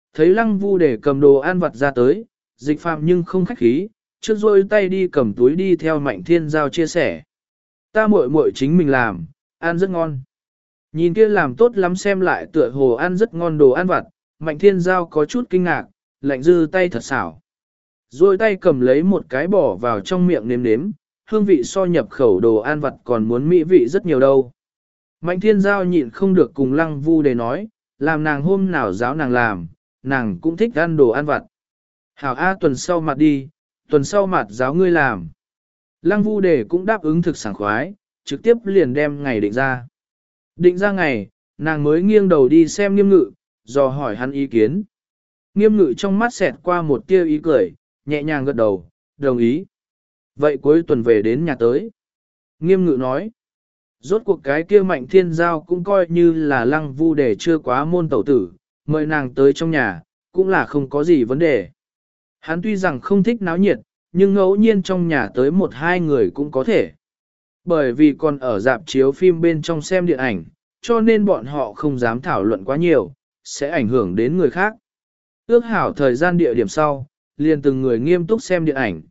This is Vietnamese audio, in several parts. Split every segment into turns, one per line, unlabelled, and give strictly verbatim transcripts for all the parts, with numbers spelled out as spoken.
Thấy lăng vu để cầm đồ ăn vặt ra tới, dịch phàm nhưng không khách khí, trước rôi tay đi cầm túi đi theo Mạnh Thiên Giao chia sẻ. Ta muội muội chính mình làm, ăn rất ngon. Nhìn kia làm tốt lắm xem lại tựa hồ ăn rất ngon đồ ăn vặt, Mạnh Thiên Giao có chút kinh ngạc, lạnh dư tay thật xảo. Rồi tay cầm lấy một cái bỏ vào trong miệng nếm nếm, hương vị so nhập khẩu đồ ăn vặt còn muốn mỹ vị rất nhiều đâu. Mạnh Thiên Giao nhịn không được cùng Lăng Vu để nói, làm nàng hôm nào giáo nàng làm, nàng cũng thích ăn đồ ăn vặt. Hảo A tuần sau mặt đi, tuần sau mặt giáo ngươi làm. Lăng Vu Đề cũng đáp ứng thực sảng khoái, trực tiếp liền đem ngày định ra. Định ra ngày, nàng mới nghiêng đầu đi xem Nghiêm Ngự, dò hỏi hắn ý kiến. Nghiêm Ngự trong mắt xẹt qua một tia ý cười, nhẹ nhàng gật đầu, đồng ý. Vậy cuối tuần về đến nhà tới. Nghiêm Ngự nói, rốt cuộc cái kia Mạnh Thiên Giao cũng coi như là Lăng Vu Đề chưa quá môn tẩu tử, mời nàng tới trong nhà, cũng là không có gì vấn đề. Hắn tuy rằng không thích náo nhiệt, nhưng ngẫu nhiên trong nhà tới một hai người cũng có thể. Bởi vì còn ở dạp chiếu phim bên trong xem điện ảnh, cho nên bọn họ không dám thảo luận quá nhiều, sẽ ảnh hưởng đến người khác. Ước hảo thời gian địa điểm sau, liền từng người nghiêm túc xem điện ảnh.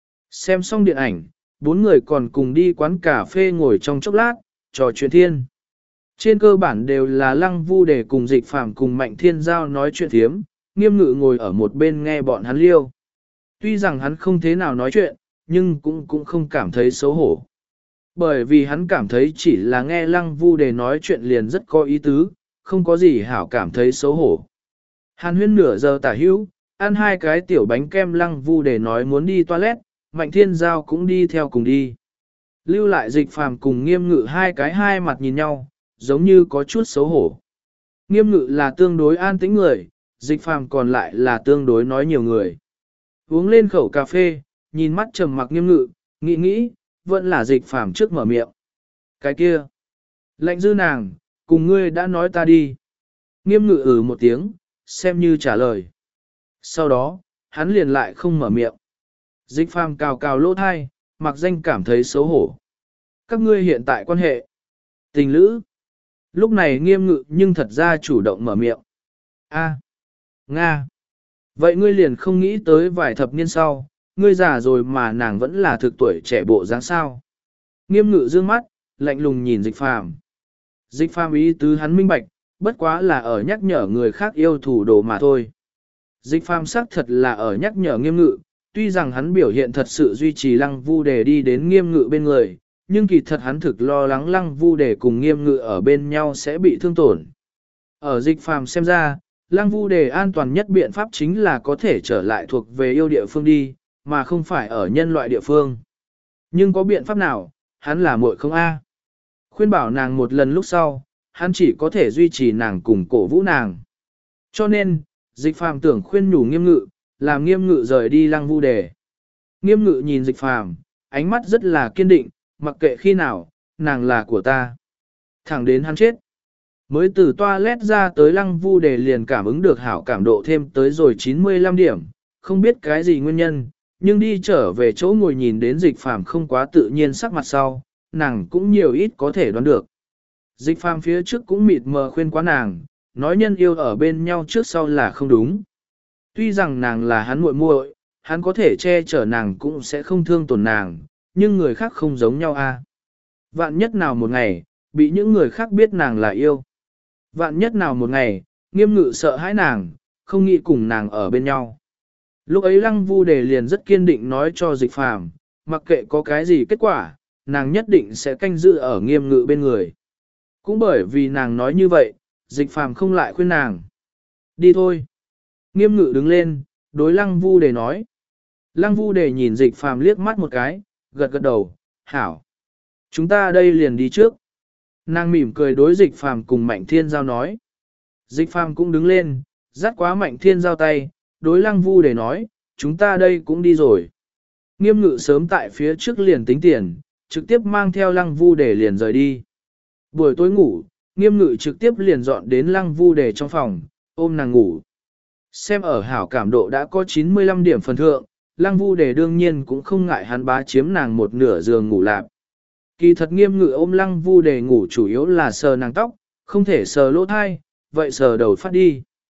Xem xong điện ảnh, bốn người còn cùng đi quán cà phê ngồi trong chốc lát, trò chuyện thiên. Trên cơ bản đều là Lăng Vu để cùng Dịch Phàm cùng Mạnh Thiên Giao nói chuyện thiếm, Nghiêm Ngự ngồi ở một bên nghe bọn hắn liêu. Tuy rằng hắn không thế nào nói chuyện, nhưng cũng cũng không cảm thấy xấu hổ. Bởi vì hắn cảm thấy chỉ là nghe Lăng Vu để nói chuyện liền rất có ý tứ, không có gì hảo cảm thấy xấu hổ. Hàn huyên nửa giờ tả hữu, ăn hai cái tiểu bánh kem. Lăng Vu để nói muốn đi toilet, Mạnh Thiên Giao cũng đi theo cùng đi. Lưu lại Dịch Phàm cùng Nghiêm Ngự hai cái hai mặt nhìn nhau, giống như có chút xấu hổ. Nghiêm Ngự là tương đối an tĩnh người, Dịch Phàm còn lại là tương đối nói nhiều người. Uống lên khẩu cà phê, nhìn mắt trầm mặc Nghiêm Ngự, nghĩ nghĩ, vẫn là Dịch Phàm trước mở miệng. Cái kia, lạnh dư nàng, cùng ngươi đã nói ta đi. Nghiêm Ngự ừ một tiếng, xem như trả lời. Sau đó, hắn liền lại không mở miệng. Dịch Phàm cào cào lỗ thai, mặc danh cảm thấy xấu hổ. Các ngươi hiện tại quan hệ tình lữ. Lúc này Nghiêm Ngự nhưng thật ra chủ động mở miệng. A, Nga. Vậy ngươi liền không nghĩ tới vài thập niên sau, ngươi già rồi mà nàng vẫn là thực tuổi trẻ bộ dáng sao. Nghiêm Ngự dương mắt, lạnh lùng nhìn Dịch Phàm. Dịch Phàm ý tứ hắn minh bạch, bất quá là ở nhắc nhở người khác yêu thủ đồ mà thôi. Dịch Phàm xác thật là ở nhắc nhở Nghiêm Ngự, tuy rằng hắn biểu hiện thật sự duy trì Lăng Vu Đề đi đến Nghiêm Ngự bên người, nhưng kỳ thật hắn thực lo lắng Lăng Vu Đề cùng Nghiêm Ngự ở bên nhau sẽ bị thương tổn. Ở Dịch Phàm xem ra, Lăng Vu Đề an toàn nhất biện pháp chính là có thể trở lại thuộc về yêu địa phương đi, mà không phải ở nhân loại địa phương. Nhưng có biện pháp nào, hắn là muội không a? Khuyên bảo nàng một lần lúc sau, hắn chỉ có thể duy trì nàng cùng cổ vũ nàng. Cho nên, Dịch Phàm tưởng khuyên nhủ Nghiêm Ngự, làm Nghiêm Ngự rời đi Lăng Vu Đề. Nghiêm Ngự nhìn Dịch Phàm, ánh mắt rất là kiên định, mặc kệ khi nào, nàng là của ta. Thẳng đến hắn chết. Mới từ toilet ra tới Lăng Vu Đề liền cảm ứng được hảo cảm độ thêm tới rồi chín mươi lăm điểm, không biết cái gì nguyên nhân, nhưng đi trở về chỗ ngồi nhìn đến Dịch Phàm không quá tự nhiên sắc mặt sau, nàng cũng nhiều ít có thể đoán được. Dịch Phàm phía trước cũng mịt mờ khuyên quá nàng, nói nhân yêu ở bên nhau trước sau là không đúng. Tuy rằng nàng là hắn muội muội, hắn có thể che chở nàng cũng sẽ không thương tổn nàng, nhưng người khác không giống nhau a. Vạn nhất nào một ngày, bị những người khác biết nàng là yêu. Vạn nhất nào một ngày, Nghiêm Ngự sợ hãi nàng, không nghĩ cùng nàng ở bên nhau. Lúc ấy Lăng Vu Đề liền rất kiên định nói cho Dịch Phàm, mặc kệ có cái gì kết quả, nàng nhất định sẽ canh giữ ở Nghiêm Ngự bên người. Cũng bởi vì nàng nói như vậy, Dịch Phàm không lại khuyên nàng. Đi thôi. Nghiêm Ngự đứng lên, đối Lăng Vu Đề nói. Lăng Vu Đề nhìn Dịch Phàm liếc mắt một cái, gật gật đầu, hảo. Chúng ta đây liền đi trước. Nàng mỉm cười đối Dịch Phàm cùng Mạnh Thiên Giao nói. Dịch Phàm cũng đứng lên, dắt quá Mạnh Thiên Giao tay, đối Lăng Vu Đề nói, chúng ta đây cũng đi rồi. Nghiêm Ngự sớm tại phía trước liền tính tiền, trực tiếp mang theo Lăng Vu Đề liền rời đi. Buổi tối ngủ, Nghiêm Ngự trực tiếp liền dọn đến Lăng Vu Đề trong phòng, ôm nàng ngủ. Xem ở hảo cảm độ đã có chín mươi lăm điểm phần thượng, Lăng Vu Đề đương nhiên cũng không ngại hắn bá chiếm nàng một nửa giường ngủ lạp. Kỳ thật Nghiêm Ngự ôm Lăng Vu Đề ngủ chủ yếu là sờ nàng tóc, không thể sờ lỗ thai, vậy sờ đầu phát đi.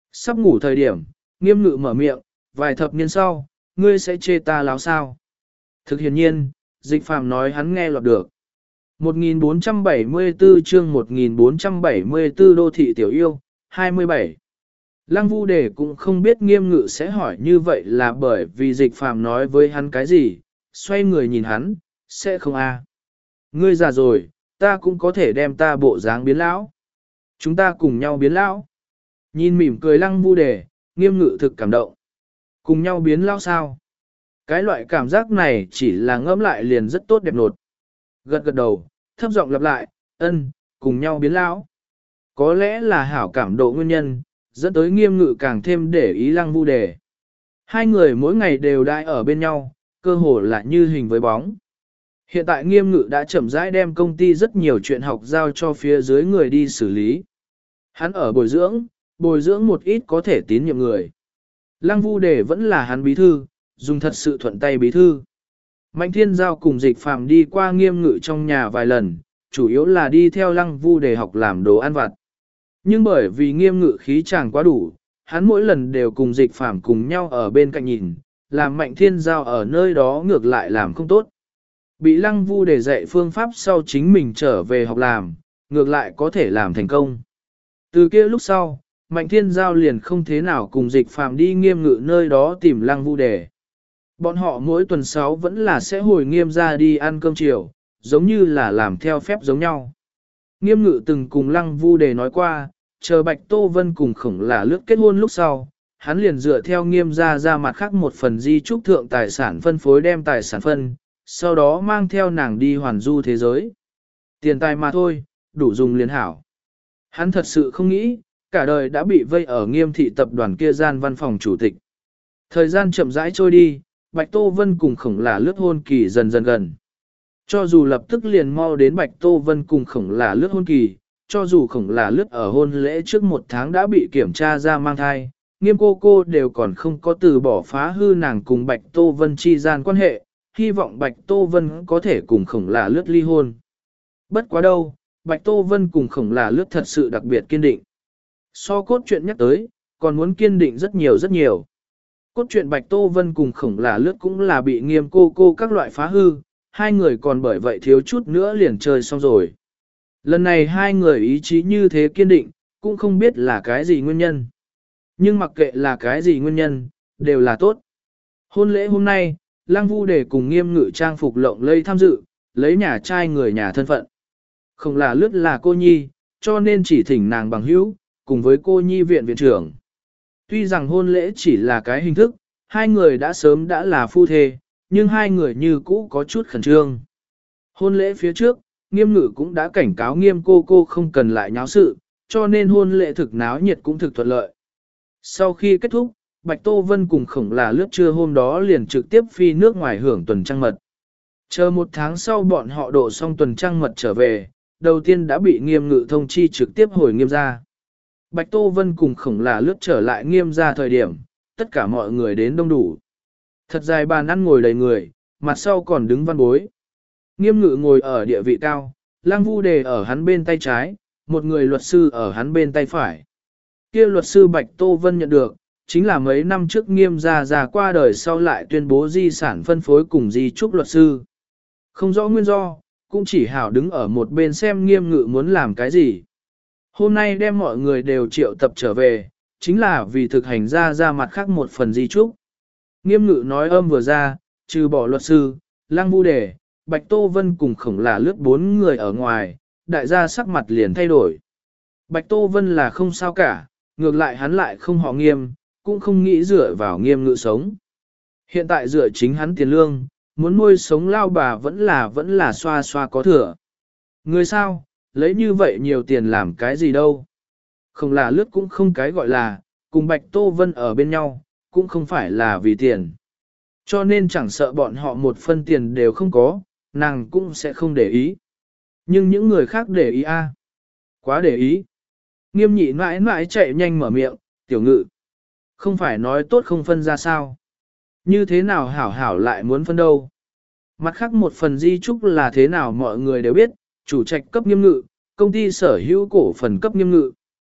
Sắp ngủ thời điểm, Nghiêm Ngự mở miệng, vài thập niên sau, ngươi sẽ chê ta láo sao. Thực hiện nhiên, Dịch Phàm nói hắn nghe lọt được. một nghìn bốn trăm bảy mươi tư chương một nghìn bốn trăm bảy mươi tư Đô thị tiểu yêu, hai mươi bảy. Lăng Vu Đề cũng không biết Nghiêm Ngự sẽ hỏi như vậy là bởi vì Dịch Phàm nói với hắn cái gì, xoay người nhìn hắn, sẽ không a. À. Ngươi già rồi, ta cũng có thể đem ta bộ dáng biến lão. Chúng ta cùng nhau biến lão. Nhìn mỉm cười Lăng Vu Đề, Nghiêm Ngự thực cảm động. Cùng nhau biến lão sao? Cái loại cảm giác này chỉ là ngẫm lại liền rất tốt đẹp nột. Gật gật đầu, thấp giọng lặp lại, ân, cùng nhau biến lão. Có lẽ là hảo cảm độ nguyên nhân, dẫn tới Nghiêm Ngự càng thêm để ý Lăng Vu Đề. Hai người mỗi ngày đều đãi ở bên nhau, cơ hồ là như hình với bóng. Hiện tại Nghiêm Ngự đã chậm rãi đem công ty rất nhiều chuyện học giao cho phía dưới người đi xử lý. Hắn ở bồi dưỡng, bồi dưỡng một ít có thể tín nhiệm người. Lăng Vu Đề vẫn là hắn bí thư, dùng thật sự thuận tay bí thư. Mạnh Thiên Giao cùng Dịch Phàm đi qua Nghiêm Ngự trong nhà vài lần, chủ yếu là đi theo Lăng Vu Đề học làm đồ ăn vặt. Nhưng bởi vì Nghiêm Ngự khí chàng quá đủ, hắn mỗi lần đều cùng Dịch Phàm cùng nhau ở bên cạnh nhìn, làm Mạnh Thiên Giao ở nơi đó ngược lại làm không tốt. Bị Lăng Vu Đề dạy phương pháp sau chính mình trở về học làm, ngược lại có thể làm thành công. Từ kia lúc sau, Mạnh Thiên Giao liền không thế nào cùng Dịch Phàm đi Nghiêm Ngự nơi đó tìm Lăng Vu Đề. Bọn họ mỗi tuần sáu vẫn là sẽ hồi Nghiêm ra đi ăn cơm chiều, giống như là làm theo phép giống nhau. Nghiêm Ngự từng cùng Lăng Vu Đề nói qua, chờ Bạch Tô Vân cùng Khổng Là Lướt kết hôn lúc sau, hắn liền dựa theo Nghiêm ra ra mặt khác một phần di trúc thượng tài sản phân phối đem tài sản phân, sau đó mang theo nàng đi hoàn du thế giới. Tiền tài mà thôi, đủ dùng liền hảo. Hắn thật sự không nghĩ, cả đời đã bị vây ở Nghiêm thị tập đoàn kia gian văn phòng chủ tịch. Thời gian chậm rãi trôi đi, Bạch Tô Vân cùng Khổng Là Lướt hôn kỳ dần dần gần. Cho dù lập tức liền mau đến Bạch Tô Vân cùng Khổng Là Lướt hôn kỳ, cho dù Khổng Là Lướt ở hôn lễ trước một tháng đã bị kiểm tra ra mang thai, Nghiêm cô cô đều còn không có từ bỏ phá hư nàng cùng Bạch Tô Vân chi gian quan hệ, hy vọng Bạch Tô Vân có thể cùng Khổng Là Lướt ly hôn. Bất quá đâu, Bạch Tô Vân cùng Khổng Là Lướt thật sự đặc biệt kiên định. So cốt truyện nhắc tới, còn muốn kiên định rất nhiều rất nhiều. Cốt truyện Bạch Tô Vân cùng Khổng Là Lướt cũng là bị Nghiêm cô cô các loại phá hư, hai người còn bởi vậy thiếu chút nữa liền chơi xong rồi. Lần này hai người ý chí như thế kiên định, cũng không biết là cái gì nguyên nhân. Nhưng mặc kệ là cái gì nguyên nhân, đều là tốt. Hôn lễ hôm nay, Lăng Vu Đề cùng Nghiêm Ngự trang phục lộng lẫy tham dự, lấy nhà trai người nhà thân phận. Khổng Là Lướt là cô nhi, cho nên chỉ thỉnh nàng bằng hữu, cùng với cô nhi viện viện trưởng. Tuy rằng hôn lễ chỉ là cái hình thức, hai người đã sớm đã là phu thê, nhưng hai người như cũ có chút khẩn trương. Hôn lễ phía trước, Nghiêm Ngự cũng đã cảnh cáo Nghiêm cô cô không cần lại nháo sự, cho nên hôn lễ thực náo nhiệt cũng thực thuận lợi. Sau khi kết thúc, Bạch Tô Vân cùng Khổng Là Lướt trưa hôm đó liền trực tiếp phi nước ngoài hưởng tuần trăng mật. Chờ một tháng sau bọn họ độ xong tuần trăng mật trở về, đầu tiên đã bị Nghiêm Ngự thông chi trực tiếp hồi Nghiêm ra. Bạch Tô Vân cùng Khổng Là Lướt trở lại Nghiêm ra thời điểm, tất cả mọi người đến đông đủ. Thật dài bàn ăn ngồi đầy người, mặt sau còn đứng văn bối. Nghiêm Ngự ngồi ở địa vị cao, Lăng Vu Đề ở hắn bên tay trái, một người luật sư ở hắn bên tay phải. Kia luật sư Bạch Tô Vân nhận được, chính là mấy năm trước Nghiêm gia già qua đời sau lại tuyên bố di sản phân phối cùng di trúc luật sư. Không rõ nguyên do, cũng chỉ hảo đứng ở một bên xem Nghiêm Ngự muốn làm cái gì. Hôm nay đem mọi người đều triệu tập trở về, chính là vì thực hành ra ra mặt khác một phần di trúc. Nghiêm Ngự nói âm vừa ra, trừ bỏ luật sư, Lăng Vu Đề, Bạch Tô Vân cùng Khổng Là Lướt bốn người ở ngoài, đại gia sắc mặt liền thay đổi. Bạch Tô Vân là không sao cả, ngược lại hắn lại không họ Nghiêm, cũng không nghĩ dựa vào Nghiêm Ngự sống. Hiện tại dựa chính hắn tiền lương, muốn nuôi sống lao bà vẫn là vẫn là xoa xoa có thừa. Người sao, lấy như vậy nhiều tiền làm cái gì đâu. Khổng Là Lướt cũng không cái gọi là, cùng Bạch Tô Vân ở bên nhau, cũng không phải là vì tiền. Cho nên chẳng sợ bọn họ một phân tiền đều không có, nàng cũng sẽ không để ý. Nhưng những người khác để ý a, à? Quá để ý. Nghiêm nhị mãi mãi chạy nhanh mở miệng, Tiểu Ngự. Không phải nói tốt không phân ra sao. Như thế nào hảo hảo lại muốn phân đâu. Mặt khác một phần di trúc là thế nào mọi người đều biết, chủ trạch cấp Nghiêm Ngự, công ty sở hữu cổ phần cấp Nghiêm Ngự.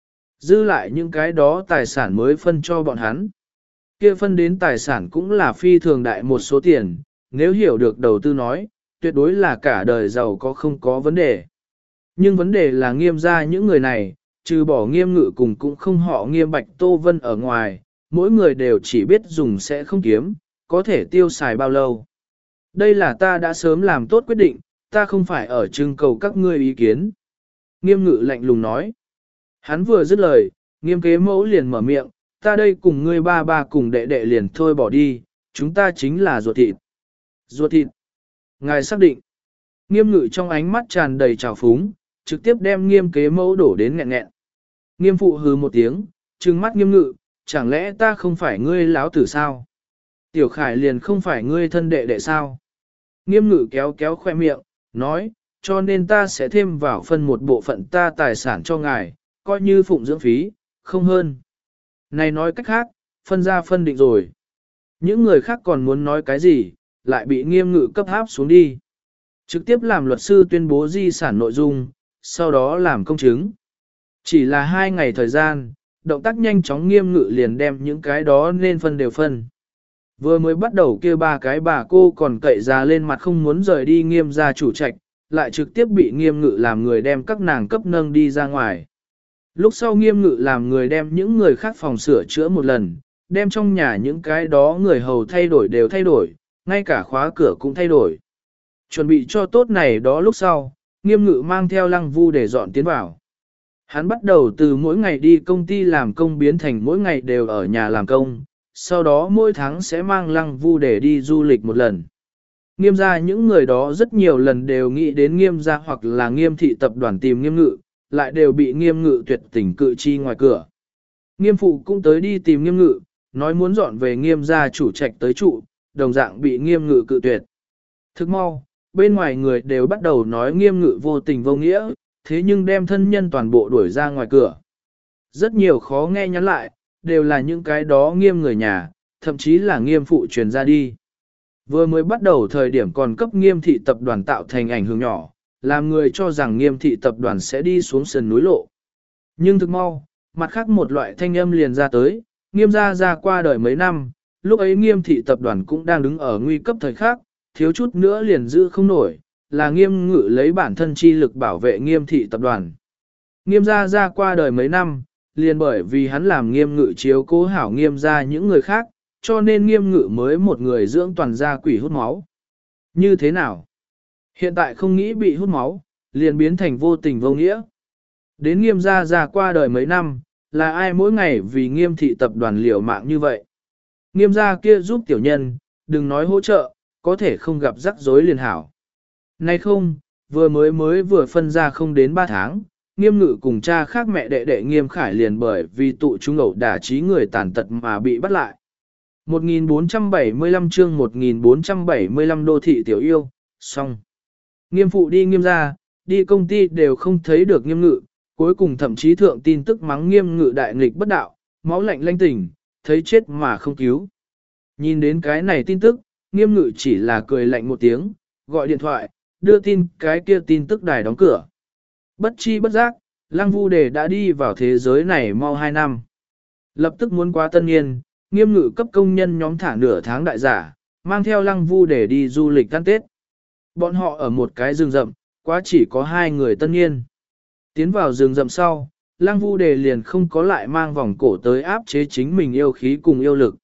dư lại những cái đó tài sản mới phân cho bọn hắn. Kia phân đến tài sản cũng là phi thường đại một số tiền, nếu hiểu được đầu tư nói, tuyệt đối là cả đời giàu có không có vấn đề. Nhưng vấn đề là nghiêm ra những người này, trừ bỏ nghiêm ngự cùng cũng không họ nghiêm bạch Tô Vân ở ngoài, mỗi người đều chỉ biết dùng sẽ không kiếm, có thể tiêu xài bao lâu. Đây là ta đã sớm làm tốt quyết định, ta không phải ở trưng cầu các ngươi ý kiến. Nghiêm ngự lạnh lùng nói. Hắn vừa dứt lời, nghiêm kế mẫu liền mở miệng, ta đây cùng ngươi ba ba cùng đệ đệ liền thôi bỏ đi, chúng ta chính là ruột thịt. Ruột thịt. Ngài xác định. Nghiêm ngự trong ánh mắt tràn đầy trào phúng, trực tiếp đem nghiêm kế mẫu đổ đến nghẹn nghẹn. Nghiêm phụ hừ một tiếng, trừng mắt nghiêm ngự, chẳng lẽ ta không phải ngươi láo tử sao? Tiểu Khải liền không phải ngươi thân đệ đệ sao? Nghiêm ngự kéo kéo khoe miệng, nói, cho nên ta sẽ thêm vào phân một bộ phận ta tài sản cho ngài, coi như phụng dưỡng phí, không hơn. Này nói cách khác, phân ra phân định rồi. Những người khác còn muốn nói cái gì, lại bị nghiêm ngự cấp áp xuống đi. Trực tiếp làm luật sư tuyên bố di sản nội dung, sau đó làm công chứng. Chỉ là hai ngày thời gian, động tác nhanh chóng nghiêm ngự liền đem những cái đó nên phân đều phân. Vừa mới bắt đầu kia ba cái bà cô còn cậy ra lên mặt không muốn rời đi nghiêm gia chủ trạch, lại trực tiếp bị nghiêm ngự làm người đem các nàng cấp nâng đi ra ngoài. Lúc sau nghiêm ngự làm người đem những người khác phòng sửa chữa một lần, đem trong nhà những cái đó người hầu thay đổi đều thay đổi, ngay cả khóa cửa cũng thay đổi. Chuẩn bị cho tốt này đó lúc sau, nghiêm ngự mang theo lăng vu để dọn tiến vào. Hắn bắt đầu từ mỗi ngày đi công ty làm công biến thành mỗi ngày đều ở nhà làm công, sau đó mỗi tháng sẽ mang lăng vu để đi du lịch một lần. Nghiêm gia những người đó rất nhiều lần đều nghĩ đến nghiêm gia hoặc là nghiêm thị tập đoàn tìm nghiêm ngự, lại đều bị nghiêm ngự tuyệt tình cự chi ngoài cửa. Nghiêm phụ cũng tới đi tìm nghiêm ngự, nói muốn dọn về nghiêm gia chủ trạch tới trụ, đồng dạng bị nghiêm ngự cự tuyệt. Thức mau, bên ngoài người đều bắt đầu nói nghiêm ngự vô tình vô nghĩa, thế nhưng đem thân nhân toàn bộ đuổi ra ngoài cửa. Rất nhiều khó nghe nhắn lại, đều là những cái đó nghiêm người nhà, thậm chí là nghiêm phụ truyền ra đi. Vừa mới bắt đầu thời điểm còn cấp nghiêm thị tập đoàn tạo thành ảnh hưởng nhỏ, làm người cho rằng nghiêm thị tập đoàn sẽ đi xuống sườn núi lộ. Nhưng thực mau, mặt khác một loại thanh âm liền ra tới, nghiêm gia ra qua đời mấy năm, lúc ấy nghiêm thị tập đoàn cũng đang đứng ở nguy cấp thời khắc, thiếu chút nữa liền giữ không nổi, là nghiêm ngự lấy bản thân chi lực bảo vệ nghiêm thị tập đoàn. Nghiêm gia ra qua đời mấy năm, liền bởi vì hắn làm nghiêm ngự chiếu cố hảo nghiêm gia những người khác, cho nên nghiêm ngự mới một người dưỡng toàn gia quỷ hút máu. Như thế nào? Hiện tại không nghĩ bị hút máu, liền biến thành vô tình vô nghĩa. Đến nghiêm gia ra qua đời mấy năm, là ai mỗi ngày vì nghiêm thị tập đoàn liều mạng như vậy? Nghiêm gia kia giúp tiểu nhân, đừng nói hỗ trợ, có thể không gặp rắc rối liền hảo. Nay không, vừa mới mới vừa phân ra không đến ba tháng, nghiêm ngự cùng cha khác mẹ đệ đệ nghiêm khải liền bởi vì tụ trung ẩu đả trí người tàn tật mà bị bắt lại. một nghìn bốn trăm bảy mươi lăm chương một nghìn bốn trăm bảy mươi lăm đô thị tiểu yêu, xong. Nghiêm phụ đi nghiêm ra, đi công ty đều không thấy được nghiêm ngự, cuối cùng thậm chí thượng tin tức mắng nghiêm ngự đại nghịch bất đạo, máu lạnh lanh tỉnh, thấy chết mà không cứu. Nhìn đến cái này tin tức, nghiêm ngự chỉ là cười lạnh một tiếng, gọi điện thoại, đưa tin cái kia tin tức đài đóng cửa. Bất chi bất giác, Lăng Vu Đề đã đi vào thế giới này mau hai năm. Lập tức muốn qua tân niên, nghiêm ngự cấp công nhân nhóm thả nửa tháng đại giả, mang theo Lăng Vu Đề đi du lịch ăn Tết. Bọn họ ở một cái rừng rậm, quá chỉ có hai người tân niên. Tiến vào rừng rậm sau, Lăng Vu Đề liền không có lại mang vòng cổ tới áp chế chính mình yêu khí cùng yêu lực.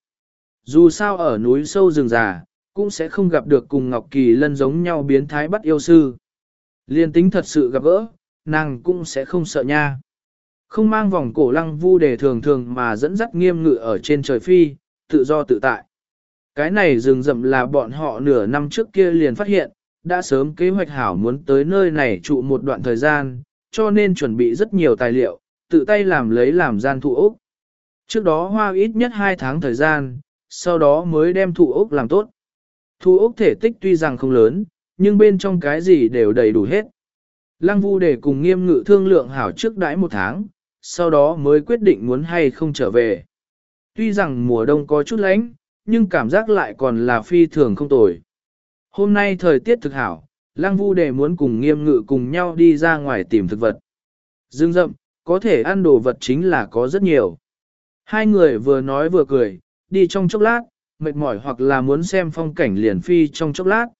Dù sao ở núi sâu rừng già, cũng sẽ không gặp được cùng Ngọc Kỳ Lân giống nhau biến thái bắt yêu sư. Liên tính thật sự gặp gỡ, nàng cũng sẽ không sợ nha. Không mang vòng cổ Lăng Vu Đề thường thường mà dẫn dắt nghiêm ngự ở trên trời phi, tự do tự tại. Cái này rừng rậm là bọn họ nửa năm trước kia liền phát hiện, đã sớm kế hoạch hảo muốn tới nơi này trụ một đoạn thời gian, cho nên chuẩn bị rất nhiều tài liệu, tự tay làm lấy làm gian thụ ốc. Trước đó hoa ít nhất hai tháng thời gian, sau đó mới đem thụ ốc làm tốt. Thụ ốc thể tích tuy rằng không lớn, nhưng bên trong cái gì đều đầy đủ hết. Lăng Vu Đề cùng nghiêm ngự thương lượng hảo trước đãi một tháng, sau đó mới quyết định muốn hay không trở về. Tuy rằng mùa đông có chút lạnh, nhưng cảm giác lại còn là phi thường không tồi. Hôm nay thời tiết thực hảo, Lăng Vu Đề muốn cùng nghiêm ngự cùng nhau đi ra ngoài tìm thực vật. Dương rậm, có thể ăn đồ vật chính là có rất nhiều. Hai người vừa nói vừa cười, đi trong chốc lát, mệt mỏi hoặc là muốn xem phong cảnh liền phi trong chốc lát.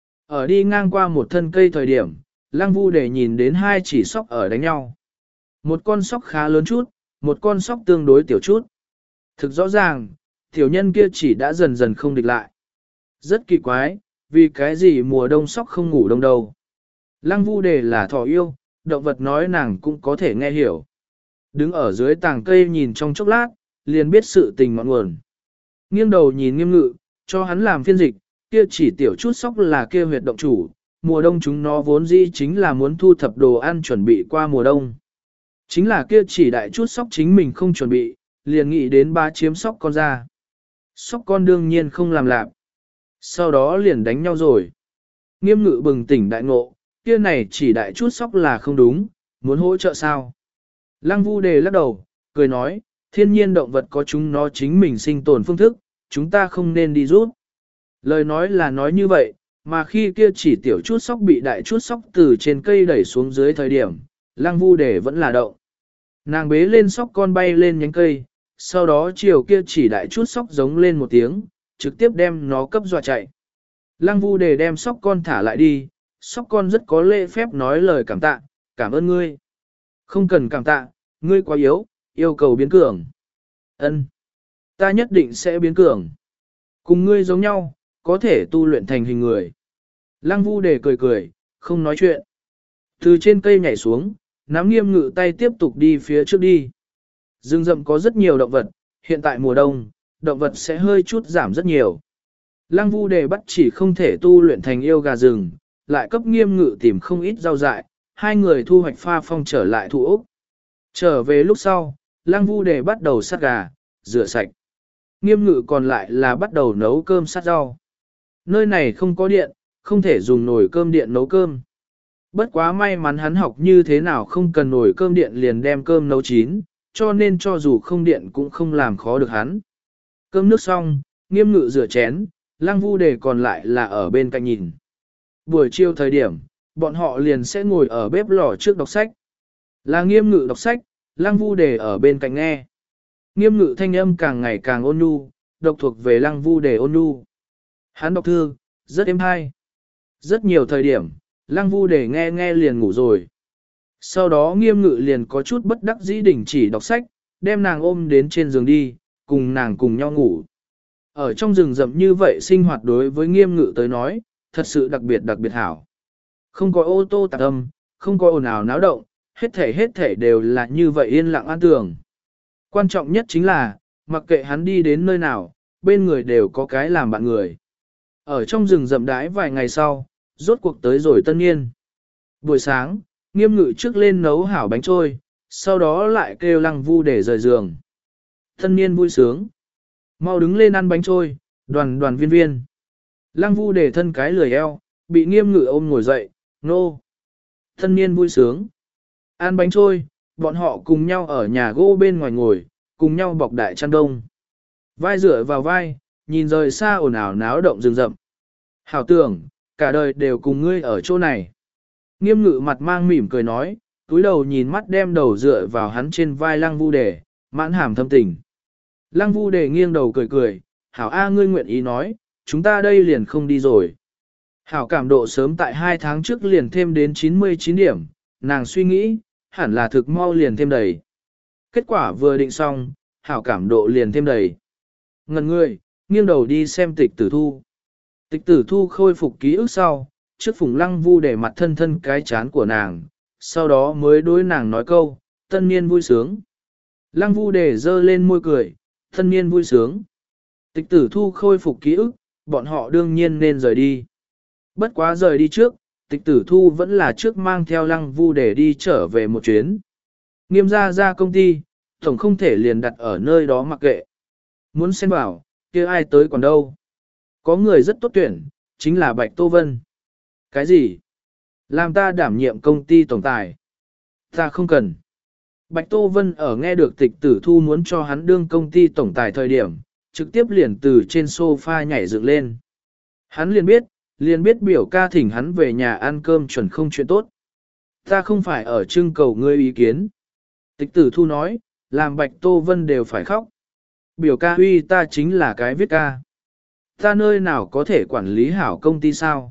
Ở đi ngang qua một thân cây thời điểm, Lăng Vu để nhìn đến hai chỉ sóc ở đánh nhau. Một con sóc khá lớn chút, một con sóc tương đối tiểu chút. Thực rõ ràng, tiểu nhân kia chỉ đã dần dần không địch lại. Rất kỳ quái, vì cái gì mùa đông sóc không ngủ đông đâu. Lăng Vu đề là thỏ yêu, động vật nói nàng cũng có thể nghe hiểu. Đứng ở dưới tàng cây nhìn trong chốc lát, liền biết sự tình ngọn nguồn. Nghiêng đầu nhìn Nghiêm Ngự, cho hắn làm phiên dịch, kia chỉ tiểu chút sóc là kia huyệt động chủ, mùa đông chúng nó vốn dĩ chính là muốn thu thập đồ ăn chuẩn bị qua mùa đông. Chính là kia chỉ đại chút sóc chính mình không chuẩn bị, liền nghĩ đến ba chiếm sóc con ra. Sóc con đương nhiên không làm lạp. Sau đó liền đánh nhau rồi. Nghiêm Ngự bừng tỉnh đại ngộ, kia này chỉ đại chút sóc là không đúng, muốn hỗ trợ sao? Lăng Vu đề lắc đầu, cười nói, thiên nhiên động vật có chúng nó chính mình sinh tồn phương thức, chúng ta không nên đi giúp. Lời nói là nói như vậy, mà khi kia chỉ tiểu chút sóc bị đại chút sóc từ trên cây đẩy xuống dưới thời điểm, Lăng Vu đề vẫn là động. Nàng bế lên sóc con bay lên nhánh cây, sau đó chiều kia chỉ đại chút sóc giống lên một tiếng, trực tiếp đem nó cấp dọa chạy. Lăng Vu đề đem sóc con thả lại đi, sóc con rất có lễ phép nói lời cảm tạ, cảm ơn ngươi. Không cần cảm tạ, ngươi quá yếu, yêu cầu biến cường. Ân, ta nhất định sẽ biến cường. Cùng ngươi giống nhau, có thể tu luyện thành hình người. Lăng Vu đề cười cười, không nói chuyện. Từ trên cây nhảy xuống, nắm Nghiêm Ngự tay tiếp tục đi phía trước đi. Rừng rậm có rất nhiều động vật, hiện tại mùa đông, động vật sẽ hơi chút giảm rất nhiều. Lăng Vu đề bắt chỉ không thể tu luyện thành yêu gà rừng, lại cấp Nghiêm Ngự tìm không ít rau dại, hai người thu hoạch pha phong trở lại thủ Úc. Trở về lúc sau, Lăng Vu đề bắt đầu sát gà, rửa sạch. Nghiêm Ngự còn lại là bắt đầu nấu cơm sát rau. Nơi này không có điện, không thể dùng nồi cơm điện nấu cơm. Bất quá may mắn hắn học như thế nào không cần nồi cơm điện liền đem cơm nấu chín, cho nên cho dù không điện cũng không làm khó được hắn. Cơm nước xong, Nghiêm Ngự rửa chén, Lăng Vu đề còn lại là ở bên cạnh nhìn. Buổi chiều thời điểm, bọn họ liền sẽ ngồi ở bếp lò trước đọc sách. Là Nghiêm Ngự đọc sách, Lăng Vu đề ở bên cạnh nghe. Nghiêm Ngự thanh âm càng ngày càng ôn nhu, độc thuộc về Lăng Vu đề ôn nhu. Hắn đọc thư, rất êm hay. Rất nhiều thời điểm, Lăng Vu đề nghe nghe liền ngủ rồi. Sau đó Nghiêm Ngự liền có chút bất đắc dĩ đình chỉ đọc sách, đem nàng ôm đến trên giường đi, cùng nàng cùng nhau ngủ. Ở trong rừng rậm như vậy sinh hoạt đối với Nghiêm Ngự tới nói, thật sự đặc biệt đặc biệt hảo. Không có ô tô tạc âm, không có ồn ào náo động, hết thể hết thể đều là như vậy yên lặng an tường. Quan trọng nhất chính là, mặc kệ hắn đi đến nơi nào, bên người đều có cái làm bạn người. Ở trong rừng rậm đái vài ngày sau, rốt cuộc tới rồi tân niên. Buổi sáng, Nghiêm Ngự trước lên nấu hảo bánh trôi, sau đó lại kêu Lăng Vu để rời giường. Tân niên vui sướng. Mau đứng lên ăn bánh trôi, đoàn đoàn viên viên. Lăng Vu để thân cái lười eo, bị Nghiêm Ngự ôm ngồi dậy, nô. Tân niên vui sướng. Ăn bánh trôi, bọn họ cùng nhau ở nhà gỗ bên ngoài ngồi, cùng nhau bọc đại chăn đông. Vai dựa vào vai, nhìn rời xa ồn ào náo động rừng rậm. Hảo tưởng, cả đời đều cùng ngươi ở chỗ này. Nghiêm Ngự mặt mang mỉm cười nói, túi đầu nhìn mắt đem đầu dựa vào hắn trên vai Lăng Vu đề, mãn hàm thâm tình. Lăng Vu đề nghiêng đầu cười cười, hảo A ngươi nguyện ý nói, chúng ta đây liền không đi rồi. Hảo cảm độ sớm tại hai tháng trước liền thêm đến chín mươi chín điểm, nàng suy nghĩ, hẳn là thực mau liền thêm đầy. Kết quả vừa định xong, hảo cảm độ liền thêm đầy. Ngần người, nghiêng đầu đi xem Tịch Tử Thu. Tịch Tử Thu khôi phục ký ức sau, trước Phùng Lăng Vu để mặt thân thân cái chán của nàng, sau đó mới đối nàng nói câu, tân niên vui sướng. Lăng Vu để dơ lên môi cười, tân niên vui sướng. Tịch Tử Thu khôi phục ký ức, bọn họ đương nhiên nên rời đi. Bất quá rời đi trước, Tịch Tử Thu vẫn là trước mang theo Lăng Vu để đi trở về một chuyến. Nghiêm ra ra công ty, tổng không thể liền đặt ở nơi đó mặc kệ. Muốn xem bảo, kia ai tới còn đâu. Có người rất tốt tuyển, chính là Bạch Tô Vân. Cái gì? Làm ta đảm nhiệm công ty tổng tài. Ta không cần. Bạch Tô Vân ở nghe được Tịch Tử Thu muốn cho hắn đương công ty tổng tài thời điểm, trực tiếp liền từ trên sofa nhảy dựng lên. Hắn liền biết, liền biết biểu ca thỉnh hắn về nhà ăn cơm chuẩn không chuyện tốt. Ta không phải ở trưng cầu ngươi ý kiến. Tịch tử thu nói, làm Bạch Tô Vân đều phải khóc. Biểu ca huy ta chính là cái viết ca. Ta nơi nào có thể quản lý hảo công ty sao?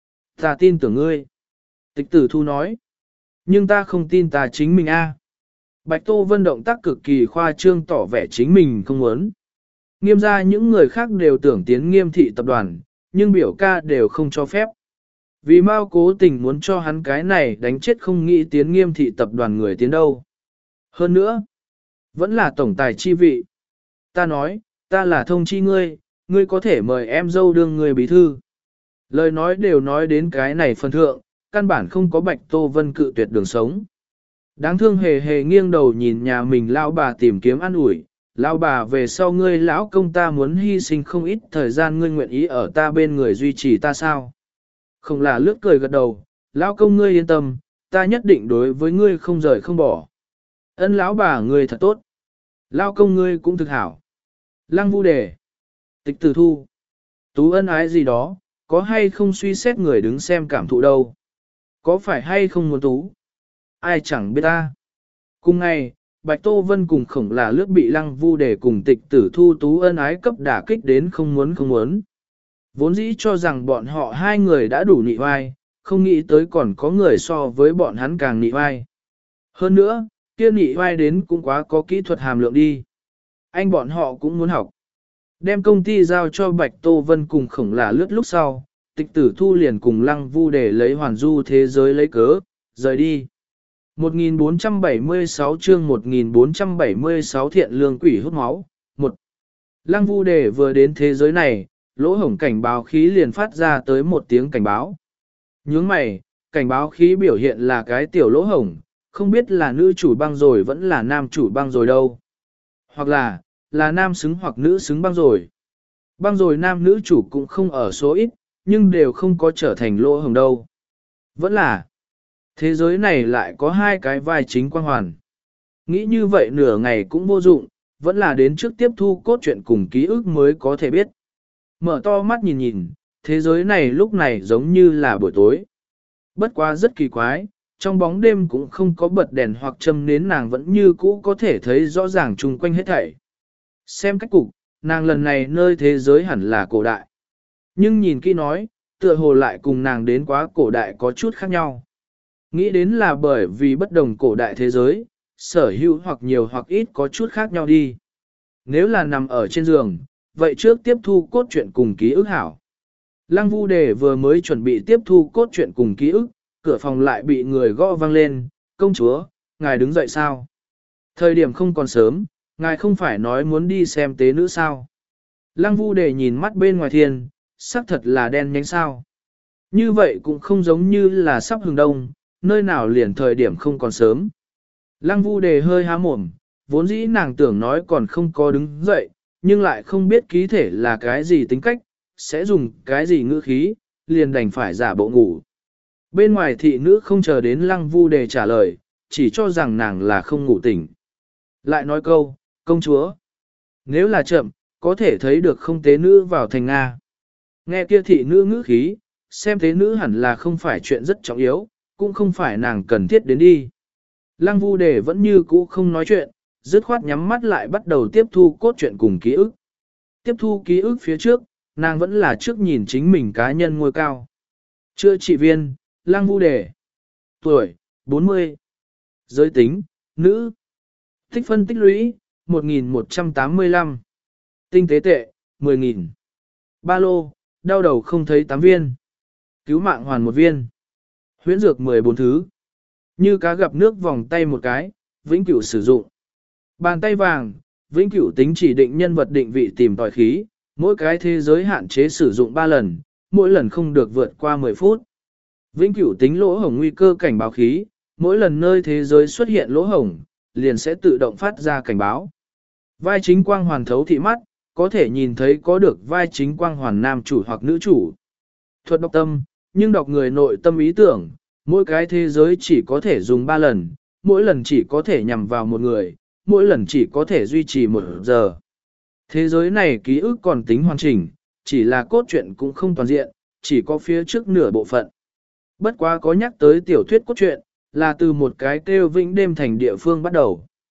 Ta tin tưởng ngươi. Tịch tử thu nói. Nhưng ta không tin ta chính mình a. Bạch Tô Vân động tác cực kỳ khoa trương tỏ vẻ chính mình không muốn. Nghiêm ra những người khác đều tưởng tiến nghiêm thị tập đoàn, nhưng biểu ca đều không cho phép. Vì Mao cố tình muốn cho hắn cái này đánh chết không nghĩ tiến nghiêm thị tập đoàn người tiến đâu. Hơn nữa, vẫn là tổng tài chi vị. Ta nói, ta là thông chi ngươi, ngươi có thể mời em dâu đương người bí thư. Lời nói đều nói đến cái này phần thượng, căn bản không có Bạch Tô Vân cự tuyệt đường sống. Đáng thương hề hề nghiêng đầu nhìn nhà mình lão bà tìm kiếm ăn ủi, lão bà về sau ngươi lão công ta muốn hy sinh không ít thời gian ngươi nguyện ý ở ta bên người duy trì ta sao? Không là lướt cười gật đầu, lão công ngươi yên tâm, ta nhất định đối với ngươi không rời không bỏ. Ân lão bà ngươi thật tốt. Lão công ngươi cũng thực hảo. Lăng Vu Đề, Tịch Tử Thu, Tú ân ái gì đó, có hay không suy xét người đứng xem cảm thụ đâu? Có phải hay không muốn Tú? Ai chẳng biết ta. Cùng ngày, Bạch Tô Vân cùng Khổng là lướt bị Lăng Vu Đề cùng Tịch Tử Thu Tú ân ái cấp đả kích đến không muốn không muốn. Vốn dĩ cho rằng bọn họ hai người đã đủ nị vai, không nghĩ tới còn có người so với bọn hắn càng nị vai. Hơn nữa, kia nị vai đến cũng quá có kỹ thuật hàm lượng đi. Anh bọn họ cũng muốn học. Đem công ty giao cho Bạch Tô Vân cùng Khổng là lướt lúc sau, Tịch Tử Thu liền cùng Lăng Vu để lấy hoàn du thế giới lấy cớ, rời đi. một nghìn bốn trăm bảy mươi sáu chương một nghìn bốn trăm bảy mươi sáu thiện lương quỷ hút máu. một. Lăng Vu Đề vừa đến thế giới này, lỗ hổng cảnh báo khí liền phát ra tới một tiếng cảnh báo. Nhướng mày, cảnh báo khí biểu hiện là cái tiểu lỗ hổng, không biết là nữ chủ băng rồi vẫn là nam chủ băng rồi đâu. Hoặc là, là nam xứng hoặc nữ xứng băng rồi. Băng rồi nam nữ chủ cũng không ở số ít, nhưng đều không có trở thành lỗ hổng đâu. Vẫn là, thế giới này lại có hai cái vai chính quang hoàn. Nghĩ như vậy nửa ngày cũng vô dụng, vẫn là đến trước tiếp thu cốt truyện cùng ký ức mới có thể biết. Mở to mắt nhìn nhìn, thế giới này lúc này giống như là buổi tối. Bất quá rất kỳ quái, trong bóng đêm cũng không có bật đèn hoặc châm nến nàng vẫn như cũ có thể thấy rõ ràng chung quanh hết thảy. Xem cách cục, nàng lần này nơi thế giới hẳn là cổ đại. Nhưng nhìn kỹ nói, tựa hồ lại cùng nàng đến quá cổ đại có chút khác nhau. Nghĩ đến là bởi vì bất đồng cổ đại thế giới, sở hữu hoặc nhiều hoặc ít có chút khác nhau đi. Nếu là nằm ở trên giường, vậy trước tiếp thu cốt truyện cùng ký ức hảo. Lăng Vu Đề vừa mới chuẩn bị tiếp thu cốt truyện cùng ký ức, cửa phòng lại bị người gõ vang lên, công chúa, ngài đứng dậy sao? Thời điểm không còn sớm, ngài không phải nói muốn đi xem tế nữ sao? Lăng Vu Đề nhìn mắt bên ngoài thiên, sắc thật là đen nhánh sao. Như vậy cũng không giống như là sắp hừng đông, nơi nào liền thời điểm không còn sớm. Lăng Vu Đề hơi há mồm, vốn dĩ nàng tưởng nói còn không có đứng dậy, nhưng lại không biết ký thể là cái gì tính cách, sẽ dùng cái gì ngữ khí, liền đành phải giả bộ ngủ. Bên ngoài thị nữ không chờ đến Lăng Vu Đề trả lời, chỉ cho rằng nàng là không ngủ tỉnh. Lại nói câu, công chúa, nếu là chậm, có thể thấy được không tế nữ vào thành Nga. Nghe kia thị nữ ngữ khí, xem tế nữ hẳn là không phải chuyện rất trọng yếu, cũng không phải nàng cần thiết đến đi. Lăng Vu Đề vẫn như cũ không nói chuyện, dứt khoát nhắm mắt lại bắt đầu tiếp thu cốt truyện cùng ký ức. Tiếp thu ký ức phía trước, nàng vẫn là trước nhìn chính mình cá nhân ngôi cao. Chữa trị viên, Lăng Vu Đề. Tuổi, bốn mươi. Giới tính, nữ. Tích phân tích lũy, một nghìn một trăm tám mươi lăm. Tinh tế tệ, mười nghìn. Ba lô, đau đầu không thấy tám viên. Cứu mạng hoàn một viên. Huyễn dược mười bốn thứ. Như cá gặp nước vòng tay một cái, vĩnh cửu sử dụng. Bàn tay vàng, vĩnh cửu tính chỉ định nhân vật định vị tìm tòi khí, mỗi cái thế giới hạn chế sử dụng ba lần, mỗi lần không được vượt qua mười phút. Vĩnh cửu tính lỗ hổng nguy cơ cảnh báo khí, mỗi lần nơi thế giới xuất hiện lỗ hổng, liền sẽ tự động phát ra cảnh báo. Vai chính quang hoàn thấu thị mắt, có thể nhìn thấy có được vai chính quang hoàn nam chủ hoặc nữ chủ. Thuật đọc tâm, nhưng đọc người nội tâm ý tưởng, mỗi cái thế giới chỉ có thể dùng ba lần, mỗi lần chỉ có thể nhằm vào một người, mỗi lần chỉ có thể duy trì một giờ. Thế giới này ký ức còn tính hoàn chỉnh, chỉ là cốt truyện cũng không toàn diện, chỉ có phía trước nửa bộ phận. Bất quá có nhắc tới tiểu thuyết cốt truyện, là từ một cái kêu vĩnh đêm thành địa phương bắt đầu.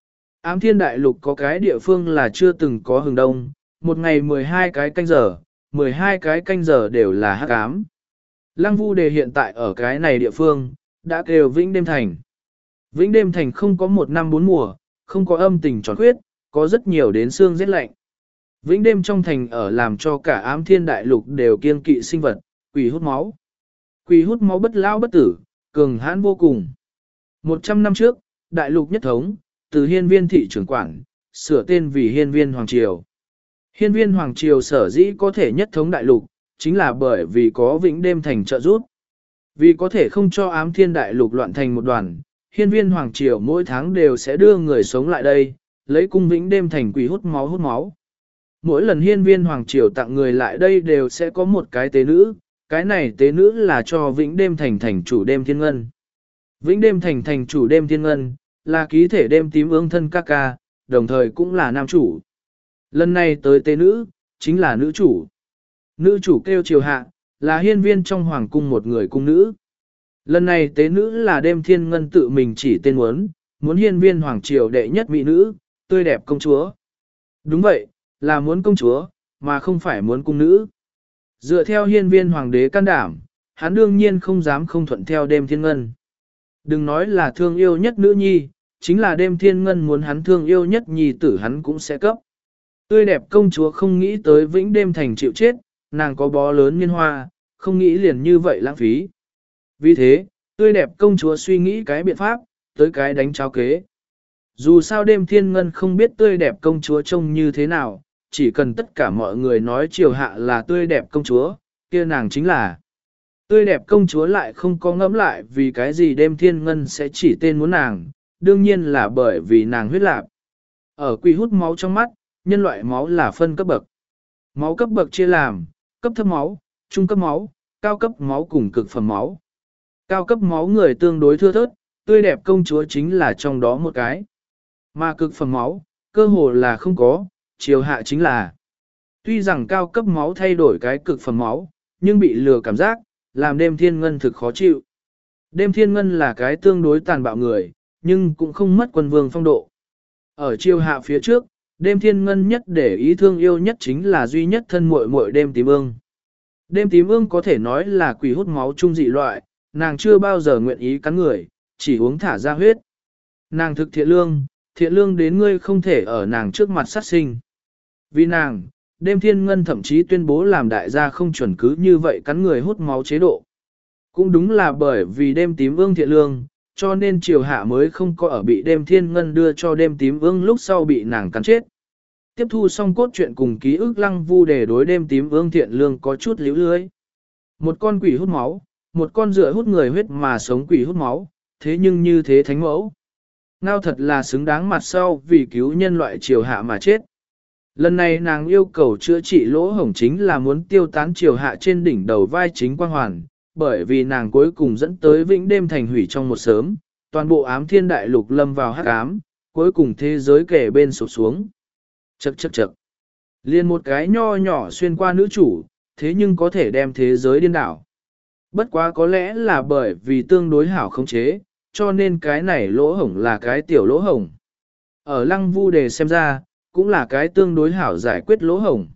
Ám thiên đại lục có cái địa phương là chưa từng có hừng đông, một ngày mười hai cái canh giờ, mười hai cái canh giờ đều là hắc ám. Lăng Vu Đề hiện tại ở cái này địa phương, đã kêu Vĩnh Đêm Thành. Vĩnh Đêm Thành không có một năm bốn mùa, không có âm tình tròn khuyết, có rất nhiều đến xương rét lạnh. Vĩnh Đêm trong thành ở làm cho cả ám thiên đại lục đều kiêng kỵ sinh vật, quỷ hút máu. Quỷ hút máu bất lão bất tử, cường hãn vô cùng. Một trăm năm trước, đại lục nhất thống, từ hiên viên thị trưởng quản, sửa tên vì hiên viên Hoàng Triều. Hiên viên Hoàng Triều sở dĩ có thể nhất thống đại lục, chính là bởi vì có Vĩnh Đêm Thành trợ giúp. Vì có thể không cho ám thiên đại lục loạn thành một đoàn, hiên viên Hoàng Triều mỗi tháng đều sẽ đưa người sống lại đây, lấy cung Vĩnh Đêm Thành quỷ hút máu hút máu. Mỗi lần hiên viên Hoàng Triều tặng người lại đây đều sẽ có một cái tế nữ, cái này tế nữ là cho Vĩnh Đêm Thành thành chủ Đêm Thiên Ngân. Vĩnh Đêm Thành thành chủ Đêm Thiên Ngân, là ký thể Đêm Tím Ương thân ca ca, đồng thời cũng là nam chủ. Lần này tới tế nữ, chính là nữ chủ. Nữ chủ kêu Triều Hạ, là hiên viên trong hoàng cung một người cung nữ. Lần này tế nữ là Đêm Thiên Ngân tự mình chỉ tên muốn, muốn hiên viên Hoàng Triều đệ nhất mỹ nữ, tươi đẹp công chúa. Đúng vậy, là muốn công chúa, mà không phải muốn cung nữ. Dựa theo hiên viên hoàng đế can đảm, hắn đương nhiên không dám không thuận theo Đêm Thiên Ngân. Đừng nói là thương yêu nhất nữ nhi, chính là Đêm Thiên Ngân muốn hắn thương yêu nhất nhi tử hắn cũng sẽ cấp. Tươi đẹp công chúa không nghĩ tới Vĩnh Đêm Thành chịu chết, nàng có bó lớn niên hoa, không nghĩ liền như vậy lãng phí. Vì thế, tươi đẹp công chúa suy nghĩ cái biện pháp, tới cái đánh cháo kế. Dù sao Đêm Thiên Ngân không biết tươi đẹp công chúa trông như thế nào, chỉ cần tất cả mọi người nói Triều Hạ là tươi đẹp công chúa, kia nàng chính là. Tươi đẹp công chúa lại không có ngẫm lại vì cái gì Đêm Thiên Ngân sẽ chỉ tên muốn nàng, đương nhiên là bởi vì nàng huyết lạp. Ở quỷ hút máu trong mắt, nhân loại máu là phân cấp bậc. Máu cấp bậc chia làm, cấp thấp máu, trung cấp máu, cao cấp máu cùng cực phẩm máu. Cao cấp máu người tương đối thưa thớt, tươi đẹp công chúa chính là trong đó một cái. Mà cực phẩm máu, cơ hồ là không có, Triều Hạ chính là. Tuy rằng cao cấp máu thay đổi cái cực phẩm máu, nhưng bị lừa cảm giác, làm Đêm Thiên Ngân thực khó chịu. Đêm Thiên Ngân là cái tương đối tàn bạo người, nhưng cũng không mất quân vương phong độ. Ở Triều Hạ phía trước, Đêm Thiên Ngân nhất để ý thương yêu nhất chính là duy nhất thân muội muội Đêm Tím Ương. Đêm Tím Ương có thể nói là quỷ hút máu trung dị loại, nàng chưa bao giờ nguyện ý cắn người, chỉ uống thả ra huyết. Nàng thực thiện lương, thiện lương đến ngươi không thể ở nàng trước mặt sát sinh. Vì nàng, Đêm Thiên Ngân thậm chí tuyên bố làm đại gia không chuẩn cứ như vậy cắn người hút máu chế độ. Cũng đúng là bởi vì Đêm Tím Ương thiện lương, cho nên Triều Hạ mới không có ở bị Đêm Thiên Ngân đưa cho Đêm Tím Ương lúc sau bị nàng cắn chết. Tiếp thu xong cốt truyện cùng ký ức Lăng Vu để đối Đêm Tím Ương thiện lương có chút líu lưới. Một con quỷ hút máu, một con rựa hút người huyết mà sống quỷ hút máu, thế nhưng như thế thánh mẫu. Ngao thật là xứng đáng mặt sau vì cứu nhân loại Triều Hạ mà chết. Lần này nàng yêu cầu chữa trị lỗ hổng chính là muốn tiêu tán Triều Hạ trên đỉnh đầu vai chính quang hoàn, bởi vì nàng cuối cùng dẫn tới Vĩnh Đêm Thành hủy trong một sớm, toàn bộ ám thiên đại lục lâm vào hắc ám, cuối cùng thế giới kể bên sụp xuống. Chậc chậc chậc. Liên một cái nho nhỏ xuyên qua nữ chủ, thế nhưng có thể đem thế giới điên đảo. Bất quá có lẽ là bởi vì tương đối hảo khống chế, cho nên cái này lỗ hổng là cái tiểu lỗ hổng. Ở Lăng Vu Đề xem ra, cũng là cái tương đối hảo giải quyết lỗ hổng.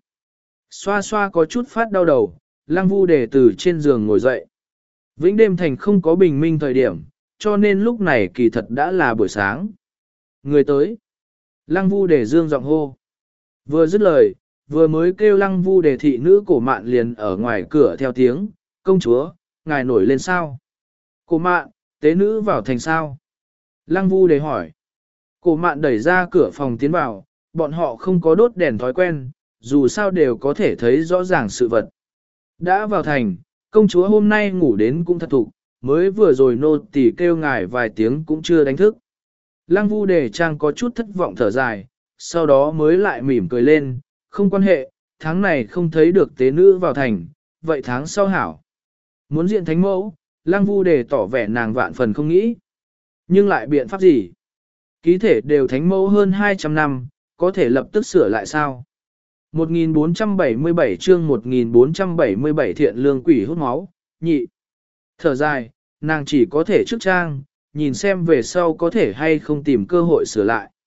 Xoa xoa có chút phát đau đầu, Lăng Vu Đề từ trên giường ngồi dậy. Vĩnh Đêm Thành không có bình minh thời điểm, cho nên lúc này kỳ thật đã là buổi sáng. Người tới. Lăng Vu Đề dương giọng hô. Vừa dứt lời, vừa mới kêu Lăng Vu Đề thị nữ Cổ Mạn liền ở ngoài cửa theo tiếng, công chúa, ngài nổi lên sao? Cổ Mạn, tế nữ vào thành sao? Lăng Vu Đề hỏi. Cổ Mạn đẩy ra cửa phòng tiến vào, bọn họ không có đốt đèn thói quen, dù sao đều có thể thấy rõ ràng sự vật. Đã vào thành, công chúa hôm nay ngủ đến cũng thật thục, mới vừa rồi nô tỳ kêu ngài vài tiếng cũng chưa đánh thức. Lăng Vu Đề Trang có chút thất vọng thở dài, sau đó mới lại mỉm cười lên, không quan hệ, tháng này không thấy được tế nữ vào thành, vậy tháng sau hảo. Muốn diện thánh mẫu, Lăng Vu Đề tỏ vẻ nàng vạn phần không nghĩ. Nhưng lại biện pháp gì? Ký thể đều thánh mẫu hơn hai trăm năm, có thể lập tức sửa lại sao? một nghìn bốn trăm bảy mươi bảy chương một nghìn bốn trăm bảy mươi bảy thiện lương quỷ hút máu, nhị. Thở dài, nàng chỉ có thể trước trang, nhìn xem về sau có thể hay không tìm cơ hội sửa lại.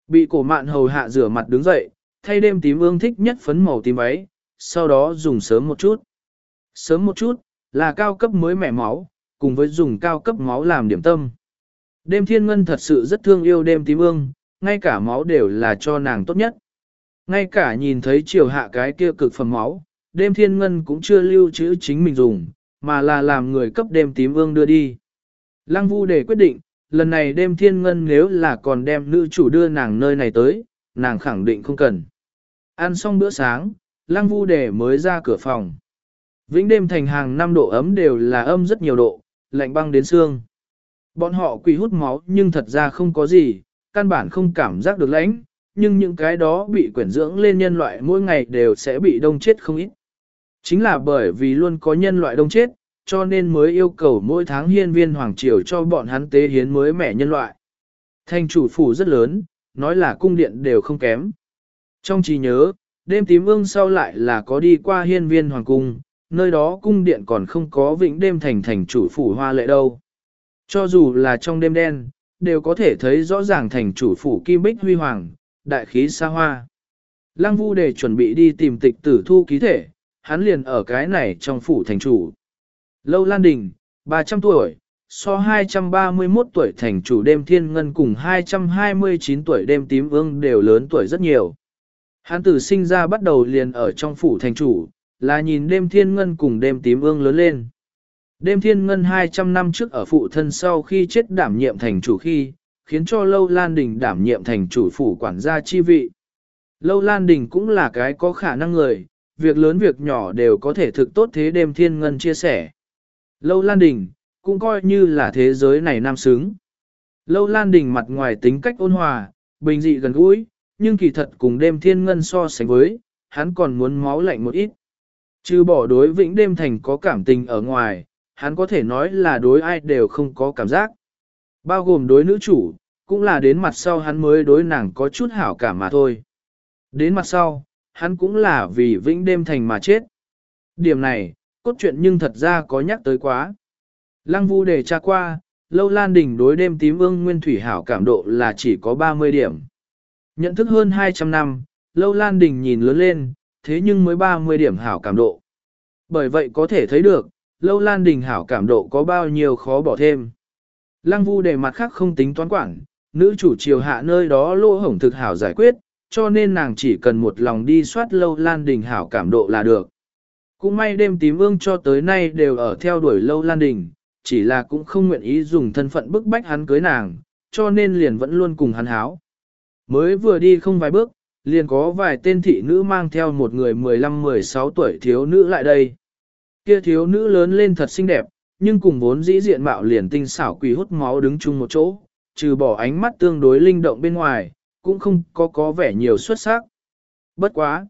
Bị cổ mạn hầu hạ rửa mặt đứng dậy, thay đêm tím ương thích nhất phấn màu tím váy, sau đó dùng sớm một chút. Sớm một chút, là cao cấp mới mẻ máu, cùng với dùng cao cấp máu làm điểm tâm. Đêm thiên ngân thật sự rất thương yêu đêm tím ương, ngay cả máu đều là cho nàng tốt nhất. Ngay cả nhìn thấy chiều hạ cái kia cực phẩm máu, đêm thiên ngân cũng chưa lưu trữ chính mình dùng, mà là làm người cấp đêm tím ương đưa đi. Lăng Vu để quyết định, lần này đêm thiên ngân nếu là còn đem nữ chủ đưa nàng nơi này tới, nàng khẳng định không cần. Ăn xong bữa sáng, Lăng Vu để mới ra cửa phòng. Vĩnh đêm thành hàng năm độ ấm đều là âm rất nhiều độ, lạnh băng đến xương. Bọn họ quỳ hút máu nhưng thật ra không có gì, căn bản không cảm giác được lạnh, nhưng những cái đó bị quyển dưỡng lên nhân loại mỗi ngày đều sẽ bị đông chết không ít. Chính là bởi vì luôn có nhân loại đông chết, cho nên mới yêu cầu mỗi tháng hiên viên hoàng triều cho bọn hắn tế hiến mới mẻ nhân loại. Thành chủ phủ rất lớn, nói là cung điện đều không kém. Trong trí nhớ, đêm tím ương sau lại là có đi qua hiên viên hoàng cung, nơi đó cung điện còn không có vĩnh đêm thành thành chủ phủ hoa lệ đâu. Cho dù là trong đêm đen, đều có thể thấy rõ ràng thành chủ phủ kim bích huy hoàng, đại khí xa hoa. Lăng Vu để chuẩn bị đi tìm tịch tử thu ký thể, hắn liền ở cái này trong phủ thành chủ. Lâu Lan Đình, ba trăm tuổi, so hai trăm ba mươi mốt tuổi thành chủ đêm thiên ngân cùng hai trăm hai mươi chín tuổi đêm tím vương đều lớn tuổi rất nhiều. Hắn từ sinh ra bắt đầu liền ở trong phủ thành chủ, là nhìn đêm thiên ngân cùng đêm tím vương lớn lên. Đêm thiên ngân hai trăm năm trước ở phụ thân sau khi chết đảm nhiệm thành chủ khi, khiến cho Lâu Lan Đình đảm nhiệm thành chủ phủ quản gia chi vị. Lâu Lan Đình cũng là cái có khả năng người, việc lớn việc nhỏ đều có thể thực tốt thế đêm thiên ngân chia sẻ. Lâu Lan Đình, cũng coi như là thế giới này nam xứng. Lâu Lan Đình mặt ngoài tính cách ôn hòa, bình dị gần gũi, nhưng kỳ thật cùng đêm thiên ngân so sánh với, hắn còn muốn máu lạnh một ít. Trừ bỏ đối vĩnh đêm thành có cảm tình ở ngoài, hắn có thể nói là đối ai đều không có cảm giác. Bao gồm đối nữ chủ, cũng là đến mặt sau hắn mới đối nàng có chút hảo cảm mà thôi. Đến mặt sau, hắn cũng là vì vĩnh đêm thành mà chết. Điểm này, cốt truyện nhưng thật ra có nhắc tới quá. Lăng Vu đề tra qua, Lâu Lan Đình đối đêm tím vương nguyên thủy hảo cảm độ là chỉ có ba mươi điểm. Nhận thức hơn hai trăm năm, Lâu Lan Đình nhìn lớn lên, thế nhưng mới ba mươi điểm hảo cảm độ. Bởi vậy có thể thấy được, Lâu Lan Đình hảo cảm độ có bao nhiêu khó bỏ thêm. Lăng Vu đề mặt khác không tính toán quản, nữ chủ triều hạ nơi đó lỗ hổng thực hảo giải quyết, cho nên nàng chỉ cần một lòng đi soát Lâu Lan Đình hảo cảm độ là được. Cũng may đêm tím vương cho tới nay đều ở theo đuổi Lâu Lan Đình, chỉ là cũng không nguyện ý dùng thân phận bức bách hắn cưới nàng, cho nên liền vẫn luôn cùng hắn háo. Mới vừa đi không vài bước, liền có vài tên thị nữ mang theo một người mười lăm mười sáu tuổi thiếu nữ lại đây. Kia thiếu nữ lớn lên thật xinh đẹp, nhưng cùng vốn dĩ diện mạo liền tinh xảo quỷ hút máu đứng chung một chỗ, trừ bỏ ánh mắt tương đối linh động bên ngoài, cũng không có có vẻ nhiều xuất sắc. Bất quá.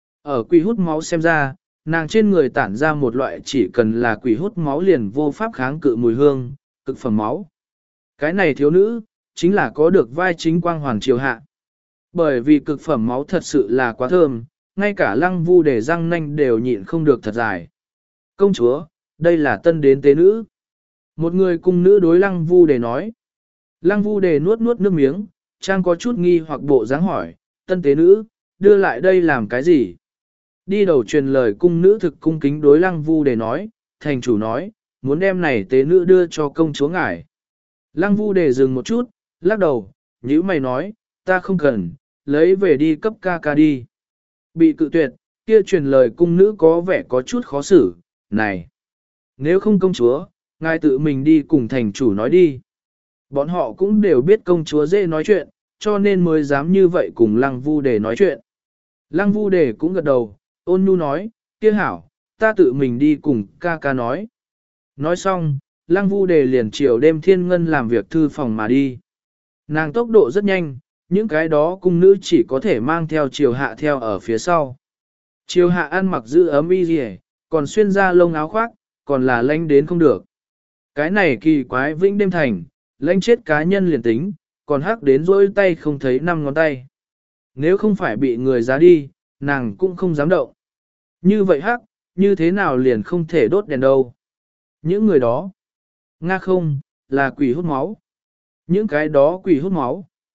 Ở quỷ hút máu xem ra, nàng trên người tản ra một loại chỉ cần là quỷ hút máu liền vô pháp kháng cự mùi hương, cực phẩm máu. Cái này thiếu nữ, chính là có được vai chính quang hoàn triều hạ. Bởi vì cực phẩm máu thật sự là quá thơm, ngay cả Lăng Vu để răng nanh đều nhịn không được thật dài. Công chúa, đây là tân đến tế nữ. Một người cung nữ đối Lăng Vu để nói. Lăng Vu để nuốt nuốt nước miếng, trang có chút nghi hoặc bộ dáng hỏi, tân tế nữ, đưa lại đây làm cái gì? Đi đầu truyền lời cung nữ thực cung kính đối Lăng Vu để nói, thành chủ nói, muốn đem này tế nữ đưa cho công chúa ngài. Lăng Vu để dừng một chút, lắc đầu, nhíu mày nói, ta không cần, lấy về đi cấp ca ca đi. Bị cự tuyệt, kia truyền lời cung nữ có vẻ có chút khó xử, này. Nếu không công chúa, ngài tự mình đi cùng thành chủ nói đi. Bọn họ cũng đều biết công chúa dễ nói chuyện, cho nên mới dám như vậy cùng Lăng Vu để nói chuyện. Lăng Vu để cũng gật đầu, ôn nhu nói, kia hảo, ta tự mình đi cùng ca ca nói. Nói xong, Lăng Vu đề liền chiều đêm thiên ngân làm việc thư phòng mà đi. Nàng tốc độ rất nhanh, những cái đó cung nữ chỉ có thể mang theo chiều hạ theo ở phía sau. Chiều hạ ăn mặc giữ ấm y gì, còn xuyên ra lông áo khoác, còn là lanh đến không được. Cái này kỳ quái vĩnh đêm thành, lanh chết cá nhân liền tính, còn hắc đến rỗi tay không thấy năm ngón tay. Nếu không phải bị người giá đi, nàng cũng không dám động. Như vậy hắc, như thế nào liền không thể đốt đèn đâu. Những người đó, nga không, là quỷ hút máu. Những cái đó quỷ hút máu,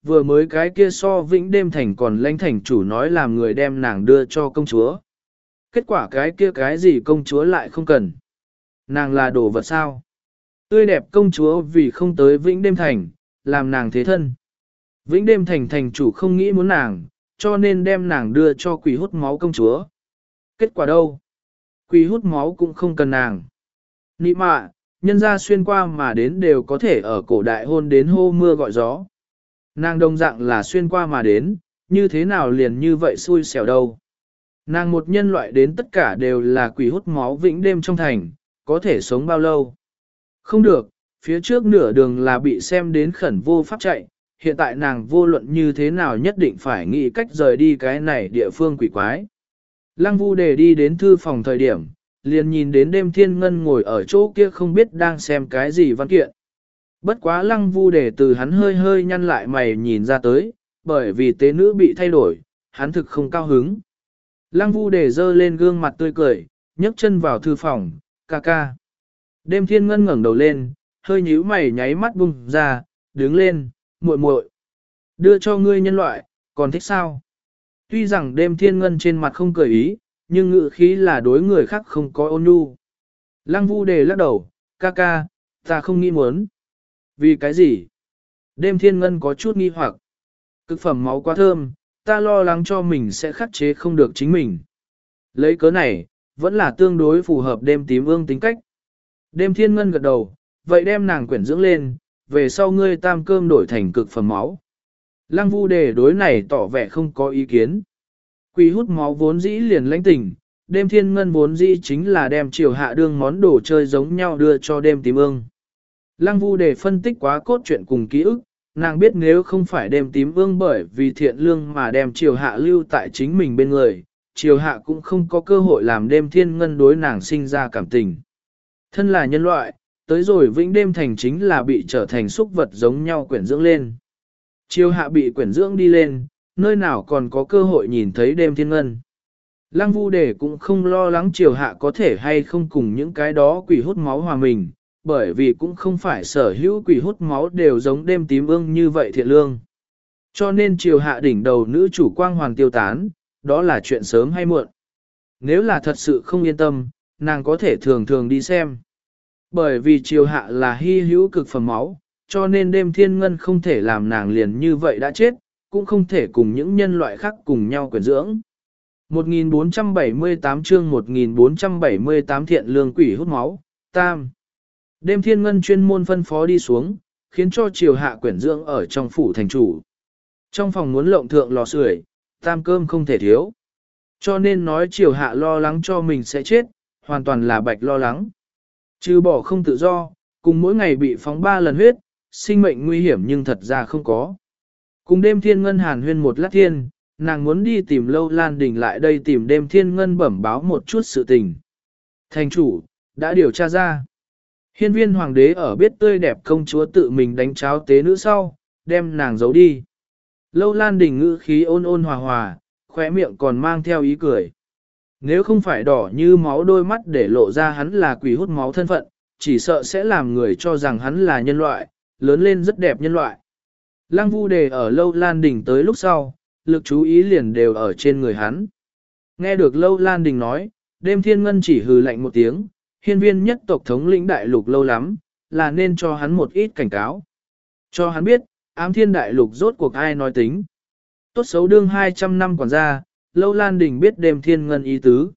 vừa mới cái kia so vĩnh đêm thành còn lãnh thành chủ nói làm người đem nàng đưa cho công chúa. Kết quả cái kia cái gì công chúa lại không cần. Nàng là đồ vật sao? Tươi đẹp công chúa vì không tới vĩnh đêm thành, làm nàng thế thân. Vĩnh đêm thành thành chủ không nghĩ muốn nàng, cho nên đem nàng đưa cho quỷ hút máu công chúa. Kết quả đâu? Quỷ hút máu cũng không cần nàng. Nị mạ, nhân gia xuyên qua mà đến đều có thể ở cổ đại hôn đến hô mưa gọi gió. Nàng đồng dạng là xuyên qua mà đến, như thế nào liền như vậy xui xẻo đâu. Nàng một nhân loại đến tất cả đều là quỷ hút máu vĩnh đêm trong thành, có thể sống bao lâu. Không được, phía trước nửa đường là bị xem đến khẩn vô pháp chạy, hiện tại nàng vô luận như thế nào nhất định phải nghĩ cách rời đi cái này địa phương quỷ quái. Lăng Vu Đề đi đến thư phòng thời điểm, liền nhìn đến đêm thiên ngân ngồi ở chỗ kia không biết đang xem cái gì văn kiện. Bất quá Lăng Vu Đề từ hắn hơi hơi nhăn lại mày nhìn ra tới, bởi vì tế nữ bị thay đổi, hắn thực không cao hứng. Lăng Vu Đề dơ lên gương mặt tươi cười, nhấc chân vào thư phòng, ca ca. Đêm thiên ngân ngẩng đầu lên, hơi nhíu mày nháy mắt bung ra, đứng lên, muội muội, đưa cho ngươi nhân loại, còn thích sao? Tuy rằng đêm thiên ngân trên mặt không cười ý, nhưng ngữ khí là đối người khác không có ôn nhu. Lăng Vu Đề lắc đầu, ca ca, ta không nghĩ muốn. Vì cái gì? Đêm thiên ngân có chút nghi hoặc. Cực phẩm máu quá thơm, ta lo lắng cho mình sẽ khắc chế không được chính mình. Lấy cớ này, vẫn là tương đối phù hợp đêm tím ương tính cách. Đêm thiên ngân gật đầu, vậy đem nàng quyển dưỡng lên, về sau ngươi tam cơm đổi thành cực phẩm máu. Lăng Vu Đề đối này tỏ vẻ không có ý kiến. Quỷ hút máu vốn dĩ liền lãnh tình, đêm thiên ngân vốn dĩ chính là đem triều hạ đương món đồ chơi giống nhau đưa cho đêm tím ương. Lăng Vu Đề phân tích quá cốt truyện cùng ký ức, nàng biết nếu không phải đêm tím ương bởi vì thiện lương mà đem triều hạ lưu tại chính mình bên người, triều hạ cũng không có cơ hội làm đêm thiên ngân đối nàng sinh ra cảm tình. Thân là nhân loại, tới rồi vĩnh đêm thành chính là bị trở thành súc vật giống nhau quyển dưỡng lên. Triều hạ bị quyển dưỡng đi lên, nơi nào còn có cơ hội nhìn thấy đêm thiên ngân. Lăng Vu Đề cũng không lo lắng triều hạ có thể hay không cùng những cái đó quỷ hút máu hòa mình, bởi vì cũng không phải sở hữu quỷ hút máu đều giống đêm tím ương như vậy thiện lương. Cho nên triều hạ đỉnh đầu nữ chủ quang hoàn tiêu tán, đó là chuyện sớm hay muộn. Nếu là thật sự không yên tâm, nàng có thể thường thường đi xem. Bởi vì triều hạ là hy hữu cực phẩm máu, cho nên đêm thiên ngân không thể làm nàng liền như vậy đã chết, cũng không thể cùng những nhân loại khác cùng nhau quyển dưỡng. một nghìn bốn trăm bảy mươi tám chương một nghìn bốn trăm bảy mươi tám thiện lương quỷ hút máu, tam. Đêm thiên ngân chuyên môn phân phó đi xuống, khiến cho triều hạ quyển dưỡng ở trong phủ thành chủ. Trong phòng muốn lộng thượng lò sưởi, tam cơm không thể thiếu. Cho nên nói triều hạ lo lắng cho mình sẽ chết, hoàn toàn là bạch lo lắng. Trừ bỏ không tự do, cùng mỗi ngày bị phóng ba lần huyết, sinh mệnh nguy hiểm nhưng thật ra không có. Cùng đêm thiên ngân hàn huyên một lát thiên, nàng muốn đi tìm Lâu Lan Đình lại đây tìm đêm thiên ngân bẩm báo một chút sự tình. Thành chủ, đã điều tra ra. Hiên viên hoàng đế ở biết tươi đẹp công chúa tự mình đánh cháo tế nữ sau, đem nàng giấu đi. Lâu Lan Đình ngữ khí ôn ôn hòa hòa, khóe miệng còn mang theo ý cười. Nếu không phải đỏ như máu đôi mắt để lộ ra hắn là quỷ hút máu thân phận, chỉ sợ sẽ làm người cho rằng hắn là nhân loại, lớn lên rất đẹp nhân loại. Lăng Vu Đề ở Lâu Lan Đình tới lúc sau, lực chú ý liền đều ở trên người hắn. Nghe được Lâu Lan Đình nói, đêm thiên ngân chỉ hừ lạnh một tiếng, hiên viên nhất tộc thống lĩnh đại lục lâu lắm, là nên cho hắn một ít cảnh cáo. Cho hắn biết, ám thiên đại lục rốt cuộc ai nói tính. Tốt xấu đương hai trăm năm còn ra, Lâu Lan Đình biết đêm thiên ngân ý tứ.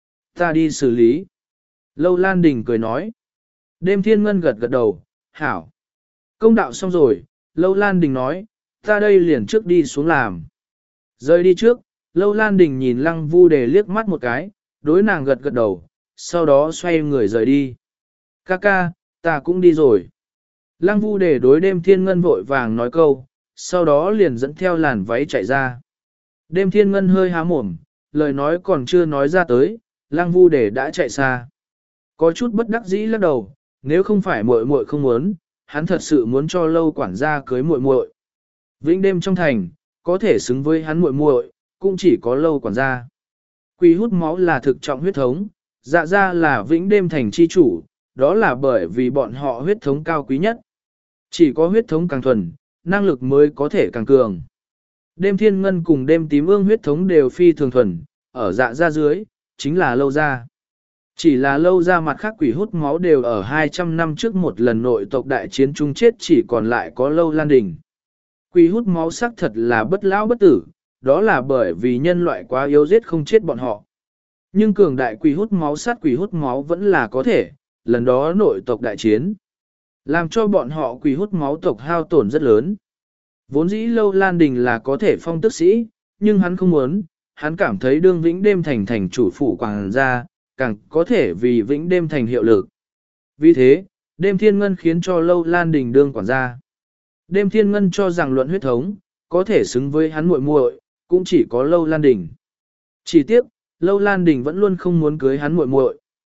Ta đi xử lý. Lâu Lan Đình cười nói. Đêm thiên ngân gật gật đầu, hảo. Công đạo xong rồi, Lâu Lan Đình nói, ta đây liền trước đi xuống làm. Rời đi trước, Lâu Lan Đình nhìn Lăng Vu Đề liếc mắt một cái, đối nàng gật gật đầu, sau đó xoay người rời đi. Ca ca, ta cũng đi rồi. Lăng Vu Đề đối đêm thiên ngân vội vàng nói câu, sau đó liền dẫn theo làn váy chạy ra. Đêm thiên ngân hơi há mồm, lời nói còn chưa nói ra tới, Lăng Vu Đề đã chạy xa. Có chút bất đắc dĩ lắc đầu, nếu không phải muội muội không muốn, hắn thật sự muốn cho Lâu quản gia cưới muội muội. Vĩnh đêm trong thành, có thể xứng với hắn muội muội, cũng chỉ có Lâu quản gia. Quỷ hút máu là thực trọng huyết thống, dạ ra là vĩnh đêm thành chi chủ, đó là bởi vì bọn họ huyết thống cao quý nhất. Chỉ có huyết thống càng thuần, năng lực mới có thể càng cường. Đêm thiên ngân cùng đêm tím ương huyết thống đều phi thường thuần, ở dạ ra dưới, chính là lâu ra. Chỉ là lâu ra mặt khác quỷ hút máu đều ở hai trăm năm trước một lần nội tộc đại chiến chung chết, chỉ còn lại có lâu lan đình. Quỷ hút máu xác thật là bất lão bất tử, đó là bởi vì nhân loại quá yếu giết không chết bọn họ. Nhưng cường đại quỷ hút máu sát quỷ hút máu vẫn là có thể, lần đó nội tộc đại chiến, làm cho bọn họ quỷ hút máu tộc hao tổn rất lớn. Vốn dĩ lâu lan đình là có thể phong tước sĩ, nhưng hắn không muốn, hắn cảm thấy đương vĩnh đêm thành thành chủ phủ quảng gia, càng có thể vì vĩnh đêm thành hiệu lực. Vì thế, đêm thiên ngân khiến cho lâu lan đình đương quản gia. Đêm thiên ngân cho rằng luận huyết thống, có thể xứng với hắn muội muội, cũng chỉ có lâu lan đình. Chỉ tiếc, lâu lan đình vẫn luôn không muốn cưới hắn muội muội.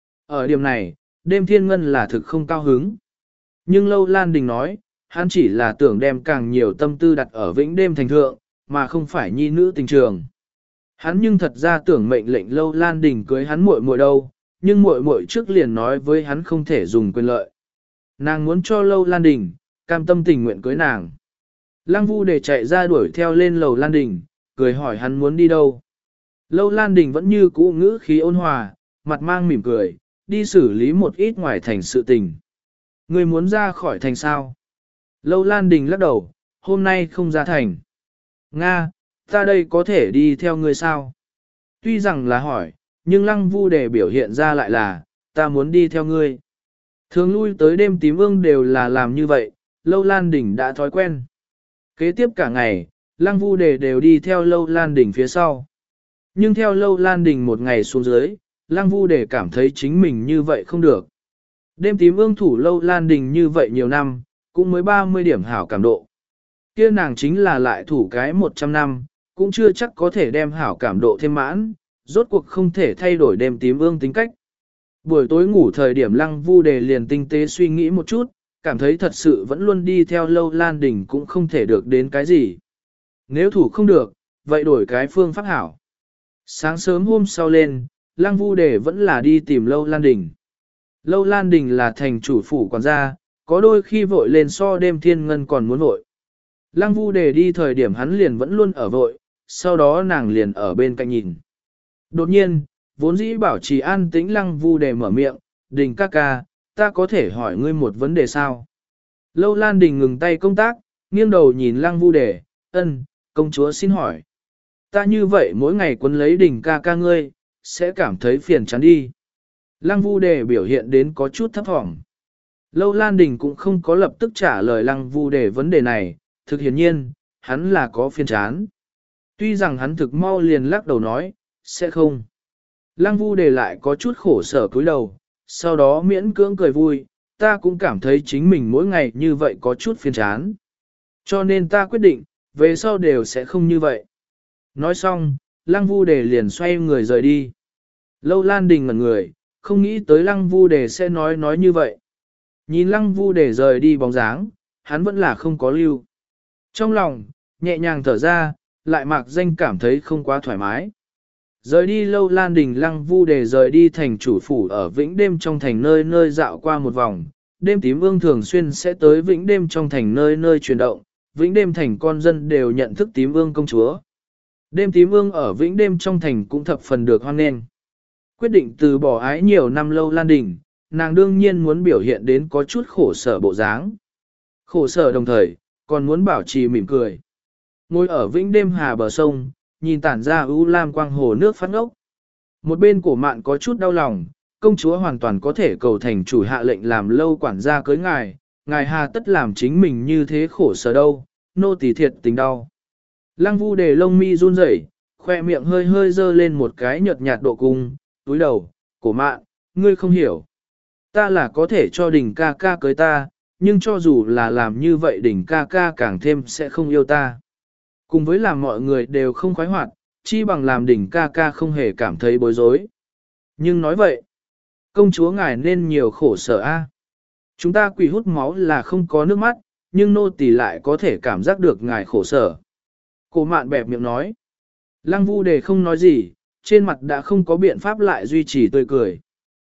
Ở điểm này, đêm thiên ngân là thực không cao hứng. Nhưng lâu lan đình nói, hắn chỉ là tưởng đem càng nhiều tâm tư đặt ở vĩnh đêm thành thượng, mà không phải nhi nữ tình trường. Hắn nhưng thật ra tưởng mệnh lệnh lâu lan đình cưới hắn muội muội đâu, nhưng muội muội trước liền nói với hắn không thể dùng quyền lợi. Nàng muốn cho lâu lan đình, cam tâm tình nguyện cưới nàng. Lăng Vu để chạy ra đuổi theo lên lầu lan đình, cười hỏi hắn muốn đi đâu. Lâu lan đình vẫn như cũ ngữ khí ôn hòa, mặt mang mỉm cười, đi xử lý một ít ngoài thành sự tình. Người muốn ra khỏi thành sao? Lâu lan đình lắc đầu, hôm nay không ra thành. Nga, ta đây có thể đi theo ngươi sao? Tuy rằng là hỏi, nhưng Lăng Vu để biểu hiện ra lại là, ta muốn đi theo ngươi. Thường lui tới đêm tím ương đều là làm như vậy, Lâu Lan Đỉnh đã thói quen. Kế tiếp cả ngày, Lăng Vu đề đều đi theo Lâu Lan Đỉnh phía sau. Nhưng theo Lâu Lan Đỉnh một ngày xuống dưới, Lăng Vu đề cảm thấy chính mình như vậy không được. Đêm tím ương thủ Lâu Lan Đỉnh như vậy nhiều năm, cũng mới ba mươi điểm hảo cảm độ. Kia nàng chính là lại thủ cái một trăm năm, cũng chưa chắc có thể đem hảo cảm độ thêm mãn, rốt cuộc không thể thay đổi đêm tím ương tính cách. Buổi tối ngủ thời điểm Lăng Vu đề liền tinh tế suy nghĩ một chút, cảm thấy thật sự vẫn luôn đi theo Lâu Lan Đỉnh cũng không thể được đến cái gì. Nếu thủ không được, vậy đổi cái phương pháp hảo. Sáng sớm hôm sau lên, Lăng Vu đề vẫn là đi tìm Lâu Lan Đỉnh. Lâu Lan Đỉnh là thành chủ phủ quản gia, có đôi khi vội lên so đêm thiên ngân còn muốn vội. Lăng Vu đề đi thời điểm hắn liền vẫn luôn ở vội, sau đó nàng liền ở bên cạnh nhìn. Đột nhiên, vốn dĩ bảo trì an tĩnh Lăng Vu đề mở miệng, Đình ca ca, ta có thể hỏi ngươi một vấn đề sao? Lâu Lan Đình ngừng tay công tác, nghiêng đầu nhìn Lăng Vu đề, ân, công chúa xin hỏi. Ta như vậy mỗi ngày quấn lấy Đình ca ca ngươi, sẽ cảm thấy phiền chán đi. Lăng Vu đề biểu hiện đến có chút thấp thỏm. Lâu Lan Đình cũng không có lập tức trả lời Lăng Vu đề vấn đề này, thực hiển nhiên, hắn là có phiền chán. Tuy rằng hắn thực mau liền lắc đầu nói, sẽ không. Lăng Vu đề lại có chút khổ sở cúi đầu, sau đó miễn cưỡng cười vui, ta cũng cảm thấy chính mình mỗi ngày như vậy có chút phiền chán. Cho nên ta quyết định, về sau đều sẽ không như vậy. Nói xong, Lăng Vu đề liền xoay người rời đi. Lâu Lan Đình ngẩn người, không nghĩ tới Lăng Vu đề sẽ nói nói như vậy. Nhìn Lăng Vu đề rời đi bóng dáng, hắn vẫn là không có lưu. Trong lòng, nhẹ nhàng thở ra, lại mạc danh cảm thấy không quá thoải mái. Rời đi Lâu Lan Đình Lăng Vu đề rời đi thành chủ phủ ở Vĩnh Đêm trong thành nơi nơi dạo qua một vòng. Đêm tím ương thường xuyên sẽ tới Vĩnh Đêm trong thành nơi nơi chuyển động, Vĩnh Đêm thành con dân đều nhận thức tím ương công chúa. Đêm tím ương ở Vĩnh Đêm trong thành cũng thập phần được hoan nghênh. Quyết định từ bỏ ái nhiều năm Lâu Lan Đình, nàng đương nhiên muốn biểu hiện đến có chút khổ sở bộ dáng. Khổ sở đồng thời, còn muốn bảo trì mỉm cười. Ngồi ở Vĩnh Đêm hà bờ sông, nhìn tản ra ưu lam quang hồ nước phát ngốc. Một bên cổ mạn có chút đau lòng, công chúa hoàn toàn có thể cầu thành chủ hạ lệnh làm Lâu quản gia cưới ngài, ngài hà tất làm chính mình như thế khổ sở đâu, nô tỳ thiệt tình đau. Lăng Vu đề lông mi run rẩy, khoe miệng hơi hơi dơ lên một cái nhợt nhạt độ cung, túi đầu, cổ mạn, ngươi không hiểu. Ta là có thể cho Đình ca ca cưới ta, nhưng cho dù là làm như vậy Đình ca ca càng thêm sẽ không yêu ta. Cùng với làm mọi người đều không khoái hoạt, chi bằng làm Đình ca ca không hề cảm thấy bối rối. Nhưng nói vậy, công chúa ngài nên nhiều khổ sở a. Chúng ta quỷ hút máu là không có nước mắt, nhưng nô tỳ lại có thể cảm giác được ngài khổ sở. Cổ mạn bẹp miệng nói. Lăng Vu đề không nói gì, trên mặt đã không có biện pháp lại duy trì tươi cười.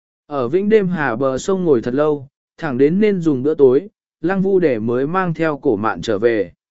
Ở Vĩnh Đêm hà bờ sông ngồi thật lâu, thẳng đến nên dùng bữa tối, Lăng Vu đề mới mang theo cổ mạn trở về.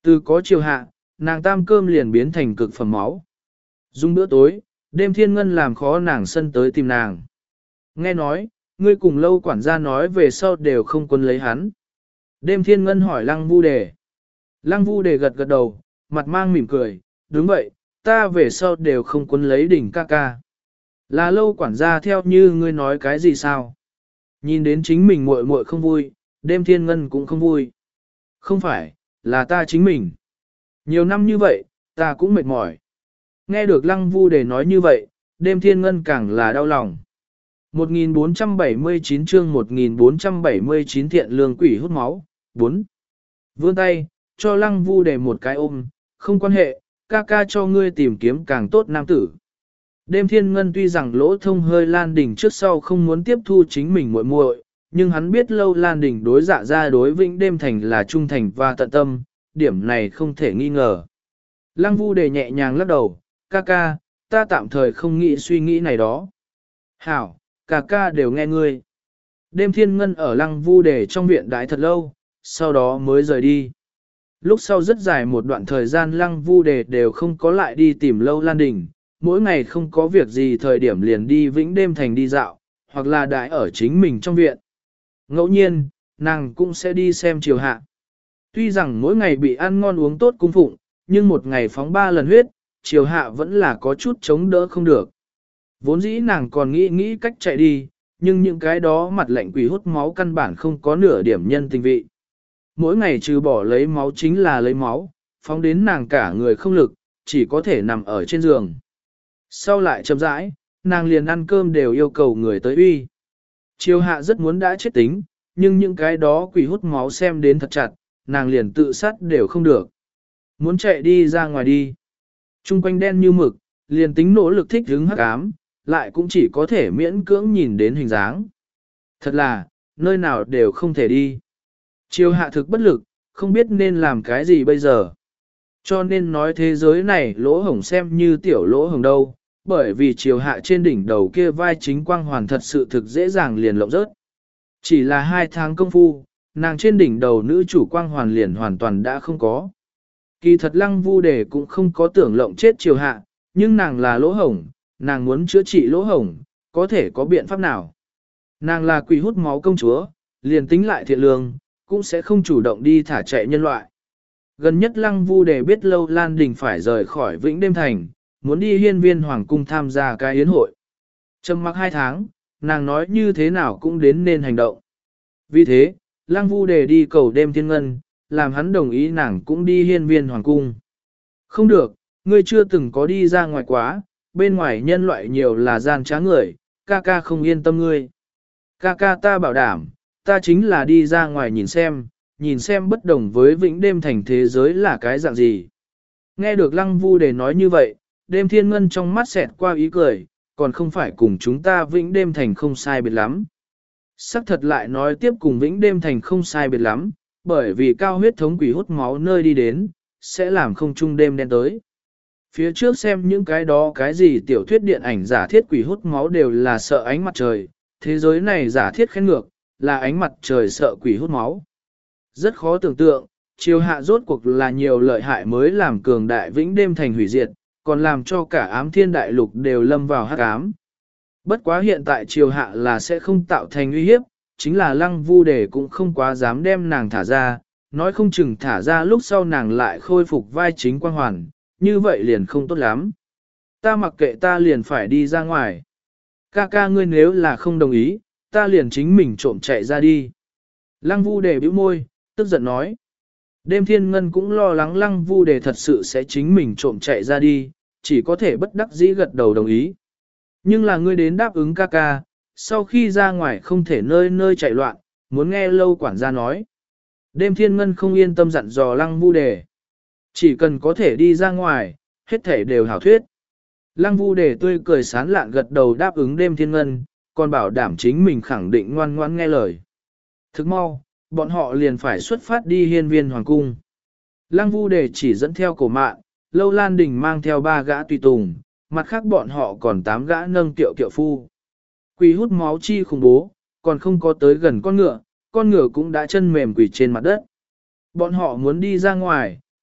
Từ có chiều hạ, nàng tam cơm liền biến thành cực phẩm máu. Dung bữa tối, đêm thiên ngân làm khó nàng sân tới tìm nàng. Nghe nói, ngươi cùng lâu quản gia nói về sau đều không quân lấy hắn. Đêm thiên ngân hỏi lăng vu đề. Lăng vu đề gật gật đầu, mặt mang mỉm cười, đúng vậy, ta về sau đều không quân lấy đỉnh ca ca. Là lâu quản gia theo như ngươi nói cái gì sao? Nhìn đến chính mình muội muội không vui, đêm thiên ngân cũng không vui. Không phải, là ta chính mình. Nhiều năm như vậy, ta cũng mệt mỏi. Nghe được lăng vu đề nói như vậy, đêm thiên ngân càng là đau lòng. một nghìn bốn trăm bảy mươi chín chương một nghìn bốn trăm bảy mươi chín thiện lương quỷ hút máu, bốn. Vươn tay, cho lăng vu đề một cái ôm, không quan hệ, ca ca cho ngươi tìm kiếm càng tốt nam tử. Đêm thiên ngân tuy rằng lỗ thông hơi Lan Đình trước sau không muốn tiếp thu chính mình muội muội, nhưng hắn biết lâu Lan Đình đối dạ ra đối vĩnh đêm thành là trung thành và tận tâm, điểm này không thể nghi ngờ. Lăng vu đề nhẹ nhàng lắc đầu, ca ca, ta tạm thời không nghĩ suy nghĩ này đó. Hảo, ca ca đều nghe ngươi. Đêm thiên ngân ở lăng vu đề trong viện đái thật lâu, sau đó mới rời đi. Lúc sau rất dài một đoạn thời gian lăng vu đề đều không có lại đi tìm lâu Lan Đình, mỗi ngày không có việc gì thời điểm liền đi vĩnh đêm thành đi dạo, hoặc là đái ở chính mình trong viện. Ngẫu nhiên, nàng cũng sẽ đi xem chiều hạ. Tuy rằng mỗi ngày bị ăn ngon uống tốt cung phụng, nhưng một ngày phóng ba lần huyết, chiều hạ vẫn là có chút chống đỡ không được. Vốn dĩ nàng còn nghĩ nghĩ cách chạy đi, nhưng những cái đó mặt lạnh quỷ hút máu căn bản không có nửa điểm nhân tình vị. Mỗi ngày trừ bỏ lấy máu chính là lấy máu, phóng đến nàng cả người không lực, chỉ có thể nằm ở trên giường. Sau lại chậm rãi, nàng liền ăn cơm đều yêu cầu người tới uy. Chiều hạ rất muốn đã chết tính, nhưng những cái đó quỷ hút máu xem đến thật chặt, nàng liền tự sát đều không được. Muốn chạy đi ra ngoài đi. Trung quanh đen như mực, liền tính nỗ lực thích hứng hắc ám, lại cũng chỉ có thể miễn cưỡng nhìn đến hình dáng. Thật là, nơi nào đều không thể đi. Chiều hạ thực bất lực, không biết nên làm cái gì bây giờ. Cho nên nói thế giới này lỗ hổng xem như tiểu lỗ hổng đâu, bởi vì chiều hạ trên đỉnh đầu kia vai chính quang hoàn thật sự thực dễ dàng liền lộng rớt. Chỉ là hai tháng công phu, nàng trên đỉnh đầu nữ chủ quang hoàn liền hoàn toàn đã không có. Kỳ thật lăng vu đề cũng không có tưởng lộng chết chiều hạ, nhưng nàng là lỗ hổng, nàng muốn chữa trị lỗ hổng, có thể có biện pháp nào. Nàng là quỷ hút máu công chúa, liền tính lại thiện lương, cũng sẽ không chủ động đi thả chạy nhân loại. Gần nhất lăng vu đề biết lâu Lan Đình phải rời khỏi Vĩnh Đêm Thành, muốn đi hiên viên hoàng cung tham gia cái yến hội. Trầm mặc hai tháng, nàng nói như thế nào cũng đến nên hành động. Vì thế, lăng vu đề đi cầu đêm thiên ngân, làm hắn đồng ý nàng cũng đi hiên viên hoàng cung. Không được, ngươi chưa từng có đi ra ngoài quá, bên ngoài nhân loại nhiều là gian trá người, ca ca không yên tâm ngươi. Ca ca ta bảo đảm, ta chính là đi ra ngoài nhìn xem, nhìn xem bất đồng với vĩnh đêm thành thế giới là cái dạng gì. Nghe được lăng vu đề nói như vậy, đêm thiên ngân trong mắt xẹt qua ý cười, còn không phải cùng chúng ta vĩnh đêm thành không sai biệt lắm. Sắc thật lại nói tiếp cùng vĩnh đêm thành không sai biệt lắm, bởi vì cao huyết thống quỷ hút máu nơi đi đến, sẽ làm không trung đêm đen tới. Phía trước xem những cái đó cái gì tiểu thuyết điện ảnh giả thiết quỷ hút máu đều là sợ ánh mặt trời, thế giới này giả thiết khen ngược, là ánh mặt trời sợ quỷ hút máu. Rất khó tưởng tượng, chiều hạ rốt cuộc là nhiều lợi hại mới làm cường đại vĩnh đêm thành hủy diệt, còn làm cho cả ám thiên đại lục đều lâm vào hắc ám. Bất quá hiện tại chiều hạ là sẽ không tạo thành uy hiếp, chính là lăng vu đề cũng không quá dám đem nàng thả ra, nói không chừng thả ra lúc sau nàng lại khôi phục vai chính quang hoàn, như vậy liền không tốt lắm. Ta mặc kệ ta liền phải đi ra ngoài. Ca ca ngươi nếu là không đồng ý, ta liền chính mình trộm chạy ra đi. Lăng vu đề bĩu môi, tức giận nói. Đêm thiên ngân cũng lo lắng lăng vu đề thật sự sẽ chính mình trộm chạy ra đi, chỉ có thể bất đắc dĩ gật đầu đồng ý. Nhưng là ngươi đến đáp ứng ca ca, sau khi ra ngoài không thể nơi nơi chạy loạn, muốn nghe lâu quản gia nói. Đêm thiên ngân không yên tâm dặn dò lăng vu đề. Chỉ cần có thể đi ra ngoài, hết thể đều hảo thuyết. Lăng vu đề tươi cười sán lạn gật đầu đáp ứng đêm thiên ngân, còn bảo đảm chính mình khẳng định ngoan ngoãn nghe lời. Thức mau, bọn họ liền phải xuất phát đi hiên viên hoàng cung. Lăng vu đề chỉ dẫn theo cổ mạn, lâu Lan Đình mang theo ba gã tùy tùng, mặt khác bọn họ còn tám gã nâng tiệu kiệu phu. Quỷ hút máu chi khủng bố, còn không có tới gần con ngựa, con ngựa cũng đã chân mềm quỷ trên mặt đất. Bọn họ muốn đi ra ngoài,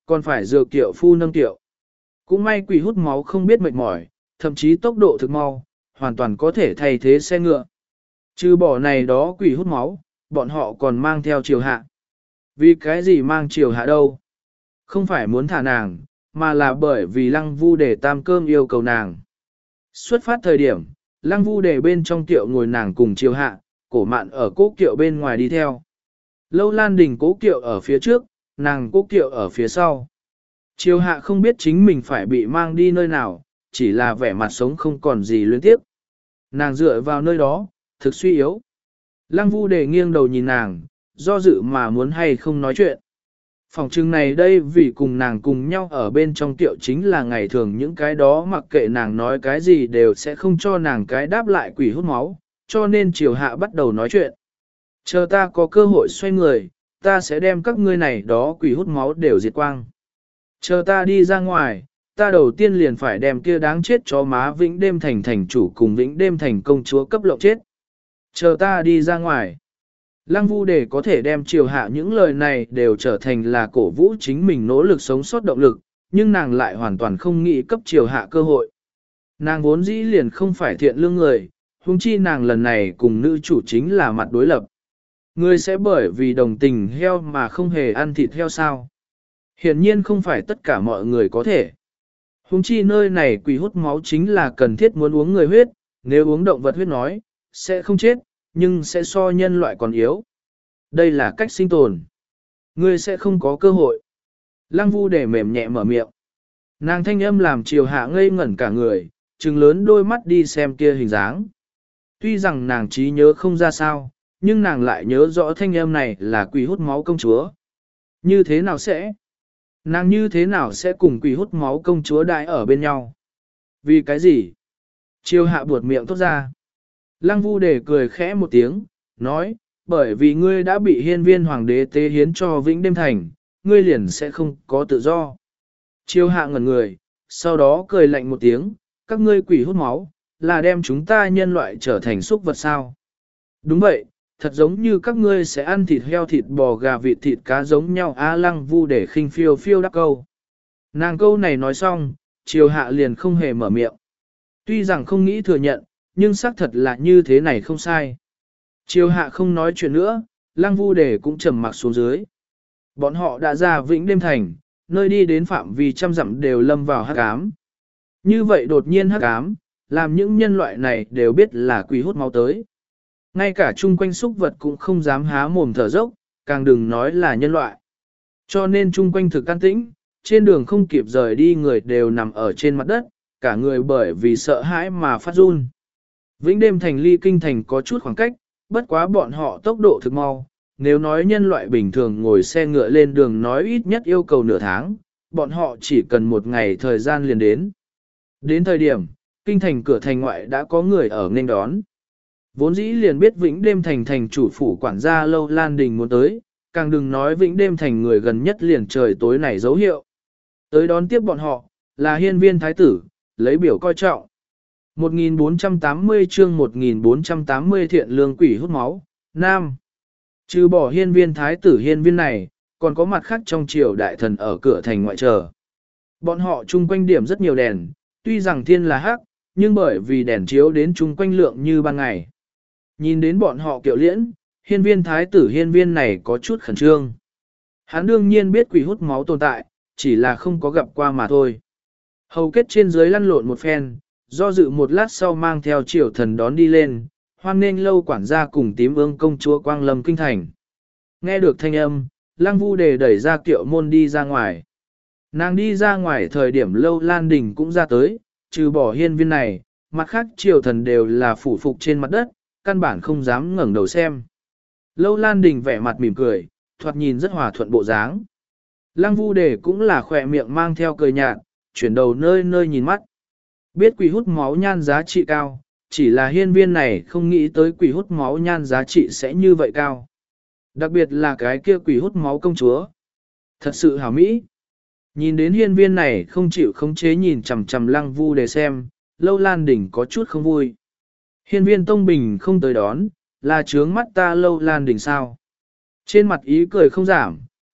còn phải dựa kiệu phu nâng kiệu. Cũng may quỷ hút máu không biết mệt mỏi, thậm chí tốc độ thực mau, hoàn toàn có thể thay thế xe ngựa. Trừ bỏ này đó quỷ hút máu, bọn họ còn mang theo triều hạ. Vì cái gì mang triều hạ đâu? Không phải muốn thả nàng, mà là bởi vì lăng vu để tam cơm yêu cầu nàng. Xuất phát thời điểm, lăng vu để bên trong tiệu ngồi nàng cùng triều hạ, cổ mạn ở cố kiệu bên ngoài đi theo. Lâu Lan Đình cố kiệu ở phía trước, nàng cố kiệu ở phía sau. Triều hạ không biết chính mình phải bị mang đi nơi nào, chỉ là vẻ mặt sống không còn gì luyến tiếp. Nàng dựa vào nơi đó, thực suy yếu. Lăng vu để nghiêng đầu nhìn nàng, do dự mà muốn hay không nói chuyện. Phòng trưng này đây vì cùng nàng cùng nhau ở bên trong tiệu chính là ngày thường những cái đó mặc kệ nàng nói cái gì đều sẽ không cho nàng cái đáp lại quỷ hút máu, cho nên triều hạ bắt đầu nói chuyện. Chờ ta có cơ hội xoay người, ta sẽ đem các ngươi này đó quỷ hút máu đều diệt quang. Chờ ta đi ra ngoài, ta đầu tiên liền phải đem kia đáng chết chó má Vĩnh Đêm Thành thành chủ cùng Vĩnh Đêm Thành công chúa cấp lộng chết. Chờ ta đi ra ngoài. Lăng Vu để có thể đem triều hạ những lời này đều trở thành là cổ vũ chính mình nỗ lực sống sót động lực, nhưng nàng lại hoàn toàn không nghĩ cấp triều hạ cơ hội. Nàng vốn dĩ liền không phải thiện lương người, huống chi nàng lần này cùng nữ chủ chính là mặt đối lập. Người sẽ bởi vì đồng tình heo mà không hề ăn thịt heo sao. Hiển nhiên không phải tất cả mọi người có thể. Huống chi nơi này quỷ hút máu chính là cần thiết muốn uống người huyết, nếu uống động vật huyết nói, sẽ không chết, nhưng sẽ so nhân loại còn yếu. Đây là cách sinh tồn. Ngươi sẽ không có cơ hội. Lăng Vu để mềm nhẹ mở miệng. Nàng thanh âm làm triều hạ ngây ngẩn cả người, trừng lớn đôi mắt đi xem kia hình dáng. Tuy rằng nàng trí nhớ không ra sao, nhưng nàng lại nhớ rõ thanh âm này là quỷ hút máu công chúa. Như thế nào sẽ? Nàng như thế nào sẽ cùng quỷ hút máu công chúa đại ở bên nhau? Vì cái gì? Triều hạ buột miệng thốt ra. Lăng Vu để cười khẽ một tiếng, nói, bởi vì ngươi đã bị hiên viên hoàng đế tế hiến cho Vĩnh Đêm Thành, ngươi liền sẽ không có tự do. Triều hạ ngẩn người, sau đó cười lạnh một tiếng, các ngươi quỷ hút máu, là đem chúng ta nhân loại trở thành súc vật sao. Đúng vậy, thật giống như các ngươi sẽ ăn thịt heo thịt bò gà vịt thịt cá giống nhau. Á Lăng Vu để khinh phiêu phiêu đáp câu. Nàng câu này nói xong, triều hạ liền không hề mở miệng. Tuy rằng không nghĩ thừa nhận, nhưng xác thật là như thế này không sai. Triều hạ không nói chuyện nữa, Lăng Vu để cũng trầm mặc xuống dưới. Bọn họ đã ra Vĩnh Đêm Thành, nơi đi đến phạm vi trăm dặm đều lâm vào hắc ám. Như vậy đột nhiên hắc ám, làm những nhân loại này đều biết là quỷ hút máu tới. Ngay cả chung quanh súc vật cũng không dám há mồm thở dốc, càng đừng nói là nhân loại. Cho nên chung quanh thực an tĩnh, trên đường không kịp rời đi người đều nằm ở trên mặt đất, cả người bởi vì sợ hãi mà phát run. Vĩnh Đêm Thành ly kinh thành có chút khoảng cách, bất quá bọn họ tốc độ thực mau. Nếu nói nhân loại bình thường ngồi xe ngựa lên đường nói ít nhất yêu cầu nửa tháng, bọn họ chỉ cần một ngày thời gian liền đến. Đến thời điểm, kinh thành cửa thành ngoại đã có người ở nghênh đón. Vốn dĩ liền biết Vĩnh Đêm Thành thành chủ phủ quản gia Lâu Lan Đình muốn tới, càng đừng nói Vĩnh Đêm Thành người gần nhất liền trời tối này dấu hiệu. Tới đón tiếp bọn họ, là hiên viên thái tử, lấy biểu coi trọng. một nghìn bốn trăm tám mươi chương một nghìn bốn trăm tám mươi thiện lương quỷ hút máu, Nam. Trừ bỏ hiên viên thái tử hiên viên này, còn có mặt khác trong triều đại thần ở cửa thành ngoại chờ. Bọn họ chung quanh điểm rất nhiều đèn, tuy rằng thiên là hắc, nhưng bởi vì đèn chiếu đến chung quanh lượng như ban ngày. Nhìn đến bọn họ kiệu liễn, hiên viên thái tử hiên viên này có chút khẩn trương. Hắn đương nhiên biết quỷ hút máu tồn tại, chỉ là không có gặp qua mà thôi. Hầu kết trên dưới lăn lộn một phen, do dự một lát sau mang theo triều thần đón đi lên, hoan nghênh Lâu quản gia cùng tím ương công chúa Quang Lâm kinh thành. Nghe được thanh âm, Lăng Vu đề đẩy ra kiệu môn đi ra ngoài. Nàng đi ra ngoài thời điểm Lâu Lan Đình cũng ra tới, trừ bỏ hiên viên này, mặt khác triều thần đều là phủ phục trên mặt đất, căn bản không dám ngẩng đầu xem. Lâu Lan Đình vẻ mặt mỉm cười, thoạt nhìn rất hòa thuận bộ dáng. Lăng Vu đề cũng là khỏe miệng mang theo cười nhạt, chuyển đầu nơi nơi nhìn mắt. Biết quỷ hút máu nhan giá trị cao, chỉ là hiên viên này không nghĩ tới quỷ hút máu nhan giá trị sẽ như vậy cao. Đặc biệt là cái kia quỷ hút máu công chúa. Thật sự hảo mỹ. Nhìn đến hiên viên này không chịu khống chế nhìn chằm chằm Lăng Vu để xem, Lâu Lan Đình có chút không vui. Hiên viên Tông Bình không tới đón, là trướng mắt ta Lâu Lan Đình sao. Trên mặt ý cười không giảm,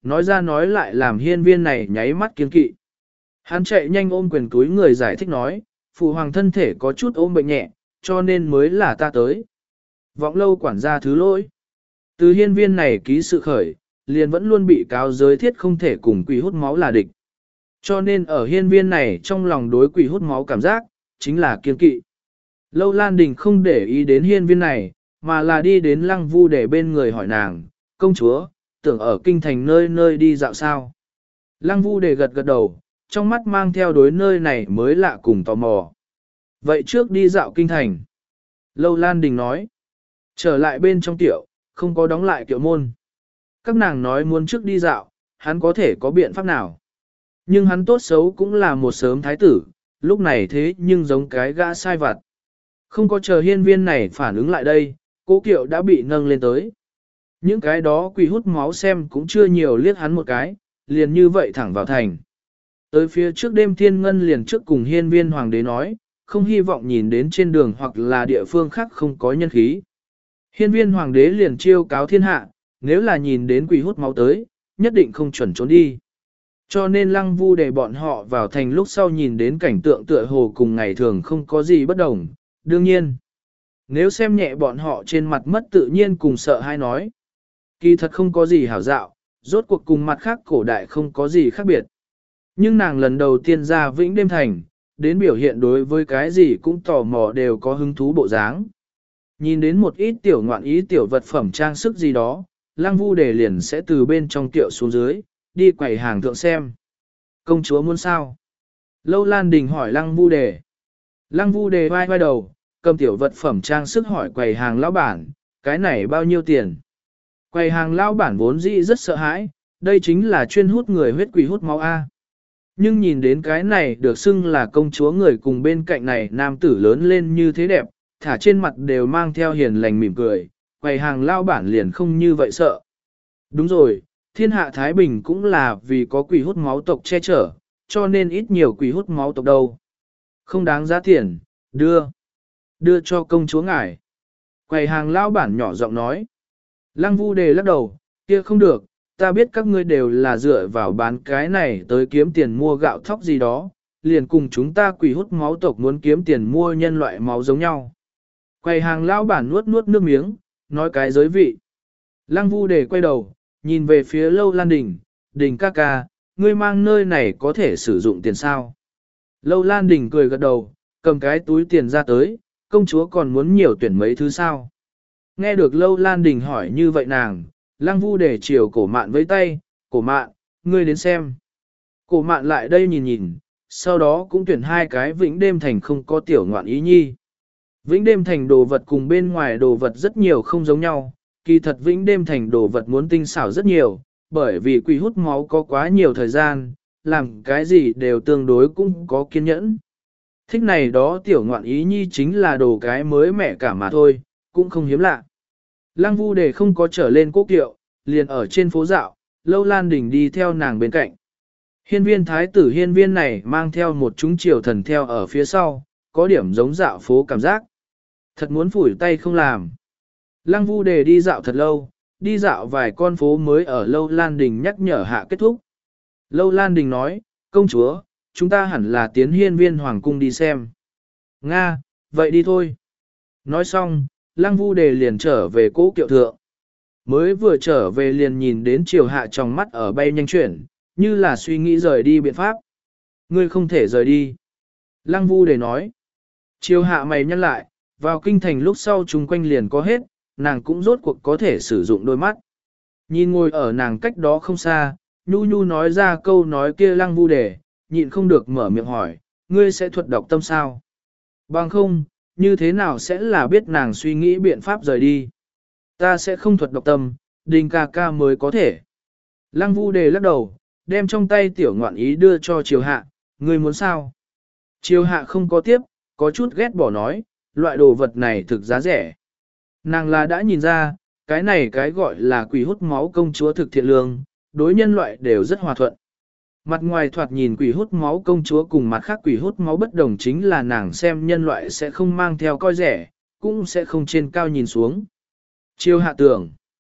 nói ra nói lại làm hiên viên này nháy mắt kiên kỵ. Hắn chạy nhanh ôm quyền túi người giải thích nói, phụ hoàng thân thể có chút ôm bệnh nhẹ, cho nên mới là ta tới. Vọng lâu quản gia thứ lỗi. Từ hiên viên này ký sự khởi, liền vẫn luôn bị cáo giới thiết không thể cùng quỷ hút máu là địch. Cho nên ở hiên viên này trong lòng đối quỷ hút máu cảm giác, chính là kiên kỵ. Lâu Lan Đình không để ý đến hiên viên này, mà là đi đến Lăng Vu để bên người hỏi nàng, công chúa, tưởng ở kinh thành nơi nơi đi dạo sao. Lăng Vu để gật gật đầu, trong mắt mang theo đối nơi này mới lạ cùng tò mò. Vậy trước đi dạo kinh thành. Lâu Lan Đình nói, trở lại bên trong tiểu, không có đóng lại kiệu môn. Các nàng nói muốn trước đi dạo, hắn có thể có biện pháp nào. Nhưng hắn tốt xấu cũng là một sớm thái tử, lúc này thế nhưng giống cái gã sai vặt. Không có chờ hiên viên này phản ứng lại đây, cố kiệu đã bị nâng lên tới. Những cái đó quỷ hút máu xem cũng chưa nhiều liếc hắn một cái, liền như vậy thẳng vào thành. Tới phía trước đêm thiên ngân liền trước cùng hiên viên hoàng đế nói, không hy vọng nhìn đến trên đường hoặc là địa phương khác không có nhân khí. Hiên viên hoàng đế liền chiêu cáo thiên hạ, nếu là nhìn đến quỷ hút máu tới, nhất định không chuẩn trốn đi. Cho nên Lăng Vu để bọn họ vào thành lúc sau nhìn đến cảnh tượng tựa hồ cùng ngày thường không có gì bất đồng. Đương nhiên, nếu xem nhẹ bọn họ trên mặt mất tự nhiên cùng sợ hay nói, kỳ thật không có gì hảo dạo, rốt cuộc cùng mặt khác cổ đại không có gì khác biệt. Nhưng nàng lần đầu tiên ra Vĩnh Đêm Thành, đến biểu hiện đối với cái gì cũng tò mò đều có hứng thú bộ dáng. Nhìn đến một ít tiểu ngoạn ý tiểu vật phẩm trang sức gì đó, Lăng Vu Đề liền sẽ từ bên trong tiệu xuống dưới, đi quầy hàng thượng xem. Công chúa muốn sao? Lâu Lan Đình hỏi Lăng Vu Đề. Lăng Vu Đề vai vai đầu, cầm tiểu vật phẩm trang sức hỏi quầy hàng lão bản, cái này bao nhiêu tiền? Quầy hàng lão bản vốn dĩ rất sợ hãi, đây chính là chuyên hút người huyết quỷ hút máu A. Nhưng nhìn đến cái này được xưng là công chúa người cùng bên cạnh này nam tử lớn lên như thế đẹp, thả trên mặt đều mang theo hiền lành mỉm cười, quầy hàng lão bản liền không như vậy sợ. Đúng rồi, thiên hạ Thái Bình cũng là vì có quỷ hút máu tộc che chở, cho nên ít nhiều quỷ hút máu tộc đâu. Không đáng giá tiền, đưa. Đưa cho công chúa ngài. Quầy hàng lão bản nhỏ giọng nói. Lăng Vu Đề lắc đầu, kia không được, ta biết các ngươi đều là dựa vào bán cái này tới kiếm tiền mua gạo thóc gì đó, liền cùng chúng ta quỷ hút máu tộc muốn kiếm tiền mua nhân loại máu giống nhau. Quầy hàng lão bản nuốt nuốt nước miếng, nói cái giới vị. Lăng Vu Đề quay đầu, nhìn về phía Lâu Lan Đình, Đình ca ca, ngươi mang nơi này có thể sử dụng tiền sao? Lâu Lan Đình cười gật đầu, cầm cái túi tiền ra tới, công chúa còn muốn nhiều tuyển mấy thứ sao? Nghe được Lâu Lan Đình hỏi như vậy nàng, Lăng Vu để chiều cổ mạn với tay, cổ mạn, ngươi đến xem. Cổ mạn lại đây nhìn nhìn, sau đó cũng tuyển hai cái Vĩnh Đêm Thành không có tiểu ngoạn ý nhi. Vĩnh Đêm Thành đồ vật cùng bên ngoài đồ vật rất nhiều không giống nhau, kỳ thật Vĩnh Đêm Thành đồ vật muốn tinh xảo rất nhiều, bởi vì quỷ hút máu có quá nhiều thời gian, làm cái gì đều tương đối cũng có kiên nhẫn. Thích này đó tiểu ngoạn ý nhi chính là đồ cái mới mẻ cả mà thôi, cũng không hiếm lạ. Lăng Vu Đề không có trở lên cố kiệu, liền ở trên phố dạo, Lâu Lan Đình đi theo nàng bên cạnh. Hiên viên thái tử hiên viên này mang theo một chúng triều thần theo ở phía sau, có điểm giống dạo phố cảm giác. Thật muốn phủi tay không làm. Lăng Vu Đề đi dạo thật lâu, đi dạo vài con phố mới ở Lâu Lan Đình nhắc nhở hạ kết thúc. Lâu Lan Đình nói, công chúa, chúng ta hẳn là tiến hiên viên hoàng cung đi xem. Nga, vậy đi thôi. Nói xong, Lăng Vu Đề liền trở về cố kiệu thượng. Mới vừa trở về liền nhìn đến triều hạ trong mắt ở bay nhanh chuyển, như là suy nghĩ rời đi biện pháp. Ngươi không thể rời đi. Lăng Vu Đề nói. Triều hạ mày nhăn lại, vào kinh thành lúc sau chung quanh liền có hết, nàng cũng rốt cuộc có thể sử dụng đôi mắt. Nhìn ngồi ở nàng cách đó không xa, nhu nhu nói ra câu nói kia Lăng Vu Đề, nhịn không được mở miệng hỏi, ngươi sẽ thuật đọc tâm sao? Bằng không, như thế nào sẽ là biết nàng suy nghĩ biện pháp rời đi? Ta sẽ không thuật đọc tâm, Đình ca ca mới có thể. Lăng Vu Đề lắc đầu, đem trong tay tiểu ngoạn ý đưa cho Triều Hạ, ngươi muốn sao? Triều Hạ không có tiếp, có chút ghét bỏ nói, loại đồ vật này thực giá rẻ. Nàng là đã nhìn ra, cái này cái gọi là quỷ hút máu công chúa thực thiện lương, đối nhân loại đều rất hòa thuận. Mặt ngoài thoạt nhìn quỷ hút máu công chúa cùng mặt khác quỷ hút máu bất đồng chính là nàng xem nhân loại sẽ không mang theo coi rẻ, cũng sẽ không trên cao nhìn xuống. Chiêu hạ tưởng.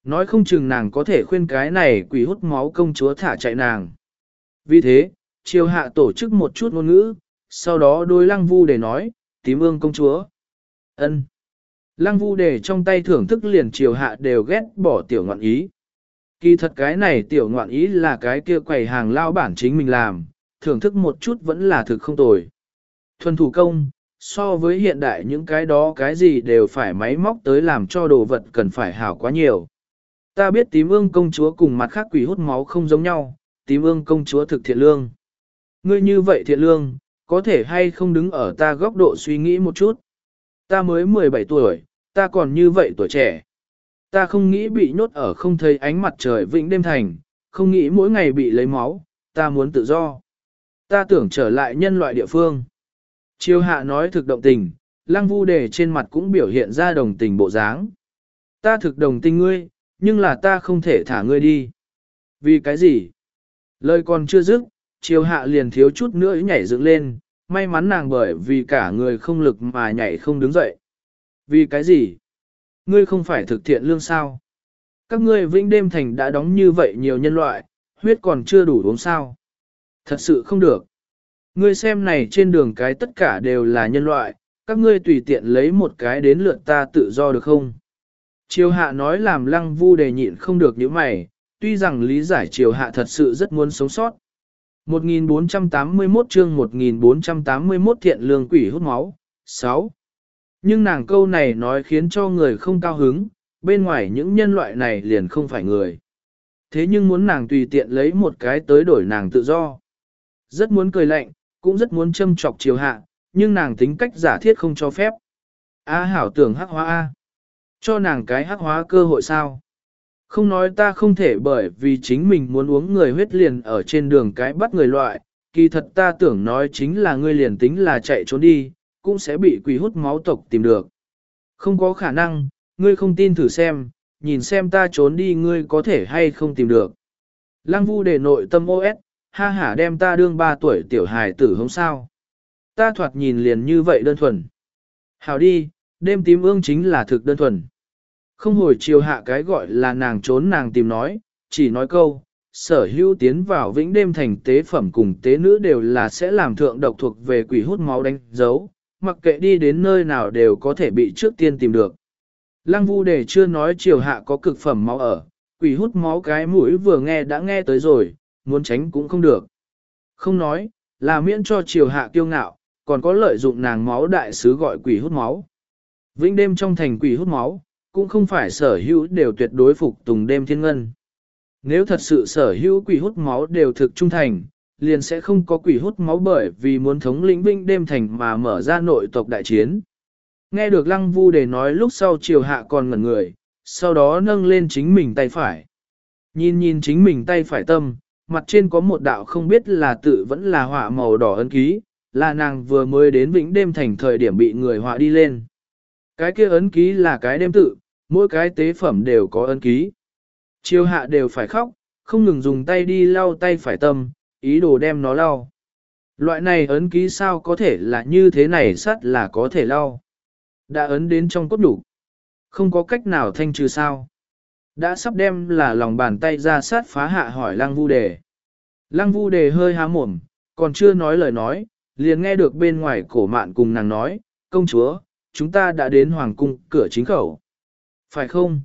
Nói không chừng nàng có thể khuyên cái này quỷ hút máu công chúa thả chạy nàng. Vì thế, triều hạ tổ chức một chút ngôn ngữ, sau đó đôi lăng vu để nói, tím ương công chúa. Ân. Lăng vu để trong tay thưởng thức liền triều hạ đều ghét bỏ tiểu ngoạn ý. Kỳ thật cái này tiểu ngoạn ý là cái kia quầy hàng lao bản chính mình làm, thưởng thức một chút vẫn là thực không tồi. Thuần thủ công, so với hiện đại những cái đó cái gì đều phải máy móc tới làm cho đồ vật cần phải hảo quá nhiều. Ta biết tím ương công chúa cùng mặt khác quỷ hút máu không giống nhau, tím ương công chúa thực thiện lương. Ngươi như vậy thiện lương, có thể hay không đứng ở ta góc độ suy nghĩ một chút. Ta mới mười bảy tuổi, ta còn như vậy tuổi trẻ. Ta không nghĩ bị nhốt ở không thấy ánh mặt trời vĩnh đêm thành, không nghĩ mỗi ngày bị lấy máu, ta muốn tự do. Ta tưởng trở lại nhân loại địa phương. Chiêu hạ nói thực động tình, lăng vu đề trên mặt cũng biểu hiện ra đồng tình bộ dáng. Ta thực đồng tình ngươi, nhưng là ta không thể thả ngươi đi. Vì cái gì? Lời còn chưa dứt, chiêu hạ liền thiếu chút nữa nhảy dựng lên, may mắn nàng bởi vì cả người không lực mà nhảy không đứng dậy. Vì cái gì? Ngươi không phải thực thiện lương sao? Các ngươi vĩnh đêm thành đã đóng như vậy nhiều nhân loại, huyết còn chưa đủ uống sao? Thật sự không được. Ngươi xem này trên đường cái tất cả đều là nhân loại, các ngươi tùy tiện lấy một cái đến lượt ta tự do được không? Triều hạ nói làm lăng vu đề nhịn không được những mày, tuy rằng lý giải triều hạ thật sự rất muốn sống sót. một nghìn bốn trăm tám mươi mốt chương một nghìn bốn trăm tám mươi mốt thiện lương quỷ hút máu, sáu. Nhưng nàng câu này nói khiến cho người không cao hứng, bên ngoài những nhân loại này liền không phải người. Thế nhưng muốn nàng tùy tiện lấy một cái tới đổi nàng tự do. Rất muốn cười lạnh, cũng rất muốn châm chọc triều hạ, nhưng nàng tính cách giả thiết không cho phép. A hảo tưởng hắc hóa A. Cho nàng cái hắc hóa cơ hội sao? Không nói ta không thể bởi vì chính mình muốn uống người huyết liền ở trên đường cái bắt người loại, kỳ thật ta tưởng nói chính là ngươi liền tính là chạy trốn đi, cũng sẽ bị quỷ hút máu tộc tìm được. Không có khả năng, ngươi không tin thử xem, nhìn xem ta trốn đi ngươi có thể hay không tìm được. Lăng vu để nội tâm ô ét, ha hả đem ta đương ba tuổi tiểu hài tử không sao. Ta thoạt nhìn liền như vậy đơn thuần. Hảo đi, đêm tím ương chính là thực đơn thuần. Không hồi chiều hạ cái gọi là nàng trốn nàng tìm nói, chỉ nói câu, sở hữu tiến vào vĩnh đêm thành tế phẩm cùng tế nữ đều là sẽ làm thượng độc thuộc về quỷ hút máu đánh dấu, mặc kệ đi đến nơi nào đều có thể bị trước tiên tìm được. Lăng vu đề chưa nói chiều hạ có cực phẩm máu ở, quỷ hút máu cái mũi vừa nghe đã nghe tới rồi, muốn tránh cũng không được. Không nói, là miễn cho chiều hạ kiêu ngạo, còn có lợi dụng nàng máu đại sứ gọi quỷ hút máu. Vĩnh đêm trong thành quỷ hút máu, cũng không phải sở hữu đều tuyệt đối phục tùng đêm thiên ngân. Nếu thật sự sở hữu quỷ hút máu đều thực trung thành, liền sẽ không có quỷ hút máu bởi vì muốn thống lĩnh vĩnh đêm thành mà mở ra nội tộc đại chiến. Nghe được lăng vu đề nói lúc sau chiều hạ còn ngẩn người, sau đó nâng lên chính mình tay phải. Nhìn nhìn chính mình tay phải tâm, mặt trên có một đạo không biết là tự vẫn là họa màu đỏ ấn ký, là nàng vừa mới đến vĩnh đêm thành thời điểm bị người họa đi lên. Cái kia ấn ký là cái đêm tự, mỗi cái tế phẩm đều có ấn ký. Chiêu hạ đều phải khóc, không ngừng dùng tay đi lau tay phải tâm, ý đồ đem nó lau. Loại này ấn ký sao có thể là như thế này sắt là có thể lau. Đã ấn đến trong cốt đủ. Không có cách nào thanh trừ sao. Đã sắp đem là lòng bàn tay ra sát phá hạ hỏi lăng vu đề. Lăng vu đề hơi há mồm, còn chưa nói lời nói, liền nghe được bên ngoài cổ mạn cùng nàng nói, công chúa, chúng ta đã đến hoàng cung cửa chính khẩu. Phải không?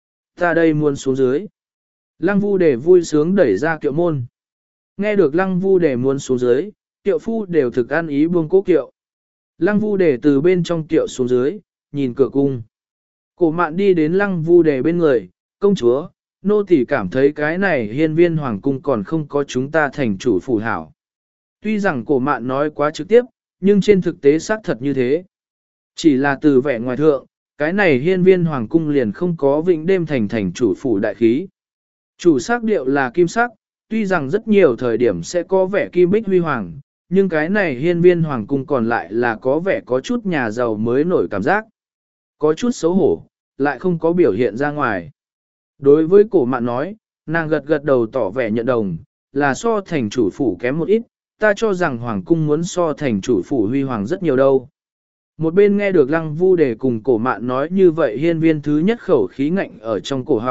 Ta đây muốn xuống dưới. Lăng vu đề vui sướng đẩy ra kiệu môn. Nghe được lăng vu đề muốn xuống dưới, kiệu phu đều thực ăn ý buông cố kiệu. Lăng vu đề từ bên trong kiệu xuống dưới, nhìn cửa cung. Cổ mạn đi đến lăng vu đề bên người, công chúa, nô tỳ cảm thấy cái này hiên viên hoàng cung còn không có chúng ta thành chủ phủ hảo. Tuy rằng cổ mạn nói quá trực tiếp, nhưng trên thực tế xác thật như thế. Chỉ là từ vẻ ngoài thượng, cái này hiên viên hoàng cung liền không có vĩnh đêm thành thành chủ phủ đại khí. Chủ sắc điệu là kim sắc, tuy rằng rất nhiều thời điểm sẽ có vẻ kim bích huy hoàng, nhưng cái này hiên viên hoàng cung còn lại là có vẻ có chút nhà giàu mới nổi cảm giác. Có chút xấu hổ, lại không có biểu hiện ra ngoài. Đối với cổ mạn nói, nàng gật gật đầu tỏ vẻ nhận đồng, là so thành chủ phủ kém một ít, ta cho rằng hoàng cung muốn so thành chủ phủ huy hoàng rất nhiều đâu. Một bên nghe được lăng vu đề cùng cổ mạn nói như vậy hiên viên thứ nhất khẩu khí ngạnh ở trong cổ họng,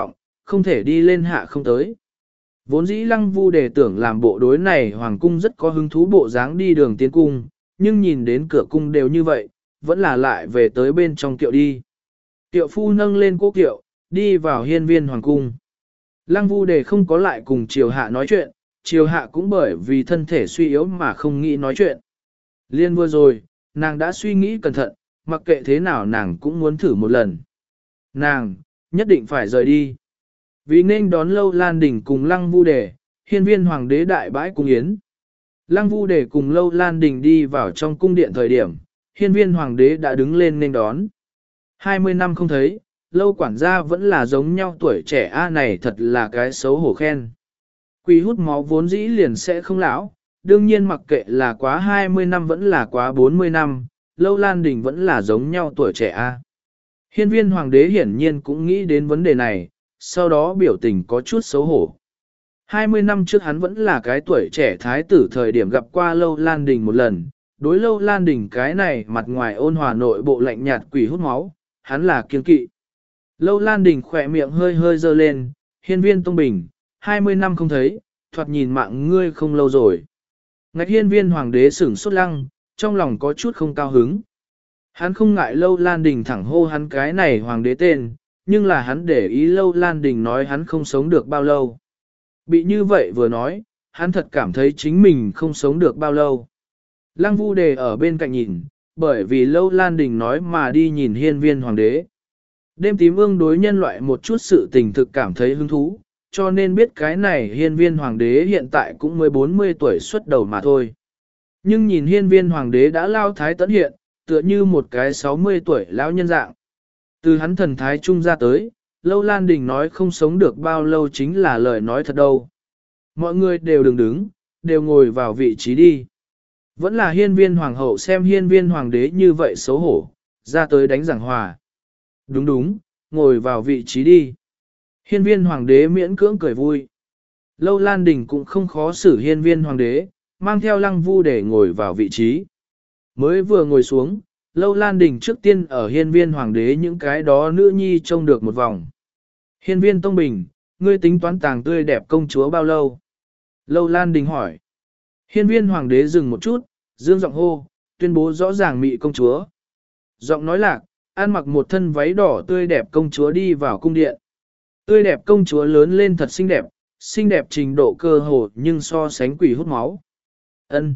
không thể đi lên hạ không tới. Vốn dĩ lăng vu đề tưởng làm bộ đối này hoàng cung rất có hứng thú bộ dáng đi đường tiến cung, nhưng nhìn đến cửa cung đều như vậy, vẫn là lại về tới bên trong kiệu đi. Kiệu phu nâng lên cố kiệu, đi vào hiên viên hoàng cung. Lăng vu đề không có lại cùng triều hạ nói chuyện, triều hạ cũng bởi vì thân thể suy yếu mà không nghĩ nói chuyện. Liên vừa rồi, nàng đã suy nghĩ cẩn thận, mặc kệ thế nào nàng cũng muốn thử một lần. Nàng, nhất định phải rời đi. Vì nên đón Lâu Lan Đình cùng Lăng Vu Đề, hiên viên hoàng đế đại bãi cung yến. Lăng Vu Đề cùng Lâu Lan Đình đi vào trong cung điện thời điểm, hiên viên hoàng đế đã đứng lên nên đón. hai mươi năm không thấy, Lâu quản gia vẫn là giống nhau tuổi trẻ A này thật là cái xấu hổ khen. Quỷ hút máu vốn dĩ liền sẽ không lão, đương nhiên mặc kệ là quá hai mươi năm vẫn là quá bốn mươi năm, Lâu Lan Đình vẫn là giống nhau tuổi trẻ A. Hiên viên hoàng đế hiển nhiên cũng nghĩ đến vấn đề này, sau đó biểu tình có chút xấu hổ. hai mươi năm trước hắn vẫn là cái tuổi trẻ thái tử thời điểm gặp qua Lâu Lan Đình một lần, đối Lâu Lan Đình cái này mặt ngoài ôn hòa nội bộ lạnh nhạt quỷ hút máu, hắn là kiêng kỵ. Lâu Lan Đình khỏe miệng hơi hơi dơ lên, hiên viên Tông Bình, hai mươi năm không thấy, thoạt nhìn mạng ngươi không lâu rồi. Ngạch hiên viên hoàng đế sửng sốt lăng, trong lòng có chút không cao hứng. Hắn không ngại Lâu Lan Đình thẳng hô hắn cái này hoàng đế tên, nhưng là hắn để ý Lâu Lan Đình nói hắn không sống được bao lâu. Bị như vậy vừa nói, hắn thật cảm thấy chính mình không sống được bao lâu. Lăng Vu Đề ở bên cạnh nhìn, bởi vì Lâu Lan Đình nói mà đi nhìn hiên viên hoàng đế. Đêm tím ương đối nhân loại một chút sự tình thực cảm thấy hứng thú, cho nên biết cái này hiên viên hoàng đế hiện tại cũng mới bốn mươi tuổi xuất đầu mà thôi. Nhưng nhìn hiên viên hoàng đế đã lao thái tấn hiện, tựa như một cái sáu mươi tuổi lão nhân dạng. Từ hắn thần thái trung ra tới, Lâu Lan Đình nói không sống được bao lâu chính là lời nói thật đâu. Mọi người đều đừng đứng, đều ngồi vào vị trí đi. Vẫn là hiên viên hoàng hậu xem hiên viên hoàng đế như vậy xấu hổ, ra tới đánh giảng hòa. Đúng đúng, ngồi vào vị trí đi. Hiên viên hoàng đế miễn cưỡng cười vui. Lâu Lan Đình cũng không khó xử hiên viên hoàng đế, mang theo Lăng Vu để ngồi vào vị trí. Mới vừa ngồi xuống, Lâu Lan Đình trước tiên ở hiên viên hoàng đế những cái đó nữ nhi trông được một vòng. Hiên viên Tông Bình, ngươi tính toán tàng tươi đẹp công chúa bao lâu? Lâu Lan Đình hỏi. Hiên viên hoàng đế dừng một chút, dương giọng hô, tuyên bố rõ ràng mị công chúa. Giọng nói lạc, ăn mặc một thân váy đỏ tươi đẹp công chúa đi vào cung điện. Tươi đẹp công chúa lớn lên thật xinh đẹp, xinh đẹp trình độ cơ hồ nhưng so sánh quỷ hút máu. Ân,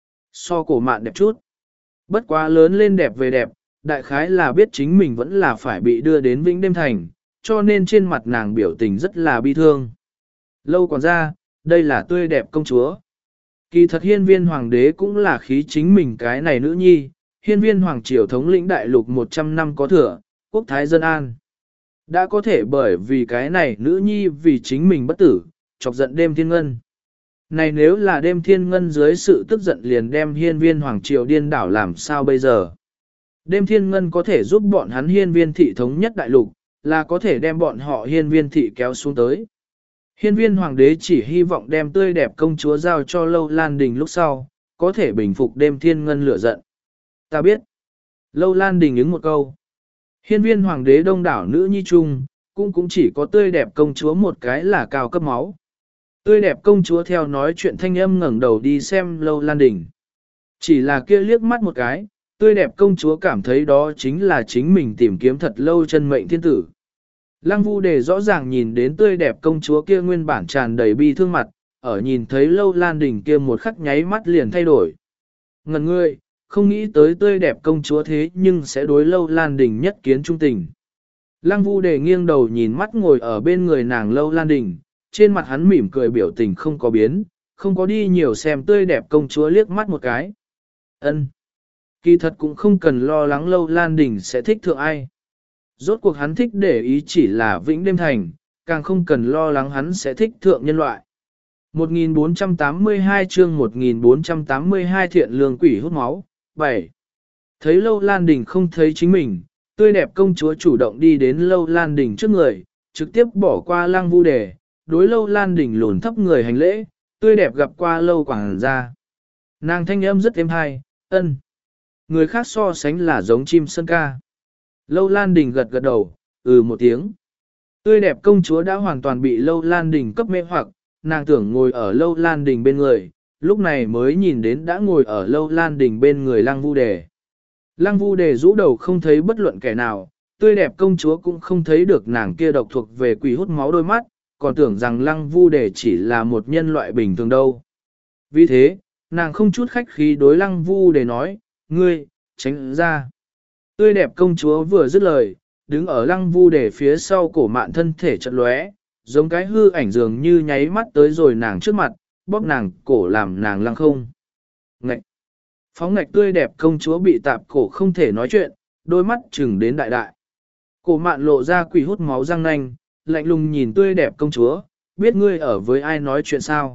so cổ mạn đẹp chút. Bất quá lớn lên đẹp về đẹp, đại khái là biết chính mình vẫn là phải bị đưa đến Vĩnh Đêm Thành, cho nên trên mặt nàng biểu tình rất là bi thương. Lâu còn ra, đây là tươi đẹp công chúa. Kỳ thật hiên viên hoàng đế cũng là khí chính mình cái này nữ nhi, hiên viên hoàng triều thống lĩnh đại lục một trăm năm có thừa, quốc thái dân an. Đã có thể bởi vì cái này nữ nhi vì chính mình bất tử, chọc giận đêm thiên ngân. Này nếu là đêm thiên ngân dưới sự tức giận liền đem hiên viên hoàng triều điên đảo làm sao bây giờ? Đêm thiên ngân có thể giúp bọn hắn hiên viên thị thống nhất đại lục, là có thể đem bọn họ hiên viên thị kéo xuống tới. Hiên viên hoàng đế chỉ hy vọng đem tươi đẹp công chúa giao cho Lâu Lan Đình lúc sau, có thể bình phục đêm thiên ngân lửa giận. Ta biết. Lâu Lan Đình ứng một câu. Hiên viên hoàng đế đông đảo nữ nhi chung, cũng cũng chỉ có tươi đẹp công chúa một cái là cao cấp máu. Tươi đẹp công chúa theo nói chuyện thanh âm ngẩng đầu đi xem Lâu Lan Đình. Chỉ là kia liếc mắt một cái, tươi đẹp công chúa cảm thấy đó chính là chính mình tìm kiếm thật lâu chân mệnh thiên tử. Lăng Vu Đề rõ ràng nhìn đến tươi đẹp công chúa kia nguyên bản tràn đầy bi thương mặt, ở nhìn thấy Lâu Lan Đình kia một khắc nháy mắt liền thay đổi. Ngần ngươi, không nghĩ tới tươi đẹp công chúa thế nhưng sẽ đối Lâu Lan Đình nhất kiến trung tình. Lăng Vu Đề nghiêng đầu nhìn mắt ngồi ở bên người nàng Lâu Lan Đình, trên mặt hắn mỉm cười biểu tình không có biến, không có đi nhiều xem tươi đẹp công chúa liếc mắt một cái. Ân, kỳ thật cũng không cần lo lắng Lâu Lan Đình sẽ thích thượng ai. Rốt cuộc hắn thích để ý chỉ là Vĩnh Đêm Thành, càng không cần lo lắng hắn sẽ thích thượng nhân loại. một nghìn bốn trăm tám mươi hai chương một nghìn bốn trăm tám mươi hai thiện lương quỷ hút máu, bảy. Thấy Lâu Lan Đình không thấy chính mình, tươi đẹp công chúa chủ động đi đến Lâu Lan Đình trước người, trực tiếp bỏ qua Lăng Vu Đề, đối Lâu Lan Đình lùn thấp người hành lễ, tươi đẹp gặp qua Lâu quảng gia. Nàng thanh âm rất êm hay, ân. Người khác so sánh là giống chim sơn ca. Lâu Lan Đình gật gật đầu, ừ một tiếng. Tươi đẹp công chúa đã hoàn toàn bị Lâu Lan Đình cấp mê hoặc, nàng tưởng ngồi ở Lâu Lan Đình bên người, lúc này mới nhìn đến đã ngồi ở Lâu Lan Đình bên người Lăng Vu Đề. Lăng Vu Đề rũ đầu không thấy bất luận kẻ nào, tươi đẹp công chúa cũng không thấy được nàng kia độc thuộc về quỷ hút máu đôi mắt, còn tưởng rằng Lăng Vu Đề chỉ là một nhân loại bình thường đâu. Vì thế, nàng không chút khách khí đối Lăng Vu Đề nói, ngươi, tránh ra. Tươi đẹp công chúa vừa dứt lời, đứng ở Lăng Vu Đề phía sau cổ mạn thân thể chợt lóe, giống cái hư ảnh dường như nháy mắt tới rồi nàng trước mặt, bóp nàng cổ làm nàng lăng không. Ngạch! Phóng ngạch tươi đẹp công chúa bị tạp cổ không thể nói chuyện, đôi mắt chừng đến đại đại. Cổ mạn lộ ra quỷ hút máu răng nanh, lạnh lùng nhìn tươi đẹp công chúa, biết ngươi ở với ai nói chuyện sao.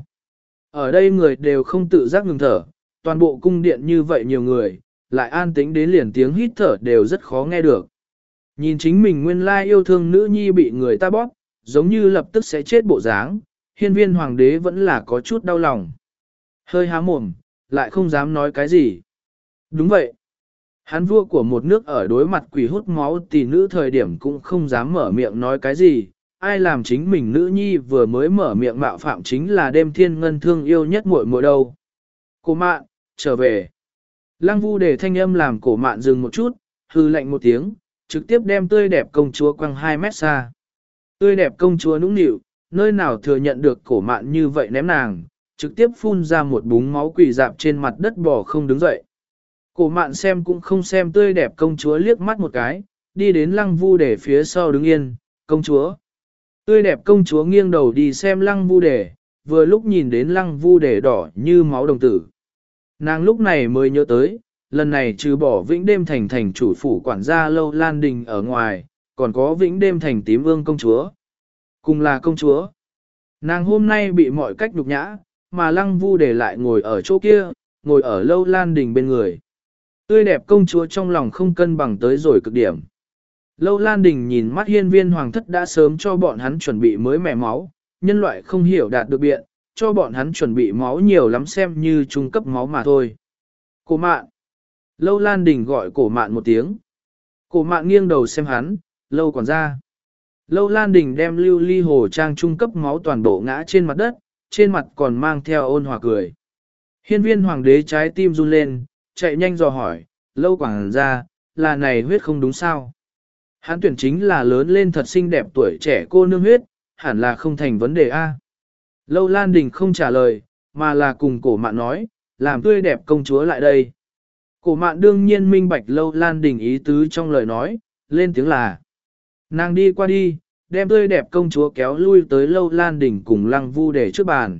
Ở đây người đều không tự giác ngừng thở, toàn bộ cung điện như vậy nhiều người, lại an tĩnh đến liền tiếng hít thở đều rất khó nghe được. Nhìn chính mình nguyên lai yêu thương nữ nhi bị người ta bóp, giống như lập tức sẽ chết bộ dáng, hiên viên hoàng đế vẫn là có chút đau lòng. Hơi há mồm, lại không dám nói cái gì. Đúng vậy. Hắn vua của một nước ở đối mặt quỷ hút máu tỷ nữ thời điểm cũng không dám mở miệng nói cái gì. Ai làm chính mình nữ nhi vừa mới mở miệng mạo phạm chính là đêm thiên ngân thương yêu nhất muội muội đâu. Cô mạn, trở về. Lăng Vu Đề thanh âm làm cổ mạn dừng một chút, hư lạnh một tiếng, trực tiếp đem tươi đẹp công chúa quăng hai mét xa. Tươi đẹp công chúa nũng nịu, nơi nào thừa nhận được cổ mạn như vậy ném nàng, trực tiếp phun ra một búng máu quỳ dạp trên mặt đất bò không đứng dậy. Cổ mạn xem cũng không xem tươi đẹp công chúa liếc mắt một cái, đi đến Lăng Vu Đề phía sau đứng yên, công chúa. Tươi đẹp công chúa nghiêng đầu đi xem Lăng Vu Đề, vừa lúc nhìn đến Lăng Vu Đề đỏ như máu đồng tử. Nàng lúc này mới nhớ tới, lần này trừ bỏ Vĩnh Đêm Thành thành chủ phủ quản gia Lâu Lan Đình ở ngoài, còn có Vĩnh Đêm Thành tím ương công chúa. Cùng là công chúa. Nàng hôm nay bị mọi cách nhục nhã, mà Lăng Vu Đề lại ngồi ở chỗ kia, ngồi ở Lâu Lan Đình bên người. Tươi đẹp công chúa trong lòng không cân bằng tới rồi cực điểm. Lâu Lan Đình nhìn mắt hiên viên hoàng thất đã sớm cho bọn hắn chuẩn bị mới mẻ máu, nhân loại không hiểu đạt được biện, cho bọn hắn chuẩn bị máu nhiều lắm xem như trung cấp máu mà thôi. Cổ mạn. Lâu Lan Đình gọi cổ mạn một tiếng. Cổ mạn nghiêng đầu xem hắn, lâu còn ra. Lâu Lan Đình đem lưu ly hồ trang trung cấp máu toàn bộ ngã trên mặt đất, trên mặt còn mang theo ôn hòa cười. Hiên viên hoàng đế trái tim run lên, chạy nhanh dò hỏi, lâu quảng ra, là này huyết không đúng sao? Hắn tuyển chính là lớn lên thật xinh đẹp tuổi trẻ cô nương huyết, hẳn là không thành vấn đề a. Lâu Lan Đình không trả lời, mà là cùng cổ mạn nói, làm tươi đẹp công chúa lại đây. Cổ mạn đương nhiên minh bạch Lâu Lan Đình ý tứ trong lời nói, lên tiếng là. Nàng đi qua đi, đem tươi đẹp công chúa kéo lui tới Lâu Lan Đình cùng Lăng Vu Đề trước bàn.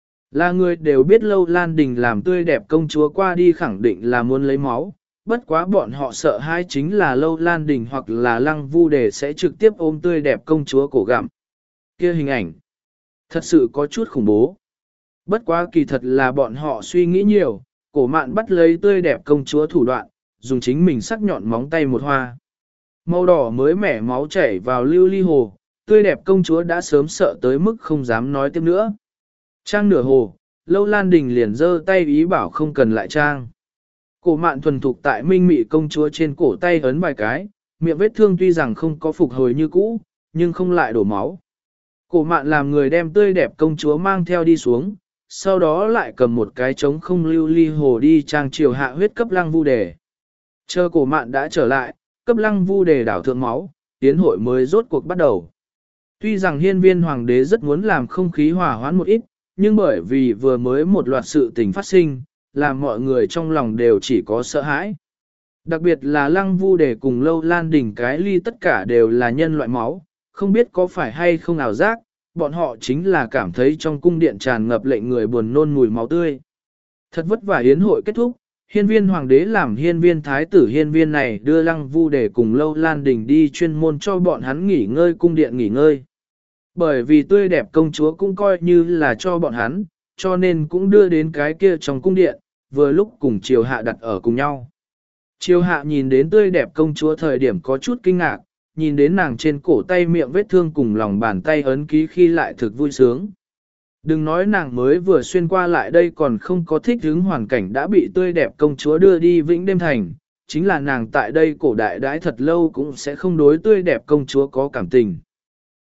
Là người đều biết Lâu Lan Đình làm tươi đẹp công chúa qua đi khẳng định là muốn lấy máu, bất quá bọn họ sợ hai chính là Lâu Lan Đình hoặc là Lăng Vu Đề sẽ trực tiếp ôm tươi đẹp công chúa cổ gặm. Kia hình ảnh, thật sự có chút khủng bố. Bất quá kỳ thật là bọn họ suy nghĩ nhiều, cổ mạn bắt lấy tươi đẹp công chúa thủ đoạn, dùng chính mình sắc nhọn móng tay một hoa. Màu đỏ mới mẻ máu chảy vào lưu ly hồ, tươi đẹp công chúa đã sớm sợ tới mức không dám nói tiếp nữa. Trang nửa hồ, Lâu Lan Đình liền giơ tay ý bảo không cần lại trang. Cổ mạn thuần thục tại minh mị công chúa trên cổ tay ấn vài cái, miệng vết thương tuy rằng không có phục hồi như cũ, nhưng không lại đổ máu. Cổ mạn làm người đem tươi đẹp công chúa mang theo đi xuống, sau đó lại cầm một cái trống không lưu ly hồ đi trang chiều hạ huyết cấp Lăng Vu Đề. Chờ cổ mạn đã trở lại, cấp Lăng Vu Đề đảo thượng máu, tiến hội mới rốt cuộc bắt đầu. Tuy rằng hiên viên hoàng đế rất muốn làm không khí hòa hoãn một ít, nhưng bởi vì vừa mới một loạt sự tình phát sinh, làm mọi người trong lòng đều chỉ có sợ hãi. Đặc biệt là Lăng Vu Đề cùng Lâu Lan Đình cái ly tất cả đều là nhân loại máu, không biết có phải hay không ảo giác, bọn họ chính là cảm thấy trong cung điện tràn ngập lệnh người buồn nôn mùi máu tươi. Thật vất vả yến hội kết thúc, hiên viên hoàng đế làm hiên viên thái tử hiên viên này đưa Lăng Vu Đề cùng Lâu Lan Đình đi chuyên môn cho bọn hắn nghỉ ngơi cung điện nghỉ ngơi. Bởi vì tươi đẹp công chúa cũng coi như là cho bọn hắn, cho nên cũng đưa đến cái kia trong cung điện, vừa lúc cùng triều hạ đặt ở cùng nhau. Triều hạ nhìn đến tươi đẹp công chúa thời điểm có chút kinh ngạc, nhìn đến nàng trên cổ tay miệng vết thương cùng lòng bàn tay ấn ký khi lại thực vui sướng. Đừng nói nàng mới vừa xuyên qua lại đây còn không có thích hứng hoàn cảnh đã bị tươi đẹp công chúa đưa đi Vĩnh Đêm Thành, chính là nàng tại đây cổ đại đãi thật lâu cũng sẽ không đối tươi đẹp công chúa có cảm tình.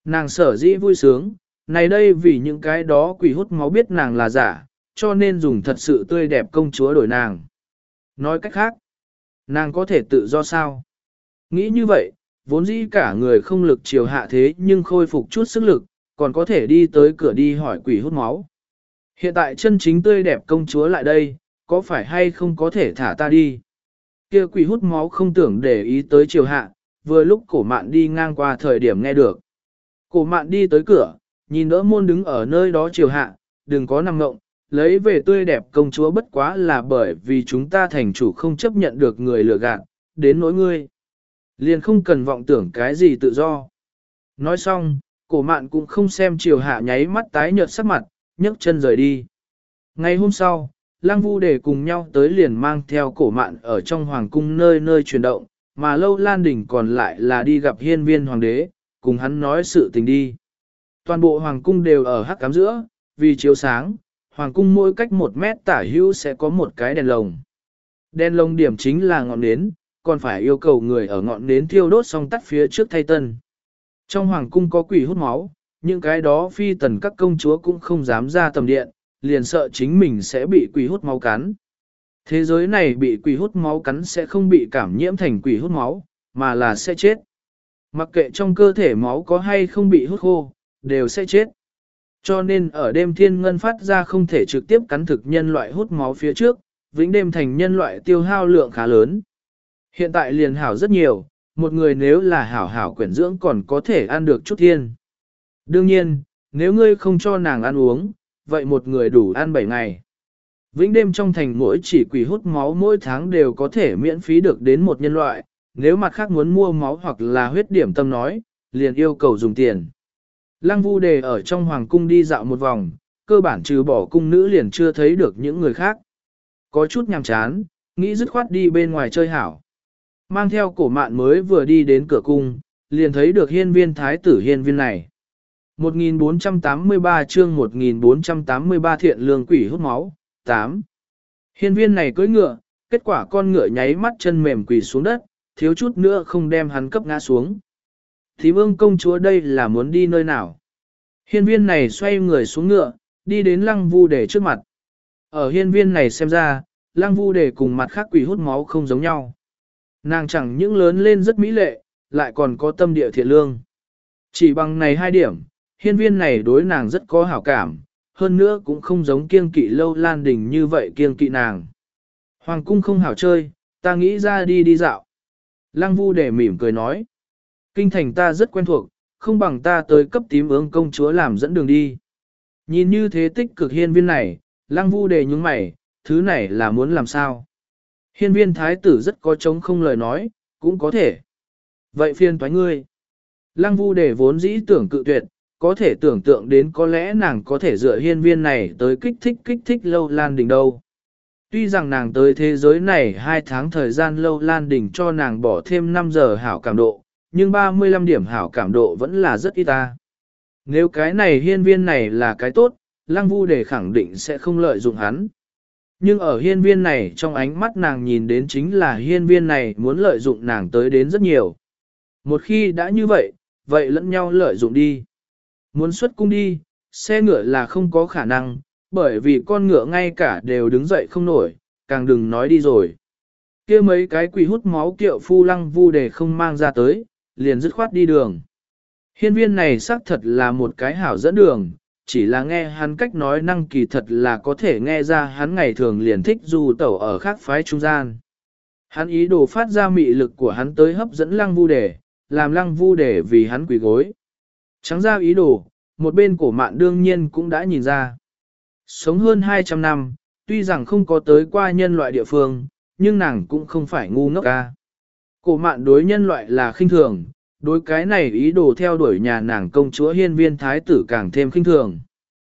Nàng sở dĩ vui sướng, này đây vì những cái đó quỷ hút máu biết nàng là giả, cho nên dùng thật sự tươi đẹp công chúa đổi nàng. Nói cách khác, nàng có thể tự do sao? Nghĩ như vậy, vốn dĩ cả người không lực chiều hạ thế nhưng khôi phục chút sức lực, còn có thể đi tới cửa đi hỏi quỷ hút máu. Hiện tại chân chính tươi đẹp công chúa lại đây, có phải hay không có thể thả ta đi? Kia quỷ hút máu không tưởng để ý tới chiều hạ, vừa lúc cổ mạn đi ngang qua thời điểm nghe được. Cổ mạn đi tới cửa, nhìn đỡ môn đứng ở nơi đó chiều hạ, đừng có nằm ngộng, lấy về tươi đẹp công chúa bất quá là bởi vì chúng ta thành chủ không chấp nhận được người lừa gạt, đến nỗi ngươi. Liền không cần vọng tưởng cái gì tự do. Nói xong, cổ mạn cũng không xem chiều hạ nháy mắt tái nhợt sắc mặt, nhấc chân rời đi. Ngày hôm sau, Lăng Vu Đề cùng nhau tới liền mang theo cổ mạn ở trong hoàng cung nơi nơi chuyển động, mà Lâu Lan Đình còn lại là đi gặp hiên viên hoàng đế, cùng hắn nói sự tình đi. Toàn bộ hoàng cung đều ở hắc ám giữa, vì chiếu sáng, hoàng cung mỗi cách một mét tả hữu sẽ có một cái đèn lồng. Đèn lồng điểm chính là ngọn nến, còn phải yêu cầu người ở ngọn nến thiêu đốt xong tắt phía trước thay tân. Trong hoàng cung có quỷ hút máu, những cái đó phi tần các công chúa cũng không dám ra tầm điện, liền sợ chính mình sẽ bị quỷ hút máu cắn. Thế giới này bị quỷ hút máu cắn sẽ không bị cảm nhiễm thành quỷ hút máu, mà là sẽ chết. Mặc kệ trong cơ thể máu có hay không bị hút khô, đều sẽ chết. Cho nên ở đêm thiên ngân phát ra không thể trực tiếp cắn thực nhân loại hút máu phía trước, vĩnh đêm thành nhân loại tiêu hao lượng khá lớn. Hiện tại liền hảo rất nhiều, một người nếu là hảo hảo quyển dưỡng còn có thể ăn được chút thiên. Đương nhiên, nếu ngươi không cho nàng ăn uống, vậy một người đủ ăn bảy ngày. Vĩnh đêm trong thành mỗi chỉ quỷ hút máu mỗi tháng đều có thể miễn phí được đến một nhân loại, nếu mặt khác muốn mua máu hoặc là huyết điểm tâm nói, liền yêu cầu dùng tiền. Lăng Vu Đề ở trong hoàng cung đi dạo một vòng, cơ bản trừ bỏ cung nữ liền chưa thấy được những người khác. Có chút nhàm chán, nghĩ dứt khoát đi bên ngoài chơi hảo. Mang theo cổ mạn mới vừa đi đến cửa cung, liền thấy được hiên viên thái tử hiên viên này. một nghìn bốn trăm tám mươi ba chương một nghìn bốn trăm tám mươi ba thiện lương quỷ hút máu, tám. Hiên viên này cưỡi ngựa, kết quả con ngựa nháy mắt chân mềm quỳ xuống đất, thiếu chút nữa không đem hắn cấp ngã xuống. Thì vương công chúa đây là muốn đi nơi nào? Hiên viên này xoay người xuống ngựa, đi đến Lăng Vu Đề trước mặt. Ở hiên viên này xem ra, Lăng Vu Đề cùng mặt khác quỷ hút máu không giống nhau. Nàng chẳng những lớn lên rất mỹ lệ, lại còn có tâm địa thiện lương. Chỉ bằng này hai điểm, hiên viên này đối nàng rất có hảo cảm, hơn nữa cũng không giống kiêng kỵ Lâu Lan Đình như vậy kiêng kỵ nàng. Hoàng cung không hảo chơi, ta nghĩ ra đi đi dạo. Lăng Vu Đề mỉm cười nói. Kinh thành ta rất quen thuộc, không bằng ta tới cấp tím ương công chúa làm dẫn đường đi. Nhìn như thế tích cực hiên viên này, Lăng Vu Đề nhúng mày, thứ này là muốn làm sao? Hiên viên thái tử rất có trống không lời nói, cũng có thể. Vậy phiền toái ngươi. Lăng Vu Đề vốn dĩ tưởng cự tuyệt, có thể tưởng tượng đến có lẽ nàng có thể dựa hiên viên này tới kích thích kích thích Lâu Lan Đình đâu. Tuy rằng nàng tới thế giới này hai tháng thời gian Lâu Lan Đình cho nàng bỏ thêm năm giờ hảo cảm độ, nhưng ba mươi lăm điểm hảo cảm độ vẫn là rất ít ta. Nếu cái này hiên viên này là cái tốt, Lăng Vu Đề khẳng định sẽ không lợi dụng hắn. Nhưng ở hiên viên này trong ánh mắt nàng nhìn đến chính là hiên viên này muốn lợi dụng nàng tới đến rất nhiều. Một khi đã như vậy, vậy lẫn nhau lợi dụng đi. Muốn xuất cung đi, xe ngựa là không có khả năng, bởi vì con ngựa ngay cả đều đứng dậy không nổi, càng đừng nói đi rồi. Kia mấy cái quỷ hút máu kiệu phu Lăng Vu Đề không mang ra tới, liền dứt khoát đi đường. Hiên viên này xác thật là một cái hảo dẫn đường, chỉ là nghe hắn cách nói năng kỳ thật là có thể nghe ra hắn ngày thường liền thích du tẩu ở khác phái trung gian. Hắn ý đồ phát ra mị lực của hắn tới hấp dẫn Lăng Vu Đề, làm Lăng Vu Đề vì hắn quỳ gối. Trắng ra ý đồ, một bên cổ mạn đương nhiên cũng đã nhìn ra. Sống hơn hai trăm năm, tuy rằng không có tới qua nhân loại địa phương, nhưng nàng cũng không phải ngu ngốc ca. Cổ mạn đối nhân loại là khinh thường, đối cái này ý đồ theo đuổi nhà nàng công chúa hiên viên thái tử càng thêm khinh thường.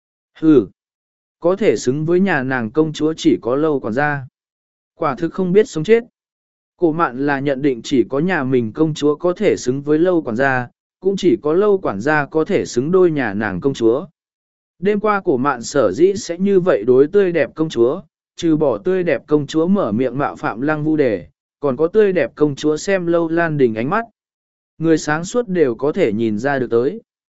Hừ, có thể xứng với nhà nàng công chúa chỉ có Lâu quản gia. Quả thực không biết sống chết. Cổ mạn là nhận định chỉ có nhà mình công chúa có thể xứng với Lâu quản gia, cũng chỉ có Lâu quản gia có thể xứng đôi nhà nàng công chúa. Đêm qua cổ mạn sở dĩ sẽ như vậy đối tươi đẹp công chúa, trừ bỏ tươi đẹp công chúa mở miệng mạo phạm Lăng Vu Đề, còn có tươi đẹp công chúa xem Lâu Lan Đình ánh mắt. Người sáng suốt đều có thể nhìn ra được tới.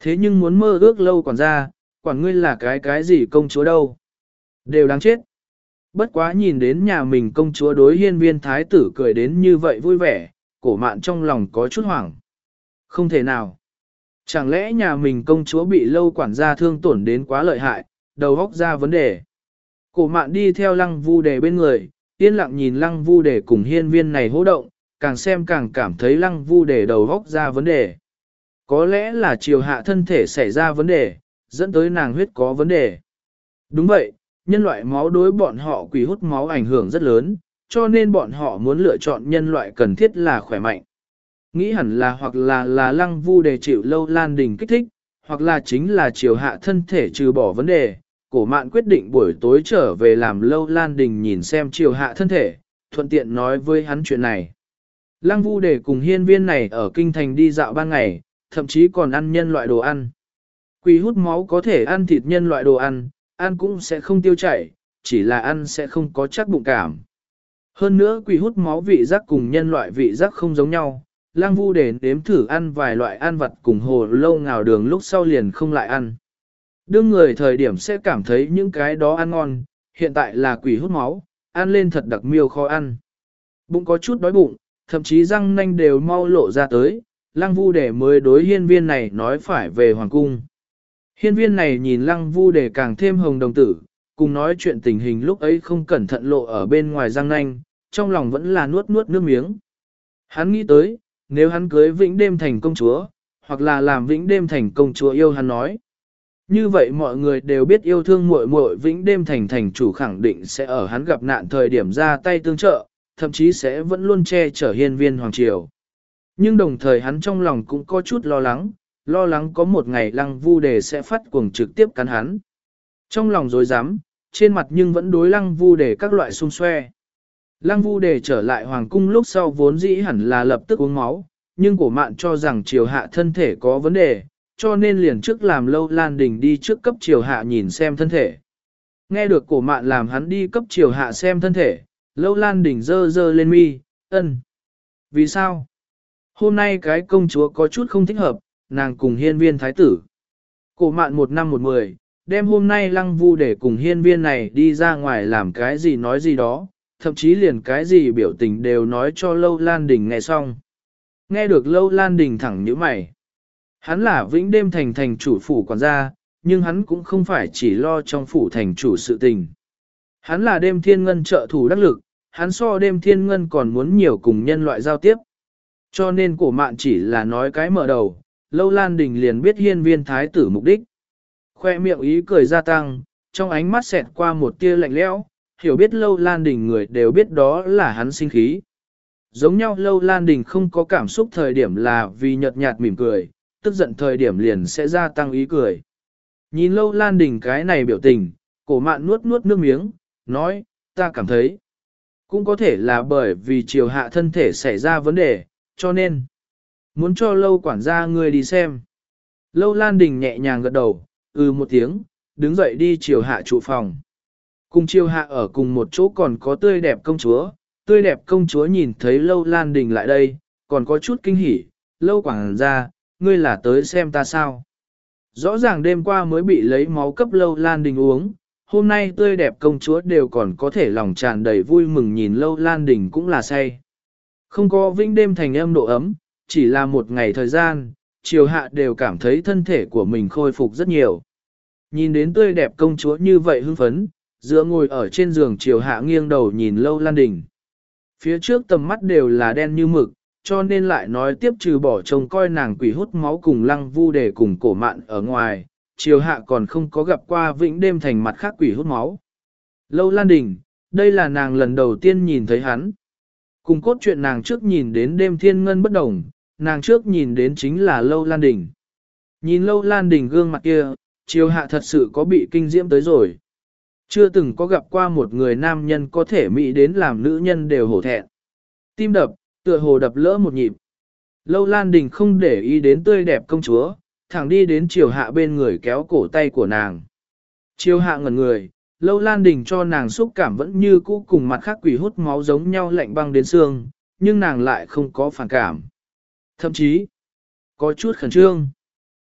Thế nhưng muốn mơ ước lâu quản gia, quản ngươi là cái cái gì công chúa đâu. Đều đáng chết. Bất quá nhìn đến nhà mình công chúa đối hiên viên thái tử cười đến như vậy vui vẻ, cổ mạn trong lòng có chút hoảng. Không thể nào. Chẳng lẽ nhà mình công chúa bị lâu quản gia thương tổn đến quá lợi hại, đầu óc ra vấn đề. Cổ mạn đi theo lăng vu đề bên người, yên lặng nhìn lăng vu đề cùng hiên viên này hô động, càng xem càng cảm thấy lăng vu đề đầu óc ra vấn đề. Có lẽ là chiều hạ thân thể xảy ra vấn đề, dẫn tới nàng huyết có vấn đề. Đúng vậy, nhân loại máu đối bọn họ quỷ hút máu ảnh hưởng rất lớn, cho nên bọn họ muốn lựa chọn nhân loại cần thiết là khỏe mạnh. Nghĩ hẳn là hoặc là là lăng vu đề chịu lâu lan đình kích thích, hoặc là chính là chiều hạ thân thể trừ bỏ vấn đề. Cổ mạn quyết định buổi tối trở về làm lâu lan đình nhìn xem chiều hạ thân thể, thuận tiện nói với hắn chuyện này. Lăng vu đề cùng hiên viên này ở kinh thành đi dạo ban ngày, thậm chí còn ăn nhân loại đồ ăn. Quỷ hút máu có thể ăn thịt nhân loại đồ ăn, ăn cũng sẽ không tiêu chảy, chỉ là ăn sẽ không có chắc bụng cảm. Hơn nữa quỷ hút máu vị giác cùng nhân loại vị giác không giống nhau. Lang vu để đếm thử ăn vài loại ăn vặt cùng hồ lâu ngào đường lúc sau liền không lại ăn. Đương người thời điểm sẽ cảm thấy những cái đó ăn ngon, hiện tại là quỷ hút máu, ăn lên thật đặc miêu khó ăn. Bụng có chút đói bụng, thậm chí răng nanh đều mau lộ ra tới, Lăng vu để mới đối hiên viên này nói phải về hoàng cung. Hiên viên này nhìn lăng vu để càng thêm hồng đồng tử, cùng nói chuyện tình hình lúc ấy không cẩn thận lộ ở bên ngoài răng nanh, trong lòng vẫn là nuốt nuốt nước miếng. Hắn nghĩ tới, nếu hắn cưới Vĩnh Đêm thành công chúa, hoặc là làm Vĩnh Đêm thành công chúa yêu hắn nói. Như vậy mọi người đều biết yêu thương muội muội Vĩnh Đêm thành thành chủ khẳng định sẽ ở hắn gặp nạn thời điểm ra tay tương trợ, thậm chí sẽ vẫn luôn che chở hiên viên hoàng triều. Nhưng đồng thời hắn trong lòng cũng có chút lo lắng, lo lắng có một ngày lăng vu đề sẽ phát cuồng trực tiếp cắn hắn. Trong lòng dối rắm trên mặt nhưng vẫn đối lăng vu đề các loại xung xoe. Lăng vu đề trở lại hoàng cung lúc sau vốn dĩ hẳn là lập tức uống máu, nhưng cổ mạn cho rằng triều hạ thân thể có vấn đề, cho nên liền trước làm lâu lan đình đi trước cấp triều hạ nhìn xem thân thể. Nghe được cổ mạn làm hắn đi cấp triều hạ xem thân thể, lâu lan đình dơ dơ lên mi, ân. Vì sao? Hôm nay cái công chúa có chút không thích hợp, nàng cùng hiên viên thái tử. Cổ mạn một năm một mười, đem hôm nay lăng vu để cùng hiên viên này đi ra ngoài làm cái gì nói gì đó, thậm chí liền cái gì biểu tình đều nói cho Lâu Lan Đình nghe xong. Nghe được Lâu Lan Đình thẳng nhíu mày. Hắn là Vĩnh Đêm thành thành chủ phủ quản gia, nhưng hắn cũng không phải chỉ lo trong phủ thành chủ sự tình. Hắn là đêm thiên ngân trợ thủ đắc lực, hắn so đêm thiên ngân còn muốn nhiều cùng nhân loại giao tiếp. Cho nên cổ mạn chỉ là nói cái mở đầu, Lâu Lan Đình liền biết hiên viên thái tử mục đích. Khoe miệng ý cười gia tăng, trong ánh mắt xẹt qua một tia lạnh lẽo, hiểu biết Lâu Lan Đình người đều biết đó là hắn sinh khí. Giống nhau Lâu Lan Đình không có cảm xúc thời điểm là vì nhợt nhạt mỉm cười, tức giận thời điểm liền sẽ gia tăng ý cười. Nhìn Lâu Lan Đình cái này biểu tình, cổ mạn nuốt nuốt nước miếng, nói, ta cảm thấy, cũng có thể là bởi vì triều hạ thân thể xảy ra vấn đề, cho nên, muốn cho Lâu quản gia ngươi đi xem. Lâu Lan Đình nhẹ nhàng gật đầu, ừ một tiếng, đứng dậy đi triều hạ trụ phòng. Cùng triều hạ ở cùng một chỗ còn có tươi đẹp công chúa, tươi đẹp công chúa nhìn thấy Lâu Lan Đình lại đây, còn có chút kinh hỉ, Lâu quản gia, ngươi là tới xem ta sao. Rõ ràng đêm qua mới bị lấy máu cấp Lâu Lan Đình uống, hôm nay tươi đẹp công chúa đều còn có thể lòng tràn đầy vui mừng nhìn Lâu Lan Đình cũng là say. Không có vĩnh đêm thành âm độ ấm, chỉ là một ngày thời gian, triều hạ đều cảm thấy thân thể của mình khôi phục rất nhiều. Nhìn đến tươi đẹp công chúa như vậy hưng phấn, dựa ngồi ở trên giường triều hạ nghiêng đầu nhìn Lâu Lan Đình. Phía trước tầm mắt đều là đen như mực, cho nên lại nói tiếp trừ bỏ trông coi nàng quỷ hút máu cùng lăng vu để cùng cổ mạn ở ngoài, triều hạ còn không có gặp qua vĩnh đêm thành mặt khác quỷ hút máu. Lâu Lan Đình, đây là nàng lần đầu tiên nhìn thấy hắn. Cùng cốt truyện nàng trước nhìn đến đêm thiên ngân bất đồng, nàng trước nhìn đến chính là Lâu Lan Đình. Nhìn Lâu Lan Đình gương mặt kia, triều hạ thật sự có bị kinh diễm tới rồi. Chưa từng có gặp qua một người nam nhân có thể mỹ đến làm nữ nhân đều hổ thẹn. Tim đập, tựa hồ đập lỡ một nhịp. Lâu Lan Đình không để ý đến tươi đẹp công chúa, thẳng đi đến triều hạ bên người kéo cổ tay của nàng. Triều hạ ngẩn người, Lâu Lan Đình cho nàng xúc cảm vẫn như cũ cùng mặt khác quỷ hút máu giống nhau lạnh băng đến xương, nhưng nàng lại không có phản cảm. Thậm chí, có chút khẩn trương.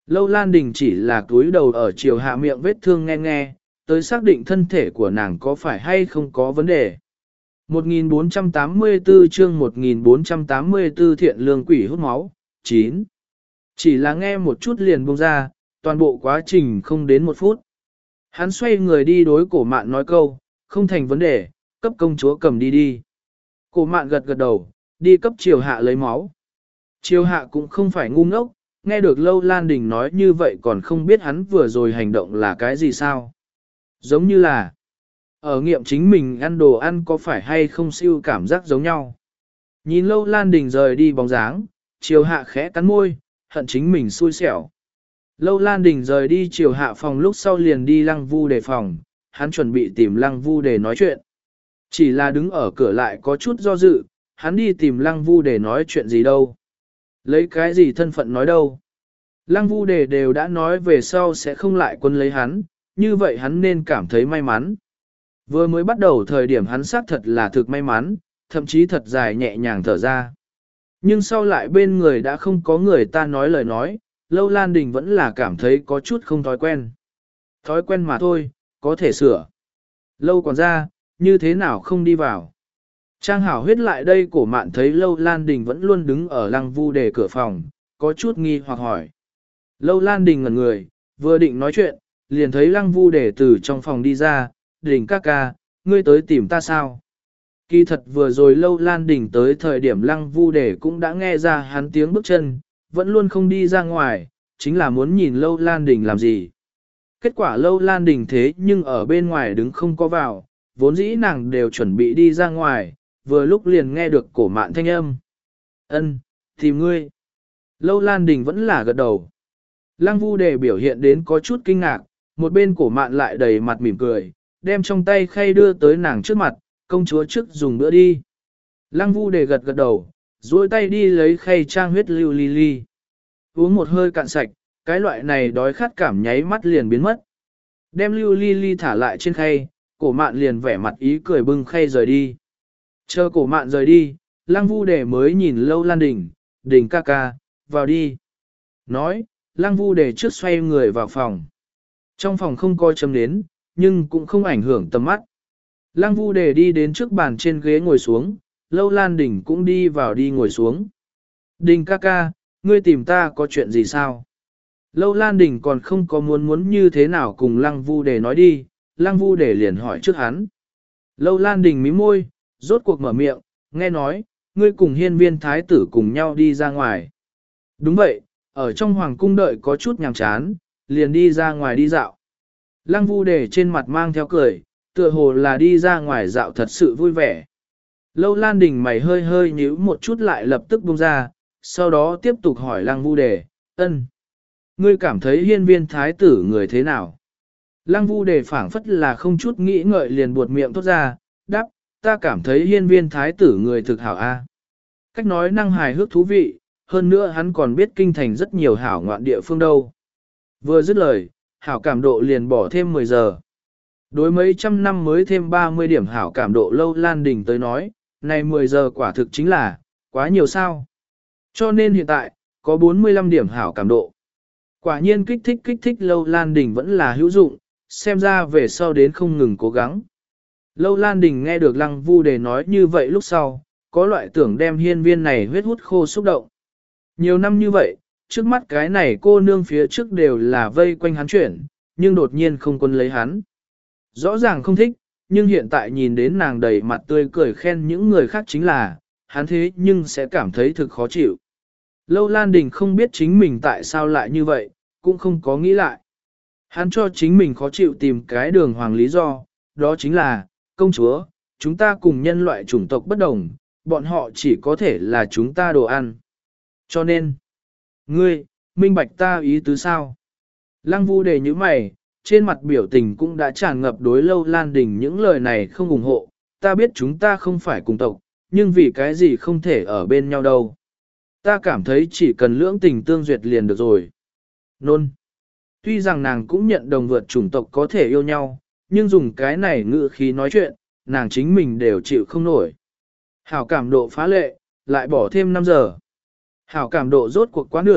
Lâu Lan Đình chỉ là túi đầu ở chiều hạ miệng vết thương nghe nghe, tới xác định thân thể của nàng có phải hay không có vấn đề. một nghìn bốn trăm tám mươi tư chương một nghìn bốn trăm tám mươi tư thiện lương quỷ hút máu, chín. Chỉ là nghe một chút liền buông ra, toàn bộ quá trình không đến một phút. Hắn xoay người đi đối cổ mạn nói câu, không thành vấn đề, cấp công chúa cầm đi đi. Cổ mạn gật gật đầu, đi cấp triều hạ lấy máu. Triều hạ cũng không phải ngu ngốc, nghe được Lâu Lan Đình nói như vậy còn không biết hắn vừa rồi hành động là cái gì sao. Giống như là, ở nghiệm chính mình ăn đồ ăn có phải hay không siêu cảm giác giống nhau. Nhìn Lâu Lan Đình rời đi bóng dáng, triều hạ khẽ cắn môi, hận chính mình xui xẻo. Lâu Lan Đình rời đi triều hạ phòng lúc sau liền đi Lăng Vu Đề phòng, hắn chuẩn bị tìm Lăng Vu Đề nói chuyện. Chỉ là đứng ở cửa lại có chút do dự, hắn đi tìm Lăng Vu Đề nói chuyện gì đâu. Lấy cái gì thân phận nói đâu. Lăng Vu Đề đều đã nói về sau sẽ không lại quân lấy hắn, như vậy hắn nên cảm thấy may mắn. Vừa mới bắt đầu thời điểm hắn xác thật là thực may mắn, thậm chí thật dài nhẹ nhàng thở ra. Nhưng sau lại bên người đã không có người ta nói lời nói, Lâu Lan Đình vẫn là cảm thấy có chút không thói quen. Thói quen mà thôi, có thể sửa. Lâu còn ra, như thế nào không đi vào. Trang hảo huyết lại đây cổ mạn thấy Lâu Lan Đình vẫn luôn đứng ở Lăng Vu Đề cửa phòng, có chút nghi hoặc hỏi. Lâu Lan Đình ngẩn người, vừa định nói chuyện, liền thấy Lăng Vu Đề từ trong phòng đi ra, Đình ca ca, ngươi tới tìm ta sao? Kỳ thật vừa rồi Lâu Lan Đình tới thời điểm Lăng Vu Đề cũng đã nghe ra hắn tiếng bước chân, vẫn luôn không đi ra ngoài, chính là muốn nhìn Lâu Lan Đình làm gì. Kết quả Lâu Lan Đình thế nhưng ở bên ngoài đứng không có vào, vốn dĩ nàng đều chuẩn bị đi ra ngoài, vừa lúc liền nghe được cổ mạn thanh âm. Ân, tìm ngươi. Lâu Lan Đình vẫn là gật đầu. Lăng Vu Đề biểu hiện đến có chút kinh ngạc, một bên cổ mạn lại đầy mặt mỉm cười, đem trong tay khay đưa tới nàng trước mặt, công chúa trước dùng bữa đi. Lăng Vu Đề gật gật đầu, duỗi tay đi lấy khay trang huyết lưu ly ly. Uống một hơi cạn sạch, cái loại này đói khát cảm nháy mắt liền biến mất. Đem lưu ly ly thả lại trên khay, cổ mạn liền vẻ mặt ý cười bưng khay rời đi. Chờ cổ mạn rời đi, Lăng Vu Đề mới nhìn Lâu Lan Đình, Đình ca ca, vào đi. Nói, Lăng Vu Đề trước xoay người vào phòng. Trong phòng không coi châm nến, nhưng cũng không ảnh hưởng tầm mắt. Lăng Vu Đề đi đến trước bàn trên ghế ngồi xuống, Lâu Lan Đình cũng đi vào đi ngồi xuống. Đình ca ca, ngươi tìm ta có chuyện gì sao? Lâu Lan Đình còn không có muốn muốn như thế nào cùng Lăng Vu Đề nói đi, Lăng Vu Đề liền hỏi trước hắn. Lâu Lan Đình mím môi, rốt cuộc mở miệng, nghe nói, ngươi cùng hiên viên thái tử cùng nhau đi ra ngoài. Đúng vậy, ở trong hoàng cung đợi có chút nhàm chán, liền đi ra ngoài đi dạo. Lăng Vu Đề trên mặt mang theo cười, tựa hồ là đi ra ngoài dạo thật sự vui vẻ. Lâu Lan Đình mày hơi hơi nhíu một chút lại lập tức buông ra, sau đó tiếp tục hỏi Lăng Vu Đề, ân, ngươi cảm thấy hiên viên thái tử người thế nào? Lăng Vu Đề phảng phất là không chút nghĩ ngợi liền buột miệng thốt ra, đáp, ta cảm thấy hiên viên thái tử người thực hảo a. Cách nói năng hài hước thú vị, hơn nữa hắn còn biết kinh thành rất nhiều hảo ngoạn địa phương đâu. Vừa dứt lời, hảo cảm độ liền bỏ thêm mười giờ. Đối mấy trăm năm mới thêm ba mươi điểm hảo cảm độ Lâu Lan Đình tới nói, này mười giờ quả thực chính là, quá nhiều sao. Cho nên hiện tại, có bốn mươi lăm điểm hảo cảm độ. Quả nhiên kích thích kích thích Lâu Lan Đình vẫn là hữu dụng, xem ra về sau đến không ngừng cố gắng. Lâu Lan Đình nghe được Lăng Vu Đề nói như vậy lúc sau, có loại tưởng đem hiên viên này huyết hút khô xúc động. Nhiều năm như vậy, trước mắt cái này cô nương phía trước đều là vây quanh hắn chuyển, nhưng đột nhiên không quân lấy hắn. Rõ ràng không thích, nhưng hiện tại nhìn đến nàng đầy mặt tươi cười khen những người khác chính là, hắn thế nhưng sẽ cảm thấy thực khó chịu. Lâu Lan Đình không biết chính mình tại sao lại như vậy, cũng không có nghĩ lại. Hắn cho chính mình khó chịu tìm cái đường hoàng lý do, đó chính là, công chúa, chúng ta cùng nhân loại chủng tộc bất đồng, bọn họ chỉ có thể là chúng ta đồ ăn. Cho nên, ngươi, minh bạch ta ý tứ sao? Lăng Vu Đề như mày, trên mặt biểu tình cũng đã tràn ngập đối Lâu Lan Đình những lời này không ủng hộ, ta biết chúng ta không phải cùng tộc, nhưng vì cái gì không thể ở bên nhau đâu. Ta cảm thấy chỉ cần lưỡng tình tương duyệt liền được rồi. Nôn. Tuy rằng nàng cũng nhận đồng vượt chủng tộc có thể yêu nhau, nhưng dùng cái này ngữ khí nói chuyện, nàng chính mình đều chịu không nổi. Hảo cảm độ phá lệ, lại bỏ thêm năm giờ. Hảo cảm độ rốt cuộc quá nửa,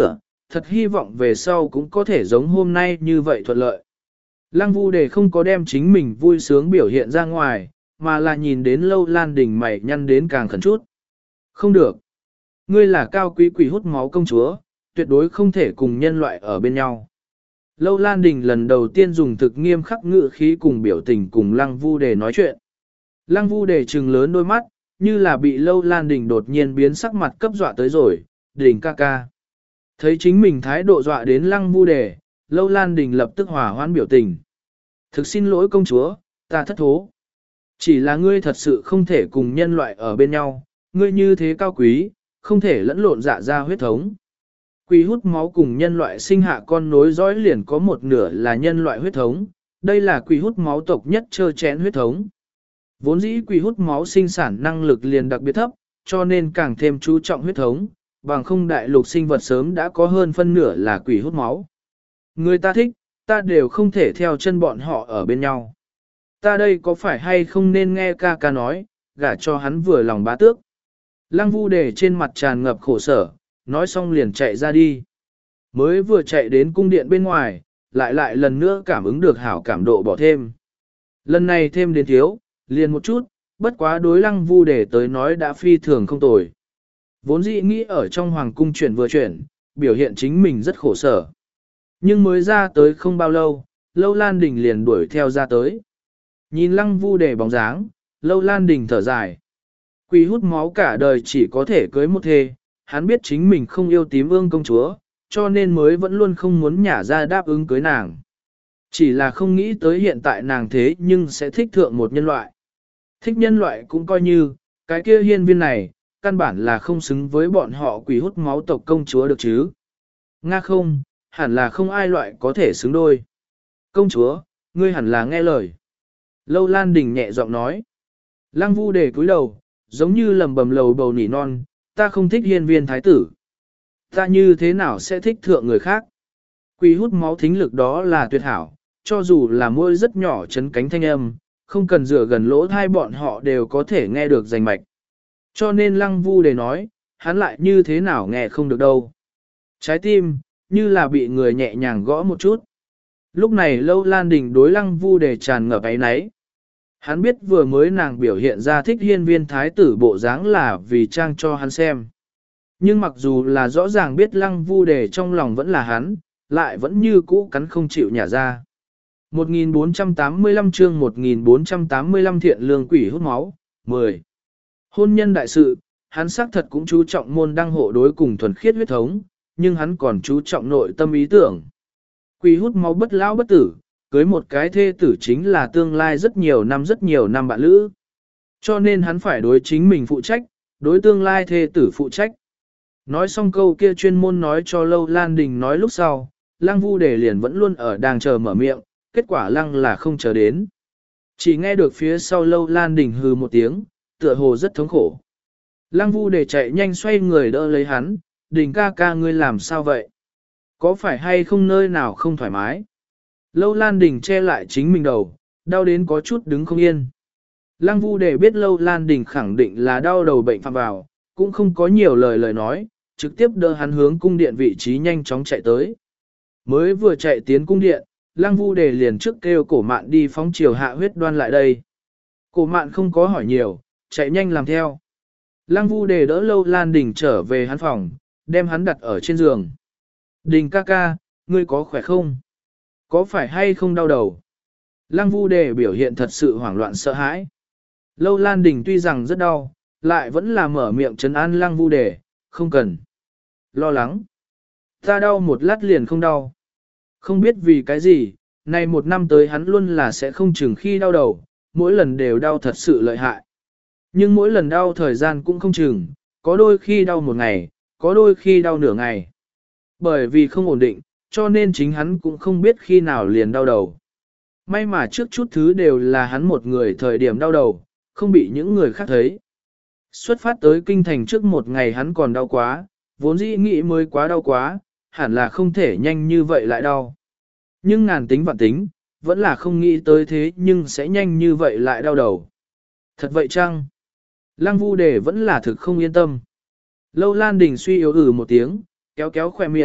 thật hy vọng về sau cũng có thể giống hôm nay như vậy thuận lợi. Lăng Vu Đề không có đem chính mình vui sướng biểu hiện ra ngoài, mà là nhìn đến Lâu Lan Đình mày nhăn đến càng khẩn chút. Không được. Ngươi là cao quý quỷ hút máu công chúa, tuyệt đối không thể cùng nhân loại ở bên nhau. Lâu Lan Đình lần đầu tiên dùng thực nghiêm khắc ngữ khí cùng biểu tình cùng Lăng Vu Đề nói chuyện. Lăng Vu Đề trừng lớn đôi mắt, như là bị Lâu Lan Đình đột nhiên biến sắc mặt cấp dọa tới rồi, Đình ca ca. Thấy chính mình thái độ dọa đến Lăng Vu Đề, Lâu Lan Đình lập tức hòa hoãn biểu tình. Thực xin lỗi công chúa, ta thất thố. Chỉ là ngươi thật sự không thể cùng nhân loại ở bên nhau, ngươi như thế cao quý, không thể lẫn lộn dạ ra huyết thống. Quỷ hút máu cùng nhân loại sinh hạ con nối dõi liền có một nửa là nhân loại huyết thống, đây là quỷ hút máu tộc nhất trơ chén huyết thống. Vốn dĩ quỷ hút máu sinh sản năng lực liền đặc biệt thấp, cho nên càng thêm chú trọng huyết thống, bằng không đại lục sinh vật sớm đã có hơn phân nửa là quỷ hút máu. Người ta thích, ta đều không thể theo chân bọn họ ở bên nhau. Ta đây có phải hay không nên nghe ca ca nói, gả cho hắn vừa lòng bá tước. Lăng Vu Đề trên mặt tràn ngập khổ sở, nói xong liền chạy ra đi. Mới vừa chạy đến cung điện bên ngoài, lại lại lần nữa cảm ứng được hảo cảm độ bỏ thêm. Lần này thêm đến thiếu, liền một chút, bất quá đối Lăng Vu Đề tới nói đã phi thường không tồi. Vốn dĩ nghĩ ở trong hoàng cung chuyển vừa chuyển, biểu hiện chính mình rất khổ sở. Nhưng mới ra tới không bao lâu, Lâu Lan Đình liền đuổi theo ra tới. Nhìn Lăng Vu Đề bóng dáng, Lâu Lan Đình thở dài. Quỷ hút máu cả đời chỉ có thể cưới một thê, hắn biết chính mình không yêu tím ương công chúa, cho nên mới vẫn luôn không muốn nhả ra đáp ứng cưới nàng. Chỉ là không nghĩ tới hiện tại nàng thế nhưng sẽ thích thượng một nhân loại. Thích nhân loại cũng coi như, cái kia hiên viên này, căn bản là không xứng với bọn họ quỷ hút máu tộc công chúa được chứ. Nga không, hẳn là không ai loại có thể xứng đôi. Công chúa, ngươi hẳn là nghe lời. Lâu Lan Đình nhẹ giọng nói. Lăng Vu Đề cúi đầu, giống như lầm bầm lầu bầu nỉ non, ta không thích hiên viên thái tử. Ta như thế nào sẽ thích thượng người khác? Quỷ hút máu thính lực đó là tuyệt hảo, cho dù là môi rất nhỏ chấn cánh thanh âm, không cần dựa gần lỗ thai bọn họ đều có thể nghe được rành mạch. Cho nên Lăng Vu Đề nói, hắn lại như thế nào nghe không được đâu. Trái tim, như là bị người nhẹ nhàng gõ một chút. Lúc này Lâu Lan Đình đối Lăng Vu Đề tràn ngập áy náy. Hắn biết vừa mới nàng biểu hiện ra thích hiên viên thái tử bộ dáng là vì trang cho hắn xem. Nhưng mặc dù là rõ ràng biết Lăng Vu Đề trong lòng vẫn là hắn, lại vẫn như cũ cắn không chịu nhả ra. một nghìn bốn trăm tám mươi lăm chương một nghìn bốn trăm tám mươi lăm thiện lương quỷ hút máu, mười. Hôn nhân đại sự, hắn xác thật cũng chú trọng môn đăng hộ đối cùng thuần khiết huyết thống, nhưng hắn còn chú trọng nội tâm ý tưởng. Quỷ hút máu bất lão bất tử, cưới một cái thê tử chính là tương lai rất nhiều năm rất nhiều năm bạn lữ. Cho nên hắn phải đối chính mình phụ trách, đối tương lai thê tử phụ trách. Nói xong câu kia chuyên môn nói cho Lâu Lan Đình nói lúc sau, Lăng Vu Đề liền vẫn luôn ở đang chờ mở miệng, kết quả Lăng là không chờ đến. Chỉ nghe được phía sau Lâu Lan Đình hừ một tiếng, tựa hồ rất thống khổ. Lăng Vu Đề chạy nhanh xoay người đỡ lấy hắn, Đình ca ca ngươi làm sao vậy? Có phải hay không nơi nào không thoải mái? Lâu Lan Đình che lại chính mình đầu, đau đến có chút đứng không yên. Lăng Vu Đề biết Lâu Lan Đình khẳng định là đau đầu bệnh phạm vào, cũng không có nhiều lời lời nói, trực tiếp đỡ hắn hướng cung điện vị trí nhanh chóng chạy tới. Mới vừa chạy tiến cung điện, Lăng Vu Đề liền trước kêu Cổ Mạn đi phóng chiều hạ huyết đoan lại đây. Cổ Mạn không có hỏi nhiều, chạy nhanh làm theo. Lăng Vu Đề đỡ Lâu Lan Đình trở về hắn phòng, đem hắn đặt ở trên giường. Đình ca ca, ngươi có khỏe không? Có phải hay không đau đầu? Lăng Vu Đề biểu hiện thật sự hoảng loạn sợ hãi. Lâu Lan Đình tuy rằng rất đau, lại vẫn là mở miệng trấn an Lăng Vu Đề, không cần. Lo lắng. Ta đau một lát liền không đau. Không biết vì cái gì, này một năm tới hắn luôn là sẽ không chừng khi đau đầu, mỗi lần đều đau thật sự lợi hại. Nhưng mỗi lần đau thời gian cũng không chừng, có đôi khi đau một ngày, có đôi khi đau nửa ngày. Bởi vì không ổn định, cho nên chính hắn cũng không biết khi nào liền đau đầu. May mà trước chút thứ đều là hắn một người thời điểm đau đầu, không bị những người khác thấy. Xuất phát tới kinh thành trước một ngày hắn còn đau quá, vốn dĩ nghĩ mới quá đau quá, hẳn là không thể nhanh như vậy lại đau. Nhưng ngàn tính vạn tính, vẫn là không nghĩ tới thế nhưng sẽ nhanh như vậy lại đau đầu. Thật vậy chăng? Lăng Vu Đề vẫn là thực không yên tâm. Lâu Lan Đình suy yếu ử một tiếng, kéo kéo khoe miệng,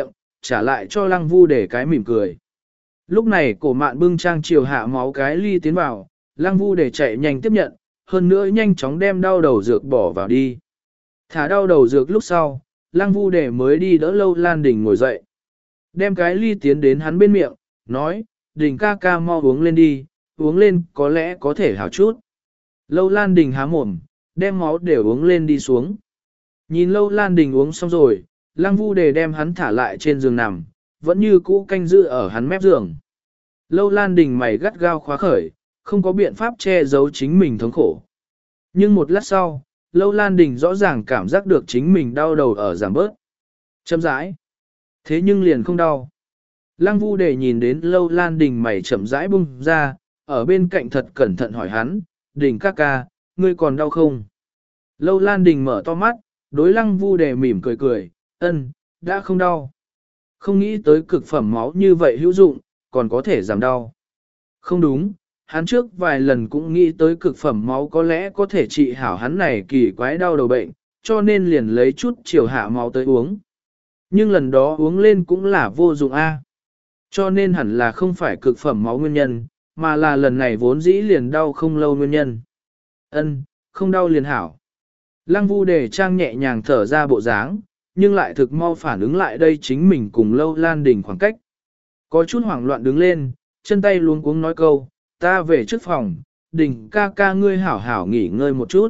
trả lại cho lăng vu để cái mỉm cười. Lúc này cổ mạn bưng trang chiều hạ máu cái ly tiến vào, lăng vu để chạy nhanh tiếp nhận, hơn nữa nhanh chóng đem đau đầu dược bỏ vào đi. Thả đau đầu dược lúc sau, lăng vu để mới đi đỡ Lâu Lan Đình ngồi dậy. Đem cái ly tiến đến hắn bên miệng, nói, Đình ca ca mau uống lên đi, uống lên có lẽ có thể hảo chút. Lâu Lan Đình há mồm, đem máu đều uống lên đi xuống. Nhìn Lâu Lan Đình uống xong rồi, lăng vu để đem hắn thả lại trên giường nằm, vẫn như cũ canh giữ ở hắn mép giường. Lâu Lan Đình mày gắt gao khóa khởi, không có biện pháp che giấu chính mình thống khổ. Nhưng một lát sau, Lâu Lan Đình rõ ràng cảm giác được chính mình đau đầu ở giảm bớt. Chậm rãi. Thế nhưng liền không đau. Lăng Vu để nhìn đến Lâu Lan Đình mày chậm rãi bung ra, ở bên cạnh thật cẩn thận hỏi hắn, Đình ca ca, ngươi còn đau không? Lâu Lan Đình mở to mắt, đối Lăng Vu để mỉm cười cười, ân, đã không đau. Không nghĩ tới cực phẩm máu như vậy hữu dụng, còn có thể giảm đau. Không đúng, hắn trước vài lần cũng nghĩ tới cực phẩm máu có lẽ có thể trị hảo hắn này kỳ quái đau đầu bệnh, cho nên liền lấy chút chiều hạ máu tới uống. Nhưng lần đó uống lên cũng là vô dụng a. Cho nên hẳn là không phải cực phẩm máu nguyên nhân, mà là lần này vốn dĩ liền đau không lâu nguyên nhân. Ân, không đau liền hảo. Lăng Vu để trang nhẹ nhàng thở ra bộ dáng, nhưng lại thực mau phản ứng lại đây chính mình cùng Lâu Lan Đình khoảng cách. Có chút hoảng loạn đứng lên, chân tay luống cuống nói câu, ta về trước phòng, Đình ca ca ngươi hảo hảo nghỉ ngơi một chút.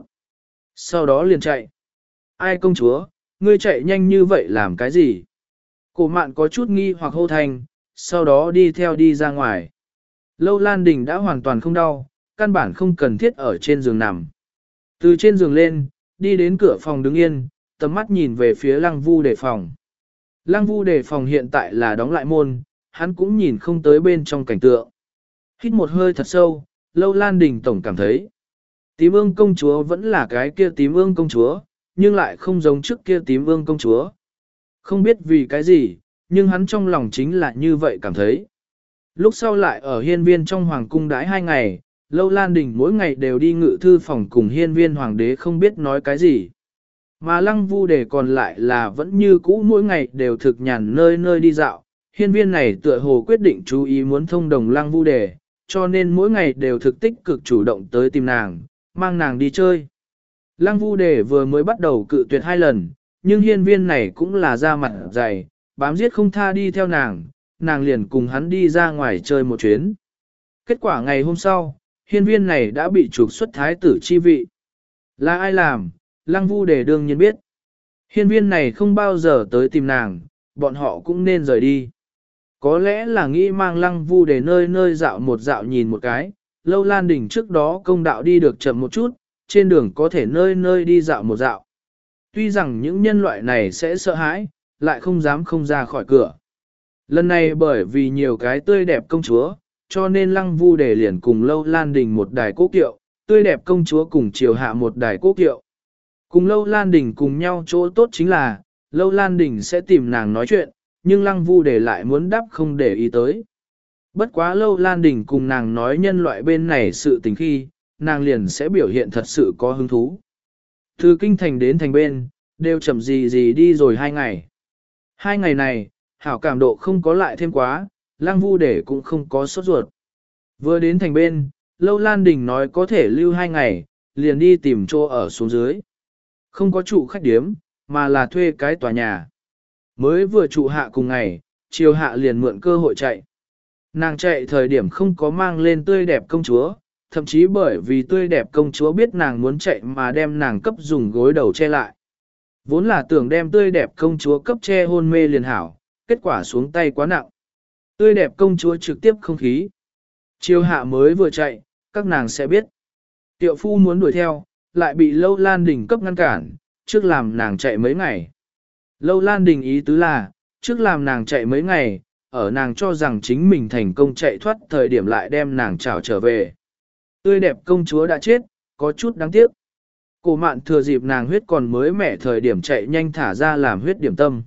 Sau đó liền chạy. Ai công chúa, ngươi chạy nhanh như vậy làm cái gì? Cổ mạn có chút nghi hoặc hô thành, sau đó đi theo đi ra ngoài. Lâu Lan Đình đã hoàn toàn không đau, căn bản không cần thiết ở trên giường nằm. Từ trên giường lên, đi đến cửa phòng đứng yên, tầm mắt nhìn về phía Lăng Vu đề phòng. Lăng Vu đề phòng hiện tại là đóng lại môn, hắn cũng nhìn không tới bên trong cảnh tượng. Hít một hơi thật sâu, Lâu Lan Đình tổng cảm thấy. Tím ương công chúa vẫn là cái kia tím ương công chúa, nhưng lại không giống trước kia tím ương công chúa. Không biết vì cái gì, nhưng hắn trong lòng chính là như vậy cảm thấy. Lúc sau lại ở hiên viên trong hoàng cung đãi hai ngày, Lâu Lan Đình mỗi ngày đều đi ngự thư phòng cùng hiên viên hoàng đế không biết nói cái gì. Mà Lăng Vu đề còn lại là vẫn như cũ mỗi ngày đều thực nhàn nơi nơi đi dạo. Hiên viên này tựa hồ quyết định chú ý muốn thông đồng Lăng Vu đề, cho nên mỗi ngày đều thực tích cực chủ động tới tìm nàng, mang nàng đi chơi. Lăng Vu đề vừa mới bắt đầu cự tuyệt hai lần, nhưng hiên viên này cũng là da mặt dày, bám giết không tha đi theo nàng, nàng liền cùng hắn đi ra ngoài chơi một chuyến. Kết quả ngày hôm sau, hiên viên này đã bị trục xuất thái tử chi vị. Là ai làm, Lăng Vu đề đương nhiên biết. Hiên viên này không bao giờ tới tìm nàng, bọn họ cũng nên rời đi. Có lẽ là nghĩ mang Lăng Vu đề nơi nơi dạo một dạo nhìn một cái, Lâu Lan Đình trước đó công đạo đi được chậm một chút, trên đường có thể nơi nơi đi dạo một dạo. Tuy rằng những nhân loại này sẽ sợ hãi, lại không dám không ra khỏi cửa. Lần này bởi vì nhiều cái tươi đẹp công chúa, cho nên Lăng Vu đề liền cùng Lâu Lan Đình một đài cố kiệu, tươi đẹp công chúa cùng chiều hạ một đài cố kiệu. Cùng Lâu Lan Đình cùng nhau chỗ tốt chính là, Lâu Lan Đình sẽ tìm nàng nói chuyện, nhưng Lăng Vu đề lại muốn đáp không để ý tới. Bất quá Lâu Lan Đình cùng nàng nói nhân loại bên này sự tình khi, nàng liền sẽ biểu hiện thật sự có hứng thú. Từ kinh thành đến thành bên, đều chậm gì gì đi rồi hai ngày. Hai ngày này, hảo cảm độ không có lại thêm quá, Lăng Vu đề cũng không có sốt ruột. Vừa đến thành bên, Lâu Lan Đình nói có thể lưu hai ngày, liền đi tìm chỗ ở xuống dưới. Không có trụ khách điếm, mà là thuê cái tòa nhà. Mới vừa trụ hạ cùng ngày, chiều hạ liền mượn cơ hội chạy. Nàng chạy thời điểm không có mang lên tươi đẹp công chúa, thậm chí bởi vì tươi đẹp công chúa biết nàng muốn chạy mà đem nàng cấp dùng gối đầu che lại. Vốn là tưởng đem tươi đẹp công chúa cấp che hôn mê liền hảo, kết quả xuống tay quá nặng. Tươi đẹp công chúa trực tiếp không khí. Chiều hạ mới vừa chạy, các nàng sẽ biết. Tiệu phu muốn đuổi theo, lại bị Lâu Lan Đình cấp ngăn cản, trước làm nàng chạy mấy ngày. Lâu Lan Đình ý tứ là, trước làm nàng chạy mấy ngày, ở nàng cho rằng chính mình thành công chạy thoát thời điểm lại đem nàng trảo trở về. Tươi đẹp công chúa đã chết, có chút đáng tiếc. Cổ mạn thừa dịp nàng huyết còn mới mẻ thời điểm chạy nhanh thả ra làm huyết điểm tâm.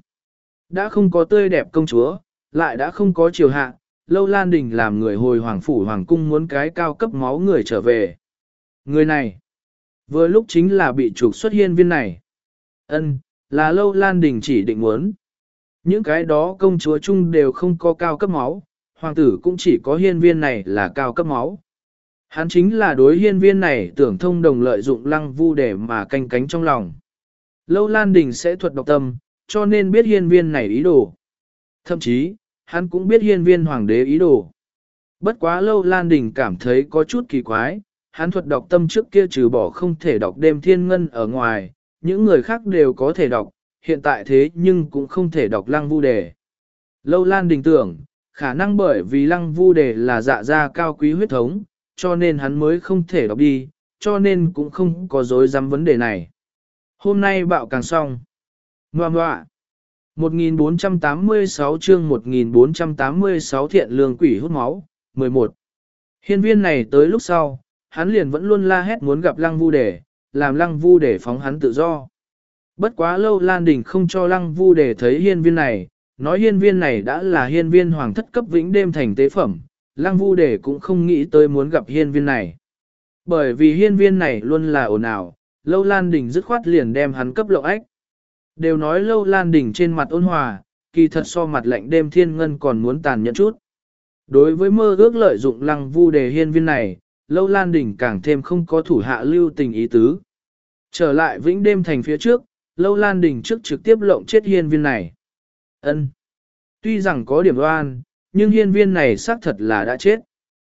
Đã không có tươi đẹp công chúa, lại đã không có chiều hạ, Lâu Lan Đình làm người hồi hoàng phủ hoàng cung muốn cái cao cấp máu người trở về. Người này, vừa lúc chính là bị trục xuất hiên viên này. Ân, là Lâu Lan Đình chỉ định muốn. Những cái đó công chúa chung đều không có cao cấp máu, hoàng tử cũng chỉ có hiên viên này là cao cấp máu. Hắn chính là đối hiên viên này tưởng thông đồng lợi dụng lăng vu để mà canh cánh trong lòng. Lâu Lan Đình sẽ thuật độc tâm, cho nên biết hiên viên này ý đồ. Thậm chí, hắn cũng biết hiên viên hoàng đế ý đồ. Bất quá Lâu Lan Đình cảm thấy có chút kỳ quái, hắn thuật đọc tâm trước kia trừ bỏ không thể đọc đêm thiên ngân ở ngoài, những người khác đều có thể đọc, hiện tại thế nhưng cũng không thể đọc lăng vu đề. Lâu Lan Đình tưởng, khả năng bởi vì lăng vu đề là dạ gia cao quý huyết thống, cho nên hắn mới không thể đọc đi, cho nên cũng không có dối dám vấn đề này. Hôm nay bạo càng xong. Ngoà ngoạ. một nghìn bốn trăm tám mươi sáu chương một nghìn bốn trăm tám mươi sáu thiện lương quỷ hút máu, mười một. Hiên viên này tới lúc sau, hắn liền vẫn luôn la hét muốn gặp lăng vu đề, làm lăng vu đề phóng hắn tự do. Bất quá Lâu Lan Đình không cho lăng vu đề thấy hiên viên này, nói hiên viên này đã là hiên viên hoàng thất cấp vĩnh đêm thành tế phẩm, lăng vu đề cũng không nghĩ tới muốn gặp hiên viên này. Bởi vì hiên viên này luôn là ồn ào, Lâu Lan Đình dứt khoát liền đem hắn cấp lộng ách. Đều nói Lâu Lan Đình trên mặt ôn hòa, kỳ thật so mặt lạnh đêm thiên ngân còn muốn tàn nhẫn chút. Đối với mơ ước lợi dụng lăng vu đề hiên viên này, Lâu Lan Đình càng thêm không có thủ hạ lưu tình ý tứ. Trở lại vĩnh đêm thành phía trước, Lâu Lan Đình trước trực tiếp lộng chết hiên viên này. Ân. Tuy rằng có điểm oan, nhưng hiên viên này xác thật là đã chết.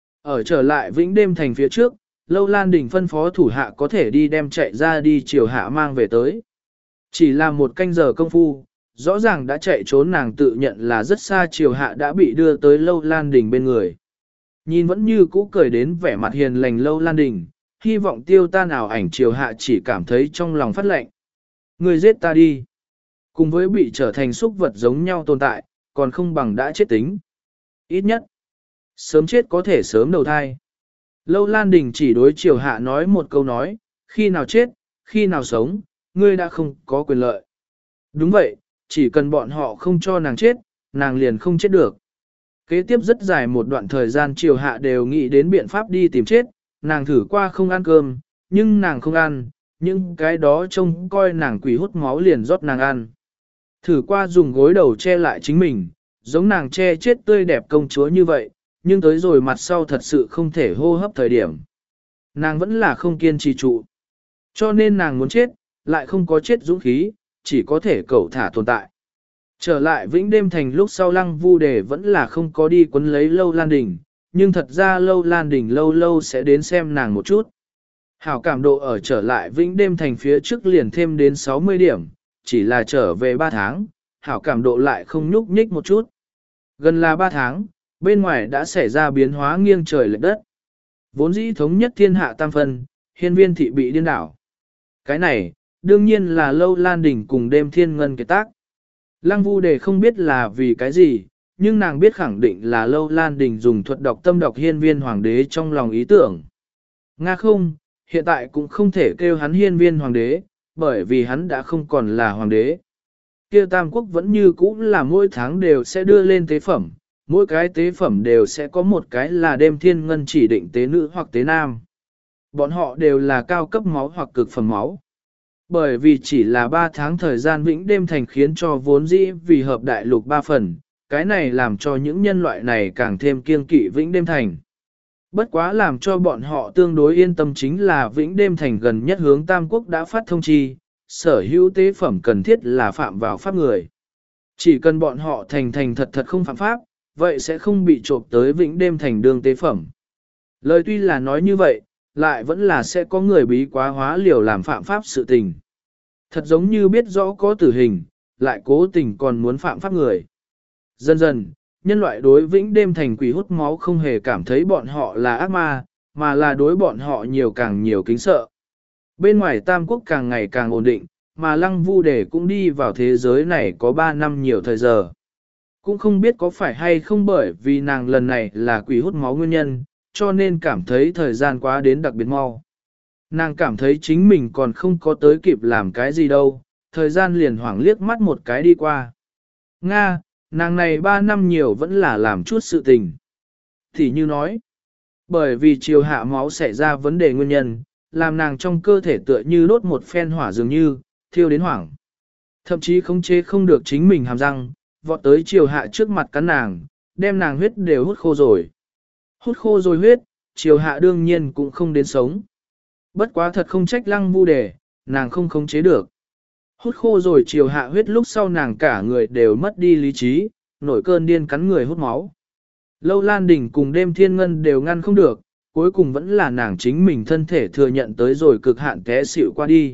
Ở trở lại vĩnh đêm thành phía trước, Lâu Lan Đình phân phó thủ hạ có thể đi đem chạy ra đi chiều hạ mang về tới. Chỉ là một canh giờ công phu, rõ ràng đã chạy trốn nàng tự nhận là rất xa chiều hạ đã bị đưa tới Lâu Lan Đình bên người. Nhìn vẫn như cũ cười đến vẻ mặt hiền lành Lâu Lan Đình, hy vọng tiêu tan ảo ảnh chiều hạ chỉ cảm thấy trong lòng phát lạnh. Người giết ta đi. Cùng với bị trở thành xúc vật giống nhau tồn tại, còn không bằng đã chết tính. Ít nhất, sớm chết có thể sớm đầu thai. Lâu Lan Đình chỉ đối chiều hạ nói một câu nói, khi nào chết, khi nào sống, ngươi đã không có quyền lợi. Đúng vậy, chỉ cần bọn họ không cho nàng chết, nàng liền không chết được. Kế tiếp rất dài một đoạn thời gian chiều hạ đều nghĩ đến biện pháp đi tìm chết, nàng thử qua không ăn cơm, nhưng nàng không ăn, nhưng cái đó trông coi nàng quỷ hút máu liền rót nàng ăn. Thử qua dùng gối đầu che lại chính mình, giống nàng che chết tươi đẹp công chúa như vậy, nhưng tới rồi mặt sau thật sự không thể hô hấp thời điểm. Nàng vẫn là không kiên trì trụ. Cho nên nàng muốn chết, lại không có chết dũng khí, chỉ có thể cẩu thả tồn tại. Trở lại vĩnh đêm thành lúc sau lăng vu đề vẫn là không có đi quấn lấy Lâu Lan Đình, nhưng thật ra Lâu Lan Đình lâu lâu sẽ đến xem nàng một chút. Hảo cảm độ ở trở lại vĩnh đêm thành phía trước liền thêm đến sáu mươi điểm, chỉ là trở về ba tháng, hảo cảm độ lại không nhúc nhích một chút. Gần là ba tháng, bên ngoài đã xảy ra biến hóa nghiêng trời lệch đất. Vốn dĩ thống nhất thiên hạ tam phân, hiên viên thị bị điên đảo. Cái này, đương nhiên là Lâu Lan Đình cùng đêm thiên ngân kết tác. Lăng vu đề không biết là vì cái gì, nhưng nàng biết khẳng định là Lâu Lan Đình dùng thuật độc tâm độc hiên viên hoàng đế trong lòng ý tưởng. Nga không, hiện tại cũng không thể kêu hắn hiên viên hoàng đế, bởi vì hắn đã không còn là hoàng đế. Kia Tam Quốc vẫn như cũ là mỗi tháng đều sẽ đưa lên tế phẩm, mỗi cái tế phẩm đều sẽ có một cái là đêm thiên ngân chỉ định tế nữ hoặc tế nam. Bọn họ đều là cao cấp máu hoặc cực phẩm máu. Bởi vì chỉ là ba tháng thời gian vĩnh đêm thành khiến cho vốn dĩ vì hợp đại lục ba phần, cái này làm cho những nhân loại này càng thêm kiêng kỵ vĩnh đêm thành. Bất quá làm cho bọn họ tương đối yên tâm chính là vĩnh đêm thành gần nhất hướng Tam Quốc đã phát thông chi, sở hữu tế phẩm cần thiết là phạm vào pháp người. Chỉ cần bọn họ thành thành thật thật không phạm pháp, vậy sẽ không bị trộm tới vĩnh đêm thành đường tế phẩm. Lời tuy là nói như vậy, lại vẫn là sẽ có người bí quá hóa liều làm phạm pháp sự tình. Thật giống như biết rõ có tử hình, lại cố tình còn muốn phạm pháp người. Dần dần, nhân loại đối vĩnh đêm thành quỷ hút máu không hề cảm thấy bọn họ là ác ma, mà là đối bọn họ nhiều càng nhiều kính sợ. Bên ngoài Tam Quốc càng ngày càng ổn định, mà Lăng Vu Đề cũng đi vào thế giới này có ba năm nhiều thời giờ. Cũng không biết có phải hay không bởi vì nàng lần này là quỷ hút máu nguyên nhân, cho nên cảm thấy thời gian quá đến đặc biệt mau. Nàng cảm thấy chính mình còn không có tới kịp làm cái gì đâu, thời gian liền hoảng liếc mắt một cái đi qua. Nga, nàng này ba năm nhiều vẫn là làm chút sự tình. Thì như nói, bởi vì chiều hạ máu xảy ra vấn đề nguyên nhân, làm nàng trong cơ thể tựa như đốt một phen hỏa dường như, thiêu đến hoảng. Thậm chí khống chế không được chính mình hàm răng, vọt tới triều hạ trước mặt cắn nàng, đem nàng huyết đều hút khô rồi. Hút khô rồi huyết, triều hạ đương nhiên cũng không đến sống. Bất quá thật không trách Lăng Vu Đề, nàng không khống chế được. Hút khô rồi triều hạ huyết lúc sau nàng cả người đều mất đi lý trí, nổi cơn điên cắn người hút máu. Lâu Lan Đình cùng đêm thiên ngân đều ngăn không được, cuối cùng vẫn là nàng chính mình thân thể thừa nhận tới rồi cực hạn té xỉu qua đi.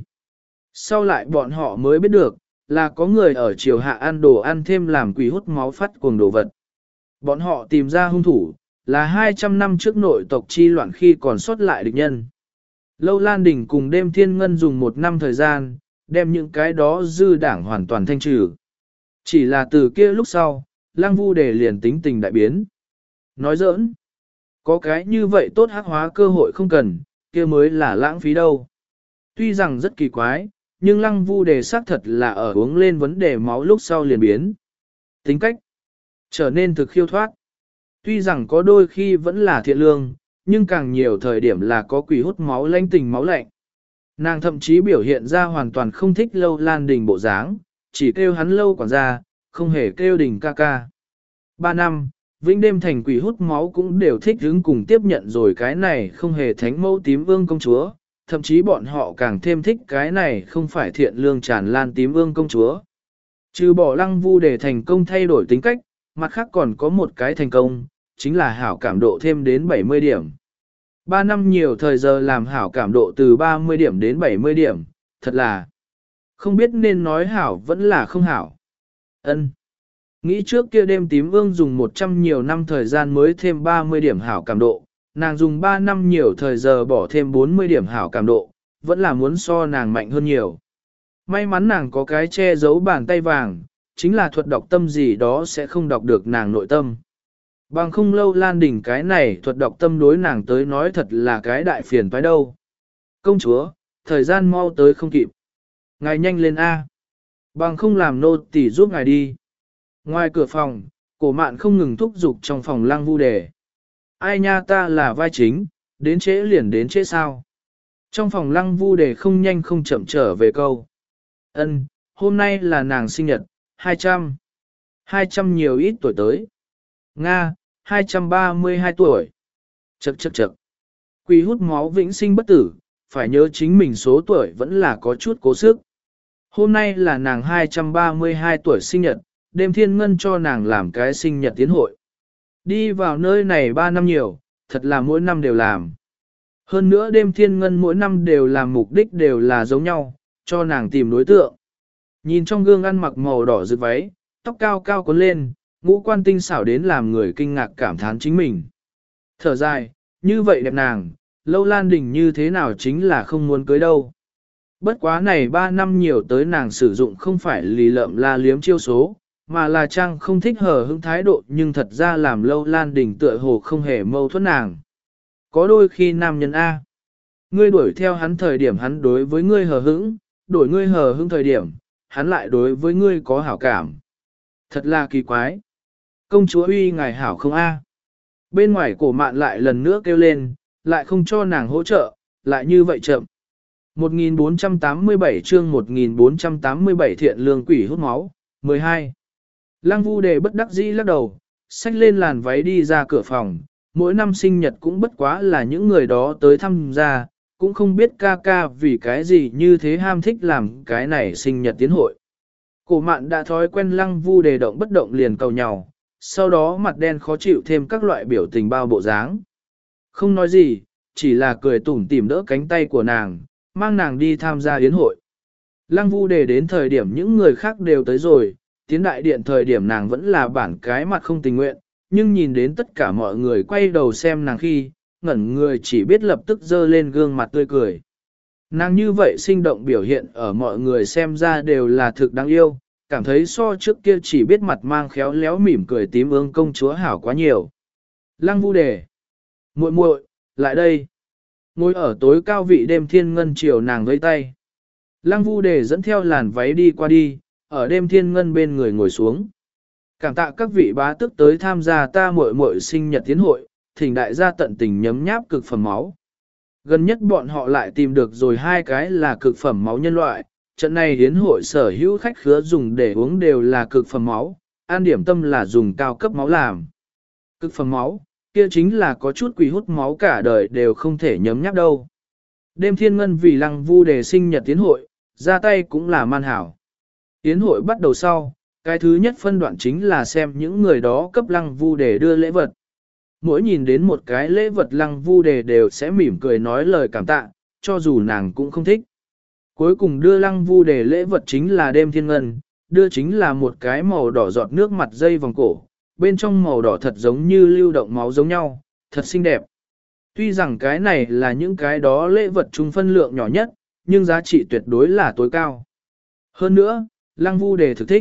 Sau lại bọn họ mới biết được, là có người ở triều hạ ăn đồ ăn thêm làm quỷ hút máu phát cuồng đồ vật. Bọn họ tìm ra hung thủ, là hai trăm năm trước nội tộc chi loạn khi còn sót lại địch nhân. Lâu Lan Đình cùng đêm thiên ngân dùng một năm thời gian, đem những cái đó dư đảng hoàn toàn thanh trừ. Chỉ là từ kia lúc sau, Lăng Vu Đề liền tính tình đại biến. Nói giỡn, có cái như vậy tốt hắc hóa cơ hội không cần, kia mới là lãng phí đâu. Tuy rằng rất kỳ quái, nhưng Lăng Vu Đề xác thật là ở uống lên vấn đề máu lúc sau liền biến. Tính cách trở nên thực khiêu thoát. Tuy rằng có đôi khi vẫn là thiện lương, nhưng càng nhiều thời điểm là có quỷ hút máu lãnh tình máu lạnh. Nàng thậm chí biểu hiện ra hoàn toàn không thích Lâu Lan Đình bộ dáng, chỉ kêu hắn Lâu quản gia, không hề kêu Đình ca ca. Ba năm, vĩnh đêm thành quỷ hút máu cũng đều thích hứng cùng tiếp nhận rồi cái này không hề thánh mẫu tím vương công chúa, thậm chí bọn họ càng thêm thích cái này không phải thiện lương tràn lan tím vương công chúa. Trừ bỏ Lăng Vu để thành công thay đổi tính cách, mặt khác còn có một cái thành công, chính là hảo cảm độ thêm đến bảy mươi điểm. Ba năm nhiều thời giờ làm hảo cảm độ từ ba mươi điểm đến bảy mươi điểm, thật là không biết nên nói hảo vẫn là không hảo. Ân. Nghĩ trước kia đêm tím vương dùng một trăm nhiều năm thời gian mới thêm ba mươi điểm hảo cảm độ, nàng dùng ba năm nhiều thời giờ bỏ thêm bốn mươi điểm hảo cảm độ, vẫn là muốn so nàng mạnh hơn nhiều. May mắn nàng có cái che giấu bàn tay vàng, chính là thuật đọc tâm gì đó sẽ không đọc được nàng nội tâm. Bằng không Lâu Lan Đình cái này thuật đọc tâm đối nàng tới nói thật là cái đại phiền toái đâu. Công chúa, thời gian mau tới không kịp. Ngài nhanh lên A. Bằng không làm nô tỳ giúp ngài đi. Ngoài cửa phòng, cổ mạn không ngừng thúc giục trong phòng Lăng Vu Đề. Ai nha, ta là vai chính, đến trễ liền đến trễ sao. Trong phòng Lăng Vu Đề không nhanh không chậm trở về câu. Ân, hôm nay là nàng sinh nhật, hai trăm. hai trăm nhiều ít tuổi tới. Nga, hai trăm ba mươi hai tuổi. Chậc chậc chậc. Quỷ hút máu vĩnh sinh bất tử, phải nhớ chính mình số tuổi vẫn là có chút cố sức. Hôm nay là nàng hai trăm ba mươi hai tuổi sinh nhật, đêm thiên ngân cho nàng làm cái sinh nhật tiến hội. Đi vào nơi này ba năm nhiều, thật là mỗi năm đều làm. Hơn nữa đêm thiên ngân mỗi năm đều làm mục đích đều là giống nhau, cho nàng tìm đối tượng. Nhìn trong gương ăn mặc màu đỏ rực váy, tóc cao cao cuốn lên, ngũ quan tinh xảo đến làm người kinh ngạc cảm thán chính mình. Thở dài, như vậy đẹp nàng, Lâu Lan Đình như thế nào chính là không muốn cưới đâu. Bất quá này ba năm nhiều tới nàng sử dụng không phải lì lợm la liếm chiêu số, mà là trang không thích hở hững thái độ nhưng thật ra làm Lâu Lan Đình tựa hồ không hề mâu thuẫn nàng. Có đôi khi nam nhân A, ngươi đuổi theo hắn thời điểm hắn đối với ngươi hờ hững, đổi ngươi hờ hững thời điểm, hắn lại đối với ngươi có hảo cảm. Thật là kỳ quái. Công chúa uy ngài hảo không A. Bên ngoài cổ mạn lại lần nữa kêu lên, lại không cho nàng hỗ trợ, lại như vậy chậm. một nghìn bốn trăm tám mươi bảy chương một nghìn bốn trăm tám mươi bảy thiện lương quỷ hút máu, mười hai. Lăng Vu Đề bất đắc dĩ lắc đầu, xách lên làn váy đi ra cửa phòng, mỗi năm sinh nhật cũng bất quá là những người đó tới thăm gia, cũng không biết ca ca vì cái gì như thế ham thích làm cái này sinh nhật tiến hội. Cổ mạn đã thói quen Lăng Vu Đề động bất động liền cầu nhau, sau đó mặt đen khó chịu thêm các loại biểu tình bao bộ dáng. Không nói gì, chỉ là cười tủm tỉm đỡ cánh tay của nàng, mang nàng đi tham gia yến hội. Lăng Vu Đề đến thời điểm những người khác đều tới rồi, tiến đại điện thời điểm nàng vẫn là bản cái mặt không tình nguyện, nhưng nhìn đến tất cả mọi người quay đầu xem nàng khi, ngẩn người chỉ biết lập tức dơ lên gương mặt tươi cười. Nàng như vậy sinh động biểu hiện ở mọi người xem ra đều là thực đáng yêu, cảm thấy so trước kia chỉ biết mặt mang khéo léo mỉm cười tím ương công chúa hảo quá nhiều. Lăng Vu Đề, muội muội, lại đây. Ngồi ở tối cao vị đêm thiên ngân chiều nàng vẫy tay. Lăng Vu Đề dẫn theo làn váy đi qua đi, ở đêm thiên ngân bên người ngồi xuống. Cảm tạ các vị bá tước tới tham gia ta muội muội sinh nhật tiến hội, thỉnh đại gia tận tình nhấm nháp cực phẩm máu. Gần nhất bọn họ lại tìm được rồi hai cái là cực phẩm máu nhân loại, trận này hiến hội sở hữu khách khứa dùng để uống đều là cực phẩm máu, ăn điểm tâm là dùng cao cấp máu làm. Cực phẩm máu, kia chính là có chút quỷ hút máu cả đời đều không thể nhấm nháp đâu. Đêm thiên ngân vì lăng vu đề sinh nhật tiến hội, ra tay cũng là man hảo. Tiến hội bắt đầu sau, cái thứ nhất phân đoạn chính là xem những người đó cấp lăng vu đề đưa lễ vật. Mỗi nhìn đến một cái lễ vật lăng vu đề đều sẽ mỉm cười nói lời cảm tạ, cho dù nàng cũng không thích. Cuối cùng đưa lăng vu đề lễ vật chính là đêm thiên ngân, đưa chính là một cái màu đỏ giọt nước mặt dây vòng cổ, bên trong màu đỏ thật giống như lưu động máu giống nhau, thật xinh đẹp. Tuy rằng cái này là những cái đó lễ vật chung phân lượng nhỏ nhất, nhưng giá trị tuyệt đối là tối cao. Hơn nữa, lăng vu đề thực thích.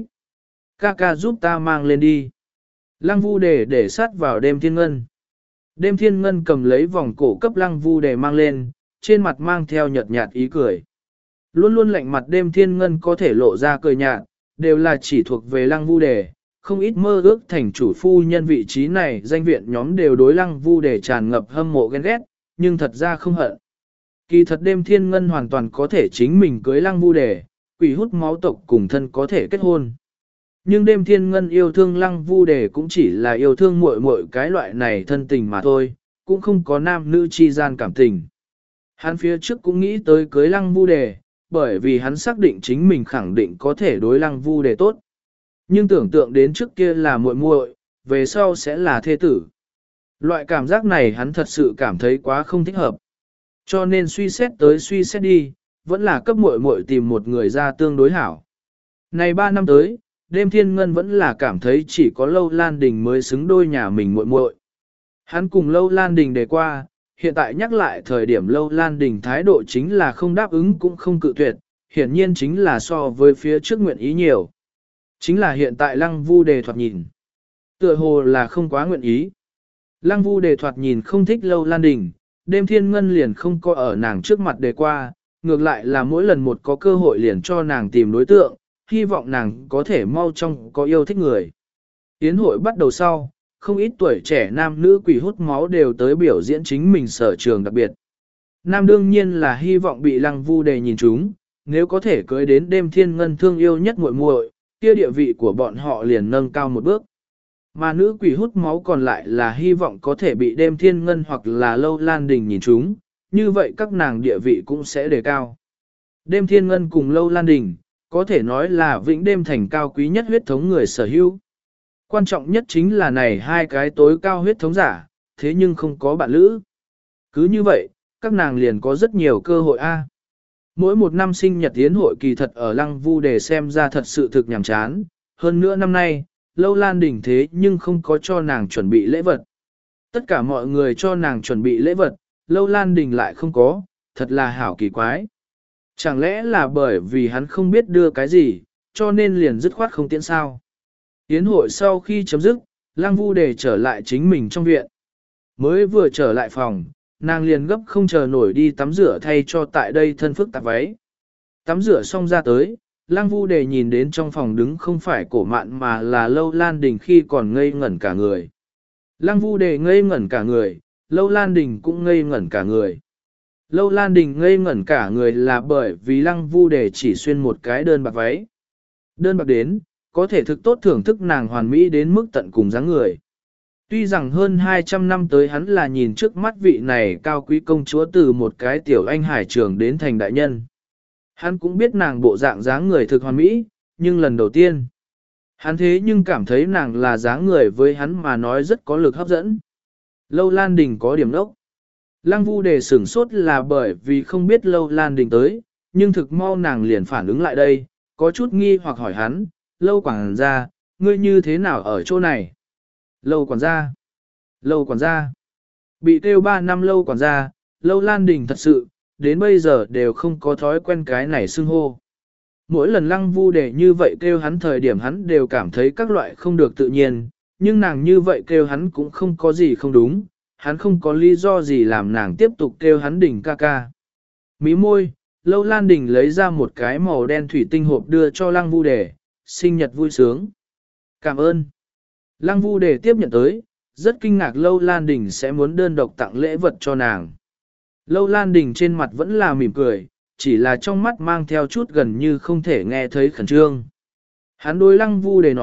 Ca ca giúp ta mang lên đi. Lăng vu đề để sát vào đêm thiên ngân. Đêm thiên ngân cầm lấy vòng cổ cấp lăng vu đề mang lên, trên mặt mang theo nhợt nhạt ý cười. Luôn luôn lạnh mặt đêm thiên ngân có thể lộ ra cười nhạt, đều là chỉ thuộc về lăng vu đề. Không ít mơ ước thành chủ phu nhân vị trí này danh viện nhóm đều đối lăng vu đề tràn ngập hâm mộ ghen ghét, nhưng thật ra không hận. Kỳ thật đêm thiên ngân hoàn toàn có thể chính mình cưới lăng vu đề, quỷ hút máu tộc cùng thân có thể kết hôn. Nhưng đêm thiên ngân yêu thương lăng vu đề cũng chỉ là yêu thương muội muội cái loại này thân tình mà thôi, cũng không có nam nữ chi gian cảm tình. Hắn phía trước cũng nghĩ tới cưới lăng vu đề, bởi vì hắn xác định chính mình khẳng định có thể đối lăng vu đề tốt. Nhưng tưởng tượng đến trước kia là muội muội, về sau sẽ là thê tử. Loại cảm giác này hắn thật sự cảm thấy quá không thích hợp. Cho nên suy xét tới suy xét đi, vẫn là cấp muội muội tìm một người ra tương đối hảo. Này ba năm tới, đêm thiên ngân vẫn là cảm thấy chỉ có Lâu Lan Đình mới xứng đôi nhà mình muội muội. Hắn cùng Lâu Lan Đình đề qua, hiện tại nhắc lại thời điểm Lâu Lan Đình thái độ chính là không đáp ứng cũng không cự tuyệt, hiển nhiên chính là so với phía trước nguyện ý nhiều. Chính là hiện tại lăng vu đề thoạt nhìn. Tựa hồ là không quá nguyện ý. Lăng vu đề thoạt nhìn không thích Lâu Lan Đình, đêm thiên ngân liền không có ở nàng trước mặt đề qua, ngược lại là mỗi lần một có cơ hội liền cho nàng tìm đối tượng, hy vọng nàng có thể mau trong có yêu thích người. Yến hội bắt đầu sau, không ít tuổi trẻ nam nữ quỷ hút máu đều tới biểu diễn chính mình sở trường đặc biệt. Nam đương nhiên là hy vọng bị lăng vu đề nhìn chúng, nếu có thể cưới đến đêm thiên ngân thương yêu nhất muội muội, kia địa vị của bọn họ liền nâng cao một bước. Mà nữ quỷ hút máu còn lại là hy vọng có thể bị đêm thiên ngân hoặc là Lâu Lan Đình nhìn chúng, như vậy các nàng địa vị cũng sẽ đề cao. Đêm thiên ngân cùng Lâu Lan Đình, có thể nói là vĩnh đêm thành cao quý nhất huyết thống người sở hữu. Quan trọng nhất chính là này hai cái tối cao huyết thống giả, thế nhưng không có bạn lữ. Cứ như vậy, các nàng liền có rất nhiều cơ hội a. Mỗi một năm sinh nhật yến hội kỳ thật ở lăng vu đề xem ra thật sự thực nhàm chán, hơn nữa năm nay, Lâu Lan Đình thế nhưng không có cho nàng chuẩn bị lễ vật. Tất cả mọi người cho nàng chuẩn bị lễ vật, Lâu Lan Đình lại không có, thật là hảo kỳ quái. Chẳng lẽ là bởi vì hắn không biết đưa cái gì, cho nên liền dứt khoát không tiễn sao. Yến hội sau khi chấm dứt, lăng vu đề trở lại chính mình trong viện. Mới vừa trở lại phòng, nàng liền gấp không chờ nổi đi tắm rửa thay cho tại đây thân phức tạp váy. Tắm rửa xong ra tới, lăng vu đề nhìn đến trong phòng đứng không phải cổ mạn mà là Lâu Lan Đình khi còn ngây ngẩn cả người. Lăng vu đề ngây ngẩn cả người, Lâu Lan Đình cũng ngây ngẩn cả người. Lâu Lan Đình ngây ngẩn cả người là bởi vì lăng vu đề chỉ xuyên một cái đơn bạc váy. Đơn bạc đến, có thể thực tốt thưởng thức nàng hoàn mỹ đến mức tận cùng dáng người. Tuy rằng hơn hai trăm năm tới hắn là nhìn trước mắt vị này cao quý công chúa từ một cái tiểu anh hải trường đến thành đại nhân. Hắn cũng biết nàng bộ dạng dáng người thực hoàn mỹ, nhưng lần đầu tiên, hắn thế nhưng cảm thấy nàng là dáng người với hắn mà nói rất có lực hấp dẫn. Lâu Lan Đình có điểm đốc. Lăng vu đề sửng sốt là bởi vì không biết Lâu Lan Đình tới, nhưng thực mau nàng liền phản ứng lại đây, có chút nghi hoặc hỏi hắn, Lâu quản gia, ngươi như thế nào ở chỗ này? Lâu quản gia, Lâu quản gia, bị kêu ba năm Lâu quản gia, Lâu Lan Đình thật sự, đến bây giờ đều không có thói quen cái này xưng hô. Mỗi lần lăng vu đề như vậy kêu hắn thời điểm hắn đều cảm thấy các loại không được tự nhiên, nhưng nàng như vậy kêu hắn cũng không có gì không đúng, hắn không có lý do gì làm nàng tiếp tục kêu hắn Đình ca ca. Mí môi, Lâu Lan Đình lấy ra một cái màu đen thủy tinh hộp đưa cho lăng vu đề, sinh nhật vui sướng. Cảm ơn. Lăng vu đề tiếp nhận tới, rất kinh ngạc Lâu Lan Đình sẽ muốn đơn độc tặng lễ vật cho nàng. Lâu Lan Đình trên mặt vẫn là mỉm cười, chỉ là trong mắt mang theo chút gần như không thể nghe thấy khẩn trương. Hắn đối lăng vu đề nói,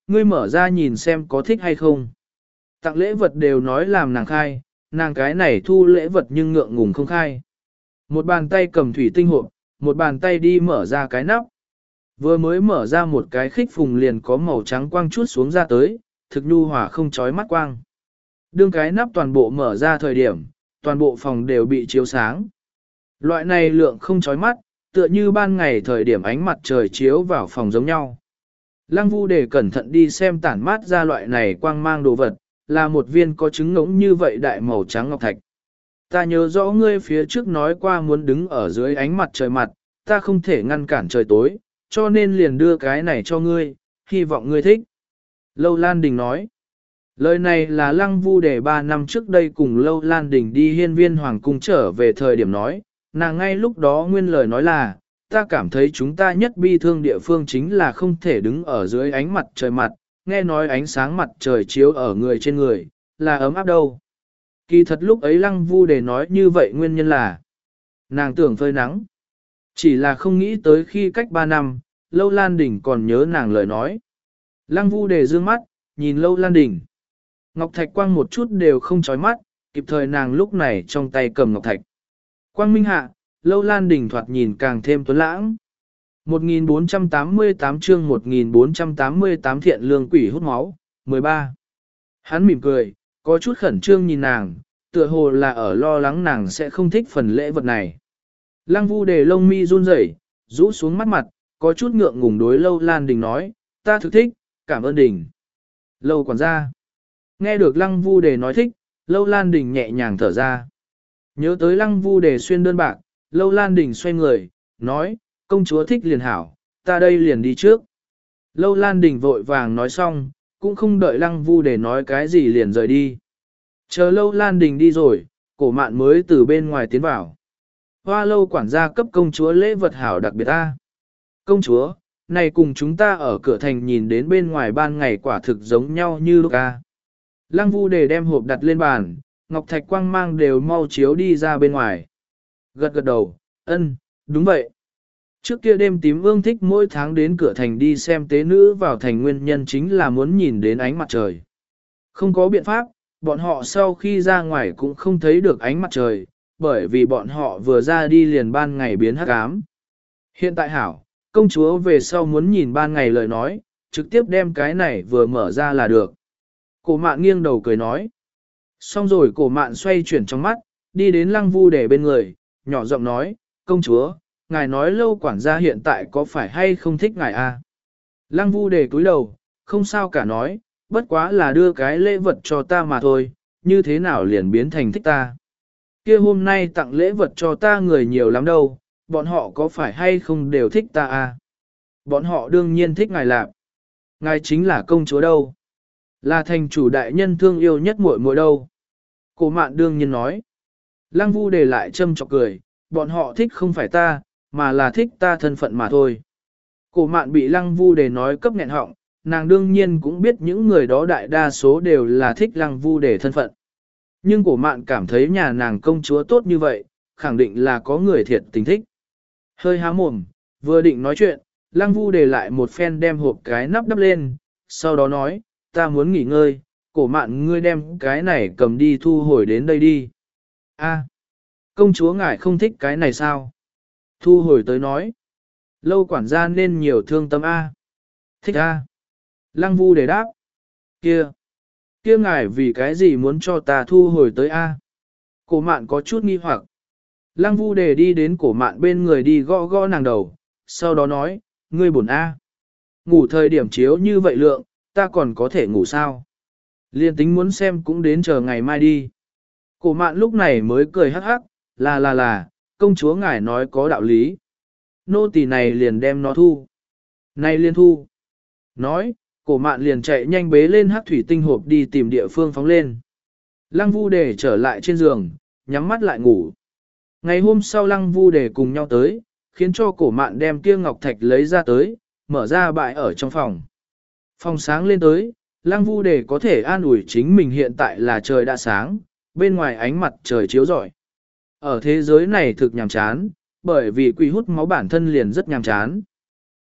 ngươi mở ra nhìn xem có thích hay không. Tặng lễ vật đều nói làm nàng khai, nàng cái này thu lễ vật nhưng ngượng ngùng không khai. Một bàn tay cầm thủy tinh hộp, một bàn tay đi mở ra cái nắp. Vừa mới mở ra một cái khích phùng liền có màu trắng quang chút xuống ra tới, thực nhu hòa không chói mắt quang. Đương cái nắp toàn bộ mở ra thời điểm, toàn bộ phòng đều bị chiếu sáng. Loại này lượng không chói mắt, tựa như ban ngày thời điểm ánh mặt trời chiếu vào phòng giống nhau. Lăng Vu để cẩn thận đi xem tản mát ra loại này quang mang đồ vật, là một viên có trứng ngỗng như vậy đại màu trắng ngọc thạch. Ta nhớ rõ ngươi phía trước nói qua muốn đứng ở dưới ánh mặt trời mặt, ta không thể ngăn cản trời tối, cho nên liền đưa cái này cho ngươi, hy vọng ngươi thích. Lâu Lan Đình nói. Lời này là Lăng Vu để ba năm trước đây cùng Lâu Lan Đình đi hiên viên hoàng cung trở về thời điểm nói, nàng ngay lúc đó nguyên lời nói là, ta cảm thấy chúng ta nhất bi thương địa phương chính là không thể đứng ở dưới ánh mặt trời mặt, nghe nói ánh sáng mặt trời chiếu ở người trên người, là ấm áp đâu. Kỳ thật lúc ấy Lăng Vu để nói như vậy nguyên nhân là, nàng tưởng phơi nắng. Chỉ là không nghĩ tới khi cách ba năm, Lâu Lan Đình còn nhớ nàng lời nói. Lăng Vu để dương mắt, nhìn Lâu Lan Đình. Ngọc Thạch quang một chút đều không chói mắt, kịp thời nàng lúc này trong tay cầm Ngọc Thạch. Quang minh hạ, Lâu Lan Đình thoạt nhìn càng thêm tuấn lãng. một nghìn bốn trăm tám mươi tám chương một nghìn bốn trăm tám mươi tám thiện lương quỷ hút máu, mười ba. Hắn mỉm cười, có chút khẩn trương nhìn nàng, tựa hồ là ở lo lắng nàng sẽ không thích phần lễ vật này. Lăng Vu để lông mi run rẩy, rũ xuống mắt mặt, có chút ngượng ngùng đối Lâu Lan Đình nói, ta thực thích, cảm ơn Đình. Lâu quản gia. Nghe được Lăng Vu đề nói thích, Lâu Lan Đình nhẹ nhàng thở ra. Nhớ tới Lăng Vu đề xuyên đơn bạc, Lâu Lan Đình xoay người, nói, công chúa thích liền hảo, ta đây liền đi trước. Lâu Lan Đình vội vàng nói xong, cũng không đợi Lăng Vu đề nói cái gì liền rời đi. Chờ Lâu Lan Đình đi rồi, cổ mạn mới từ bên ngoài tiến vào. Hoa Lâu quản gia cấp công chúa lễ vật hảo đặc biệt ta. Công chúa, này cùng chúng ta ở cửa thành nhìn đến bên ngoài ban ngày quả thực giống nhau như lúc ca. Lăng Vu đề đem hộp đặt lên bàn, ngọc thạch quang mang đều mau chiếu đi ra bên ngoài. Gật gật đầu, ân, đúng vậy. Trước kia đêm tím ương thích mỗi tháng đến cửa thành đi xem tế nữ vào thành nguyên nhân chính là muốn nhìn đến ánh mặt trời. Không có biện pháp, bọn họ sau khi ra ngoài cũng không thấy được ánh mặt trời, bởi vì bọn họ vừa ra đi liền ban ngày biến hắc ám. Hiện tại hảo, công chúa về sau muốn nhìn ban ngày lời nói, trực tiếp đem cái này vừa mở ra là được. Cổ mạn nghiêng đầu cười nói. Xong rồi cổ mạn xoay chuyển trong mắt, đi đến Lăng Vu để bên người, nhỏ giọng nói, công chúa, ngài nói Lâu quản gia hiện tại có phải hay không thích ngài a? À? Lăng Vu để cúi đầu, không sao cả nói, bất quá là đưa cái lễ vật cho ta mà thôi, như thế nào liền biến thành thích ta. Kia hôm nay tặng lễ vật cho ta người nhiều lắm đâu, bọn họ có phải hay không đều thích ta a? À? Bọn họ đương nhiên thích ngài lạc. Ngài chính là công chúa đâu. Là thành chủ đại nhân thương yêu nhất muội muội đâu. Cổ mạn đương nhiên nói. Lăng Vu để lại châm chọc cười, bọn họ thích không phải ta, mà là thích ta thân phận mà thôi. Cổ mạn bị Lăng Vu để nói cấp nghẹn họng, nàng đương nhiên cũng biết những người đó đại đa số đều là thích Lăng Vu để thân phận. Nhưng cổ mạn cảm thấy nhà nàng công chúa tốt như vậy, khẳng định là có người thiệt tình thích. Hơi há mồm, vừa định nói chuyện, Lăng Vu để lại một phen đem hộp cái nắp đắp lên, sau đó nói, ta muốn nghỉ ngơi, cổ mạn ngươi đem cái này cầm đi thu hồi đến đây đi. A, công chúa ngài không thích cái này sao? Thu hồi tới nói. Lâu quản gia nên nhiều thương tâm A. Thích A. Lăng Vu để đáp. Kia. Kia ngài vì cái gì muốn cho ta thu hồi tới A? Cổ mạn có chút nghi hoặc. Lăng Vu để đi đến cổ mạn bên người đi gõ gõ nàng đầu, sau đó nói, ngươi buồn A. Ngủ thời điểm chiếu như vậy lượng, ta còn có thể ngủ sao? Liên tính muốn xem cũng đến chờ ngày mai đi. Cổ mạn lúc này mới cười hắc hắc, là là là, công chúa ngài nói có đạo lý. Nô tỳ này liền đem nó thu. Này liên thu. Nói, cổ mạn liền chạy nhanh bế lên hắc thủy tinh hộp đi tìm địa phương phóng lên. Lăng Vu để trở lại trên giường, nhắm mắt lại ngủ. Ngày hôm sau Lăng Vu để cùng nhau tới, khiến cho cổ mạn đem kia ngọc thạch lấy ra tới, mở ra bãi ở trong phòng. Phòng sáng lên tới, Lăng Vu để có thể an ủi chính mình hiện tại là trời đã sáng, bên ngoài ánh mặt trời chiếu rọi. Ở thế giới này thực nhàm chán, bởi vì quỷ hút máu bản thân liền rất nhàm chán.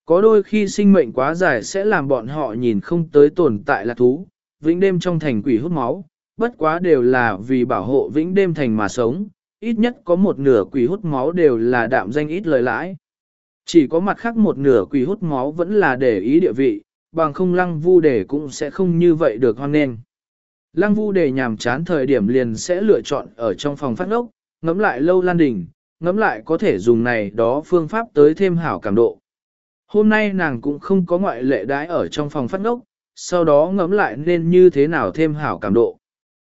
Có đôi khi sinh mệnh quá dài sẽ làm bọn họ nhìn không tới tồn tại là thú, vĩnh đêm trong thành quỷ hút máu, bất quá đều là vì bảo hộ vĩnh đêm thành mà sống, ít nhất có một nửa quỷ hút máu đều là đạm danh ít lời lãi. Chỉ có mặt khác một nửa quỷ hút máu vẫn là để ý địa vị, bằng không lăng vu đề cũng sẽ không như vậy được hoan nghênh. Lăng vu đề nhàm chán thời điểm liền sẽ lựa chọn ở trong phòng phát ngốc, ngắm lại Lâu Lan Đình, ngắm lại có thể dùng này đó phương pháp tới thêm hảo cảm độ. Hôm nay nàng cũng không có ngoại lệ đãi ở trong phòng phát ngốc, sau đó ngẫm lại nên như thế nào thêm hảo cảm độ.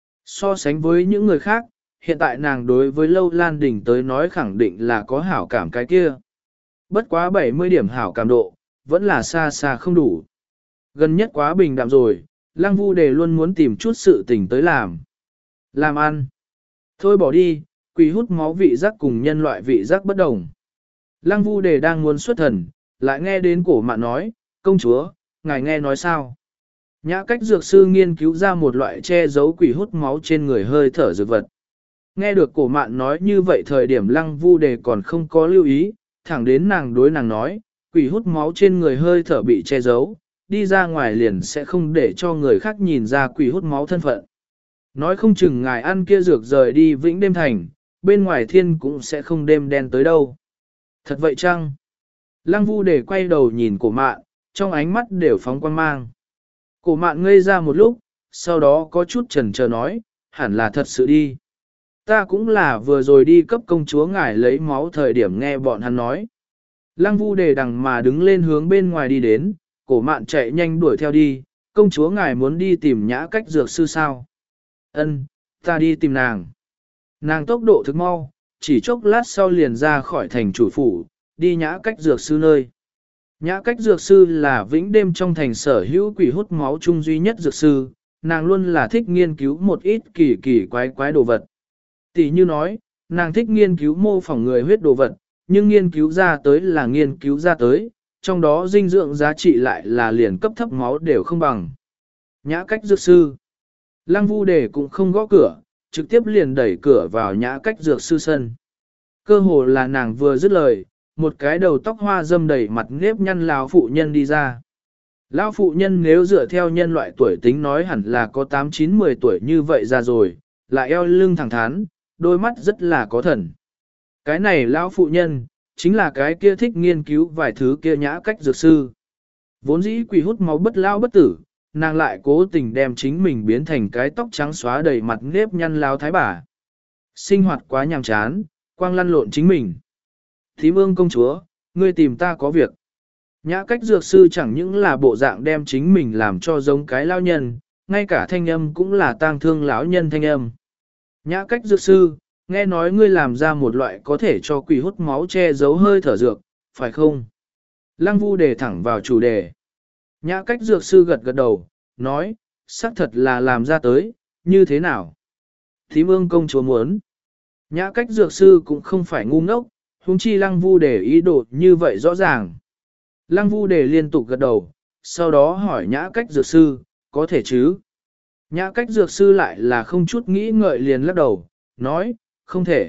So sánh với những người khác, hiện tại nàng đối với Lâu Lan Đình tới nói khẳng định là có hảo cảm cái kia. Bất quá bảy mươi điểm hảo cảm độ, vẫn là xa xa không đủ. Gần nhất quá bình đạm rồi, Lăng Vu Đề luôn muốn tìm chút sự tình tới làm. Làm ăn. Thôi bỏ đi, quỷ hút máu vị giác cùng nhân loại vị giác bất đồng. Lăng Vu Đề đang muốn xuất thần, lại nghe đến cổ mạn nói, công chúa, ngài nghe nói sao? Nhã cách dược sư nghiên cứu ra một loại che giấu quỷ hút máu trên người hơi thở dược vật. Nghe được cổ mạn nói như vậy thời điểm Lăng Vu Đề còn không có lưu ý, thẳng đến nàng đối nàng nói, quỷ hút máu trên người hơi thở bị che giấu, đi ra ngoài liền sẽ không để cho người khác nhìn ra quỷ hút máu thân phận. Nói không chừng ngài ăn kia dược rời đi vĩnh đêm thành, bên ngoài thiên cũng sẽ không đêm đen tới đâu. Thật vậy chăng? Lăng Vu Đề quay đầu nhìn cổ mạn, trong ánh mắt đều phóng quang mang. Cổ mạn ngây ra một lúc, sau đó có chút chần chờ nói, hẳn là thật sự đi. Ta cũng là vừa rồi đi cấp công chúa ngài lấy máu thời điểm nghe bọn hắn nói. Lăng Vu Đề đằng mà đứng lên hướng bên ngoài đi đến, cổ mạn chạy nhanh đuổi theo đi, công chúa ngài muốn đi tìm nhã cách dược sư sao? Ân, ta đi tìm nàng. Nàng tốc độ thực mau, chỉ chốc lát sau liền ra khỏi thành chủ phủ, đi nhã cách dược sư nơi. Nhã cách dược sư là vĩnh đêm trong thành sở hữu quỷ hút máu chung duy nhất dược sư, nàng luôn là thích nghiên cứu một ít kỳ kỳ quái quái đồ vật. Tỷ như nói, nàng thích nghiên cứu mô phỏng người huyết đồ vật, nhưng nghiên cứu ra tới là nghiên cứu ra tới, trong đó dinh dưỡng giá trị lại là liền cấp thấp máu đều không bằng. Nhã cách dược sư. Lăng Vu Đề cũng không gõ cửa, trực tiếp liền đẩy cửa vào nhã cách dược sư sân. Cơ hồ là nàng vừa dứt lời, một cái đầu tóc hoa dâm đầy mặt nếp nhăn lão phụ nhân đi ra. Lão phụ nhân nếu dựa theo nhân loại tuổi tính nói hẳn là có tám chín mười tuổi như vậy ra rồi, lại eo lưng thẳng thắn, đôi mắt rất là có thần. Cái này lão phụ nhân, chính là cái kia thích nghiên cứu vài thứ kia nhã cách dược sư. Vốn dĩ quỷ hút máu bất lão bất tử, nàng lại cố tình đem chính mình biến thành cái tóc trắng xóa đầy mặt nếp nhăn lão thái bà. Sinh hoạt quá nhàm chán, quang lăn lộn chính mình. Thím ương công chúa, ngươi tìm ta có việc. Nhã cách dược sư chẳng những là bộ dạng đem chính mình làm cho giống cái lão nhân, ngay cả thanh âm cũng là tang thương lão nhân thanh âm. Nhã cách dược sư, nghe nói ngươi làm ra một loại có thể cho quỷ hút máu che giấu hơi thở dược, phải không? Lăng Vu Đề thẳng vào chủ đề. Nhã cách dược sư gật gật đầu, nói, xác thật là làm ra tới, như thế nào? Thím ương công chúa muốn. Nhã cách dược sư cũng không phải ngu ngốc, huống chi Lăng Vu Đề ý đồ như vậy rõ ràng. Lăng Vu Đề liên tục gật đầu, sau đó hỏi nhã cách dược sư, có thể chứ? Nhã cách dược sư lại là không chút nghĩ ngợi liền lắc đầu, nói, không thể.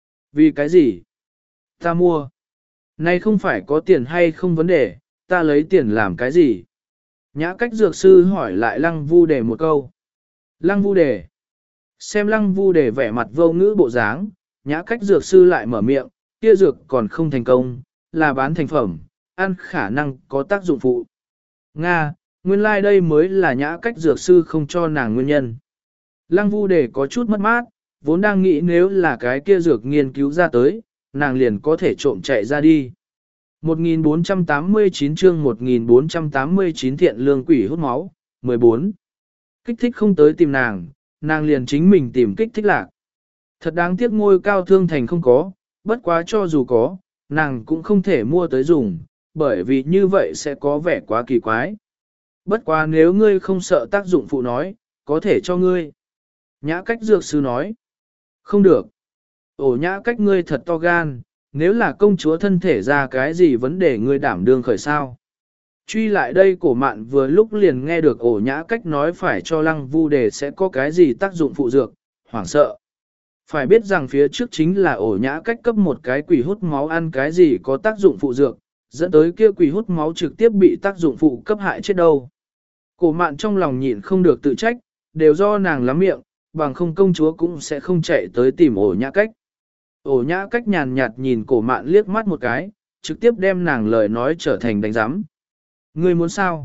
Vì cái gì? Ta mua. Này không phải có tiền hay không vấn đề, ta lấy tiền làm cái gì? Nhã cách dược sư hỏi lại Lăng Vu Đề một câu. Lăng Vu Đề. Xem Lăng Vu Đề vẻ mặt vô ngữ bộ dáng, nhã cách dược sư lại mở miệng, kia dược còn không thành công, là bán thành phẩm, ăn khả năng có tác dụng phụ. Nga, nguyên lai like đây mới là nhã cách dược sư không cho nàng nguyên nhân. Lăng Vu Đề có chút mất mát, vốn đang nghĩ nếu là cái kia dược nghiên cứu ra tới, nàng liền có thể trộm chạy ra đi. một nghìn bốn trăm tám mươi chín chương một nghìn bốn trăm tám mươi chín thiện lương quỷ hút máu, mười bốn. Kích thích không tới tìm nàng, nàng liền chính mình tìm kích thích lạc. Thật đáng tiếc ngôi cao thương thành không có, bất quá cho dù có, nàng cũng không thể mua tới dùng, bởi vì như vậy sẽ có vẻ quá kỳ quái. Bất quá nếu ngươi không sợ tác dụng phụ nói, có thể cho ngươi. Nhã cách dược sư nói. Không được. Ổ nhã cách ngươi thật to gan, nếu là công chúa thân thể ra cái gì vấn đề ngươi đảm đương khởi sao. Truy lại đây cổ mạn vừa lúc liền nghe được ổ nhã cách nói phải cho Lăng Vu Đề sẽ có cái gì tác dụng phụ dược, hoảng sợ. Phải biết rằng phía trước chính là ổ nhã cách cấp một cái quỷ hút máu ăn cái gì có tác dụng phụ dược, dẫn tới kia quỷ hút máu trực tiếp bị tác dụng phụ cấp hại chết đâu. Cổ mạn trong lòng nhịn không được tự trách, đều do nàng lắm miệng, bằng không công chúa cũng sẽ không chạy tới tìm ổ nhã cách. Ổ nhã cách nhàn nhạt nhìn cổ mạn liếc mắt một cái, trực tiếp đem nàng lời nói trở thành đánh giám. Ngươi muốn sao?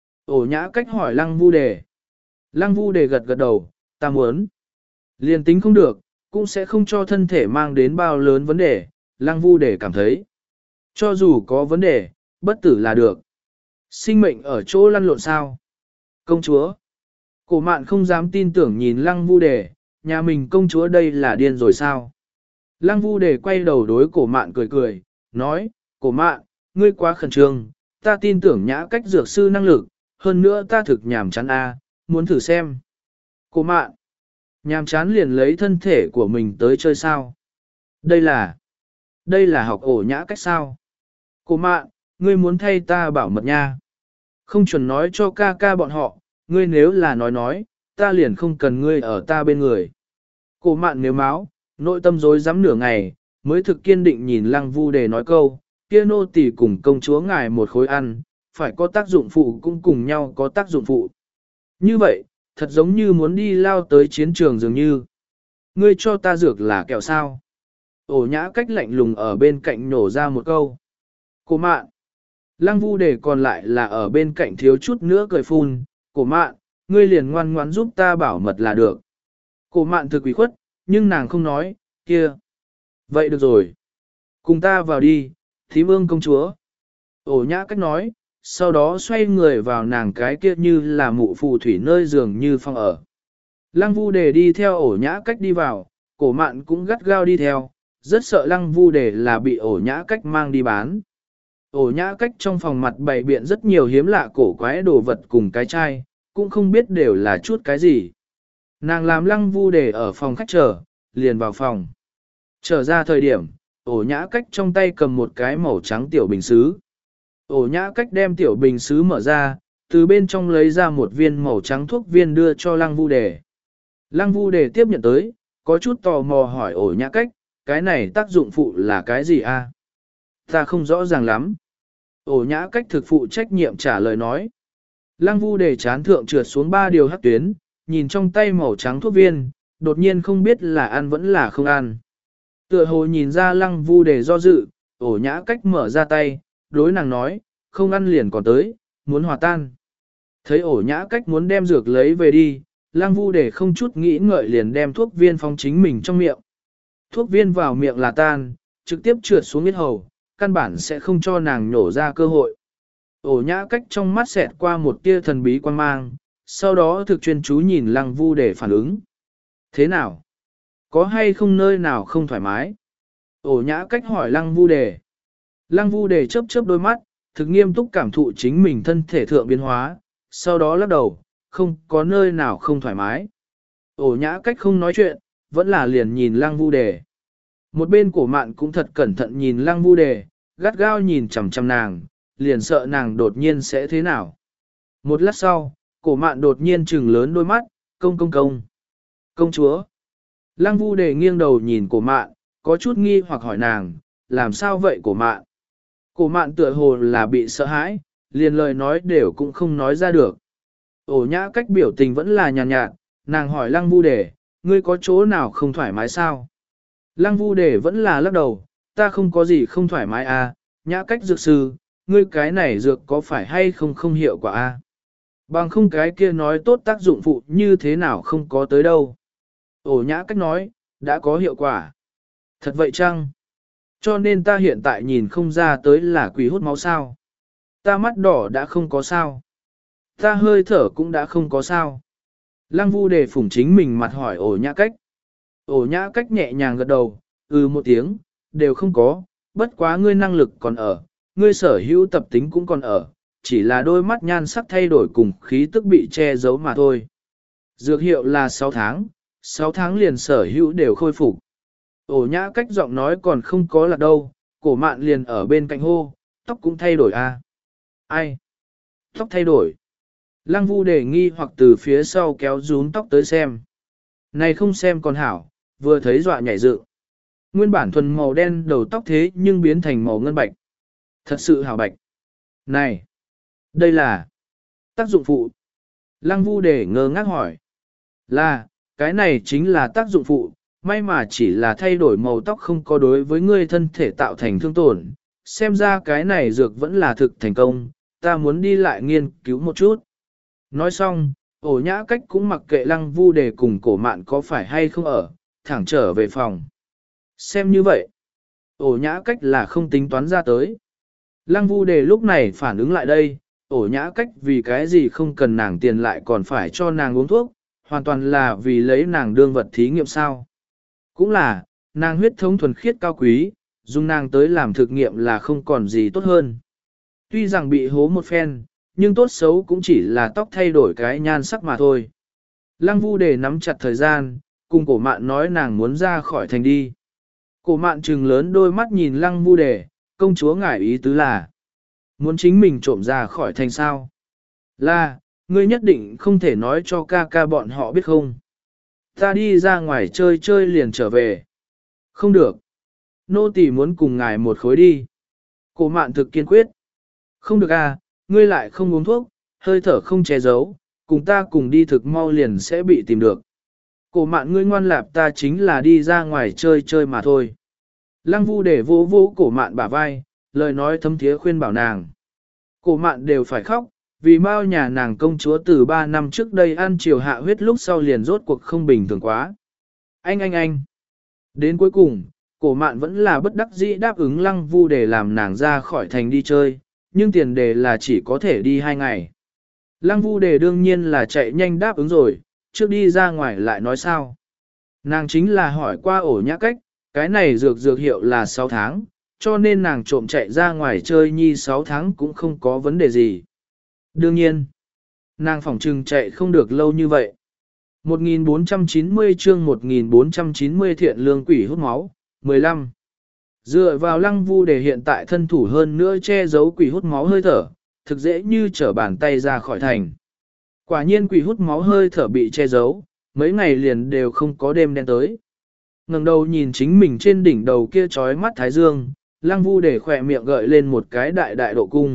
Ổ nhã cách hỏi lăng vu đề. Lăng vu đề gật gật đầu, ta muốn. Liền tính không được, cũng sẽ không cho thân thể mang đến bao lớn vấn đề, lăng vu đề cảm thấy. Cho dù có vấn đề, bất tử là được. Sinh mệnh ở chỗ lăn lộn sao? Công chúa. Cổ mạn không dám tin tưởng nhìn lăng vu đề, nhà mình công chúa đây là điên rồi sao? Lăng vu đề quay đầu đối cổ mạn cười cười, nói, cổ mạn, ngươi quá khẩn trương, ta tin tưởng nhã cách dược sư năng lực, hơn nữa ta thực nhàm chán a, muốn thử xem. Cổ mạn, nhàm chán liền lấy thân thể của mình tới chơi sao? Đây là, đây là học ổ nhã cách sao? Cổ mạn, ngươi muốn thay ta bảo mật nha. Không chuẩn nói cho ca ca bọn họ, ngươi nếu là nói nói, ta liền không cần ngươi ở ta bên người. Cổ mạn nếu máu, nội tâm rối rắm nửa ngày, mới thực kiên định nhìn lăng vu đề nói câu, kia nô tỳ cùng công chúa ngài một khối ăn, phải có tác dụng phụ cũng cùng nhau có tác dụng phụ. Như vậy, thật giống như muốn đi lao tới chiến trường dường như. Ngươi cho ta dược là kẹo sao? Ổ nhã cách lạnh lùng ở bên cạnh nổ ra một câu. Cổ mạn. Lăng vu đề còn lại là ở bên cạnh thiếu chút nữa cười phun. Cổ mạn, ngươi liền ngoan ngoãn giúp ta bảo mật là được. Cổ mạn thực ủy khuất, nhưng nàng không nói, kia. Vậy được rồi. Cùng ta vào đi, thím ương công chúa. Ổ nhã cách nói, sau đó xoay người vào nàng cái kia như là mụ phù thủy nơi giường như phòng ở. Lăng vu đề đi theo ổ nhã cách đi vào, cổ mạn cũng gắt gao đi theo, rất sợ lăng vu đề là bị ổ nhã cách mang đi bán. Ổ nhã cách trong phòng mặt bày biện rất nhiều hiếm lạ cổ quái đồ vật cùng cái chai, cũng không biết đều là chút cái gì. Nàng làm lăng vu đề ở phòng khách chờ, liền vào phòng. Trở ra thời điểm, ổ nhã cách trong tay cầm một cái màu trắng tiểu bình xứ. Ổ nhã cách đem tiểu bình xứ mở ra, từ bên trong lấy ra một viên màu trắng thuốc viên đưa cho lăng vu đề. Lăng vu đề tiếp nhận tới, có chút tò mò hỏi ổ nhã cách, cái này tác dụng phụ là cái gì a? Ta không rõ ràng lắm. Ổ nhã cách thực phụ trách nhiệm trả lời nói. Lăng vu đề chán thượng trượt xuống ba điều hắc tuyến, nhìn trong tay màu trắng thuốc viên, đột nhiên không biết là ăn vẫn là không ăn. Tựa hồ nhìn ra lăng vu đề do dự, ổ nhã cách mở ra tay, đối nàng nói, không ăn liền còn tới, muốn hòa tan. Thấy ổ nhã cách muốn đem dược lấy về đi, lăng vu đề không chút nghĩ ngợi liền đem thuốc viên phóng chính mình trong miệng. Thuốc viên vào miệng là tan, trực tiếp trượt xuống huyết hầu, căn bản sẽ không cho nàng nhổ ra cơ hội. Ổ nhã cách trong mắt xẹt qua một tia thần bí quan mang, sau đó thực chuyên chú nhìn lăng vu để phản ứng. Thế nào? Có hay không nơi nào không thoải mái? Ổ nhã cách hỏi lăng vu đề. Lăng vu đề chớp chớp đôi mắt, thực nghiêm túc cảm thụ chính mình thân thể thượng biến hóa, sau đó lắc đầu, không có nơi nào không thoải mái. Ổ nhã cách không nói chuyện, vẫn là liền nhìn lăng vu đề. Một bên cổ mạn cũng thật cẩn thận nhìn lăng vu đề, gắt gao nhìn chằm chằm nàng, liền sợ nàng đột nhiên sẽ thế nào. Một lát sau, cổ mạn đột nhiên trừng lớn đôi mắt, công công công. Công chúa. Lăng vu đề nghiêng đầu nhìn cổ mạn, có chút nghi hoặc hỏi nàng, làm sao vậy cổ mạn? Cổ mạn tựa hồ là bị sợ hãi, liền lời nói đều cũng không nói ra được. Ổ nhã cách biểu tình vẫn là nhàn nhạt, nhạt, nàng hỏi lăng vu đề, ngươi có chỗ nào không thoải mái sao? Lăng vu đề vẫn là lắc đầu, ta không có gì không thoải mái à, nhã cách dược sư, ngươi cái này dược có phải hay không không hiệu quả à? Bằng không cái kia nói tốt tác dụng phụ như thế nào không có tới đâu. Ổ nhã cách nói, đã có hiệu quả. Thật vậy chăng? Cho nên ta hiện tại nhìn không ra tới là quỷ hút máu sao. Ta mắt đỏ đã không có sao. Ta hơi thở cũng đã không có sao. Lăng vu đề phủng chính mình mặt hỏi ổ nhã cách. Ổ nhã cách nhẹ nhàng gật đầu, ừ một tiếng, đều không có, bất quá ngươi năng lực còn ở, ngươi sở hữu tập tính cũng còn ở, chỉ là đôi mắt nhan sắc thay đổi cùng khí tức bị che giấu mà thôi. Dược hiệu là sáu tháng, sáu tháng liền sở hữu đều khôi phục. Ổ nhã cách giọng nói còn không có là đâu, cổ mạn liền ở bên cạnh hô, tóc cũng thay đổi à? Ai? Tóc thay đổi. Lăng vu đề nghi hoặc từ phía sau kéo rún tóc tới xem. Này không xem còn hảo, vừa thấy dọa nhảy dựng. Nguyên bản thuần màu đen đầu tóc thế nhưng biến thành màu ngân bạch. Thật sự hảo bạch. Này, đây là tác dụng phụ. Lăng Vu Đề ngơ ngác hỏi. Là, cái này chính là tác dụng phụ, may mà chỉ là thay đổi màu tóc không có đối với ngươi thân thể tạo thành thương tổn. Xem ra cái này dược vẫn là thực thành công, ta muốn đi lại nghiên cứu một chút. Nói xong, ổ nhã cách cũng mặc kệ Lăng Vu Đề cùng cổ mạn có phải hay không ở, thẳng trở về phòng. Xem như vậy, ổ nhã cách là không tính toán ra tới. Lăng Vu Đề lúc này phản ứng lại đây, ổ nhã cách vì cái gì không cần nàng tiền lại còn phải cho nàng uống thuốc, hoàn toàn là vì lấy nàng đương vật thí nghiệm sao. Cũng là, nàng huyết thống thuần khiết cao quý, dùng nàng tới làm thực nghiệm là không còn gì tốt hơn. Tuy rằng bị hố một phen, nhưng tốt xấu cũng chỉ là tóc thay đổi cái nhan sắc mà thôi. Lăng Vu Đề nắm chặt thời gian, cùng cổ mạn nói nàng muốn ra khỏi thành đi. Cổ mạn trừng lớn đôi mắt nhìn Lăng Vu Đề, công chúa ngải ý tứ là muốn chính mình trộm ra khỏi thành sao. Là, ngươi nhất định không thể nói cho ca ca bọn họ biết không. Ta đi ra ngoài chơi chơi liền trở về. Không được. Nô tỳ muốn cùng ngài một khối đi. Cổ mạn thực kiên quyết. Không được à, ngươi lại không uống thuốc, hơi thở không che giấu, cùng ta cùng đi thực mau liền sẽ bị tìm được. Cổ mạn ngươi ngoan lạp ta chính là đi ra ngoài chơi chơi mà thôi. Lăng Vu để vỗ vỗ cổ mạn bả vai, lời nói thấm thiế khuyên bảo nàng. Cổ mạn đều phải khóc, vì bao nhà nàng công chúa từ ba năm trước đây ăn chiều hạ huyết lúc sau liền rốt cuộc không bình thường quá. Anh anh anh. Đến cuối cùng, cổ mạn vẫn là bất đắc dĩ đáp ứng Lăng Vu để làm nàng ra khỏi thành đi chơi, nhưng tiền đề là chỉ có thể đi hai ngày. Lăng Vu đề đương nhiên là chạy nhanh đáp ứng rồi, trước đi ra ngoài lại nói sao. Nàng chính là hỏi qua ổ nhã cách, cái này dược dược hiệu là sáu tháng, cho nên nàng trộm chạy ra ngoài chơi nhi sáu tháng cũng không có vấn đề gì. Đương nhiên, nàng phỏng trừng chạy không được lâu như vậy. một nghìn bốn trăm chín mươi chương một nghìn bốn trăm chín mươi thiện lương quỷ hút máu, mười lăm. Dựa vào Lăng Vu để hiện tại thân thủ hơn nữa che giấu quỷ hút máu hơi thở, thực dễ như trở bàn tay ra khỏi thành. Quả nhiên quỷ hút máu hơi thở bị che giấu, mấy ngày liền đều không có đêm đen tới. Ngẩng đầu nhìn chính mình trên đỉnh đầu kia trói mắt thái dương, Lăng Vu để khỏe miệng gợi lên một cái đại đại độ cung.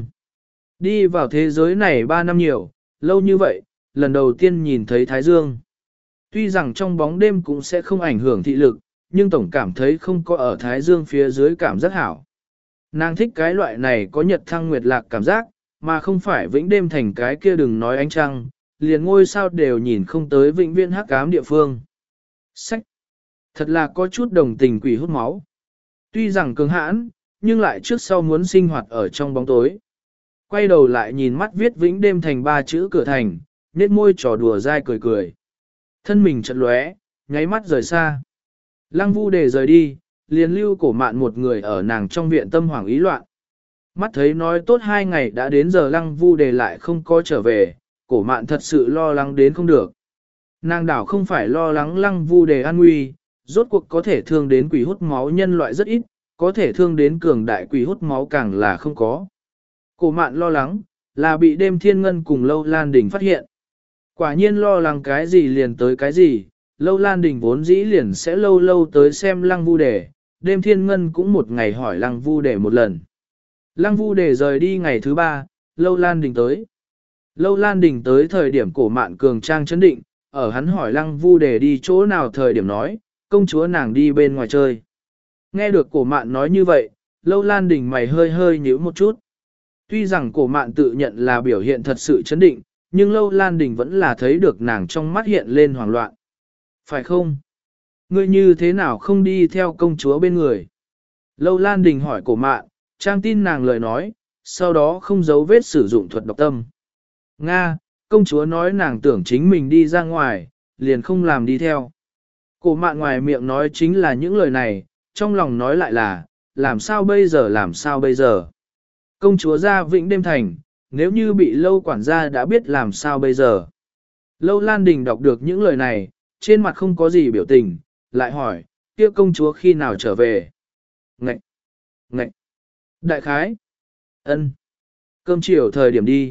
Đi vào thế giới này ba năm nhiều, lâu như vậy, lần đầu tiên nhìn thấy thái dương. Tuy rằng trong bóng đêm cũng sẽ không ảnh hưởng thị lực, nhưng tổng cảm thấy không có ở thái dương phía dưới cảm giác hảo. Nàng thích cái loại này có nhật thăng nguyệt lạc cảm giác, mà không phải vĩnh đêm thành cái kia đừng nói ánh trăng, liền ngôi sao đều nhìn không tới vĩnh viễn hắc ám địa phương. Sách! Thật là có chút đồng tình quỷ hút máu. Tuy rằng cường hãn, nhưng lại trước sau muốn sinh hoạt ở trong bóng tối. Quay đầu lại nhìn mắt viết vĩnh đêm thành ba chữ cửa thành, nét môi trò đùa dai cười cười. Thân mình chợt lóe, nháy mắt rời xa. Lăng Vu để rời đi, liền lưu cổ mạn một người ở nàng trong viện tâm hoảng ý loạn. Mắt thấy nói tốt hai ngày đã đến giờ Lăng Vu để lại không có trở về, cổ mạn thật sự lo lắng đến không được. Nàng đảo không phải lo lắng Lăng Vu để an nguy, rốt cuộc có thể thương đến quỷ hút máu nhân loại rất ít, có thể thương đến cường đại quỷ hút máu càng là không có. Cổ mạn lo lắng, là bị đêm thiên ngân cùng Lâu Lan Đình phát hiện. Quả nhiên lo lắng cái gì liền tới cái gì, Lâu Lan Đình vốn dĩ liền sẽ lâu lâu tới xem Lăng Vu Đề, đêm thiên ngân cũng một ngày hỏi Lăng Vu Đề một lần. Lăng Vu Đề rời đi ngày thứ ba, Lâu Lan Đình tới. Lâu Lan Đình tới thời điểm cổ mạn cường trang chấn định, ở hắn hỏi Lăng Vu Đề đi chỗ nào thời điểm nói, công chúa nàng đi bên ngoài chơi. Nghe được cổ mạn nói như vậy, Lâu Lan Đình mày hơi hơi nhíu một chút. Tuy rằng cổ mạn tự nhận là biểu hiện thật sự chấn định, nhưng Lâu Lan Đình vẫn là thấy được nàng trong mắt hiện lên hoảng loạn. Phải không? Ngươi như thế nào không đi theo công chúa bên người? Lâu Lan Đình hỏi cổ mạn, trang tin nàng lời nói, sau đó không giấu vết sử dụng thuật độc tâm. Nga, công chúa nói nàng tưởng chính mình đi ra ngoài, liền không làm đi theo. Cổ mạn ngoài miệng nói chính là những lời này, trong lòng nói lại là, làm sao bây giờ làm sao bây giờ. Công chúa ra vĩnh đêm thành, nếu như bị lâu quản gia đã biết làm sao bây giờ. Lâu Lan Đình đọc được những lời này, trên mặt không có gì biểu tình, lại hỏi, kia công chúa khi nào trở về? Ngậy! Ngậy! Đại khái! Ân. Cơm chiều thời điểm đi.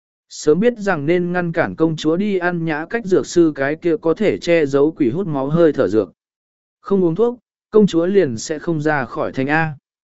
Sớm biết rằng nên ngăn cản công chúa đi ăn nhã cách dược sư cái kia có thể che giấu quỷ hút máu hơi thở dược. Không uống thuốc, công chúa liền sẽ không ra khỏi thành A.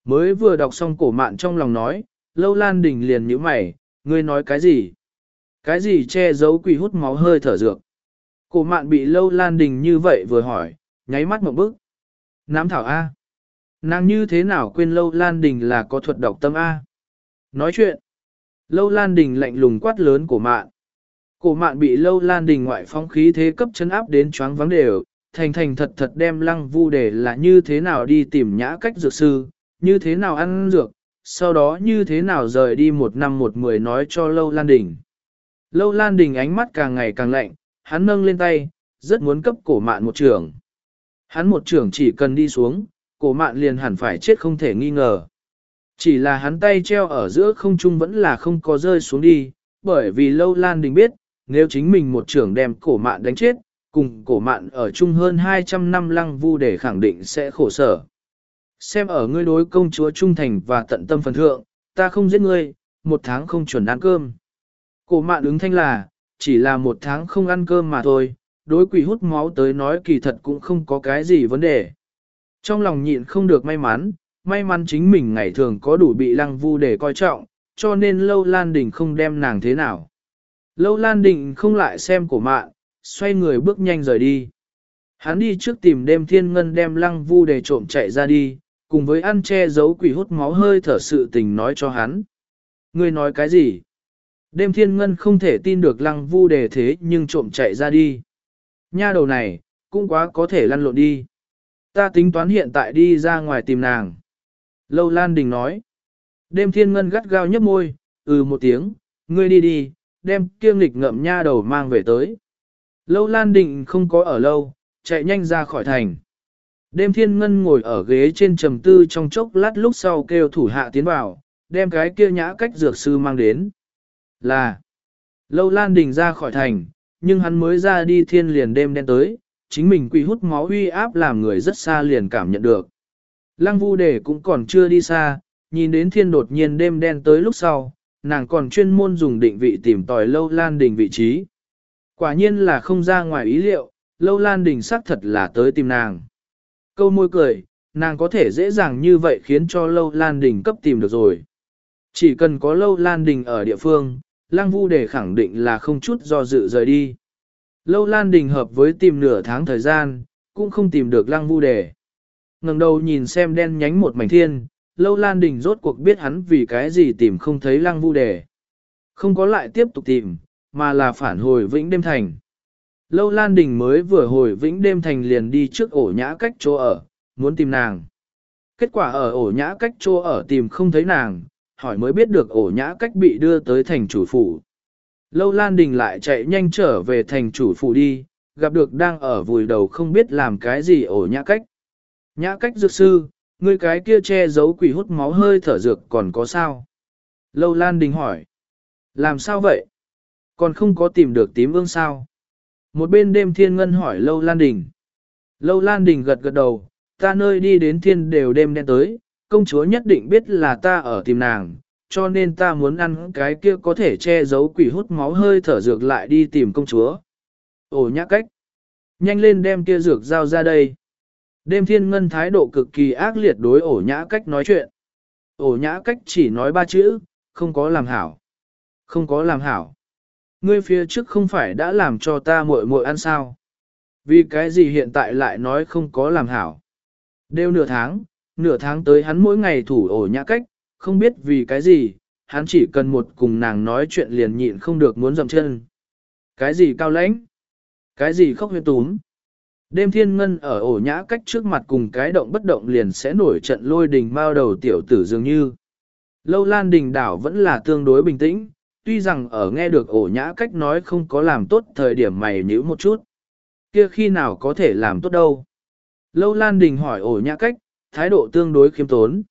Mới vừa đọc xong cổ mạn trong lòng nói, Lâu Lan Đình liền nhíu mày, ngươi nói cái gì? Cái gì che giấu quỷ hút máu hơi thở dược? Cổ mạn bị Lâu Lan Đình như vậy vừa hỏi, nháy mắt một bức. Nám thảo A. Nàng như thế nào quên Lâu Lan Đình là có thuật đọc tâm A? Nói chuyện. Lâu Lan Đình lạnh lùng quát lớn cổ mạn. Cổ mạn bị Lâu Lan Đình ngoại phong khí thế cấp chấn áp đến choáng vắng đều, thành thành thật thật đem Lăng Vu để là như thế nào đi tìm nhã cách dược sư, như thế nào ăn dược, sau đó như thế nào rời đi một năm một mười nói cho Lâu Lan Đình. Lâu Lan Đình ánh mắt càng ngày càng lạnh, hắn nâng lên tay, rất muốn cấp cổ mạn một trưởng. Hắn một trưởng chỉ cần đi xuống, cổ mạn liền hẳn phải chết không thể nghi ngờ. Chỉ là hắn tay treo ở giữa không trung vẫn là không có rơi xuống đi, bởi vì Lâu Lan Đình biết, nếu chính mình một trưởng đem cổ mạn đánh chết, cùng cổ mạn ở chung hơn hai trăm năm Lăng Vu để khẳng định sẽ khổ sở. Xem ở ngươi đối công chúa trung thành và tận tâm phần thượng, ta không giết ngươi, một tháng không chuẩn ăn cơm. Cổ mạn ứng thanh là, chỉ là một tháng không ăn cơm mà thôi, đối quỷ hút máu tới nói kỳ thật cũng không có cái gì vấn đề. Trong lòng nhịn không được may mắn, may mắn chính mình ngày thường có đủ bị Lăng Vu để coi trọng, cho nên Lâu Lan Đình không đem nàng thế nào. Lâu Lan Đình không lại xem cổ mạn, xoay người bước nhanh rời đi. Hắn đi trước tìm đêm thiên ngân đem Lăng Vu để trộm chạy ra đi, cùng với ăn che giấu quỷ hút máu hơi thở sự tình nói cho hắn. Ngươi nói cái gì? Đêm thiên ngân không thể tin được Lăng Vu để thế nhưng trộm chạy ra đi. Nha đầu này, cũng quá có thể lăn lộn đi. Ta tính toán hiện tại đi ra ngoài tìm nàng. Lâu Lan Đình nói. Đêm thiên ngân gắt gao nhấp môi, ừ một tiếng, ngươi đi đi, đem kiêng lịch ngậm nha đầu mang về tới. Lâu Lan Đình không có ở lâu, chạy nhanh ra khỏi thành. Đêm thiên ngân ngồi ở ghế trên trầm tư trong chốc lát lúc sau kêu thủ hạ tiến vào, đem cái kia nhã cách dược sư mang đến. Là, Lâu Lan Đình ra khỏi thành, nhưng hắn mới ra đi thiên liền đêm đen tới, chính mình quỷ hút máu uy áp làm người rất xa liền cảm nhận được. Lăng Vu Đề cũng còn chưa đi xa, nhìn đến thiên đột nhiên đêm đen tới lúc sau, nàng còn chuyên môn dùng định vị tìm tòi Lâu Lan Đình vị trí. Quả nhiên là không ra ngoài ý liệu, Lâu Lan Đình xác thật là tới tìm nàng. Câu môi cười, nàng có thể dễ dàng như vậy khiến cho Lâu Lan Đình cấp tìm được rồi. Chỉ cần có Lâu Lan Đình ở địa phương, Lăng Vu Đề khẳng định là không chút do dự rời đi. Lâu Lan Đình hợp với tìm nửa tháng thời gian, cũng không tìm được Lăng Vu Đề. Ngẩng đầu nhìn xem đen nhánh một mảnh thiên, Lâu Lan Đình rốt cuộc biết hắn vì cái gì tìm không thấy Lăng Vu Đề. Không có lại tiếp tục tìm, mà là phản hồi Vĩnh Đêm Thành. Lâu Lan Đình mới vừa hồi Vĩnh Đêm Thành liền đi trước ổ nhã cách chỗ ở, muốn tìm nàng. Kết quả ở ổ nhã cách chỗ ở tìm không thấy nàng, hỏi mới biết được ổ nhã cách bị đưa tới thành chủ phủ. Lâu Lan Đình lại chạy nhanh trở về thành chủ phủ đi, gặp được đang ở vùi đầu không biết làm cái gì ổ nhã cách. Nhã cách dược sư, ngươi cái kia che giấu quỷ hút máu hơi thở dược còn có sao? Lâu Lan Đình hỏi. Làm sao vậy? Còn không có tìm được tím ương sao? Một bên đêm thiên ngân hỏi Lâu Lan Đình. Lâu Lan Đình gật gật đầu, ta nơi đi đến thiên đều đêm đen tới, công chúa nhất định biết là ta ở tìm nàng, cho nên ta muốn ăn cái kia có thể che giấu quỷ hút máu hơi thở dược lại đi tìm công chúa. Ồ nhã cách. Nhanh lên đem kia dược giao ra đây. Đêm thiên ngân thái độ cực kỳ ác liệt đối ổ nhã cách nói chuyện. Ổ nhã cách chỉ nói ba chữ, không có làm hảo. Không có làm hảo. Ngươi phía trước không phải đã làm cho ta muội muội ăn sao? Vì cái gì hiện tại lại nói không có làm hảo? Đều nửa tháng, nửa tháng tới hắn mỗi ngày thủ ổ nhã cách, không biết vì cái gì, hắn chỉ cần một cùng nàng nói chuyện liền nhịn không được muốn dậm chân. Cái gì cao lãnh? Cái gì khóc huyết túm? Đêm thiên ngân ở ổ nhã cách trước mặt cùng cái động bất động liền sẽ nổi trận lôi đình bao đầu tiểu tử dường như. Lâu Lan Đình đảo vẫn là tương đối bình tĩnh, tuy rằng ở nghe được ổ nhã cách nói không có làm tốt thời điểm mày nhíu một chút. Kia khi nào có thể làm tốt đâu? Lâu Lan Đình hỏi ổ nhã cách, thái độ tương đối khiêm tốn.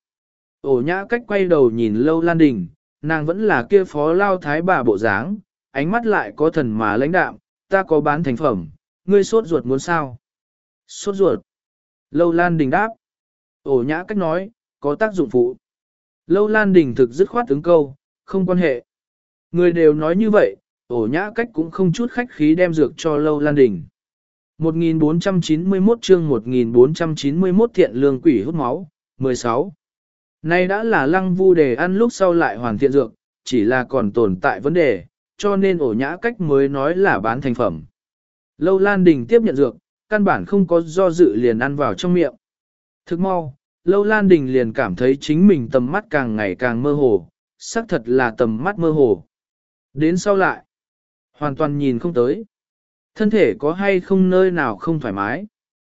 Ổ nhã cách quay đầu nhìn Lâu Lan Đình, nàng vẫn là kia phó lao thái bà bộ dáng, ánh mắt lại có thần mà lãnh đạm, ta có bán thành phẩm, ngươi sốt ruột muốn sao? Sốt ruột. Lâu Lan Đình đáp. Ổ nhã cách nói, có tác dụng phụ. Lâu Lan Đình thực dứt khoát ứng câu, không quan hệ. Người đều nói như vậy, ổ nhã cách cũng không chút khách khí đem dược cho Lâu Lan Đình. một nghìn bốn trăm chín mươi mốt chương một nghìn bốn trăm chín mươi mốt thiện lương quỷ hút máu, mười sáu. Nay đã là lăng vu đề ăn lúc sau lại hoàn thiện dược, chỉ là còn tồn tại vấn đề, cho nên ổ nhã cách mới nói là bán thành phẩm. Lâu Lan Đình tiếp nhận dược, căn bản không có do dự liền ăn vào trong miệng. Thức mau, Lâu Lan Đình liền cảm thấy chính mình tầm mắt càng ngày càng mơ hồ, xác thật là tầm mắt mơ hồ. Đến sau lại, hoàn toàn nhìn không tới. Thân thể có hay không nơi nào không thoải mái?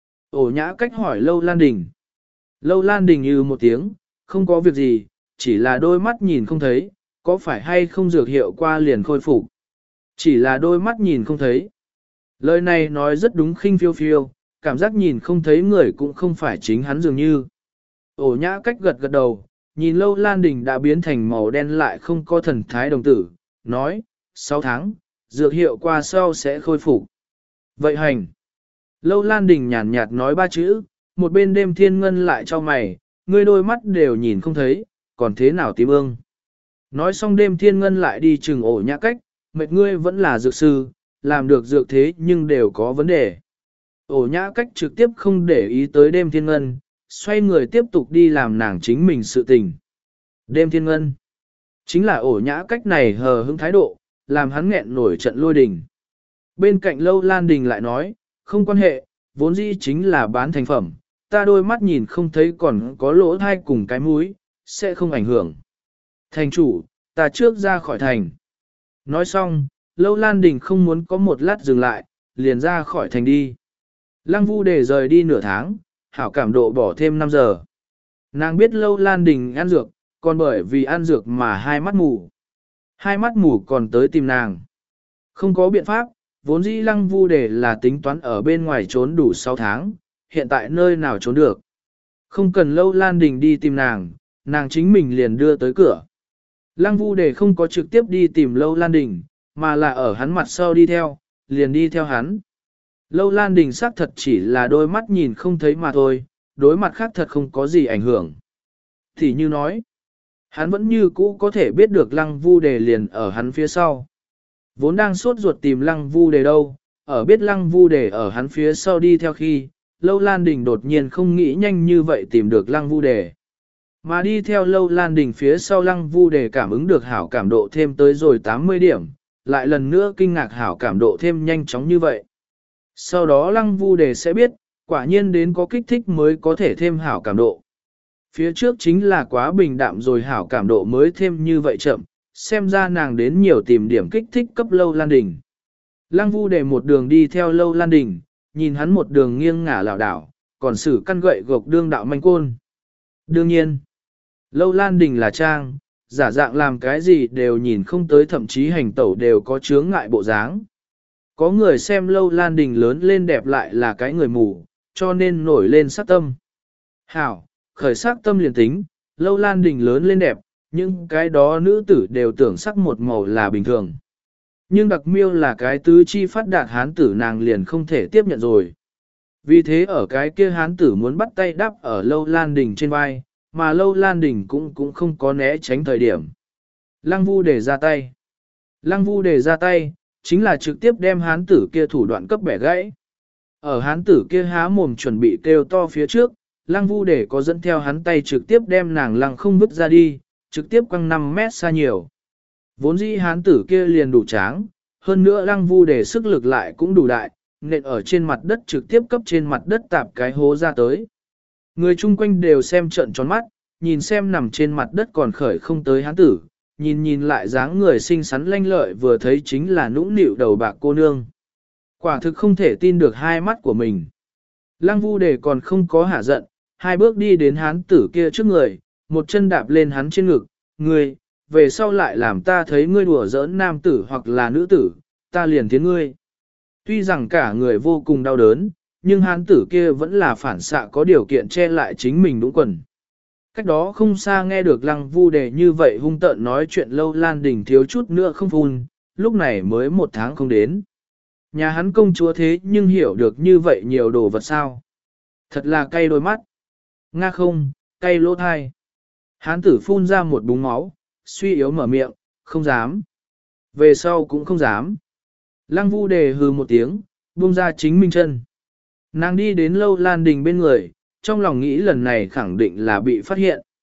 Ổ nhã cách hỏi Lâu Lan Đình. Lâu Lan Đình như một tiếng, không có việc gì, chỉ là đôi mắt nhìn không thấy, có phải hay không dược hiệu qua liền khôi phục. Chỉ là đôi mắt nhìn không thấy. Lời này nói rất đúng khinh phiêu phiêu, cảm giác nhìn không thấy người cũng không phải chính hắn dường như. Ổ nhã cách gật gật đầu, nhìn Lâu Lan Đình đã biến thành màu đen lại không có thần thái đồng tử, nói, sáu tháng, dược hiệu qua sau sẽ khôi phục. Vậy hành. Lâu Lan Đình nhàn nhạt nói ba chữ, một bên đêm thiên ngân lại cho mày, ngươi đôi mắt đều nhìn không thấy, còn thế nào tím ương. Nói xong đêm thiên ngân lại đi chừng ổ nhã cách, mệt ngươi vẫn là dược sư, làm được dược thế nhưng đều có vấn đề. Ổ nhã cách trực tiếp không để ý tới đêm thiên ngân, xoay người tiếp tục đi làm nàng chính mình sự tình. Đêm thiên ngân, chính là ổ nhã cách này hờ hững thái độ, làm hắn nghẹn nổi trận lôi đình. Bên cạnh Lâu Lan Đình lại nói, không quan hệ, vốn dĩ chính là bán thành phẩm, ta đôi mắt nhìn không thấy còn có lỗ thai cùng cái mũi, sẽ không ảnh hưởng. Thành chủ, ta trước ra khỏi thành. Nói xong, Lâu Lan Đình không muốn có một lát dừng lại, liền ra khỏi thành đi. Lăng Vu để rời đi nửa tháng, hảo cảm độ bỏ thêm năm giờ. Nàng biết Lâu Lan Đình ăn dược, còn bởi vì ăn dược mà hai mắt mù. Hai mắt mù còn tới tìm nàng. Không có biện pháp, vốn dĩ Lăng Vu để là tính toán ở bên ngoài trốn đủ sáu tháng, hiện tại nơi nào trốn được. Không cần Lâu Lan Đình đi tìm nàng, nàng chính mình liền đưa tới cửa. Lăng Vu để không có trực tiếp đi tìm Lâu Lan Đình, mà là ở hắn mặt sau đi theo, liền đi theo hắn. Lâu Lan Đình xác thật chỉ là đôi mắt nhìn không thấy mà thôi, đối mặt khác thật không có gì ảnh hưởng. Thì như nói, hắn vẫn như cũ có thể biết được Lăng Vu đề liền ở hắn phía sau. Vốn đang sốt ruột tìm Lăng Vu đề đâu, ở biết Lăng Vu đề ở hắn phía sau đi theo khi, Lâu Lan Đình đột nhiên không nghĩ nhanh như vậy tìm được Lăng Vu đề. Mà đi theo Lâu Lan Đình phía sau Lăng Vu đề cảm ứng được hảo cảm độ thêm tới rồi tám mươi điểm, lại lần nữa kinh ngạc hảo cảm độ thêm nhanh chóng như vậy. Sau đó Lăng Vu đề sẽ biết, quả nhiên đến có kích thích mới có thể thêm hảo cảm độ. Phía trước chính là quá bình đạm rồi hảo cảm độ mới thêm như vậy chậm, xem ra nàng đến nhiều tìm điểm kích thích cấp Lâu Lan Đình. Lăng Vu đề một đường đi theo Lâu Lan Đình, nhìn hắn một đường nghiêng ngả lảo đảo, còn sử căn gậy gộc đương đạo manh côn. Đương nhiên, Lâu Lan Đình là trang, giả dạng làm cái gì đều nhìn không tới, thậm chí hành tẩu đều có chướng ngại bộ dáng. Có người xem Lâu Lan Đình lớn lên đẹp lại là cái người mù, cho nên nổi lên sát tâm. Hảo, khởi sắc tâm liền tính, Lâu Lan Đình lớn lên đẹp, nhưng cái đó nữ tử đều tưởng sắc một màu là bình thường. Nhưng đặc miêu là cái tứ chi phát đạt hán tử nàng liền không thể tiếp nhận rồi. Vì thế ở cái kia hán tử muốn bắt tay đắp ở Lâu Lan Đình trên vai, mà Lâu Lan Đình cũng cũng không có né tránh thời điểm. Lăng Vu để ra tay. Lăng Vu để ra tay, chính là trực tiếp đem hán tử kia thủ đoạn cấp bẻ gãy. Ở hán tử kia há mồm chuẩn bị kêu to phía trước, Lăng Vu để có dẫn theo hắn tay trực tiếp đem nàng lăng không vứt ra đi, trực tiếp quăng năm mét xa nhiều. Vốn dĩ hán tử kia liền đủ tráng, hơn nữa Lăng Vu để sức lực lại cũng đủ đại, nện ở trên mặt đất trực tiếp cấp trên mặt đất tạp cái hố ra tới. Người chung quanh đều xem trận tròn mắt, nhìn xem nằm trên mặt đất còn khởi không tới hán tử, nhìn nhìn lại dáng người xinh xắn lanh lợi vừa thấy chính là nũng nịu đầu bạc cô nương. Quả thực không thể tin được hai mắt của mình. Lăng Vu đề còn không có hả giận, hai bước đi đến hán tử kia trước người, một chân đạp lên hắn trên ngực, ngươi, về sau lại làm ta thấy ngươi đùa giỡn nam tử hoặc là nữ tử, ta liền thiến ngươi. Tuy rằng cả người vô cùng đau đớn, nhưng hán tử kia vẫn là phản xạ có điều kiện che lại chính mình đúng quần. Cách đó không xa nghe được Lăng Vu đề như vậy hung tợn nói chuyện Lâu Lan Đình thiếu chút nữa không phun, lúc này mới một tháng không đến. Nhà hắn công chúa thế nhưng hiểu được như vậy nhiều đồ vật sao. Thật là cay đôi mắt. Nga không, cay lỗ thai. Hán tử phun ra một búng máu, suy yếu mở miệng, không dám. Về sau cũng không dám. Lăng Vu đề hừ một tiếng, buông ra chính mình chân. Nàng đi đến Lâu Lan Đình bên người, trong lòng nghĩ lần này khẳng định là bị phát hiện.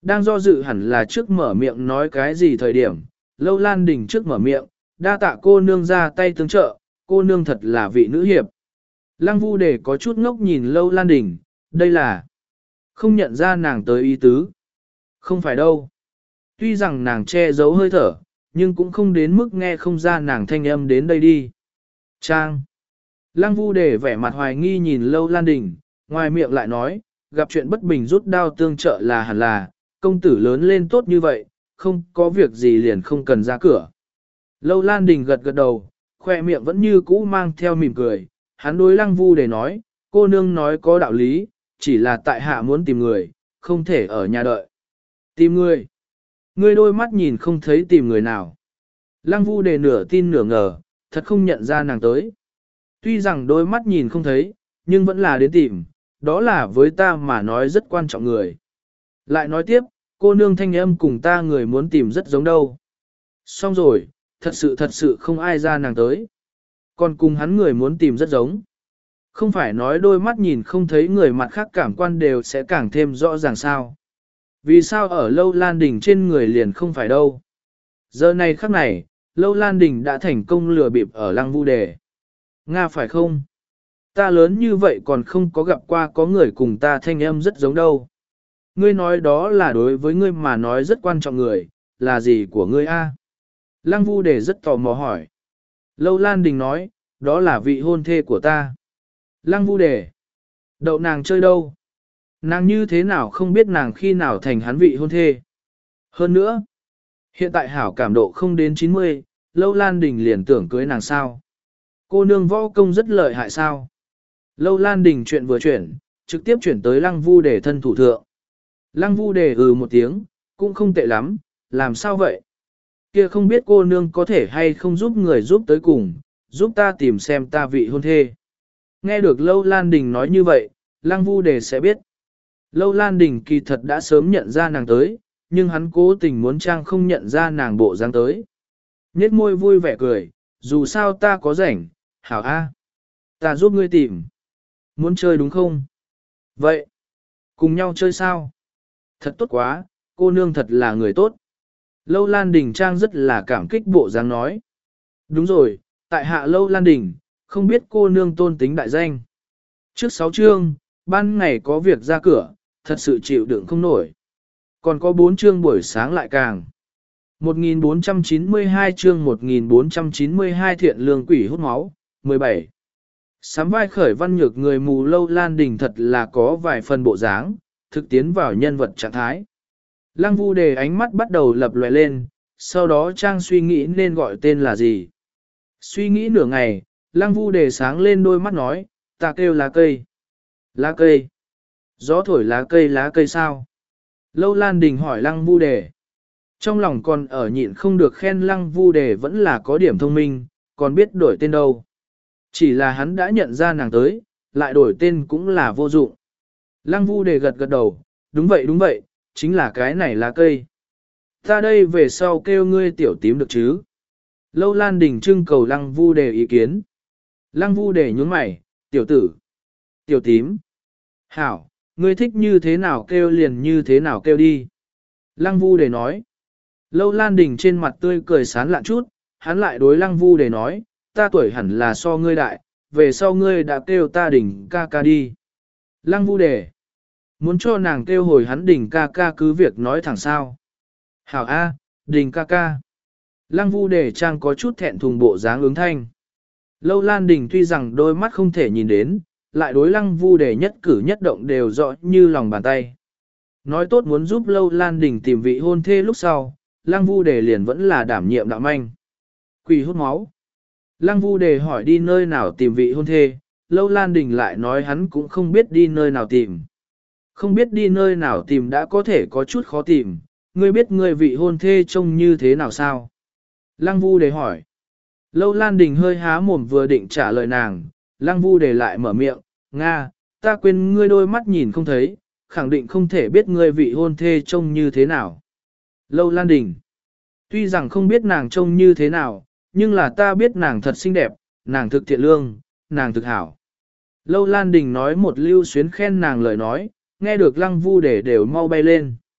Đang do dự hẳn là trước mở miệng nói cái gì thời điểm, Lâu Lan Đình trước mở miệng, đa tạ cô nương ra tay tương trợ, cô nương thật là vị nữ hiệp. Lăng Vu Đề có chút ngốc nhìn Lâu Lan Đình, đây là không nhận ra nàng tới ý tứ. Không phải đâu. Tuy rằng nàng che giấu hơi thở, nhưng cũng không đến mức nghe không ra nàng thanh âm đến đây đi. Trang. Lăng Vu Đề vẻ mặt hoài nghi nhìn Lâu Lan Đình, ngoài miệng lại nói, gặp chuyện bất bình rút đao tương trợ là hẳn là, công tử lớn lên tốt như vậy, không có việc gì liền không cần ra cửa. Lâu Lan Đình gật gật đầu, khoe miệng vẫn như cũ mang theo mỉm cười, hắn đối Lăng Vu Đề nói, cô nương nói có đạo lý, chỉ là tại hạ muốn tìm người, không thể ở nhà đợi. Tìm người. Ngươi đôi mắt nhìn không thấy tìm người nào. Lăng Vu Đề nửa tin nửa ngờ, thật không nhận ra nàng tới. Tuy rằng đôi mắt nhìn không thấy, nhưng vẫn là đến tìm, đó là với ta mà nói rất quan trọng người. Lại nói tiếp, cô nương thanh âm cùng ta người muốn tìm rất giống đâu. Xong rồi, thật sự thật sự không ai ra nàng tới. Còn cùng hắn người muốn tìm rất giống. Không phải nói đôi mắt nhìn không thấy người mặt khác cảm quan đều sẽ càng thêm rõ ràng sao. Vì sao ở Lâu Lan Đình trên người liền không phải đâu. Giờ này khắc này, Lâu Lan Đình đã thành công lừa bịp ở Lăng Vu Đề. Nga phải không? Ta lớn như vậy còn không có gặp qua có người cùng ta thanh âm rất giống đâu. Ngươi nói đó là đối với ngươi mà nói rất quan trọng người, là gì của ngươi a? Lăng Vu Đề rất tò mò hỏi. Lâu Lan Đình nói, đó là vị hôn thê của ta. Lăng Vu Đề. Đậu nàng chơi đâu? Nàng như thế nào không biết nàng khi nào thành hắn vị hôn thê. Hơn nữa, hiện tại hảo cảm độ không đến chín mươi, Lâu Lan Đình liền tưởng cưới nàng sao. Cô nương võ công rất lợi hại sao. Lâu Lan Đình chuyện vừa chuyển, trực tiếp chuyển tới Lăng Vu Đề thân thủ thượng. Lăng Vu Đề ừ một tiếng, cũng không tệ lắm, làm sao vậy? Kia không biết cô nương có thể hay không giúp người giúp tới cùng, giúp ta tìm xem ta vị hôn thê. Nghe được Lâu Lan Đình nói như vậy, Lăng Vu Đề sẽ biết. Lâu Lan Đình kỳ thật đã sớm nhận ra nàng tới, nhưng hắn cố tình muốn trang không nhận ra nàng bộ dáng tới. Nhết môi vui vẻ cười, dù sao ta có rảnh, hảo a, ta giúp ngươi tìm. Muốn chơi đúng không? Vậy, cùng nhau chơi sao? Thật tốt quá, cô nương thật là người tốt. Lâu Lan Đình trang rất là cảm kích bộ dáng nói. Đúng rồi, tại hạ Lâu Lan Đình, không biết cô nương tôn tính đại danh. Trước sáu chương, ban ngày có việc ra cửa, thật sự chịu đựng không nổi. Còn có bốn chương buổi sáng lại càng. một nghìn bốn trăm chín mươi hai chương một nghìn bốn trăm chín mươi hai thiện lương quỷ hút máu, mười bảy. Sám vai khởi văn nhược người mù Lâu Lan Đình thật là có vài phần bộ dáng, thực tiến vào nhân vật trạng thái. Lăng Vu Đề ánh mắt bắt đầu lập lòe lên, sau đó trang suy nghĩ nên gọi tên là gì. Suy nghĩ nửa ngày, Lăng Vu Đề sáng lên đôi mắt nói, ta kêu lá cây. Lá cây. Gió thổi lá cây lá cây sao? Lâu Lan Đình hỏi Lăng Vu Đề. Trong lòng còn ở nhịn không được khen Lăng Vu Đề vẫn là có điểm thông minh, còn biết đổi tên đâu. Chỉ là hắn đã nhận ra nàng tới, lại đổi tên cũng là vô dụng. Lăng Vu Đề gật gật đầu, đúng vậy đúng vậy, chính là cái này lá cây. Ta đây về sau kêu ngươi tiểu tím được chứ? Lâu Lan Đình trưng cầu Lăng Vu Đề ý kiến. Lăng Vu Đề nhún mày, tiểu tử, tiểu tím. Hảo, ngươi thích như thế nào kêu liền như thế nào kêu đi. Lăng Vu Đề nói. Lâu Lan Đình trên mặt tươi cười sán lạn chút, hắn lại đối Lăng Vu Đề nói, ta tuổi hẳn là so ngươi đại, về sau ngươi đã kêu ta Đình ca ca đi. Lăng Vu Đề. Muốn cho nàng kêu hồi hắn Đình ca ca cứ việc nói thẳng sao. Hảo A, Đình ca ca. Lăng Vu Đề trang có chút thẹn thùng bộ dáng ứng thanh. Lâu Lan Đình tuy rằng đôi mắt không thể nhìn đến, lại đối Lăng Vu Đề nhất cử nhất động đều rõ như lòng bàn tay. Nói tốt muốn giúp Lâu Lan Đình tìm vị hôn thê lúc sau, Lăng Vu Đề liền vẫn là đảm nhiệm đạo manh. Quỷ hút máu. Lăng Vu Đề hỏi đi nơi nào tìm vị hôn thê, Lâu Lan Đình lại nói hắn cũng không biết đi nơi nào tìm. Không biết đi nơi nào tìm đã có thể có chút khó tìm, ngươi biết người vị hôn thê trông như thế nào sao? Lăng Vu Đề hỏi. Lâu Lan Đình hơi há mồm vừa định trả lời nàng, Lăng Vu Đề lại mở miệng, Nga, ta quên ngươi đôi mắt nhìn không thấy, khẳng định không thể biết ngươi vị hôn thê trông như thế nào. Lâu Lan Đình. Tuy rằng không biết nàng trông như thế nào, nhưng là ta biết nàng thật xinh đẹp, nàng thực thiện lương, nàng thực hảo. Lâu Lan Đình nói một lưu xuyến khen nàng lời nói, nghe được Lăng Vu Đề đều mau bay lên.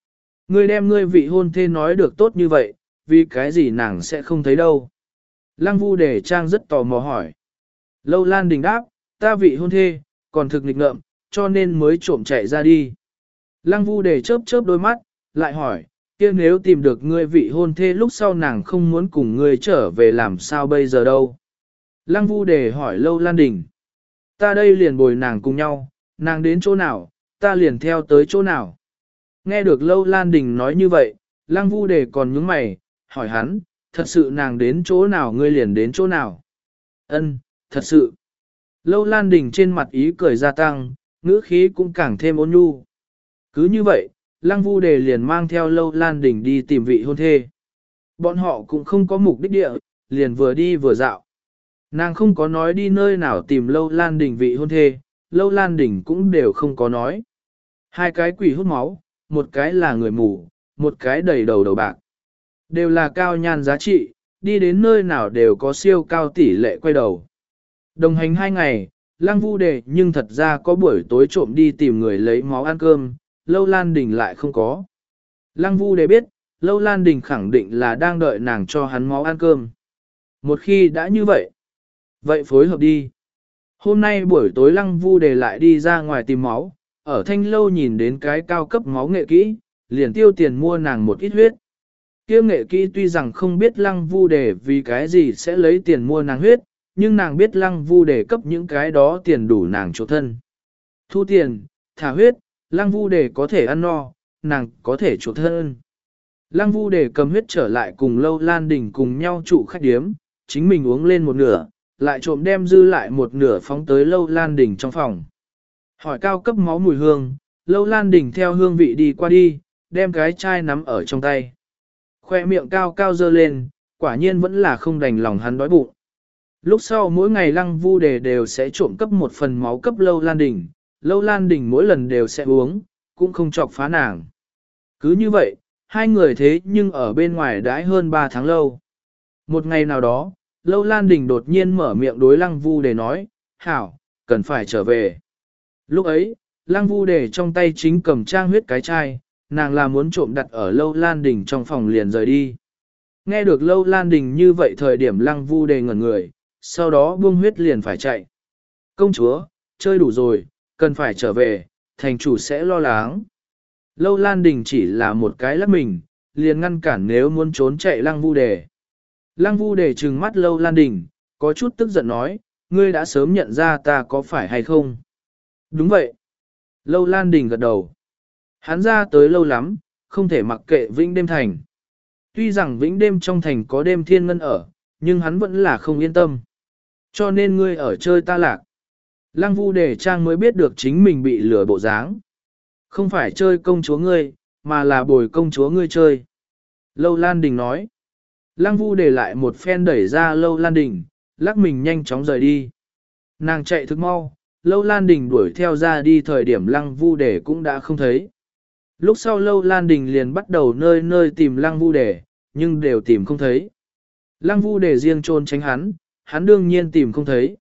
Ngươi đem ngươi vị hôn thê nói được tốt như vậy, vì cái gì nàng sẽ không thấy đâu. Lăng Vu Đề Trang rất tò mò hỏi. Lâu Lan Đình đáp, ta vị hôn thê, còn thực nghịch ngợm, cho nên mới trộm chạy ra đi. Lăng Vu Đề chớp chớp đôi mắt, lại hỏi, kia nếu tìm được ngươi vị hôn thê lúc sau nàng không muốn cùng ngươi trở về làm sao bây giờ đâu. Lăng Vu Đề hỏi Lâu Lan Đình. Ta đây liền bồi nàng cùng nhau, nàng đến chỗ nào, ta liền theo tới chỗ nào. Nghe được Lâu Lan Đình nói như vậy, Lăng Vu Đề còn nhướng mày, hỏi hắn, thật sự nàng đến chỗ nào ngươi liền đến chỗ nào. Ân, thật sự. Lâu Lan Đình trên mặt ý cười gia tăng, ngữ khí cũng càng thêm ôn nhu. Cứ như vậy, Lăng Vu Đề liền mang theo Lâu Lan Đình đi tìm vị hôn thê. Bọn họ cũng không có mục đích địa, liền vừa đi vừa dạo. Nàng không có nói đi nơi nào tìm Lâu Lan Đình vị hôn thê, Lâu Lan Đình cũng đều không có nói. Hai cái quỷ hút máu, một cái là người mù, một cái đầy đầu đầu bạc. Đều là cao nhan giá trị, đi đến nơi nào đều có siêu cao tỷ lệ quay đầu. Đồng hành hai ngày, Lăng Vu Đề nhưng thật ra có buổi tối trộm đi tìm người lấy máu ăn cơm, Lâu Lan Đình lại không có. Lăng Vu Đề biết, Lâu Lan Đình khẳng định là đang đợi nàng cho hắn máu ăn cơm. Một khi đã như vậy, vậy phối hợp đi. Hôm nay buổi tối Lăng Vu Đề lại đi ra ngoài tìm máu, ở thanh lâu nhìn đến cái cao cấp máu nghệ kỹ, liền tiêu tiền mua nàng một ít huyết. Kia nghệ kỹ tuy rằng không biết Lăng Vu Đề vì cái gì sẽ lấy tiền mua nàng huyết, nhưng nàng biết Lăng Vu Đề cấp những cái đó tiền đủ nàng chỗ thân. Thu tiền, thả huyết, Lăng Vu Đề có thể ăn no, nàng có thể chỗ thân. Lăng Vu Đề cầm huyết trở lại cùng Lâu Lan Đình cùng nhau trụ khách điếm, chính mình uống lên một nửa, lại trộm đem dư lại một nửa phóng tới Lâu Lan Đình trong phòng. Hỏi cao cấp máu mùi hương, Lâu Lan Đình theo hương vị đi qua đi, đem cái chai nắm ở trong tay. Khoe miệng cao cao dơ lên, quả nhiên vẫn là không đành lòng hắn đói bụng. Lúc sau mỗi ngày Lăng Vu Đề đều sẽ trộm cấp một phần máu cấp Lâu Lan Đình, Lâu Lan Đình mỗi lần đều sẽ uống, cũng không chọc phá nàng. Cứ như vậy, hai người thế nhưng ở bên ngoài đãi hơn ba tháng lâu. Một ngày nào đó, Lâu Lan Đình đột nhiên mở miệng đối Lăng Vu Đề nói, hảo, cần phải trở về. Lúc ấy, Lăng Vu Đề trong tay chính cầm trang huyết cái chai, nàng là muốn trộm đặt ở Lâu Lan Đình trong phòng liền rời đi. Nghe được Lâu Lan Đình như vậy thời điểm Lăng Vu Đề ngẩn người, sau đó buông huyết liền phải chạy. Công chúa, chơi đủ rồi, cần phải trở về, thành chủ sẽ lo lắng. Lâu Lan Đình chỉ là một cái lắc mình, liền ngăn cản nếu muốn trốn chạy Lăng Vu Đề. Lăng Vu Đề trừng mắt Lâu Lan Đình, có chút tức giận nói, ngươi đã sớm nhận ra ta có phải hay không? Đúng vậy. Lâu Lan Đình gật đầu. Hắn ra tới lâu lắm, không thể mặc kệ Vĩnh Đêm Thành. Tuy rằng Vĩnh Đêm trong thành có đêm thiên ngân ở, nhưng hắn vẫn là không yên tâm. Cho nên ngươi ở chơi ta lạc. Lăng Vu Đề Trang mới biết được chính mình bị lừa bộ dáng. Không phải chơi công chúa ngươi, mà là bồi công chúa ngươi chơi. Lâu Lan Đình nói. Lăng Vu Đề lại một phen đẩy ra Lâu Lan Đình, lắc mình nhanh chóng rời đi. Nàng chạy thức mau, Lâu Lan Đình đuổi theo ra đi thời điểm Lăng Vu Đề cũng đã không thấy. Lúc sau Lâu Lan Đình liền bắt đầu nơi nơi tìm Lăng Vu Đề, nhưng đều tìm không thấy. Lăng Vu Đề riêng trôn tránh hắn, hắn đương nhiên tìm không thấy.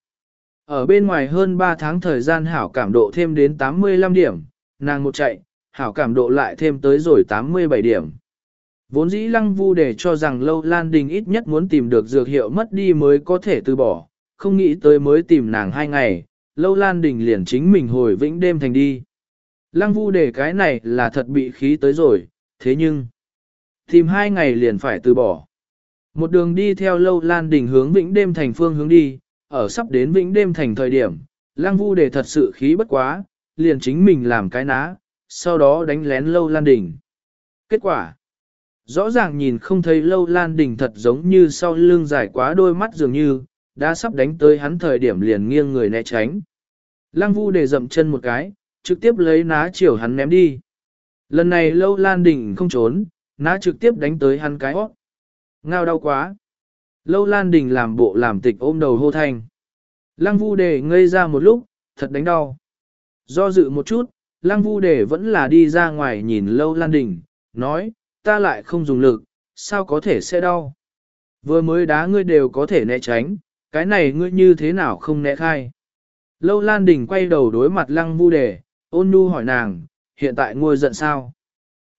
Ở bên ngoài hơn ba tháng thời gian hảo cảm độ thêm đến tám mươi lăm điểm, nàng một chạy, hảo cảm độ lại thêm tới rồi tám mươi bảy điểm. Vốn dĩ Lăng Vu Đề cho rằng Lâu Lan Đình ít nhất muốn tìm được dược hiệu mất đi mới có thể từ bỏ, không nghĩ tới mới tìm nàng hai ngày, Lâu Lan Đình liền chính mình hồi Vĩnh Đêm Thành đi. Lăng Vu Đề cái này là thật bị khí tới rồi, thế nhưng tìm hai ngày liền phải từ bỏ. Một đường đi theo Lâu Lan Đình hướng Vĩnh Đêm Thành phương hướng đi, ở sắp đến Vĩnh Đêm Thành thời điểm, Lăng Vu Đề thật sự khí bất quá, liền chính mình làm cái ná, sau đó đánh lén Lâu Lan Đình. Kết quả, rõ ràng nhìn không thấy Lâu Lan Đình thật giống như sau lưng dài quá đôi mắt dường như, đã sắp đánh tới hắn thời điểm liền nghiêng người né tránh. Lăng Vu Đề dậm chân một cái, trực tiếp lấy ná chiều hắn ném đi. Lần này Lâu Lan Đình không trốn, ná trực tiếp đánh tới hắn cái hót. Ngao đau quá. Lâu Lan Đình làm bộ làm tịch ôm đầu hô thanh. Lăng Vu Đề ngây ra một lúc, thật đánh đau. Do dự một chút, Lăng Vu Đề vẫn là đi ra ngoài nhìn Lâu Lan Đình, nói, ta lại không dùng lực, sao có thể sẽ đau. Vừa mới đá ngươi đều có thể né tránh, cái này ngươi như thế nào không né khai. Lâu Lan Đình quay đầu đối mặt Lăng Vu Đề, ôn nhu hỏi nàng, hiện tại ngôi giận sao?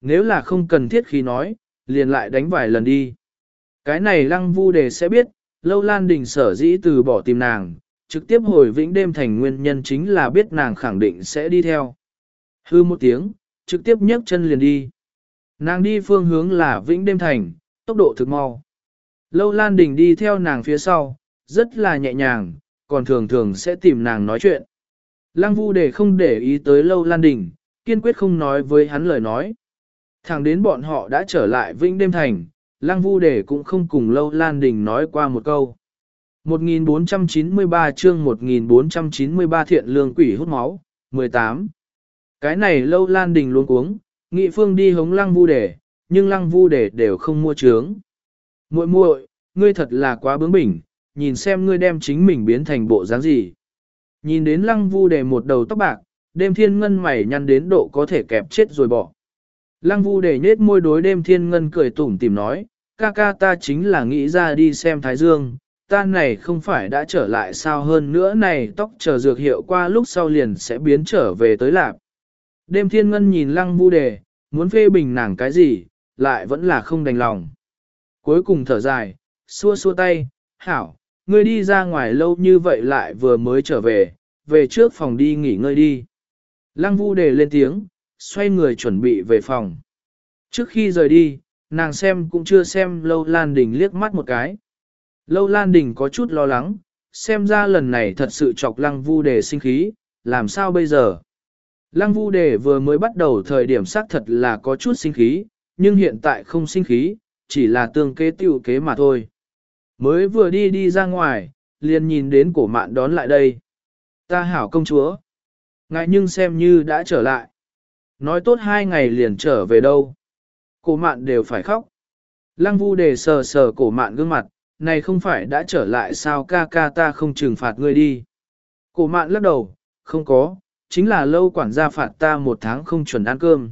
Nếu là không cần thiết khi nói, liền lại đánh vài lần đi. Cái này lăng vu đề sẽ biết, Lâu Lan Đình sở dĩ từ bỏ tìm nàng, trực tiếp hồi vĩnh đêm thành nguyên nhân chính là biết nàng khẳng định sẽ đi theo. Hư một tiếng, trực tiếp nhấc chân liền đi. Nàng đi phương hướng là vĩnh đêm thành, tốc độ thực mau. Lâu Lan Đình đi theo nàng phía sau, rất là nhẹ nhàng, còn thường thường sẽ tìm nàng nói chuyện. Lăng Vu Đề không để ý tới Lâu Lan Đình, kiên quyết không nói với hắn lời nói. Thẳng đến bọn họ đã trở lại vĩnh đêm thành, Lăng Vu Đề cũng không cùng Lâu Lan Đình nói qua một câu. một nghìn bốn trăm chín mươi ba chương một nghìn bốn trăm chín mươi ba thiện lương quỷ hút máu, mười tám. Cái này Lâu Lan Đình luôn cuống, Nghị Phương đi hống Lăng Vu Đề, nhưng Lăng Vu Đề đều không mua trướng. Muội muội, ngươi thật là quá bướng bỉnh, nhìn xem ngươi đem chính mình biến thành bộ dáng gì. Nhìn đến Lăng Vu Đề một đầu tóc bạc, đêm thiên ngân mày nhăn đến độ có thể kẹp chết rồi bỏ. Lăng Vu Đề nhết môi đối đêm thiên ngân cười tủm tìm nói, ca ca ta chính là nghĩ ra đi xem Thái Dương, ta này không phải đã trở lại sao, hơn nữa này tóc chờ dược hiệu qua lúc sau liền sẽ biến trở về tới lạp. Đêm thiên ngân nhìn Lăng Vu Đề, muốn phê bình nàng cái gì, lại vẫn là không đành lòng. Cuối cùng thở dài, xua xua tay, hảo, ngươi đi ra ngoài lâu như vậy lại vừa mới trở về, về trước phòng đi nghỉ ngơi đi. Lăng Vu Đề lên tiếng, xoay người chuẩn bị về phòng. Trước khi rời đi, nàng xem cũng chưa xem Lâu Lan Đình liếc mắt một cái. Lâu Lan Đình có chút lo lắng, xem ra lần này thật sự chọc Lăng Vu Đề sinh khí, làm sao bây giờ? Lăng Vu Đề vừa mới bắt đầu thời điểm xác thật là có chút sinh khí, nhưng hiện tại không sinh khí, chỉ là tương kế tiêu kế mà thôi. Mới vừa đi đi ra ngoài, liền nhìn đến cổ mạn đón lại đây. Ta hảo công chúa. Ngại nhưng xem như đã trở lại. Nói tốt hai ngày liền trở về đâu. Cổ mạn đều phải khóc. Lăng Vu Đề sờ sờ cổ mạn gương mặt, này không phải đã trở lại sao, ca ca ta không trừng phạt ngươi đi. Cổ mạn lắc đầu, không có, chính là Lâu quản gia phạt ta một tháng không chuẩn ăn cơm.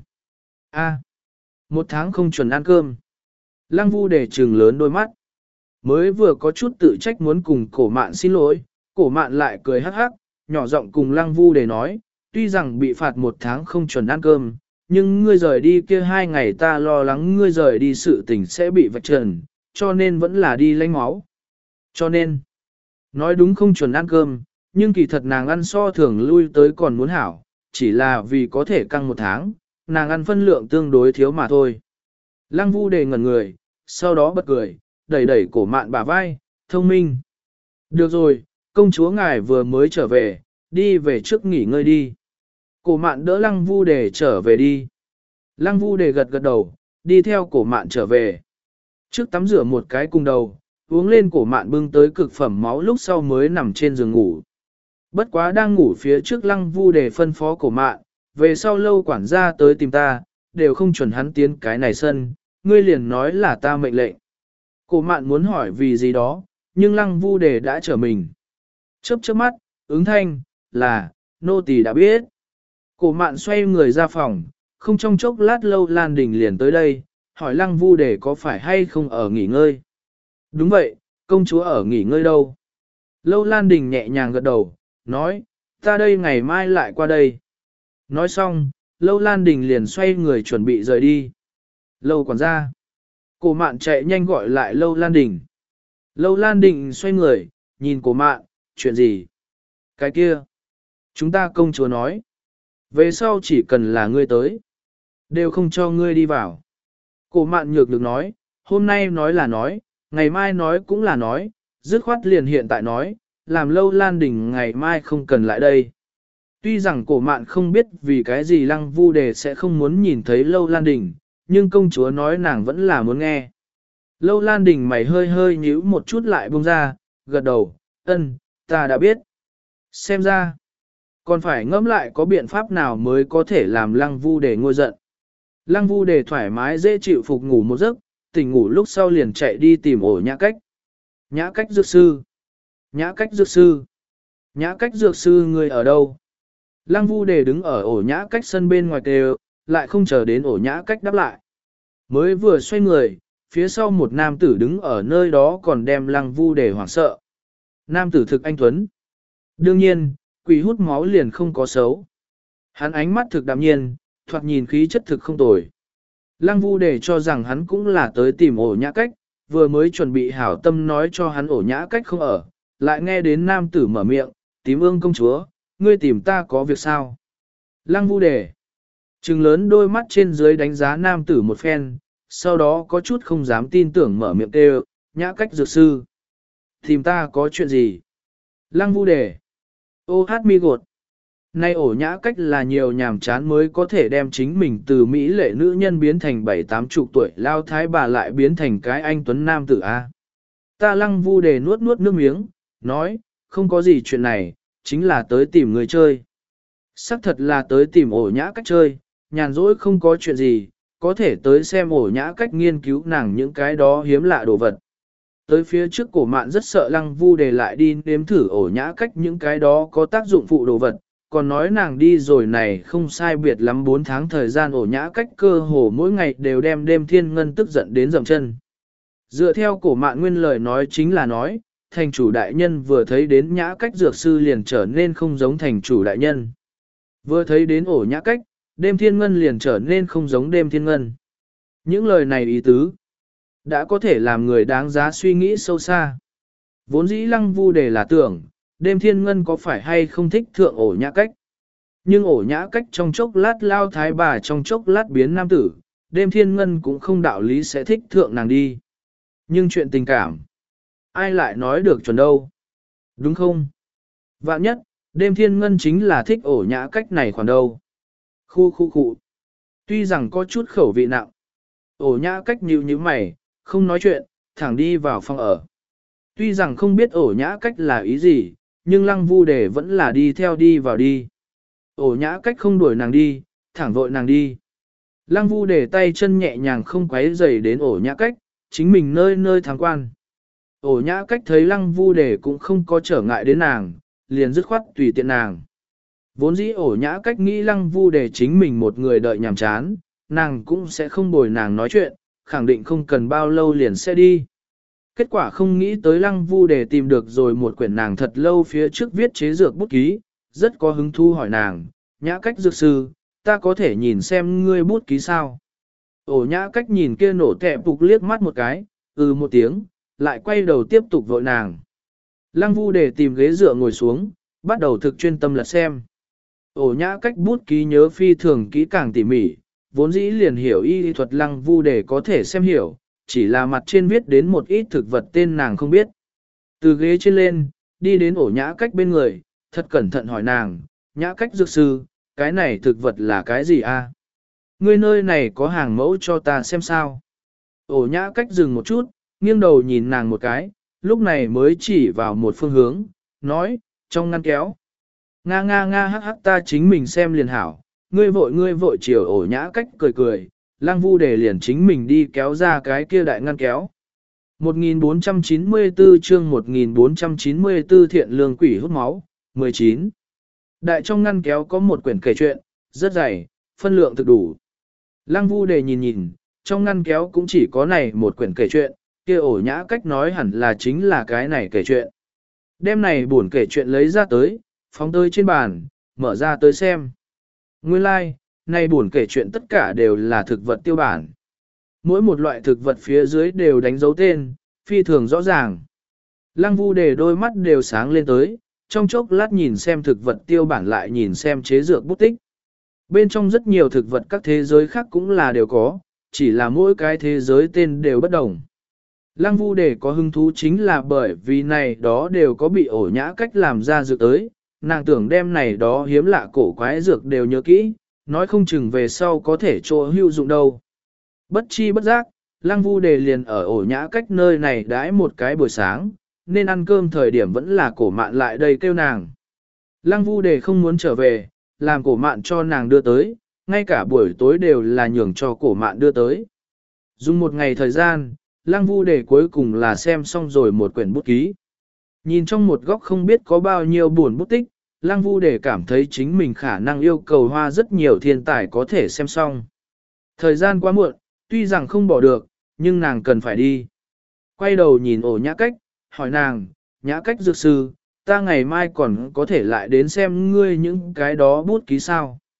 A, một tháng không chuẩn ăn cơm. Lăng Vu Đề trừng lớn đôi mắt. Mới vừa có chút tự trách muốn cùng cổ mạn xin lỗi, cổ mạn lại cười hắc hắc, nhỏ giọng cùng Lăng Vu Đề nói, tuy rằng bị phạt một tháng không chuẩn ăn cơm, nhưng ngươi rời đi kia hai ngày ta lo lắng ngươi rời đi sự tình sẽ bị vạch trần, cho nên vẫn là đi lấy máu. Cho nên, nói đúng không chuẩn ăn cơm, nhưng kỳ thật nàng ăn so thường lui tới còn muốn hảo, chỉ là vì có thể căng một tháng, nàng ăn phân lượng tương đối thiếu mà thôi. Lăng Vu Đề ngẩn người, sau đó bật cười, đẩy đẩy cổ mạn bả vai, thông minh. Được rồi, công chúa ngài vừa mới trở về, đi về trước nghỉ ngơi đi. Cổ mạn đỡ Lăng Vu Đề trở về đi. Lăng Vu Đề gật gật đầu, đi theo cổ mạn trở về. Trước tắm rửa một cái cùng đầu, uống lên cổ mạn bưng tới cực phẩm máu lúc sau mới nằm trên giường ngủ. Bất quá đang ngủ phía trước Lăng Vu Đề phân phó cổ mạn, về sau Lâu quản gia tới tìm ta, đều không chuẩn hắn tiến cái này sân, ngươi liền nói là ta mệnh lệnh. Cổ mạn muốn hỏi vì gì đó, nhưng Lăng Vu Đề đã trở mình. Chớp chớp mắt, ứng thanh, là, nô tỳ đã biết. Cổ mạn xoay người ra phòng, không trong chốc lát Lâu Lan Đình liền tới đây, hỏi Lăng Vu Đề có phải hay không ở nghỉ ngơi. Đúng vậy, công chúa ở nghỉ ngơi đâu. Lâu Lan Đình nhẹ nhàng gật đầu, nói, ta đây ngày mai lại qua đây. Nói xong, Lâu Lan Đình liền xoay người chuẩn bị rời đi. Lâu quản gia. Cổ mạn chạy nhanh gọi lại Lâu Lan Đình. Lâu Lan Đình xoay người, nhìn cổ mạn, chuyện gì? Cái kia. Chúng ta công chúa nói. Về sau chỉ cần là ngươi tới. Đều không cho ngươi đi vào. Cổ mạn nhược được nói, hôm nay nói là nói, ngày mai nói cũng là nói, dứt khoát liền hiện tại nói, làm Lâu Lan Đình ngày mai không cần lại đây. Tuy rằng cổ mạn không biết vì cái gì Lăng Vu Đề sẽ không muốn nhìn thấy Lâu Lan Đình, nhưng công chúa nói nàng vẫn là muốn nghe. Lâu Lan Đình mày hơi hơi nhíu một chút lại buông ra, gật đầu, ân, ta đã biết. Xem ra, còn phải ngẫm lại có biện pháp nào mới có thể làm Lăng Vu Đề ngôi giận. Lăng Vu Đề thoải mái dễ chịu phục ngủ một giấc, tỉnh ngủ lúc sau liền chạy đi tìm ổ nhã cách. Nhã cách dược sư. Nhã cách dược sư. Nhã cách dược sư người ở đâu? Lăng Vu Đề đứng ở ổ nhã cách sân bên ngoài kêu, lại không chờ đến ổ nhã cách đáp lại. Mới vừa xoay người, phía sau một nam tử đứng ở nơi đó còn đem Lăng Vu Đề hoảng sợ. Nam tử thực anh tuấn. Đương nhiên, quỷ hút máu liền không có xấu. Hắn ánh mắt thực đạm nhiên, thoạt nhìn khí chất thực không tồi. Lăng Vu để cho rằng hắn cũng là tới tìm ổ nhã cách, vừa mới chuẩn bị hảo tâm nói cho hắn ổ nhã cách không ở, lại nghe đến nam tử mở miệng, tím ương công chúa, ngươi tìm ta có việc sao? Lăng Vu đề, trừng lớn đôi mắt trên dưới đánh giá nam tử một phen, sau đó có chút không dám tin tưởng mở miệng kêu, nhã cách dược sư. Tìm ta có chuyện gì? Lăng Vu đề, ô hát mi gột. Nay ổ nhã cách là nhiều nhàm chán mới có thể đem chính mình từ Mỹ lệ nữ nhân biến thành bảy tám chục tuổi lao thái bà lại biến thành cái anh tuấn nam tử A. Ta Lăng Vu đề nuốt nuốt nước miếng, nói, không có gì chuyện này, chính là tới tìm người chơi. Sắc thật là tới tìm ổ nhã cách chơi, nhàn rỗi không có chuyện gì, có thể tới xem ổ nhã cách nghiên cứu nàng những cái đó hiếm lạ đồ vật. Tới phía trước cổ mạn rất sợ Lăng Vu đề lại đi nếm thử ổ nhã cách những cái đó có tác dụng phụ đồ vật, còn nói nàng đi rồi này không sai biệt lắm bốn tháng thời gian ổ nhã cách cơ hồ mỗi ngày đều đem đêm thiên ngân tức giận đến dầm chân. Dựa theo cổ mạn nguyên lời nói chính là nói, thành chủ đại nhân vừa thấy đến nhã cách dược sư liền trở nên không giống thành chủ đại nhân. Vừa thấy đến ổ nhã cách, đêm thiên ngân liền trở nên không giống đêm thiên ngân. Những lời này ý tứ, đã có thể làm người đáng giá suy nghĩ sâu xa. Vốn dĩ Lăng Vu để là tưởng, đêm thiên ngân có phải hay không thích thượng ổ nhã cách. Nhưng ổ nhã cách trong chốc lát lao thái bà trong chốc lát biến nam tử, đêm thiên ngân cũng không đạo lý sẽ thích thượng nàng đi. Nhưng chuyện tình cảm, ai lại nói được chuẩn đâu. Đúng không? Vạn nhất, đêm thiên ngân chính là thích ổ nhã cách này khoản đâu. Khu khu khu. Tuy rằng có chút khẩu vị nặng, ổ nhã cách nhíu như mày, không nói chuyện, thẳng đi vào phòng ở. Tuy rằng không biết ổ nhã cách là ý gì, nhưng Lăng Vu đề vẫn là đi theo đi vào đi. Ổ nhã cách không đuổi nàng đi, thẳng vội nàng đi. Lăng Vu đề tay chân nhẹ nhàng không quấy rầy đến ổ nhã cách, chính mình nơi nơi tham quan. Ổ nhã cách thấy Lăng Vu đề cũng không có trở ngại đến nàng, liền dứt khoát tùy tiện nàng. Vốn dĩ ổ nhã cách nghĩ Lăng Vu đề chính mình một người đợi nhàm chán, nàng cũng sẽ không bồi nàng nói chuyện, khẳng định không cần bao lâu liền sẽ đi. Kết quả không nghĩ tới Lăng Vu đề tìm được rồi một quyển nàng thật lâu phía trước viết chế dược bút ký, rất có hứng thu hỏi nàng, nhã cách dược sư, ta có thể nhìn xem ngươi bút ký sao. Ổ nhã cách nhìn kia nổ tẹp phục liếc mắt một cái, ừ một tiếng, lại quay đầu tiếp tục vội nàng. Lăng Vu đề tìm ghế dựa ngồi xuống, bắt đầu thực chuyên tâm lật xem. Ổ nhã cách bút ký nhớ phi thường kỹ càng tỉ mỉ, vốn dĩ liền hiểu y thuật Lăng Vu đề có thể xem hiểu, chỉ là mặt trên viết đến một ít thực vật tên nàng không biết. Từ ghế trên lên, đi đến ổ nhã cách bên người, thật cẩn thận hỏi nàng, nhã cách dược sư, cái này thực vật là cái gì a? Ngươi nơi này có hàng mẫu cho ta xem sao? Ổ nhã cách dừng một chút, nghiêng đầu nhìn nàng một cái, lúc này mới chỉ vào một phương hướng, nói, trong ngăn kéo. Nga nga nga hắc hắc ta chính mình xem liền hảo, ngươi vội ngươi vội chiều ổ nhã cách cười cười, Lăng Vu đề liền chính mình đi kéo ra cái kia đại ngăn kéo. một nghìn bốn trăm chín mươi tư chương một nghìn bốn trăm chín mươi tư thiện lương quỷ hút máu, mười chín. Đại trong ngăn kéo có một quyển kể chuyện, rất dày, phân lượng thực đủ. Lăng Vu đề nhìn nhìn, trong ngăn kéo cũng chỉ có này một quyển kể chuyện, kia ổ nhã cách nói hẳn là chính là cái này kể chuyện. Đêm này buồn kể chuyện lấy ra tới, phóng tới trên bàn, mở ra tới xem. Nguyên lai, like, này buồn kể chuyện tất cả đều là thực vật tiêu bản. Mỗi một loại thực vật phía dưới đều đánh dấu tên, phi thường rõ ràng. Lăng Vu đề đôi mắt đều sáng lên tới, trong chốc lát nhìn xem thực vật tiêu bản lại nhìn xem chế dược bút tích. Bên trong rất nhiều thực vật các thế giới khác cũng là đều có, chỉ là mỗi cái thế giới tên đều bất đồng. Lăng Vu đề có hứng thú chính là bởi vì này đó đều có bị ổ nhã cách làm ra dược tới, nàng tưởng đem này đó hiếm lạ cổ quái dược đều nhớ kỹ, nói không chừng về sau có thể chỗ hữu dụng đâu. Bất chi bất giác, Lăng Vu đề liền ở ổ nhã cách nơi này đãi một cái buổi sáng, nên ăn cơm thời điểm vẫn là cổ mạn lại đây kêu nàng. Lăng Vu đề không muốn trở về, làm cổ mạn cho nàng đưa tới, ngay cả buổi tối đều là nhường cho cổ mạn đưa tới. Dùng một ngày thời gian, Lăng Vu đề cuối cùng là xem xong rồi một quyển bút ký. Nhìn trong một góc không biết có bao nhiêu buồn bút tích, Lăng Vu đề cảm thấy chính mình khả năng yêu cầu hoa rất nhiều thiên tài có thể xem xong. Thời gian quá muộn, tuy rằng không bỏ được, nhưng nàng cần phải đi. Quay đầu nhìn ổ nhã cách, hỏi nàng, nhã cách dược sư, ta ngày mai còn có thể lại đến xem ngươi những cái đó bút ký sao.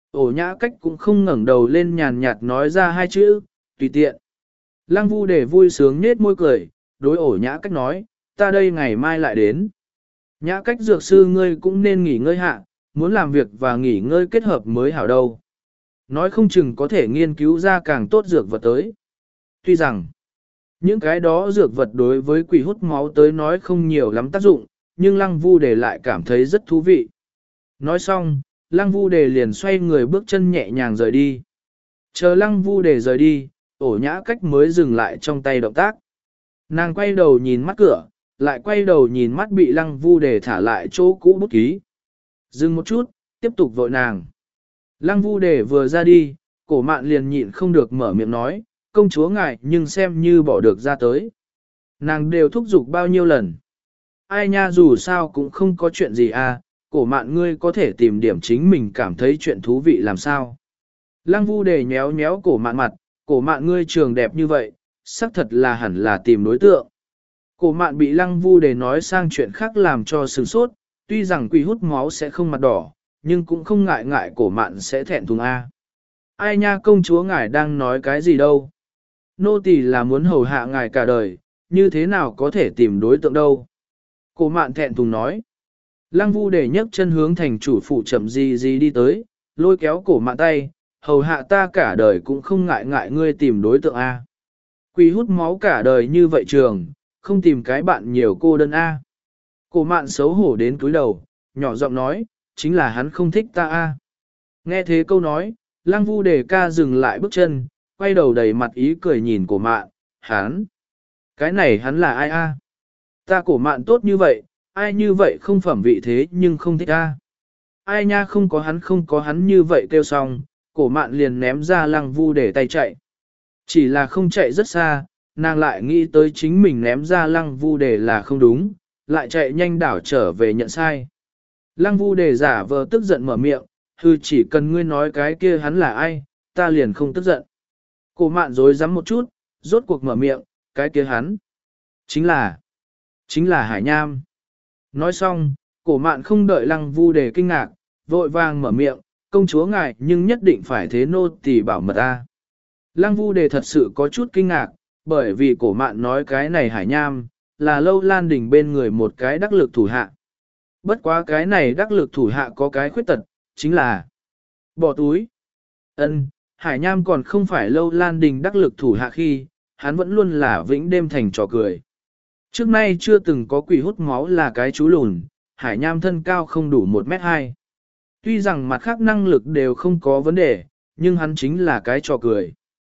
Ổ nhã cách cũng không ngẩng đầu lên nhàn nhạt nói ra hai chữ, tùy tiện. Lăng vu để vui sướng nết môi cười, đối ổ nhã cách nói, ta đây ngày mai lại đến. Nhã cách dược sư ngươi cũng nên nghỉ ngơi hạ, muốn làm việc và nghỉ ngơi kết hợp mới hảo đâu. Nói không chừng có thể nghiên cứu ra càng tốt dược vật tới. Tuy rằng, những cái đó dược vật đối với quỷ hút máu tới nói không nhiều lắm tác dụng, nhưng lăng vu đề lại cảm thấy rất thú vị. Nói xong, lăng vu đề liền xoay người bước chân nhẹ nhàng rời đi. Chờ lăng vu đề rời đi, ổ nhã cách mới dừng lại trong tay động tác. Nàng quay đầu nhìn mắt cửa, lại quay đầu nhìn mắt bị lăng vu đề thả lại chỗ cũ bút ký. Dừng một chút, tiếp tục vội nàng. Lăng vu đề vừa ra đi, cổ mạn liền nhịn không được mở miệng nói, công chúa ngài nhưng xem như bỏ được ra tới. Nàng đều thúc giục bao nhiêu lần. Ai nha dù sao cũng không có chuyện gì à, cổ mạn ngươi có thể tìm điểm chính mình cảm thấy chuyện thú vị làm sao. Lăng vu đề nhéo nhéo cổ mạn mặt, cổ mạn ngươi trường đẹp như vậy, xác thật là hẳn là tìm đối tượng. Cổ mạn bị lăng vu đề nói sang chuyện khác làm cho sửng sốt, tuy rằng quỷ hút máu sẽ không mặt đỏ, nhưng cũng không ngại ngại cổ mạn sẽ thẹn thùng a. Ai nha công chúa ngài đang nói cái gì đâu. Nô tỳ là muốn hầu hạ ngài cả đời, như thế nào có thể tìm đối tượng đâu. Cổ mạn thẹn thùng nói. Lăng vu để nhấc chân hướng thành chủ phụ chậm gì gì đi tới, lôi kéo cổ mạn tay, hầu hạ ta cả đời cũng không ngại ngại ngươi tìm đối tượng A. Quỷ hút máu cả đời như vậy trường, không tìm cái bạn nhiều cô đơn A. Cổ mạn xấu hổ đến cúi đầu, nhỏ giọng nói, chính là hắn không thích ta A. Nghe thế câu nói, lăng vu đề ca dừng lại bước chân, quay đầu đầy mặt ý cười nhìn cổ mạn, hắn. Cái này hắn là ai A? Ta cổ mạn tốt như vậy, ai như vậy không phẩm vị thế nhưng không thích A. Ai nha không có hắn không có hắn như vậy kêu xong, cổ mạn liền ném ra lăng vu để tay chạy. Chỉ là không chạy rất xa, nàng lại nghĩ tới chính mình ném ra lăng vu để là không đúng, lại chạy nhanh đảo trở về nhận sai. Lăng vu để giả vờ tức giận mở miệng, hư chỉ cần ngươi nói cái kia hắn là ai, ta liền không tức giận. Cổ mạn dối rắm một chút, rốt cuộc mở miệng, cái kia hắn. Chính là, chính là Hải Nham. Nói xong, cổ mạn không đợi lăng vu để kinh ngạc, vội vàng mở miệng, công chúa ngài nhưng nhất định phải thế nô tỳ bảo mật a. Lăng vu đề thật sự có chút kinh ngạc, bởi vì cổ mạn nói cái này Hải Nham, là Lâu Lan Đình bên người một cái đắc lực thủ hạ. Bất quá cái này đắc lực thủ hạ có cái khuyết tật, chính là bỏ túi. Ân, Hải Nham còn không phải Lâu Lan Đình đắc lực thủ hạ khi, hắn vẫn luôn là vĩnh đêm thành trò cười. Trước nay chưa từng có quỷ hút máu là cái chú lùn, Hải Nham thân cao không đủ một mét hai. Tuy rằng mặt khác năng lực đều không có vấn đề, nhưng hắn chính là cái trò cười.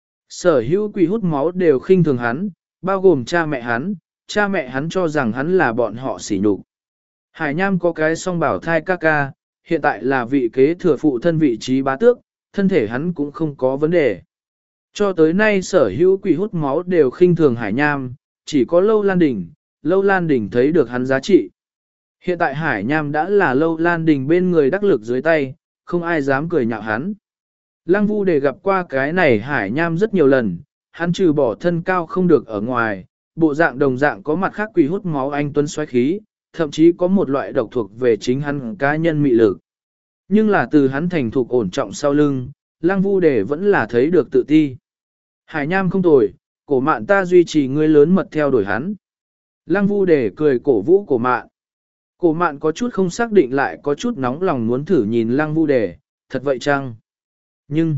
Sở hữu quỷ hút máu đều khinh thường hắn, bao gồm cha mẹ hắn, cha mẹ hắn cho rằng hắn là bọn họ sỉ nhục. Hải Nham có cái song bảo thai ca ca, hiện tại là vị kế thừa phụ thân vị trí bá tước, thân thể hắn cũng không có vấn đề. Cho tới nay sở hữu quỷ hút máu đều khinh thường Hải Nham, chỉ có Lâu Lan Đình, Lâu Lan Đình thấy được hắn giá trị. Hiện tại Hải Nham đã là Lâu Lan Đình bên người đắc lực dưới tay, không ai dám cười nhạo hắn. Lăng Vu để gặp qua cái này Hải Nham rất nhiều lần, hắn trừ bỏ thân cao không được ở ngoài, bộ dạng đồng dạng có mặt khác quỷ hút máu anh tuấn xoáy khí, thậm chí có một loại độc thuộc về chính hắn cá nhân mị lực. Nhưng là từ hắn thành thục ổn trọng sau lưng, Lăng Vu để vẫn là thấy được tự ti. Hải Nham không tồi, cổ mạn ta duy trì ngươi lớn mật theo đuổi hắn. Lăng Vu để cười cổ vũ cổ mạn. Cổ mạn có chút không xác định lại có chút nóng lòng muốn thử nhìn Lăng Vu đề, thật vậy chăng? Nhưng,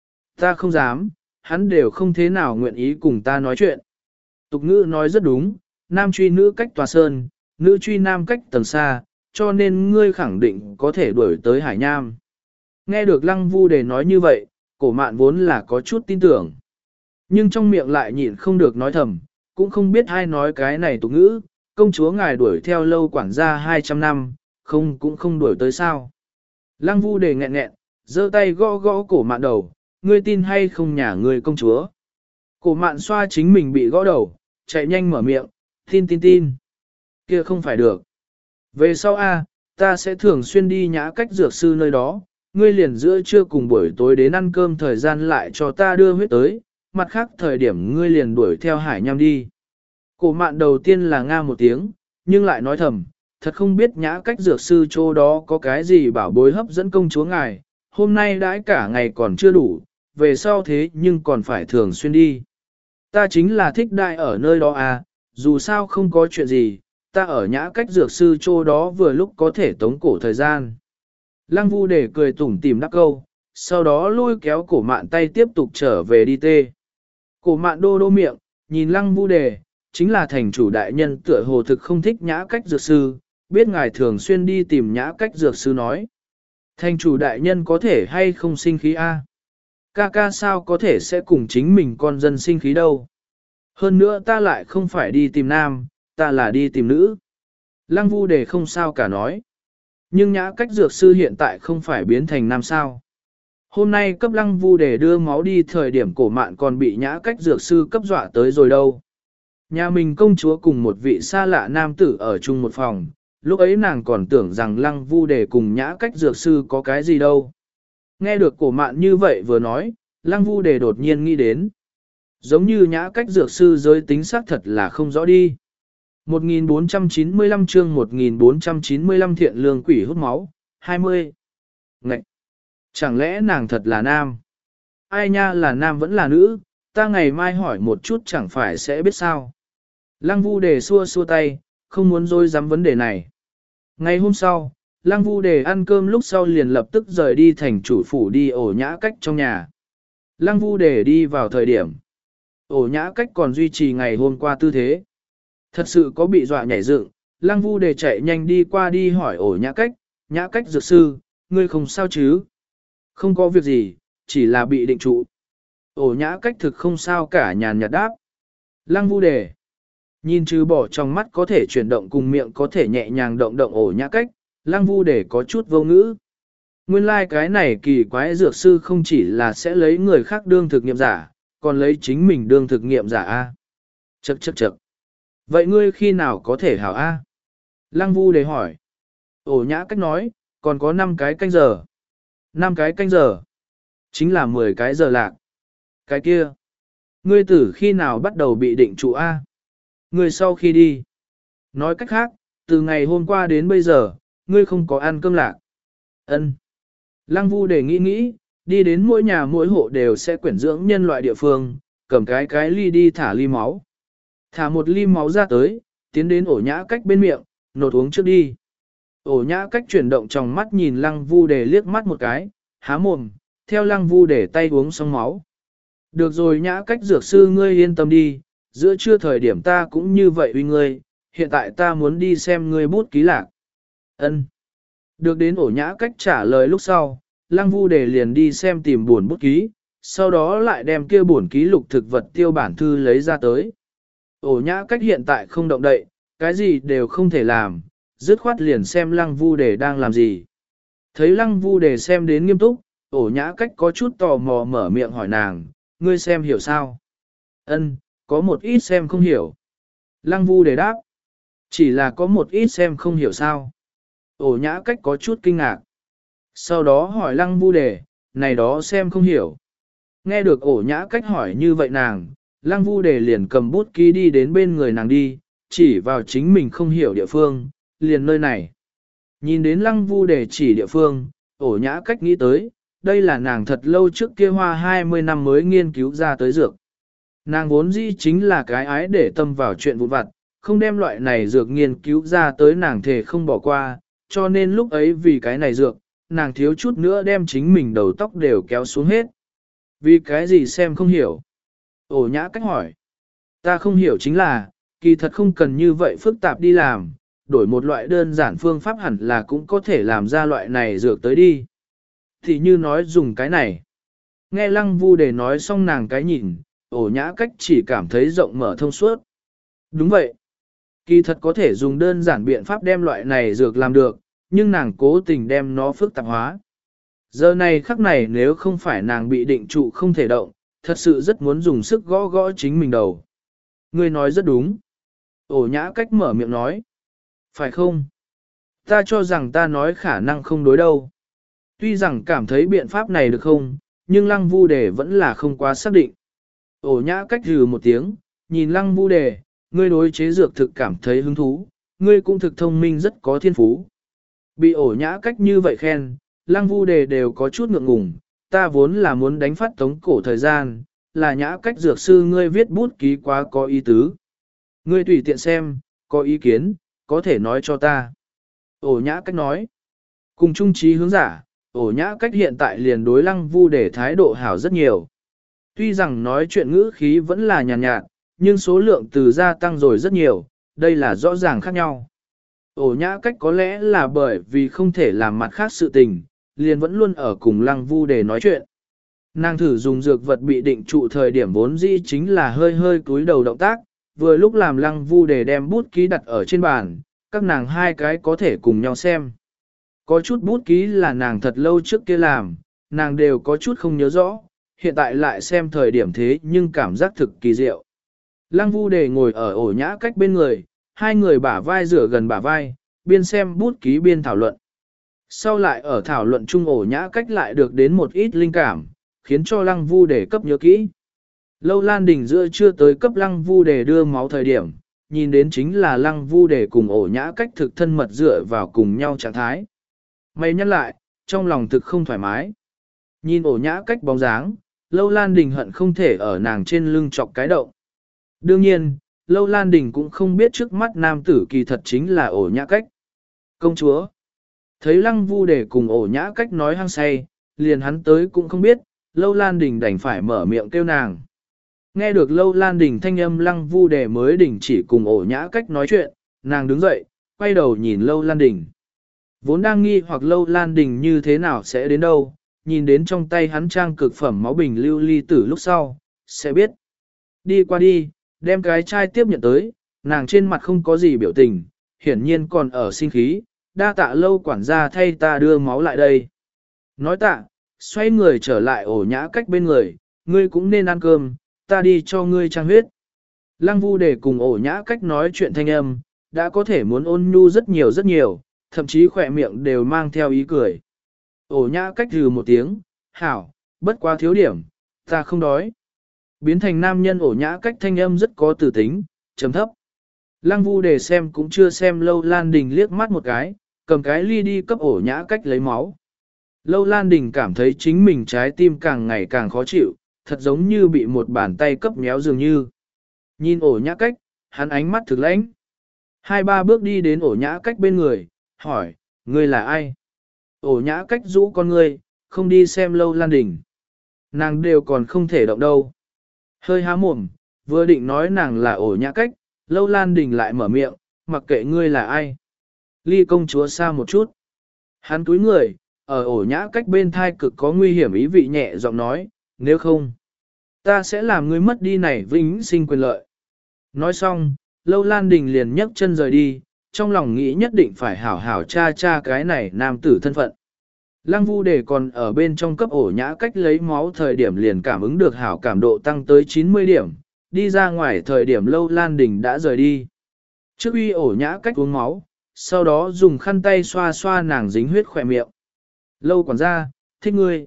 ta không dám, hắn đều không thế nào nguyện ý cùng ta nói chuyện. Tục ngữ nói rất đúng, nam truy nữ cách tòa sơn, nữ truy nam cách tầng xa, cho nên ngươi khẳng định có thể đuổi tới Hải Nham. Nghe được Lăng Vu đề nói như vậy, cổ mạn vốn là có chút tin tưởng. Nhưng trong miệng lại nhịn không được nói thầm, cũng không biết ai nói cái này tục ngữ, công chúa ngài đuổi theo lâu quản gia hai trăm năm, không cũng không đuổi tới sao. Lăng Vu đề nghẹn nghẹn, giơ tay gõ gõ cổ mạn đầu, ngươi tin hay không nhà ngươi công chúa. Cổ mạn xoa chính mình bị gõ đầu, chạy nhanh mở miệng, tin tin tin. Kia không phải được. Về sau a, ta sẽ thường xuyên đi nhã cách dược sư nơi đó, ngươi liền giữa trưa cùng buổi tối đến ăn cơm thời gian lại cho ta đưa huyết tới, mặt khác thời điểm ngươi liền đuổi theo Hải Nham đi. Cổ mạn đầu tiên là nga một tiếng, nhưng lại nói thầm, thật không biết nhã cách dược sư chỗ đó có cái gì bảo bối hấp dẫn công chúa ngài, hôm nay đãi cả ngày còn chưa đủ, về sau thế nhưng còn phải thường xuyên đi. Ta chính là thích đại ở nơi đó à, dù sao không có chuyện gì, ta ở nhã cách dược sư chỗ đó vừa lúc có thể tống cổ thời gian. Lăng Vu để cười tủm tỉm đáp câu, sau đó lôi kéo cổ mạn tay tiếp tục trở về đi tê. Cổ mạn đô đô miệng, nhìn Lăng Vu đề, chính là thành chủ đại nhân tựa hồ thực không thích nhã cách dược sư, biết ngài thường xuyên đi tìm nhã cách dược sư nói. Thành chủ đại nhân có thể hay không sinh khí a? Ca ca sao có thể sẽ cùng chính mình con dân sinh khí đâu? Hơn nữa ta lại không phải đi tìm nam, ta là đi tìm nữ. Lăng Vu đề không sao cả nói. Nhưng nhã cách dược sư hiện tại không phải biến thành nam sao. Hôm nay cấp Lăng Vu đề đưa máu đi thời điểm cổ mạn còn bị nhã cách dược sư cấp dọa tới rồi đâu. Nhà mình công chúa cùng một vị xa lạ nam tử ở chung một phòng, lúc ấy nàng còn tưởng rằng Lăng Vu đề cùng nhã cách dược sư có cái gì đâu. Nghe được cổ mạn như vậy vừa nói, Lăng Vu đề đột nhiên nghĩ đến. Giống như nhã cách dược sư giới tính xác thật là không rõ đi. một nghìn bốn trăm chín mươi lăm chương một nghìn bốn trăm chín mươi lăm thiện lương quỷ hút máu, hai mươi. Ngậy! Chẳng lẽ nàng thật là nam? Ai nha là nam vẫn là nữ, ta ngày mai hỏi một chút chẳng phải sẽ biết sao. Lăng Vu đề xua xua tay, không muốn dối dám vấn đề này. Ngày hôm sau, Lăng Vu đề ăn cơm lúc sau liền lập tức rời đi thành chủ phủ đi ổ nhã cách trong nhà. Lăng Vu đề đi vào thời điểm. Ổ nhã cách còn duy trì ngày hôm qua tư thế. Thật sự có bị dọa nhảy dựng, Lăng Vu đề chạy nhanh đi qua đi hỏi ổ nhã cách, nhã cách dược sư, ngươi không sao chứ? Không có việc gì, chỉ là bị định trụ. Ổ nhã cách thực không sao cả nhàn nhạt đáp. Lăng Vu đề. Nhìn trừ bỏ trong mắt có thể chuyển động cùng miệng có thể nhẹ nhàng động động ổ nhã cách, Lăng Vu đề có chút vô ngữ. Nguyên lai like cái này kỳ quái dược sư không chỉ là sẽ lấy người khác đương thực nghiệm giả, còn lấy chính mình đương thực nghiệm giả A. Chậc chậc chậc. Vậy ngươi khi nào có thể hảo A? Lăng Vu đề hỏi. Ổ nhã cách nói, còn có năm cái canh giờ. năm cái canh giờ. Chính là mười cái giờ lạc. Cái kia. Ngươi tử khi nào bắt đầu bị định trụ A? Ngươi sau khi đi. Nói cách khác, từ ngày hôm qua đến bây giờ, ngươi không có ăn cơm lạc. Ân. Lăng Vu đề nghĩ nghĩ, đi đến mỗi nhà mỗi hộ đều sẽ quyển dưỡng nhân loại địa phương, cầm cái cái ly đi thả ly máu. Thả một ly máu ra tới, tiến đến ổ nhã cách bên miệng, nột uống trước đi. Ổ nhã cách chuyển động trong mắt nhìn Lăng Vu đề liếc mắt một cái, há mồm, theo Lăng Vu đề tay uống xong máu. Được rồi nhã cách dược sư ngươi yên tâm đi, giữa trưa thời điểm ta cũng như vậy uy ngươi, hiện tại ta muốn đi xem ngươi bút ký lạc. Ân. Được đến ổ nhã cách trả lời lúc sau, Lăng Vu đề liền đi xem tìm buồn bút ký, sau đó lại đem kia buồn ký lục thực vật tiêu bản thư lấy ra tới. Ổ nhã cách hiện tại không động đậy, cái gì đều không thể làm, dứt khoát liền xem Lăng Vu đề đang làm gì. Thấy Lăng Vu đề xem đến nghiêm túc, ổ nhã cách có chút tò mò mở miệng hỏi nàng, ngươi xem hiểu sao? Ân, có một ít xem không hiểu. Lăng Vu đề đáp, chỉ là có một ít xem không hiểu sao. Ổ nhã cách có chút kinh ngạc. Sau đó hỏi Lăng Vu đề, này đó xem không hiểu. Nghe được ổ nhã cách hỏi như vậy nàng, Lăng Vu đề liền cầm bút ký đi đến bên người nàng đi, chỉ vào chính mình không hiểu địa phương, liền nơi này. Nhìn đến Lăng Vu đề chỉ địa phương, ổ nhã cách nghĩ tới, đây là nàng thật lâu trước kia hoa hai mươi năm mới nghiên cứu ra tới dược. Nàng vốn dĩ chính là cái ái để tâm vào chuyện vụn vặt, không đem loại này dược nghiên cứu ra tới nàng thể không bỏ qua, cho nên lúc ấy vì cái này dược, nàng thiếu chút nữa đem chính mình đầu tóc đều kéo xuống hết. Vì cái gì xem không hiểu? Ổ nhã cách hỏi. Ta không hiểu chính là, kỳ thật không cần như vậy phức tạp đi làm, đổi một loại đơn giản phương pháp hẳn là cũng có thể làm ra loại này dược tới đi. Thì như nói dùng cái này. Nghe Lăng Vu đề nói xong nàng cái nhìn, ổ nhã cách chỉ cảm thấy rộng mở thông suốt. Đúng vậy. Kỳ thật có thể dùng đơn giản biện pháp đem loại này dược làm được, nhưng nàng cố tình đem nó phức tạp hóa. Giờ này khắc này nếu không phải nàng bị định trụ không thể động, thật sự rất muốn dùng sức gõ gõ chính mình đầu. Ngươi nói rất đúng. Ổ nhã cách mở miệng nói. Phải không? Ta cho rằng ta nói khả năng không đối đâu. Tuy rằng cảm thấy biện pháp này được không, nhưng Lăng Vu đề vẫn là không quá xác định. Ổ nhã cách hừ một tiếng, nhìn Lăng Vu đề, ngươi đối chế dược thực cảm thấy hứng thú, ngươi cũng thực thông minh rất có thiên phú. Bị ổ nhã cách như vậy khen, Lăng Vu Đề đều có chút ngượng ngùng, ta vốn là muốn đánh phát tống cổ thời gian, là nhã cách dược sư ngươi viết bút ký quá có ý tứ. Ngươi tùy tiện xem, có ý kiến, có thể nói cho ta. Ổ nhã cách nói, cùng trung trí hướng giả, ổ nhã cách hiện tại liền đối Lăng Vu Đề thái độ hảo rất nhiều. Tuy rằng nói chuyện ngữ khí vẫn là nhàn nhạt, nhạt, nhưng số lượng từ gia tăng rồi rất nhiều, đây là rõ ràng khác nhau. Ổ nhã cách có lẽ là bởi vì không thể làm mặt khác sự tình, liền vẫn luôn ở cùng Lăng Vu Đề nói chuyện. Nàng thử dùng dược vật bị định trụ thời điểm vốn dĩ chính là hơi hơi cúi đầu động tác, vừa lúc làm Lăng Vu Đề đem bút ký đặt ở trên bàn, các nàng hai cái có thể cùng nhau xem. Có chút bút ký là nàng thật lâu trước kia làm, nàng đều có chút không nhớ rõ, hiện tại lại xem thời điểm thế nhưng cảm giác thực kỳ diệu. Lăng Vu Đề ngồi ở ổ nhã cách bên người, hai người bả vai rửa gần bả vai, biên xem bút ký biên thảo luận. Sau lại ở thảo luận chung ổ nhã cách lại được đến một ít linh cảm, khiến cho Lăng Vu Đề cấp nhớ kỹ. Lâu Lan Đình giữa chưa tới cấp Lăng Vu Đề đưa máu thời điểm, nhìn đến chính là Lăng Vu Đề cùng ổ nhã cách thực thân mật dựa vào cùng nhau trạng thái. Mày nhắc lại, trong lòng thực không thoải mái. Nhìn ổ nhã cách bóng dáng, Lâu Lan Đình hận không thể ở nàng trên lưng chọc cái động. Đương nhiên, Lâu Lan Đình cũng không biết trước mắt nam tử kỳ thật chính là ổ nhã cách. Công chúa, thấy Lăng Vu Đề cùng ổ nhã cách nói hăng say, liền hắn tới cũng không biết, Lâu Lan Đình đành phải mở miệng kêu nàng. Nghe được Lâu Lan Đình thanh âm Lăng Vu Đề mới đình chỉ cùng ổ nhã cách nói chuyện, nàng đứng dậy, quay đầu nhìn Lâu Lan Đình. Vốn đang nghi hoặc Lâu Lan Đình như thế nào sẽ đến đâu, nhìn đến trong tay hắn trang cực phẩm máu bình lưu ly tử lúc sau, sẽ biết. Đi qua đi, đem cái chai tiếp nhận tới, nàng trên mặt không có gì biểu tình, hiển nhiên còn ở sinh khí, đa tạ Lâu quản gia thay ta đưa máu lại đây. Nói tạ, xoay người trở lại ổ nhã cách bên người, ngươi cũng nên ăn cơm, ta đi cho ngươi trang huyết. Lăng Vu Đề cùng ổ nhã cách nói chuyện thanh âm, đã có thể muốn ôn nhu rất nhiều rất nhiều, thậm chí khỏe miệng đều mang theo ý cười. Ổ nhã cách hừ một tiếng, hảo, bất quá thiếu điểm, ta không đói. Biến thành nam nhân ổ nhã cách thanh âm rất có tử tính, trầm thấp. Lăng Vu Đề xem cũng chưa xem Lâu Lan Đình liếc mắt một cái, cầm cái ly đi cấp ổ nhã cách lấy máu. Lâu Lan Đình cảm thấy chính mình trái tim càng ngày càng khó chịu, thật giống như bị một bàn tay cấp méo dường như. Nhìn ổ nhã cách, hắn ánh mắt thực lãnh. Hai ba bước đi đến ổ nhã cách bên người, hỏi, ngươi là ai? Ổ nhã cách rũ con ngươi, không đi xem Lâu Lan Đình. Nàng đều còn không thể động đâu. Hơi há mồm, vừa định nói nàng là ổ nhã cách, Lâu Lan Đình lại mở miệng, mặc kệ ngươi là ai. Ly công chúa xa một chút. Hắn túi người, ở ổ nhã cách bên thai cực có nguy hiểm ý vị nhẹ giọng nói, nếu không, ta sẽ làm ngươi mất đi này vĩnh sinh quyền lợi. Nói xong, Lâu Lan Đình liền nhấc chân rời đi, trong lòng nghĩ nhất định phải hảo hảo cha cha cái này nam tử thân phận. Lăng Vu Đề còn ở bên trong cấp ổ nhã cách lấy máu thời điểm liền cảm ứng được hảo cảm độ tăng tới chín mươi điểm, đi ra ngoài thời điểm Lâu Lan Đình đã rời đi. Trước uy ổ nhã cách uống máu, sau đó dùng khăn tay xoa xoa nàng dính huyết khỏe miệng. Lâu quản gia, thích ngươi.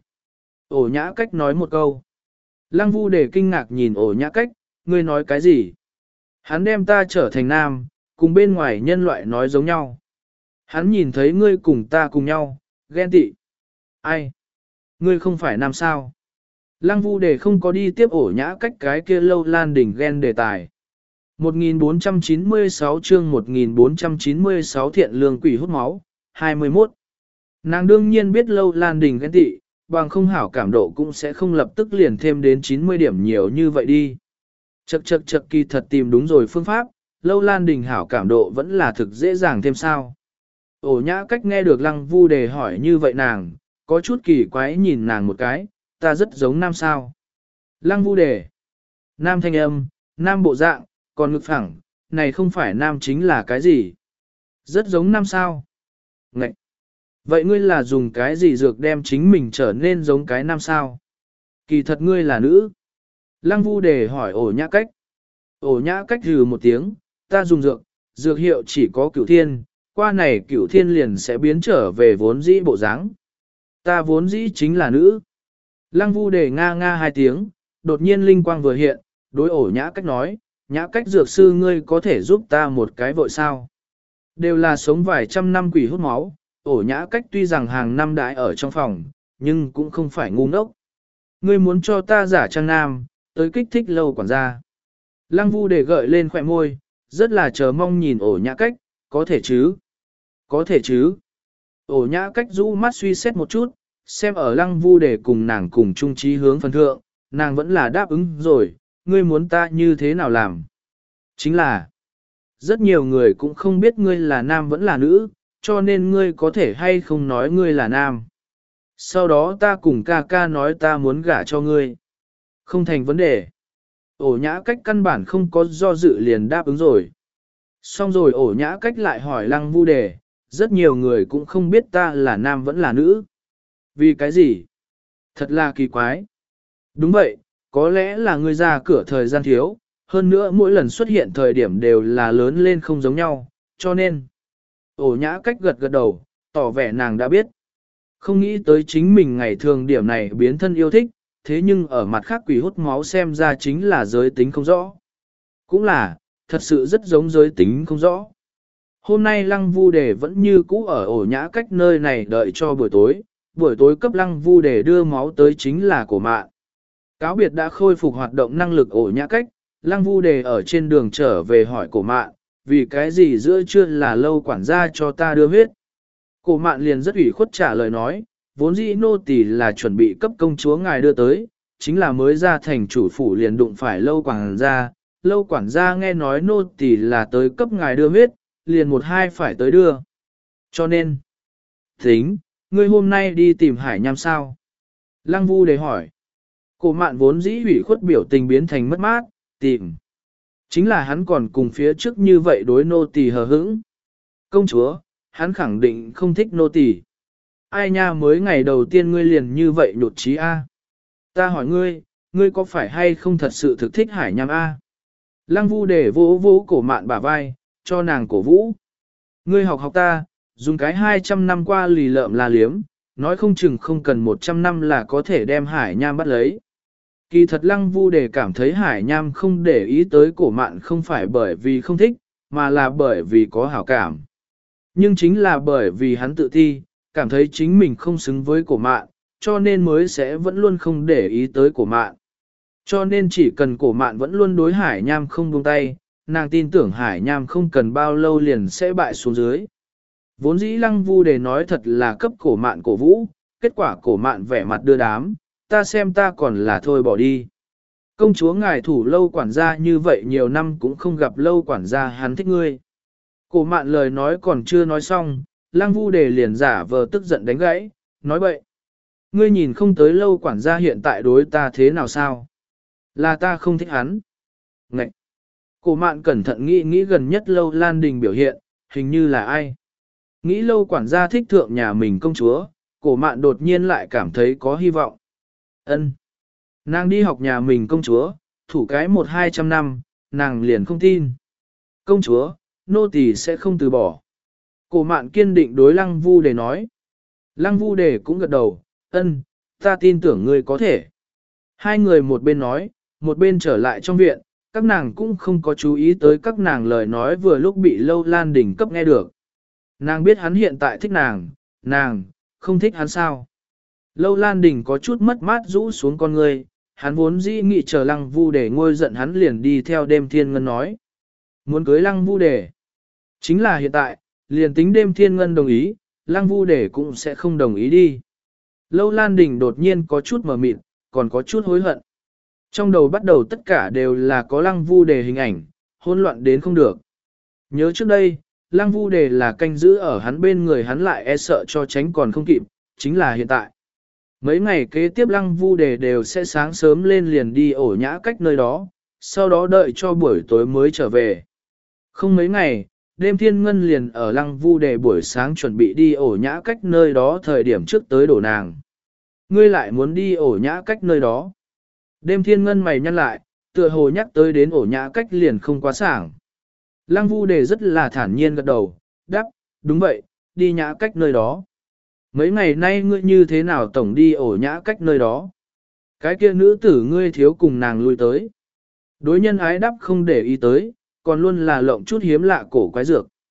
Ổ nhã cách nói một câu. Lăng Vu Đề kinh ngạc nhìn ổ nhã cách, ngươi nói cái gì? Hắn đem ta trở thành nam, cùng bên ngoài nhân loại nói giống nhau. Hắn nhìn thấy ngươi cùng ta cùng nhau, ghen tị. Ai? Ngươi không phải nam sao? Lăng Vu Đề không có đi tiếp ổ nhã cách cái kia Lâu Lan Đình ghen đề tài. một nghìn bốn trăm chín mươi sáu chương một nghìn bốn trăm chín mươi sáu thiện lương quỷ hút máu, hai mươi mốt. Nàng đương nhiên biết Lâu Lan Đình ghen tị, bằng không hảo cảm độ cũng sẽ không lập tức liền thêm đến chín mươi điểm nhiều như vậy đi. Chậc chậc chậc kỳ thật tìm đúng rồi phương pháp, Lâu Lan Đình hảo cảm độ vẫn là thực dễ dàng thêm sao. Ổ nhã cách nghe được Lăng Vu Đề hỏi như vậy nàng, có chút kỳ quái nhìn nàng một cái, ta rất giống nam sao. Lăng Vu Đề, nam thanh âm, nam bộ dạng, còn ngực phẳng, này không phải nam chính là cái gì? Rất giống nam sao. Ngậy! Vậy ngươi là dùng cái gì dược đem chính mình trở nên giống cái nam sao? Kỳ thật ngươi là nữ. Lăng Vu Đề hỏi ổ nhã cách. Ổ nhã cách hừ một tiếng, ta dùng dược, dược hiệu chỉ có cửu thiên, qua này cửu thiên liền sẽ biến trở về vốn dĩ bộ dáng. Ta vốn dĩ chính là nữ. Lăng Vu Đề nga nga hai tiếng, đột nhiên linh quang vừa hiện, đối ổ nhã cách nói, nhã cách dược sư ngươi có thể giúp ta một cái vội sao. Đều là sống vài trăm năm quỷ hút máu, Ổ nhã cách tuy rằng hàng năm đãi ở trong phòng, nhưng cũng không phải ngu ngốc. Ngươi muốn cho ta giả trang nam, tới kích thích lâu quản gia. Lăng vu để gợi lên khỏe môi, rất là chờ mong nhìn ổ nhã cách, có thể chứ? Có thể chứ? Ổ nhã cách rũ mắt suy xét một chút, xem ở lăng vu để cùng nàng cùng chung trí hướng phần thượng, nàng vẫn là đáp ứng rồi, ngươi muốn ta như thế nào làm? Chính là, rất nhiều người cũng không biết ngươi là nam vẫn là nữ, cho nên ngươi có thể hay không nói ngươi là nam. Sau đó ta cùng ca ca nói ta muốn gả cho ngươi. Không thành vấn đề. Ổ nhã cách căn bản không có do dự liền đáp ứng rồi. Xong rồi ổ nhã cách lại hỏi lăng vu đề, rất nhiều người cũng không biết ta là nam vẫn là nữ. Vì cái gì? Thật là kỳ quái. Đúng vậy, có lẽ là ngươi ra cửa thời gian thiếu, hơn nữa mỗi lần xuất hiện thời điểm đều là lớn lên không giống nhau, cho nên. Ổ nhã cách gật gật đầu, tỏ vẻ nàng đã biết. Không nghĩ tới chính mình ngày thường điểm này biến thân yêu thích, thế nhưng ở mặt khác quỷ hút máu xem ra chính là giới tính không rõ. Cũng là, thật sự rất giống giới tính không rõ. Hôm nay lăng vu đề vẫn như cũ ở ổ nhã cách nơi này đợi cho buổi tối, buổi tối cấp lăng vu đề đưa máu tới chính là cổ mạn. Cáo biệt đã khôi phục hoạt động năng lực ổ nhã cách, lăng vu đề ở trên đường trở về hỏi cổ mạn, vì cái gì giữa trưa là lâu quản gia cho ta đưa huyết. Cổ mạn liền rất ủy khuất trả lời nói, vốn dĩ nô tỳ là chuẩn bị cấp công chúa ngài đưa tới, chính là mới ra thành chủ phủ liền đụng phải lâu quản gia, lâu quản gia nghe nói nô tỳ là tới cấp ngài đưa huyết, liền một hai phải tới đưa. Cho nên, tính, ngươi hôm nay đi tìm hải nham sao? Lăng vu để hỏi. Cổ mạn vốn dĩ ủy khuất biểu tình biến thành mất mát, tìm. Chính là hắn còn cùng phía trước như vậy đối nô tỳ hờ hững. Công chúa, hắn khẳng định không thích nô tỳ. Ai nha mới ngày đầu tiên ngươi liền như vậy nhột chí a? Ta hỏi ngươi, ngươi có phải hay không thật sự thực thích hải nham a? Lăng vu để vỗ vỗ cổ mạn bả vai, cho nàng cổ vũ. Ngươi học học ta, dùng cái hai trăm năm qua lì lợm là liếm, nói không chừng không cần một trăm năm là có thể đem hải nham bắt lấy. Kỳ thật lăng vu để cảm thấy hải nham không để ý tới cổ mạn không phải bởi vì không thích, mà là bởi vì có hảo cảm. Nhưng chính là bởi vì hắn tự ti, cảm thấy chính mình không xứng với cổ mạn, cho nên mới sẽ vẫn luôn không để ý tới cổ mạn. Cho nên chỉ cần cổ mạn vẫn luôn đối hải nham không buông tay, nàng tin tưởng hải nham không cần bao lâu liền sẽ bại xuống dưới. Vốn dĩ lăng vu để nói thật là cấp cổ mạn cổ vũ, kết quả cổ mạn vẻ mặt đưa đám, ta xem ta còn là thôi bỏ đi. Công chúa ngài thủ lâu quản gia như vậy nhiều năm cũng không gặp lâu quản gia hắn thích ngươi. Cổ mạn lời nói còn chưa nói xong, lăng vu đề liền giả vờ tức giận đánh gãy, nói bậy. Ngươi nhìn không tới lâu quản gia hiện tại đối ta thế nào sao? Là ta không thích hắn. Ngậy! Cổ mạn cẩn thận nghĩ nghĩ gần nhất lâu Lan Đình biểu hiện, hình như là ai? Nghĩ lâu quản gia thích thượng nhà mình công chúa, cổ mạn đột nhiên lại cảm thấy có hy vọng. Ân, nàng đi học nhà mình công chúa, thủ cái một hai trăm năm, nàng liền không tin. Công chúa, nô tỳ sẽ không từ bỏ. Cổ mạn kiên định đối lăng vu để nói. Lăng vu đề cũng gật đầu, ân, ta tin tưởng ngươi có thể. Hai người một bên nói, một bên trở lại trong viện, các nàng cũng không có chú ý tới các nàng lời nói vừa lúc bị lâu Lan Đình cấp nghe được. Nàng biết hắn hiện tại thích nàng, nàng, không thích hắn sao. Lâu Lan Đình có chút mất mát rũ xuống con người, hắn vốn dĩ nghị chờ lăng vu để ngôi giận hắn liền đi theo đêm thiên ngân nói. Muốn cưới lăng vu để. Chính là hiện tại, liền tính đêm thiên ngân đồng ý, lăng vu để cũng sẽ không đồng ý đi. Lâu Lan Đình đột nhiên có chút mờ mịt, còn có chút hối hận. Trong đầu bắt đầu tất cả đều là có lăng vu đề hình ảnh, hỗn loạn đến không được. Nhớ trước đây, lăng vu đề là canh giữ ở hắn bên người hắn lại e sợ cho tránh còn không kịp, chính là hiện tại. Mấy ngày kế tiếp lăng vu đề đều sẽ sáng sớm lên liền đi ổ nhã cách nơi đó, sau đó đợi cho buổi tối mới trở về. Không mấy ngày, đêm thiên ngân liền ở lăng vu đề buổi sáng chuẩn bị đi ổ nhã cách nơi đó thời điểm trước tới đổ nàng. Ngươi lại muốn đi ổ nhã cách nơi đó. Đêm thiên ngân mày nhăn lại, tựa hồ nhắc tới đến ổ nhã cách liền không quá sảng. Lăng vu đề rất là thản nhiên gật đầu, đáp, đúng vậy, đi nhã cách nơi đó. Mấy ngày nay ngươi như thế nào tổng đi ổ nhã cách nơi đó? Cái kia nữ tử ngươi thiếu cùng nàng lui tới. Đối nhân ái đáp không để ý tới, còn luôn là lộng chút hiếm lạ cổ quái dược.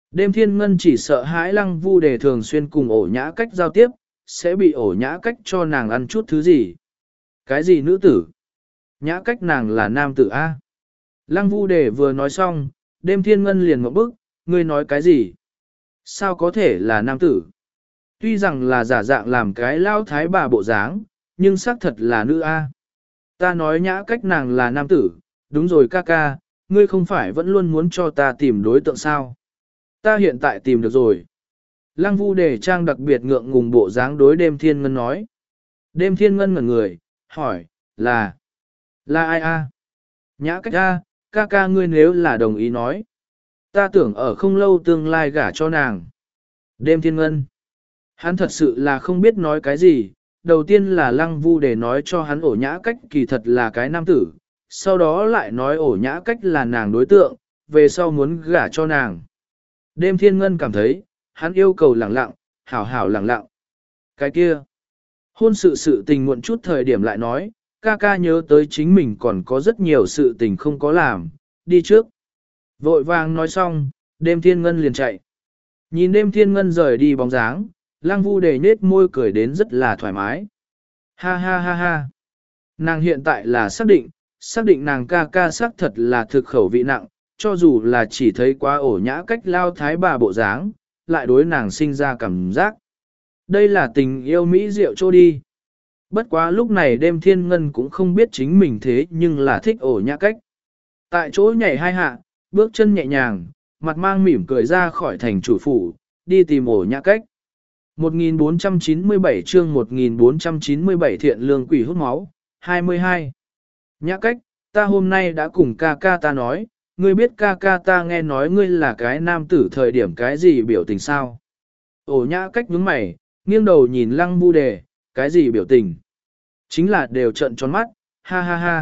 Đêm thiên ngân chỉ sợ hãi lăng vu đề thường xuyên cùng ổ nhã cách giao tiếp, sẽ bị ổ nhã cách cho nàng ăn chút thứ gì. Cái gì nữ tử? Nhã cách nàng là nam tử A. Lăng vu đề vừa nói xong, đêm thiên ngân liền ngậm bức, ngươi nói cái gì? Sao có thể là nam tử? Tuy rằng là giả dạng làm cái lao thái bà bộ dáng, nhưng xác thật là nữ A. Ta nói nhã cách nàng là nam tử, đúng rồi ca ca, ngươi không phải vẫn luôn muốn cho ta tìm đối tượng sao? Ta hiện tại tìm được rồi. Lăng vu đề trang đặc biệt ngượng ngùng bộ dáng đối đêm thiên ngân nói. Đêm thiên ngân ngẩn người, hỏi, là, là ai a? Nhã cách a, ca ca ngươi nếu là đồng ý nói. Ta tưởng ở không lâu tương lai gả cho nàng. Đêm thiên ngân. Hắn thật sự là không biết nói cái gì, đầu tiên là lăng vu để nói cho hắn ổ nhã cách kỳ thật là cái nam tử, sau đó lại nói ổ nhã cách là nàng đối tượng, về sau muốn gả cho nàng. Đêm thiên ngân cảm thấy, hắn yêu cầu lẳng lặng, hảo hảo lẳng lặng. Cái kia, hôn sự sự tình muộn chút thời điểm lại nói, ca ca nhớ tới chính mình còn có rất nhiều sự tình không có làm, đi trước. Vội vàng nói xong, đêm thiên ngân liền chạy. Nhìn đêm thiên ngân rời đi bóng dáng, lăng vu đề nết môi cười đến rất là thoải mái. Ha ha ha ha. Nàng hiện tại là xác định, xác định nàng ca ca xác thật là thực khẩu vị nặng, cho dù là chỉ thấy quá ổ nhã cách lao thái bà bộ dáng, lại đối nàng sinh ra cảm giác. Đây là tình yêu mỹ diệu trô đi. Bất quá lúc này đêm thiên ngân cũng không biết chính mình thế nhưng là thích ổ nhã cách. Tại chỗ nhảy hai hạ, bước chân nhẹ nhàng, mặt mang mỉm cười ra khỏi thành chủ phủ, đi tìm ổ nhã cách. một nghìn bốn trăm chín mươi bảy chương một nghìn bốn trăm chín mươi bảy thiện lương quỷ hút máu, hai mươi hai. Nhã cách, ta hôm nay đã cùng ca ca ta nói, ngươi biết ca ca ta nghe nói ngươi là cái nam tử thời điểm cái gì biểu tình sao? Ổ nhã cách nhướng mày, nghiêng đầu nhìn lăng vu đề, cái gì biểu tình? Chính là đều trợn tròn mắt, ha ha ha.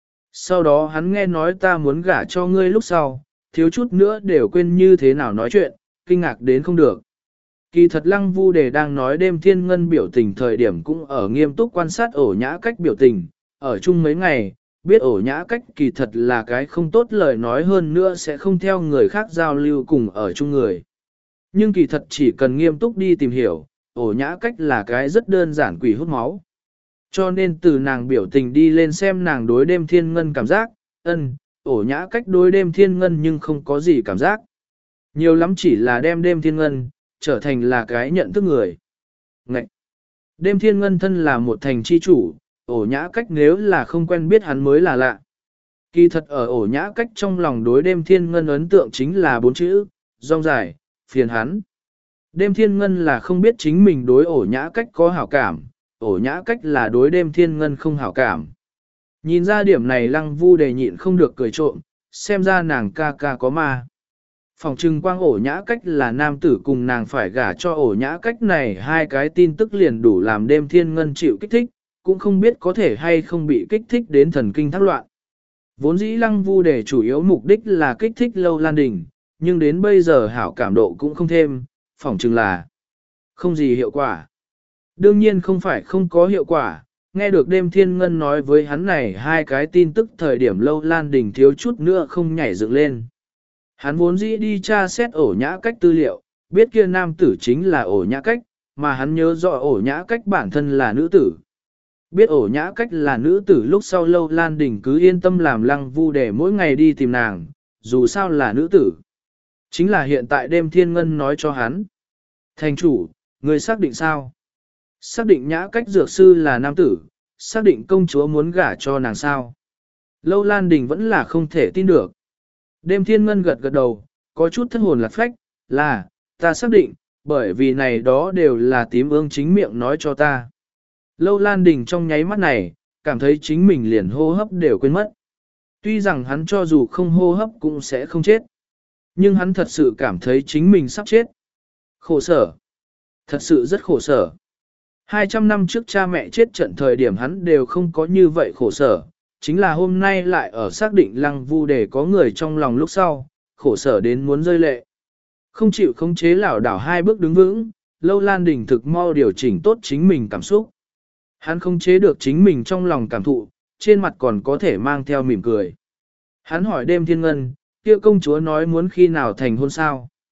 Sau đó hắn nghe nói ta muốn gả cho ngươi lúc sau, thiếu chút nữa đều quên như thế nào nói chuyện, kinh ngạc đến không được. Kỳ thật lăng vu đề đang nói đêm thiên ngân biểu tình thời điểm cũng ở nghiêm túc quan sát ổ nhã cách biểu tình, ở chung mấy ngày, biết ổ nhã cách kỳ thật là cái không tốt lời nói hơn nữa sẽ không theo người khác giao lưu cùng ở chung người. Nhưng kỳ thật chỉ cần nghiêm túc đi tìm hiểu, ổ nhã cách là cái rất đơn giản quỷ hút máu. Cho nên từ nàng biểu tình đi lên xem nàng đối đêm thiên ngân cảm giác, ân, ổ nhã cách đối đêm thiên ngân nhưng không có gì cảm giác. Nhiều lắm chỉ là đem đêm thiên ngân, trở thành là cái nhận thức người. Ngậy! Đêm thiên ngân thân là một thành chi chủ, ổ nhã cách nếu là không quen biết hắn mới là lạ. Kỳ thật ở ổ nhã cách trong lòng đối đêm thiên ngân ấn tượng chính là bốn chữ, rong dài, phiền hắn. Đêm thiên ngân là không biết chính mình đối ổ nhã cách có hảo cảm, ổ nhã cách là đối đêm thiên ngân không hảo cảm. Nhìn ra điểm này lăng vu đề nhịn không được cười trộm, xem ra nàng ca ca có ma. Phòng trừng quang ổ nhã cách là nam tử cùng nàng phải gả cho ổ nhã cách này hai cái tin tức liền đủ làm đêm thiên ngân chịu kích thích, cũng không biết có thể hay không bị kích thích đến thần kinh thác loạn. Vốn dĩ lăng vu đề chủ yếu mục đích là kích thích Lâu Lan Đình, nhưng đến bây giờ hảo cảm độ cũng không thêm, phỏng chừng là không gì hiệu quả. Đương nhiên không phải không có hiệu quả, nghe được đêm thiên ngân nói với hắn này hai cái tin tức thời điểm Lâu Lan Đình thiếu chút nữa không nhảy dựng lên. Hắn vốn dĩ đi tra xét ổ nhã cách tư liệu, biết kia nam tử chính là ổ nhã cách, mà hắn nhớ rõ ổ nhã cách bản thân là nữ tử. Biết ổ nhã cách là nữ tử lúc sau Lâu Lan Đình cứ yên tâm làm lăng vu để mỗi ngày đi tìm nàng, dù sao là nữ tử. Chính là hiện tại đêm thiên ngân nói cho hắn. Thành chủ, người xác định sao? Xác định nhã cách dược sư là nam tử, xác định công chúa muốn gả cho nàng sao? Lâu Lan Đình vẫn là không thể tin được. Đêm thiên ngân gật gật đầu, có chút thất hồn lạc phách, là, ta xác định, bởi vì này đó đều là tím ương chính miệng nói cho ta. Lâu Lan Đình trong nháy mắt này, cảm thấy chính mình liền hô hấp đều quên mất. Tuy rằng hắn cho dù không hô hấp cũng sẽ không chết. Nhưng hắn thật sự cảm thấy chính mình sắp chết. Khổ sở. Thật sự rất khổ sở. hai trăm năm trước cha mẹ chết trận thời điểm hắn đều không có như vậy khổ sở. Chính là hôm nay lại ở xác định lăng vu để có người trong lòng lúc sau, khổ sở đến muốn rơi lệ. Không chịu khống chế lảo đảo hai bước đứng vững, Lâu Lan Đình thực mau điều chỉnh tốt chính mình cảm xúc. Hắn không chế được chính mình trong lòng cảm thụ, trên mặt còn có thể mang theo mỉm cười. Hắn hỏi đêm thiên ngân, kia công chúa nói muốn khi nào thành hôn sao.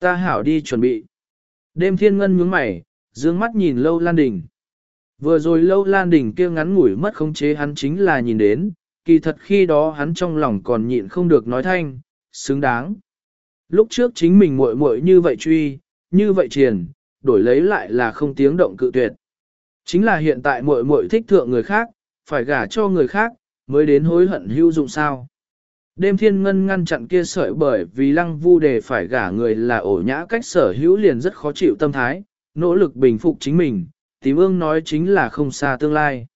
ta hảo đi chuẩn bị. Đêm thiên ngân nhướng mày, dương mắt nhìn Lâu Lan Đình. Vừa rồi Lâu Lan Đình kia ngắn ngủi mất khống chế hắn chính là nhìn đến, kỳ thật khi đó hắn trong lòng còn nhịn không được nói thanh, xứng đáng. Lúc trước chính mình muội muội như vậy truy, như vậy triền, đổi lấy lại là không tiếng động cự tuyệt. Chính là hiện tại muội muội thích thượng người khác, phải gả cho người khác, mới đến hối hận hữu dụng sao. Đêm thiên ngân ngăn chặn kia sợi bởi vì lăng vu đề phải gả người là ổ nhã cách sở hữu liền rất khó chịu tâm thái, nỗ lực bình phục chính mình, tím ương nói chính là không xa tương lai.